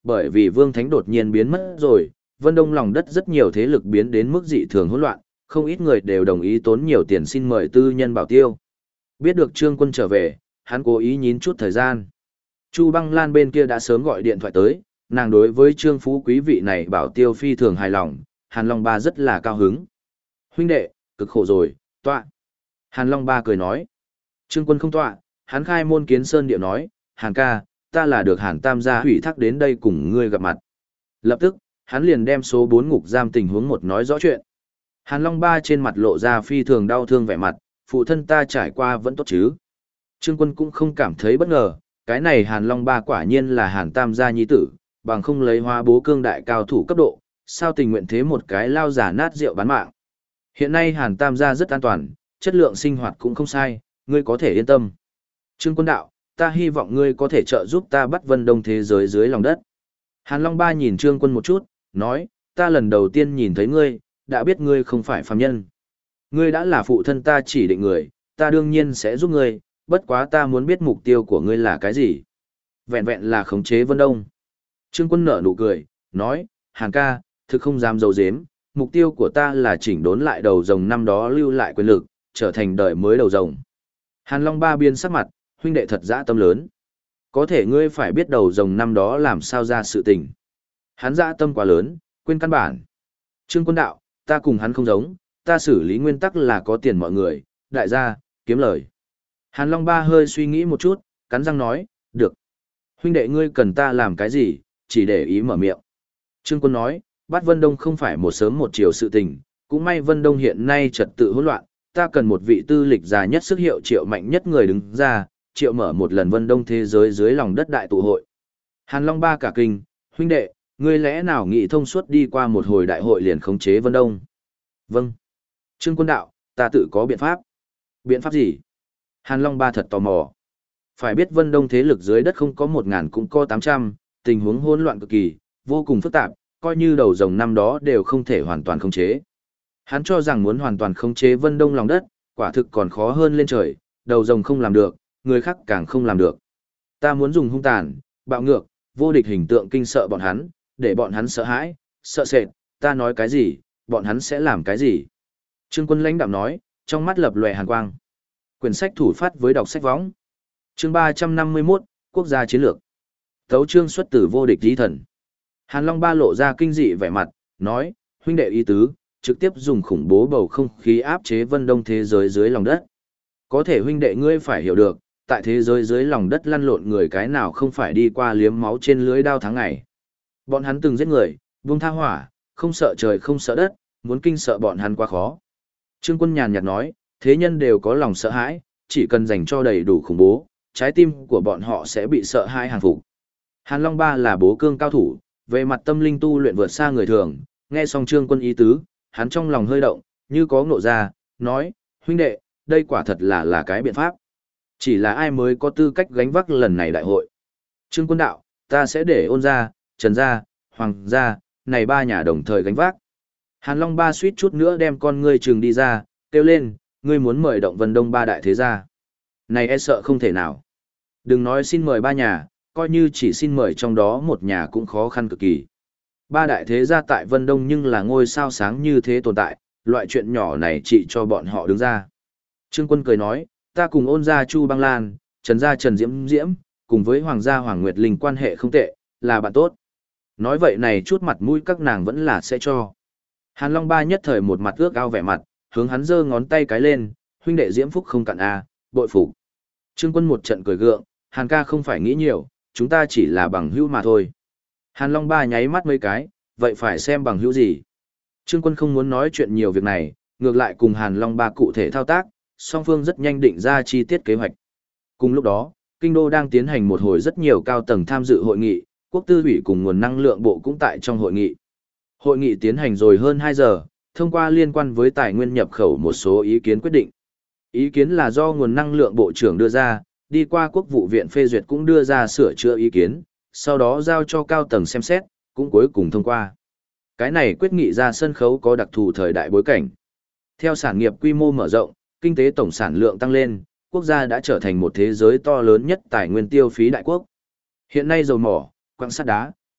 bởi vì Vương Thánh đột nhiên biến mất rồi, Vân Đông lòng đất rất nhiều thế lực biến đến mức dị thường hỗn loạn, không ít người đều đồng ý tốn nhiều tiền xin mời tư nhân bảo tiêu. Biết được Trương Quân trở về, hắn cố ý nhín chút thời gian. Chu Băng Lan bên kia đã sớm gọi điện thoại tới, nàng đối với Trương Phú Quý vị này bảo tiêu phi thường hài lòng, Hàn Long Ba rất là cao hứng. Huynh đệ, cực khổ rồi, tọa. Hàn Long Ba cười nói. Trương Quân không tọa, hắn khai môn kiến sơn điệu nói, Hàn ca, ta là được Hàn Tam gia ủy thác đến đây cùng ngươi gặp mặt. Lập tức, hắn liền đem số 4 ngục giam tình huống một nói rõ chuyện. Hàn Long Ba trên mặt lộ ra phi thường đau thương vẻ mặt, phụ thân ta trải qua vẫn tốt chứ. Trương Quân cũng không cảm thấy bất ngờ, cái này Hàn Long Ba quả nhiên là Hàn Tam gia nhi tử, bằng không lấy Hoa Bố cương đại cao thủ cấp độ, sao tình nguyện thế một cái lao giả nát rượu bán mạng. Hiện nay Hàn Tam gia rất an toàn, chất lượng sinh hoạt cũng không sai, ngươi có thể yên tâm. Trương Quân đạo, ta hy vọng ngươi có thể trợ giúp ta bắt Vân Đông thế giới dưới lòng đất. Hàn Long Ba nhìn Trương Quân một chút, nói, ta lần đầu tiên nhìn thấy ngươi, đã biết ngươi không phải phàm nhân. Ngươi đã là phụ thân ta chỉ định người, ta đương nhiên sẽ giúp ngươi, bất quá ta muốn biết mục tiêu của ngươi là cái gì. Vẹn vẹn là khống chế Vân Đông. Trương Quân nở nụ cười, nói, Hàn ca, thực không dám giấu giếm, mục tiêu của ta là chỉnh đốn lại đầu rồng năm đó lưu lại quyền lực, trở thành đời mới đầu rồng. Hàn Long Ba biên sắc mặt, huynh đệ thật dã tâm lớn. Có thể ngươi phải biết đầu rồng năm đó làm sao ra sự tình. Hắn dã tâm quá lớn, quên căn bản. Trương Quân đạo, ta cùng hắn không giống, ta xử lý nguyên tắc là có tiền mọi người, đại gia, kiếm lời. Hàn Long Ba hơi suy nghĩ một chút, cắn răng nói, được. Huynh đệ ngươi cần ta làm cái gì, chỉ để ý mở miệng. Trương Quân nói, bắt Vân Đông không phải một sớm một chiều sự tình, cũng may Vân Đông hiện nay trật tự hỗn loạn, ta cần một vị tư lịch già nhất sức hiệu triệu mạnh nhất người đứng ra, triệu mở một lần Vân Đông thế giới dưới lòng đất đại tụ hội. Hàn Long Ba cả kinh, huynh đệ, ngươi lẽ nào nghĩ thông suốt đi qua một hồi đại hội liền khống chế Vân Đông? Vâng. Trương Quân đạo, ta tự có biện pháp. Biện pháp gì? Hàn Long Ba thật tò mò. Phải biết Vân Đông thế lực dưới đất không có 1000 cũng có 800, tình huống hỗn loạn cực kỳ, vô cùng phức tạp, coi như đầu rồng năm đó đều không thể hoàn toàn khống chế. Hắn cho rằng muốn hoàn toàn khống chế Vân Đông lòng đất, quả thực còn khó hơn lên trời, đầu rồng không làm được, người khác càng không làm được. Ta muốn dùng hung tàn, bạo ngược, vô địch hình tượng kinh sợ bọn hắn, để bọn hắn sợ hãi, sợ sệt, ta nói cái gì, bọn hắn sẽ làm cái gì. Trương Quân lãnh đạm nói, trong mắt lập lòe hàn quang. Quyển sách thủ phát với đọc sách võng. Chương 351, Quốc gia chiến lược. Tấu chương xuất từ vô địch lý thần. Hàn Long Ba lộ ra kinh dị vẻ mặt, nói, huynh đệ ý tứ, trực tiếp dùng khủng bố bầu không khí áp chế Vân Đông thế giới dưới lòng đất. Có thể huynh đệ ngươi phải hiểu được, tại thế giới dưới lòng đất lăn lộn người cái nào không phải đi qua liếm máu trên lưới đao tháng ngày. Bọn hắn từng giết người, buông tha hỏa, không sợ trời không sợ đất, muốn kinh sợ bọn hắn quá khó. Trương Quân nhàn nhạt nói, thế nhân đều có lòng sợ hãi, chỉ cần dành cho đầy đủ khủng bố, trái tim của bọn họ sẽ bị sợ hãi hàng phục. Hàn Long Ba là bố cương cao thủ, về mặt tâm linh tu luyện vượt xa người thường, nghe xong Trương Quân ý tứ, hắn trong lòng hơi động, như có ngộ ra, nói, huynh đệ, đây quả thật là cái biện pháp. Chỉ là ai mới có tư cách gánh vác lần này đại hội. Trương Quân đạo, ta sẽ để Ôn gia, Trần gia, Hoàng gia, này 3 nhà đồng thời gánh vác. Hàn Long Ba suýt chút nữa đem con ngươi trừng đi ra, kêu lên, ngươi muốn mời động Vân Đông 3 đại thế gia. Này e sợ không thể nào. Đừng nói xin mời 3 nhà, coi như chỉ xin mời trong đó một nhà cũng khó khăn cực kỳ. 3 đại thế gia tại Vân Đông nhưng là ngôi sao sáng như thế tồn tại, loại chuyện nhỏ này chỉ cho bọn họ đứng ra. Trương Quân cười nói, ta cùng Ôn gia Chu Băng Lan, Trần gia Trần Diễm Diễm, cùng với Hoàng gia Hoàng Nguyệt Linh quan hệ không tệ, là bạn tốt. Nói vậy này chút mặt mũi các nàng vẫn là sẽ cho. Hàn Long Ba nhất thời một mặt ước ao vẻ mặt, hướng hắn giơ ngón tay cái lên, huynh đệ Diễm Phúc không cạn a, bội phục. Trương Quân một trận cười gượng, Hàn ca không phải nghĩ nhiều, chúng ta chỉ là bằng hữu mà thôi. Hàn Long Ba nháy mắt mấy cái, vậy phải xem bằng hữu gì. Trương Quân không muốn nói chuyện nhiều việc này, ngược lại cùng Hàn Long Ba cụ thể thao tác, song phương rất nhanh định ra chi tiết kế hoạch. Cùng lúc đó, Kinh đô đang tiến hành một hồi rất nhiều cao tầng tham dự hội nghị, Quốc tư ủy cùng nguồn năng lượng bộ cũng tại trong hội nghị. Hội nghị tiến hành rồi hơn 2 giờ, thông qua liên quan với tài nguyên nhập khẩu một số ý kiến quyết định. Ý kiến là do nguồn năng lượng bộ trưởng đưa ra, đi qua Quốc vụ viện phê duyệt cũng đưa ra sửa chữa ý kiến, sau đó giao cho cao tầng xem xét, cũng cuối cùng thông qua. Cái này quyết nghị ra sân khấu có đặc thù thời đại bối cảnh. Theo sản nghiệp quy mô mở rộng, kinh tế tổng sản lượng tăng lên, quốc gia đã trở thành một thế giới to lớn nhất tài nguyên tiêu phí đại quốc. Hiện nay dầu mỏ, quặng sắt đá,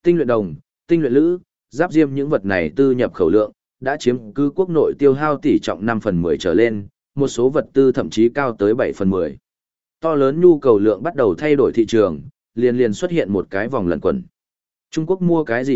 Tinh luyện đồng, tinh luyện lữ, giáp diêm những vật này tư nhập khẩu lượng, đã chiếm cứ quốc nội tiêu hao tỷ trọng 5/10 trở lên, một số vật tư thậm chí cao tới 7/10. To lớn nhu cầu lượng bắt đầu thay đổi thị trường, liền liền xuất hiện một cái vòng lẩn quẩn. Trung Quốc mua cái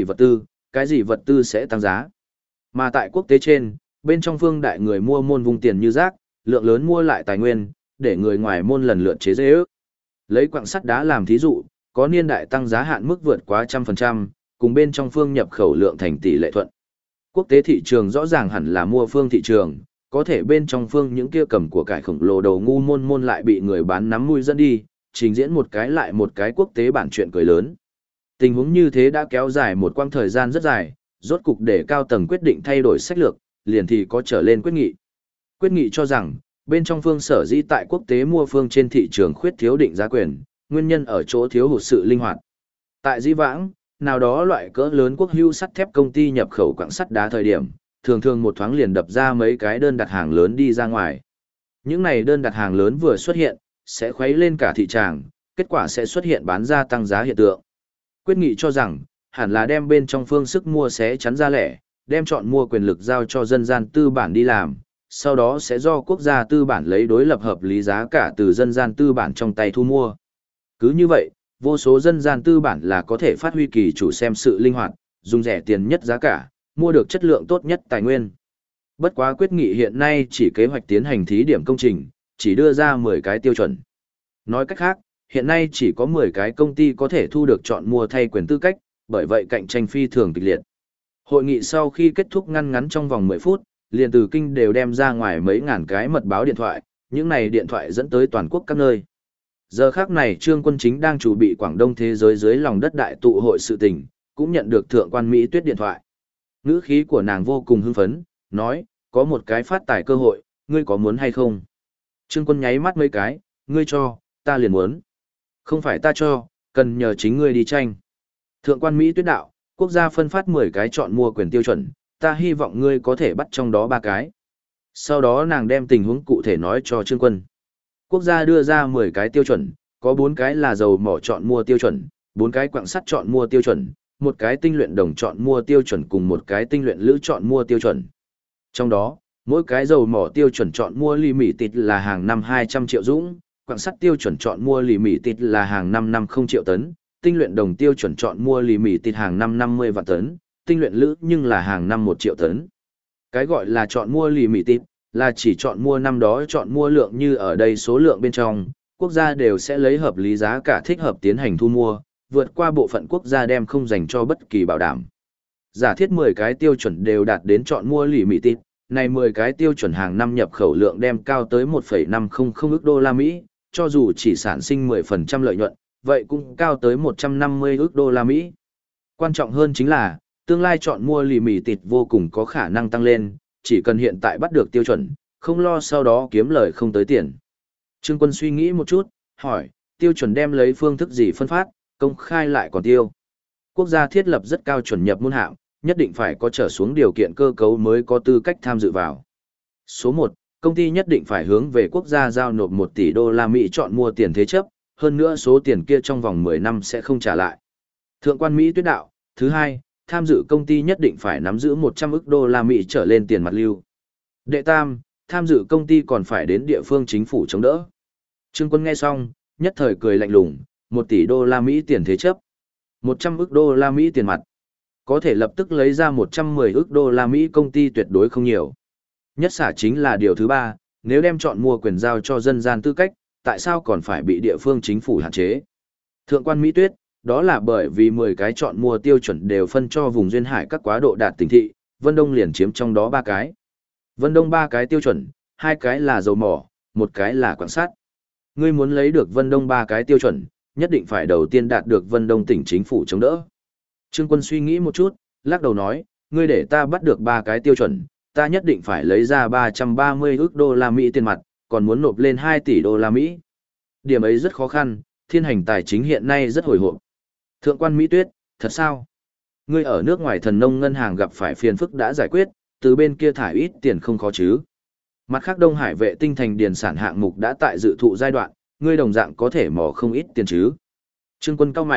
gì vật tư sẽ tăng giá. Mà tại quốc tế trên, bên trong phương đại người mua môn vung tiền như rác, lượng lớn mua lại tài nguyên, để người ngoài môn lần lượt chế dễ ước. Lấy quặng sắt đá làm thí dụ, có niên đại tăng giá hạn mức vượt quá 100%, cùng bên trong phương nhập khẩu lượng thành tỷ lệ thuận. Quốc tế thị trường rõ ràng hẳn là mua phương thị trường, có thể bên trong phương những kia cầm của cải khổng lồ đầu ngu môn lại bị người bán nắm mũi dẫn đi, trình diễn một cái lại một cái quốc tế bản chuyện cười lớn. Tình huống như thế đã kéo dài một quãng thời gian rất dài, rốt cục để cao tầng quyết định thay đổi sách lược, liền thì có trở lên quyết nghị. Quyết nghị cho rằng, bên trong phương sở dĩ tại quốc tế mua phương trên thị trường khuyết thiếu định giá quyền, nguyên nhân ở chỗ thiếu hụt sự linh hoạt. Tại dĩ vãng, nào đó loại cỡ lớn quốc hữu sắt thép công ty nhập khẩu quặng sắt đá thời điểm, thường thường một thoáng liền đập ra mấy cái đơn đặt hàng lớn đi ra ngoài. Những này đơn đặt hàng lớn vừa xuất hiện, sẽ khuấy lên cả thị trường, kết quả sẽ xuất hiện bán ra tăng giá hiện tượng. Quyết nghị cho rằng, hẳn là đem bên trong phương sức mua xé chắn ra lẻ, đem chọn mua quyền lực giao cho dân gian tư bản đi làm, sau đó sẽ do quốc gia tư bản lấy đối lập hợp lý giá cả từ dân gian tư bản trong tay thu mua. Cứ như vậy, vô số dân gian tư bản là có thể phát huy kỳ chủ xem sự linh hoạt, dùng rẻ tiền nhất giá cả, mua được chất lượng tốt nhất tài nguyên. Bất quá quyết nghị hiện nay chỉ kế hoạch tiến hành thí điểm công trình, chỉ đưa ra 10 cái tiêu chuẩn. Nói cách khác, hiện nay chỉ có 10 cái công ty có thể thu được chọn mua thay quyền tư cách, bởi vậy cạnh tranh phi thường kịch liệt. Hội nghị sau khi kết thúc ngắn trong vòng 10 phút, liền từ kinh đều đem ra ngoài mấy ngàn cái mật báo điện thoại, những này điện thoại dẫn tới toàn quốc các nơi. Giờ khác này Trương Quân Chính đang chuẩn bị Quảng Đông thế giới dưới lòng đất đại tụ hội sự tình, cũng nhận được thượng quan Mỹ Tuyết điện thoại. Ngữ khí của nàng vô cùng hưng phấn, nói, có một cái phát tài cơ hội, ngươi có muốn hay không? Trương Quân nháy mắt mấy cái, ngươi cho, ta liền muốn. Không phải ta cho, cần nhờ chính ngươi đi tranh. Thượng quan Mỹ Tuyết đạo, quốc gia phân phát 10 cái chọn mua quyền tiêu chuẩn, ta hy vọng ngươi có thể bắt trong đó 3 cái. Sau đó nàng đem tình huống cụ thể nói cho Trương Quân. Quốc gia đưa ra 10 cái tiêu chuẩn, có 4 cái là dầu mỏ chọn mua tiêu chuẩn, 4 cái quặng sắt chọn mua tiêu chuẩn, một cái tinh luyện đồng chọn mua tiêu chuẩn cùng một cái tinh luyện lữ chọn mua tiêu chuẩn. Trong đó, mỗi cái dầu mỏ tiêu chuẩn chọn mua lì mỉ tịt là hàng năm 200 triệu dũng, quặng sắt tiêu chuẩn chọn mua lì mỉ tịt là hàng năm 50 triệu tấn, tinh luyện đồng tiêu chuẩn chọn mua lì mỉ tịt hàng năm 50 vạn tấn, tinh luyện lữ nhưng là hàng năm 1 triệu tấn. Cái gọi là chọn mua lì mỉ tịt là chỉ chọn mua năm đó chọn mua lượng như ở đây số lượng bên trong, quốc gia đều sẽ lấy hợp lý giá cả thích hợp tiến hành thu mua, vượt qua bộ phận quốc gia đem không dành cho bất kỳ bảo đảm. Giả thiết 10 cái tiêu chuẩn đều đạt đến chọn mua lì mỉ tịt, này 10 cái tiêu chuẩn hàng năm nhập khẩu lượng đem cao tới 1,500 ức đô la Mỹ, cho dù chỉ sản sinh 10% lợi nhuận, vậy cũng cao tới 150 ức đô la Mỹ. Quan trọng hơn chính là, tương lai chọn mua lì mỉ tịt vô cùng có khả năng tăng lên, chỉ cần hiện tại bắt được tiêu chuẩn, không lo sau đó kiếm lời không tới tiền. Trương Quân suy nghĩ một chút, hỏi, tiêu chuẩn đem lấy phương thức gì phân phát, công khai lại còn tiêu. Quốc gia thiết lập rất cao chuẩn nhập môn hạng, nhất định phải có trở xuống điều kiện cơ cấu mới có tư cách tham dự vào. Số 1, công ty nhất định phải hướng về quốc gia giao nộp 1 tỷ đô la Mỹ chọn mua tiền thế chấp, hơn nữa số tiền kia trong vòng 10 năm sẽ không trả lại. Thượng quan Mỹ Tuyết đạo, thứ 2, tham dự công ty nhất định phải nắm giữ 100 ức đô la Mỹ trở lên tiền mặt lưu. Đệ tam, tham dự công ty còn phải đến địa phương chính phủ chống đỡ. Trương Quân nghe xong, nhất thời cười lạnh lùng, 1 tỷ đô la Mỹ tiền thế chấp, 100 ức đô la Mỹ tiền mặt. Có thể lập tức lấy ra 110 ức đô la Mỹ công ty tuyệt đối không nhiều. Nhất xả chính là điều thứ 3, nếu đem chọn mua quyền giao cho dân gian tư cách, tại sao còn phải bị địa phương chính phủ hạn chế? Thượng quan Mỹ Tuyết, đó là bởi vì 10 cái chọn mua tiêu chuẩn đều phân cho vùng duyên hải các quá độ đạt tỉnh thị, Vân Đông liền chiếm trong đó 3 cái. Vân Đông 3 cái tiêu chuẩn, 2 cái là dầu mỏ, 1 cái là quặng sắt. Ngươi muốn lấy được Vân Đông 3 cái tiêu chuẩn, nhất định phải đầu tiên đạt được Vân Đông tỉnh chính phủ chống đỡ. Trương Quân suy nghĩ một chút, lắc đầu nói, ngươi để ta bắt được 3 cái tiêu chuẩn, ta nhất định phải lấy ra 330 ức đô la Mỹ tiền mặt, còn muốn nộp lên 2 tỷ đô la Mỹ. Điểm ấy rất khó khăn, thiên hành tài chính hiện nay rất hồi hộp. Thượng quan Mỹ Tuyết, thật sao? Ngươi ở nước ngoài thần nông ngân hàng gặp phải phiền phức đã giải quyết, từ bên kia thải ít tiền không khó chứ. Mặt khác Đông Hải vệ tinh thành điền sản hạng mục đã tại dự thụ giai đoạn, ngươi đồng dạng có thể mò không ít tiền chứ. Trương Quân cao mày,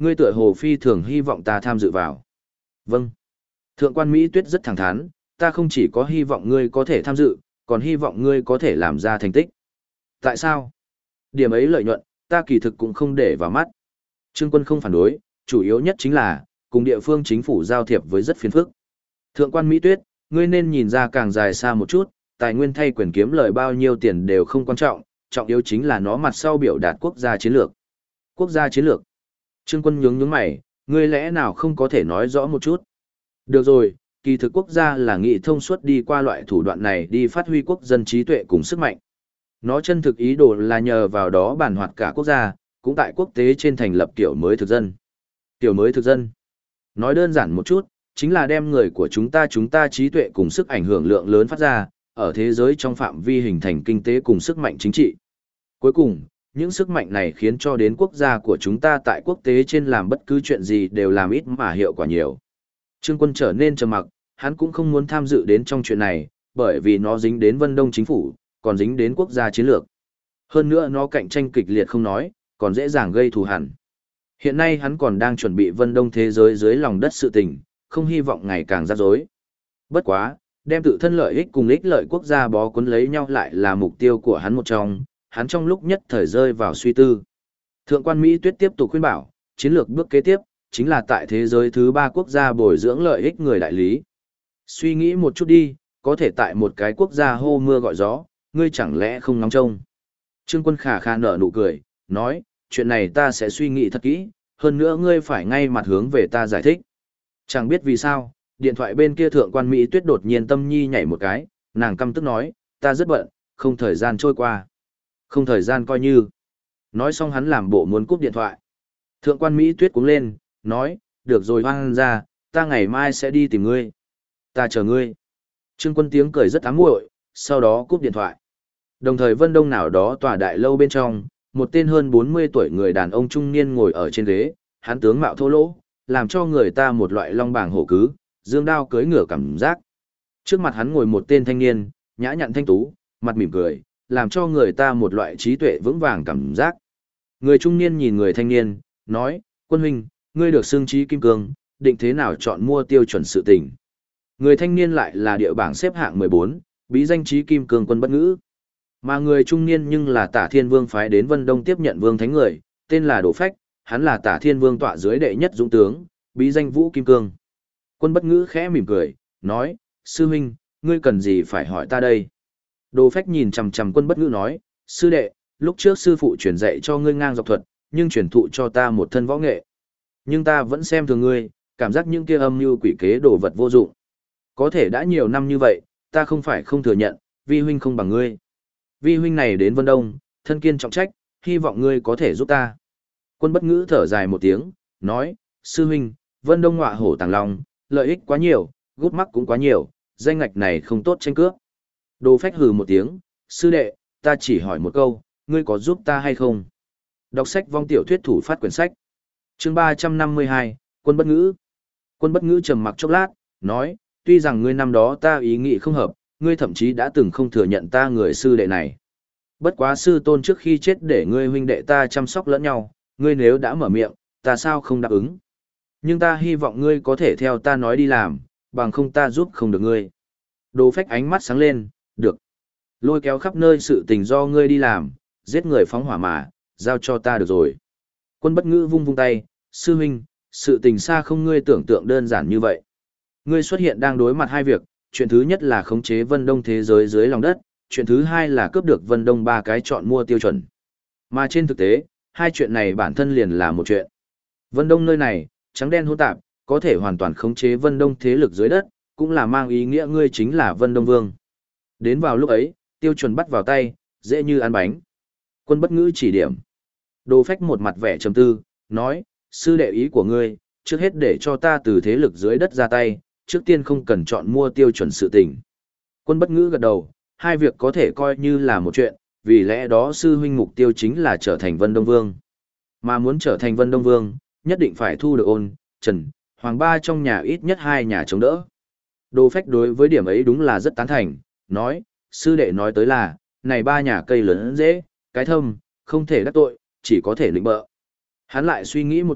ngươi tựa hồ phi thường hy vọng ta tham dự vào. Vâng. Thượng quan Mỹ Tuyết rất thẳng thắn, ta không chỉ có hy vọng ngươi có thể tham dự, còn hy vọng ngươi có thể làm ra thành tích. Tại sao? Điểm ấy lợi nhuận, ta kỳ thực cũng không để vào mắt. Trương Quân không phản đối, chủ yếu nhất chính là, cùng địa phương chính phủ giao thiệp với rất phiền phức. Thượng quan Mỹ Tuyết, ngươi nên nhìn ra càng dài xa một chút, tài nguyên thay quyền kiếm lời bao nhiêu tiền đều không quan trọng, trọng yếu chính là nó mặt sau biểu đạt quốc gia chiến lược. Quốc gia chiến lược. Trương Quân nhướng mày, ngươi lẽ nào không có thể nói rõ một chút? Được rồi, kỳ thực quốc gia là nghị thông suốt đi qua loại thủ đoạn này đi phát huy quốc dân trí tuệ cùng sức mạnh. Nó chân thực ý đồ là nhờ vào đó bản hoạt cả quốc gia, cũng tại quốc tế trên thành lập kiểu mới thực dân. Kiểu mới thực dân. Nói đơn giản một chút, chính là đem người của chúng ta trí tuệ cùng sức ảnh hưởng lượng lớn phát ra, ở thế giới trong phạm vi hình thành kinh tế cùng sức mạnh chính trị. Cuối cùng, những sức mạnh này khiến cho đến quốc gia của chúng ta tại quốc tế trên làm bất cứ chuyện gì đều làm ít mà hiệu quả nhiều. Trương Quân trở nên trầm mặc, hắn cũng không muốn tham dự đến trong chuyện này, bởi vì nó dính đến Vân Đông chính phủ, còn dính đến quốc gia chiến lược. Hơn nữa nó cạnh tranh kịch liệt không nói, còn dễ dàng gây thù hằn. Hiện nay hắn còn đang chuẩn bị Vân Đông thế giới dưới lòng đất sự tình, không hy vọng ngày càng rắc rối. Bất quá, đem tự thân lợi ích cùng ích lợi quốc gia bó cuốn lấy nhau lại là mục tiêu của hắn một trong, hắn trong lúc nhất thời rơi vào suy tư. Thượng quan Mỹ Tuyết tiếp tục khuyên bảo, chiến lược bước kế tiếp, chính là tại thế giới thứ 3 quốc gia bồi dưỡng lợi ích người đại lý. Suy nghĩ một chút đi, có thể tại một cái quốc gia hô mưa gọi gió, ngươi chẳng lẽ không ngóng trông. Trương Quân khà khà nở nụ cười, nói, chuyện này ta sẽ suy nghĩ thật kỹ, hơn nữa ngươi phải ngay mặt hướng về ta giải thích. Chẳng biết vì sao, điện thoại bên kia thượng quan Mỹ Tuyết đột nhiên tâm nhi nhảy một cái, nàng căm tức nói, ta rất bận, không thời gian trôi qua. Không thời gian coi như. Nói xong hắn làm bộ muốn cúp điện thoại. Thượng quan Mỹ Tuyết cuống lên, nói, được rồi hoang ra, ta ngày mai sẽ đi tìm ngươi. Ta chờ ngươi. Trương Quân tiếng cười rất ám muội, sau đó cúp điện thoại. Đồng thời Vân Đông nào đó tòa đại lâu bên trong, một tên hơn 40 tuổi người đàn ông trung niên ngồi ở trên ghế, hắn tướng mạo thô lỗ, làm cho người ta một loại long bảng hổ cứ, dương đao cưỡi ngựa cảm giác. Trước mặt hắn ngồi một tên thanh niên, nhã nhặn thanh tú, mặt mỉm cười, làm cho người ta một loại trí tuệ vững vàng cảm giác. Người trung niên nhìn người thanh niên, nói, Quân huynh, ngươi được xưng trí kim cương, định thế nào chọn mua tiêu chuẩn sự tình. Người thanh niên lại là địa bảng xếp hạng 14, bí danh trí kim cương Quân Bất Ngữ. Mà người trung niên nhưng là Tả Thiên Vương phái đến Vân Đông tiếp nhận vương thánh người, tên là Đỗ Phách, hắn là Tả Thiên Vương tọa dưới đệ nhất dũng tướng, bí danh Vũ Kim Cương. Quân Bất Ngữ khẽ mỉm cười, nói, sư huynh, ngươi cần gì phải hỏi ta đây? Đỗ Phách nhìn chằm chằm Quân Bất Ngữ nói, sư đệ, lúc trước sư phụ truyền dạy cho ngươi ngang dọc thuật, nhưng truyền thụ cho ta một thân võ nghệ. Nhưng ta vẫn xem thường ngươi, cảm giác những kia âm mưu quỷ kế đồ vật vô dụng. Có thể đã nhiều năm như vậy, ta không phải không thừa nhận, vi huynh không bằng ngươi. Vi huynh này đến Vân Đông, thân kiên trọng trách, hy vọng ngươi có thể giúp ta. Quân Bất Ngữ thở dài một tiếng, nói, sư huynh, Vân Đông ngọa hổ tàng long, lợi ích quá nhiều, gút mắc cũng quá nhiều, danh ngạch này không tốt tranh cướp. Đồ Phách hừ một tiếng, sư đệ, ta chỉ hỏi một câu, ngươi có giúp ta hay không? Đọc sách vong tiểu thuyết thủ phát quyển sách. Chương 352, Quân Bất Ngữ. Quân Bất Ngữ trầm mặc chốc lát, nói, tuy rằng ngươi năm đó ta ý nghĩ không hợp, ngươi thậm chí đã từng không thừa nhận ta người sư đệ này. Bất quá sư tôn trước khi chết để ngươi huynh đệ ta chăm sóc lẫn nhau, ngươi nếu đã mở miệng, ta sao không đáp ứng. Nhưng ta hy vọng ngươi có thể theo ta nói đi làm, bằng không ta giúp không được ngươi. Đồ Phách ánh mắt sáng lên, được. Lôi kéo khắp nơi sự tình do ngươi đi làm, giết người phóng hỏa mà, giao cho ta được rồi. Quân Bất Ngữ vung vung tay, sư huynh, sự tình xa không ngươi tưởng tượng đơn giản như vậy. Ngươi xuất hiện đang đối mặt hai việc, chuyện thứ nhất là khống chế Vân Đông thế giới dưới lòng đất, chuyện thứ hai là cướp được Vân Đông 3 cái chọn mua tiêu chuẩn. Mà trên thực tế, hai chuyện này bản thân liền là một chuyện. Vân Đông nơi này, trắng đen hỗn tạp, có thể hoàn toàn khống chế Vân Đông thế lực dưới đất, cũng là mang ý nghĩa ngươi chính là Vân Đông Vương. Đến vào lúc ấy, tiêu chuẩn bắt vào tay, dễ như ăn bánh. Quân Bất Ngữ chỉ điểm. Đồ Phách một mặt vẻ trầm tư, nói, sư đệ ý của ngươi, trước hết để cho ta từ thế lực dưới đất ra tay, trước tiên không cần chọn mua tiêu chuẩn sự tình. Quân Bất Ngữ gật đầu, hai việc có thể coi như là một chuyện, vì lẽ đó sư huynh mục tiêu chính là trở thành Vân Đông Vương. Mà muốn trở thành Vân Đông Vương, nhất định phải thu được Ôn, Trần, Hoàng ba trong nhà ít nhất 2 nhà chống đỡ. Đồ Phách đối với điểm ấy đúng là rất tán thành, nói, sư đệ nói tới là, này 3 nhà cây lớn dễ, cái thâm, không thể đắc tội, chỉ có thể lĩnh bợ. Hắn lại suy nghĩ một chút,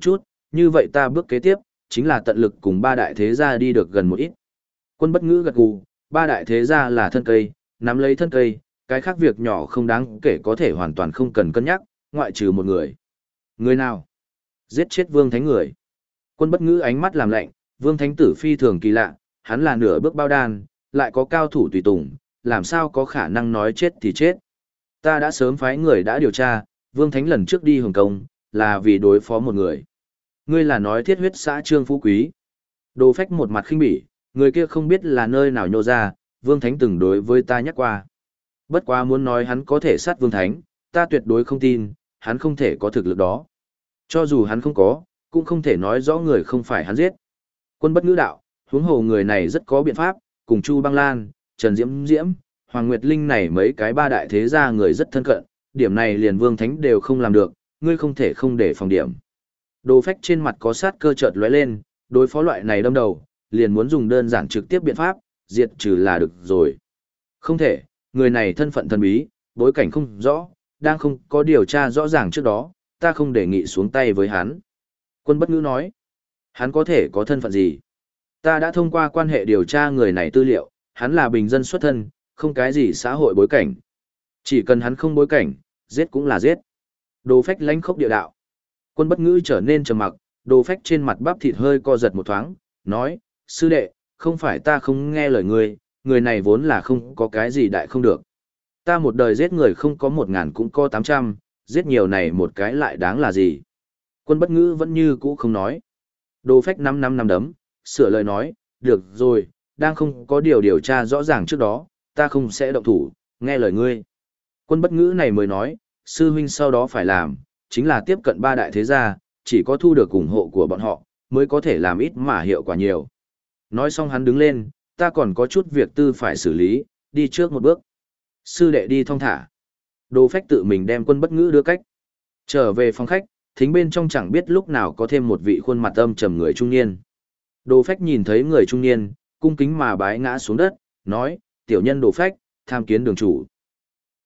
như vậy ta bước kế tiếp, chính là tận lực cùng ba đại thế gia đi được gần một ít. Quân Bất Ngữ gật gù, ba đại thế gia là thân cây, nắm lấy thân cây, cái khác việc nhỏ không đáng kể có thể hoàn toàn không cần cân nhắc, ngoại trừ một người. Người nào? Giết chết Vương Thánh người. Quân Bất Ngữ ánh mắt làm lạnh, Vương Thánh tử phi thường kỳ lạ, hắn là nửa bước bao đan, lại có cao thủ tùy tùng, làm sao có khả năng nói chết thì chết. Ta đã sớm phái người đã điều tra, Vương Thánh lần trước đi Hồng Kông, là vì đối phó một người. Ngươi là nói thiết huyết xã Trương Phú Quý. Đồ Phách một mặt khinh bỉ, người kia không biết là nơi nào nhô ra, Vương Thánh từng đối với ta nhắc qua. Bất quá muốn nói hắn có thể sát Vương Thánh, ta tuyệt đối không tin, hắn không thể có thực lực đó. Cho dù hắn không có, cũng không thể nói rõ người không phải hắn giết. Quân Bất Ngữ đạo, huống hồ người này rất có biện pháp, cùng Chu Băng Lan, Trần Diễm Diễm, Hoàng Nguyệt Linh này mấy cái ba đại thế gia người rất thân cận, điểm này liền Vương Thánh đều không làm được, ngươi không thể không để phòng điểm. Đồ Phách trên mặt có sát cơ chợt lóe lên, đối phó loại này đâm đầu, liền muốn dùng đơn giản trực tiếp biện pháp, diệt trừ là được rồi. Không thể, người này thân phận thần bí, bối cảnh không rõ, đang không có điều tra rõ ràng trước đó, ta không đề nghị xuống tay với hắn. Quân Bất Ngữ nói, hắn có thể có thân phận gì? Ta đã thông qua quan hệ điều tra người này tư liệu, hắn là bình dân xuất thân, không cái gì xã hội bối cảnh. Chỉ cần hắn không bối cảnh, giết cũng là giết. Đồ Phách lãnh khốc địa đạo. Quân Bất Ngữ trở nên trầm mặc, Đồ Phách trên mặt bắp thịt hơi co giật một thoáng, nói, sư đệ, không phải ta không nghe lời ngươi, người này vốn là không có cái gì đại không được. Ta một đời giết người không có 1000 cũng có 800, giết nhiều này một cái lại đáng là gì. Quân Bất Ngữ vẫn như cũ không nói. Đồ Phách năm đấm, sửa lời nói, được rồi, đang không có điều tra rõ ràng trước đó, ta không sẽ động thủ, nghe lời ngươi. Quân Bất Ngữ này mới nói, sư huynh sau đó phải làm, chính là tiếp cận ba đại thế gia, chỉ có thu được ủng hộ của bọn họ, mới có thể làm ít mà hiệu quả nhiều. Nói xong hắn đứng lên, ta còn có chút việc tư phải xử lý, đi trước một bước. Sư đệ đi thong thả. Đồ Phách tự mình đem Quân Bất Ngữ đưa cách. Trở về phòng khách, thính bên trong chẳng biết lúc nào có thêm một vị khuôn mặt âm trầm người trung niên. Đồ Phách nhìn thấy người trung niên, cung kính mà bái ngã xuống đất, nói, tiểu nhân Đồ Phách, tham kiến đường chủ.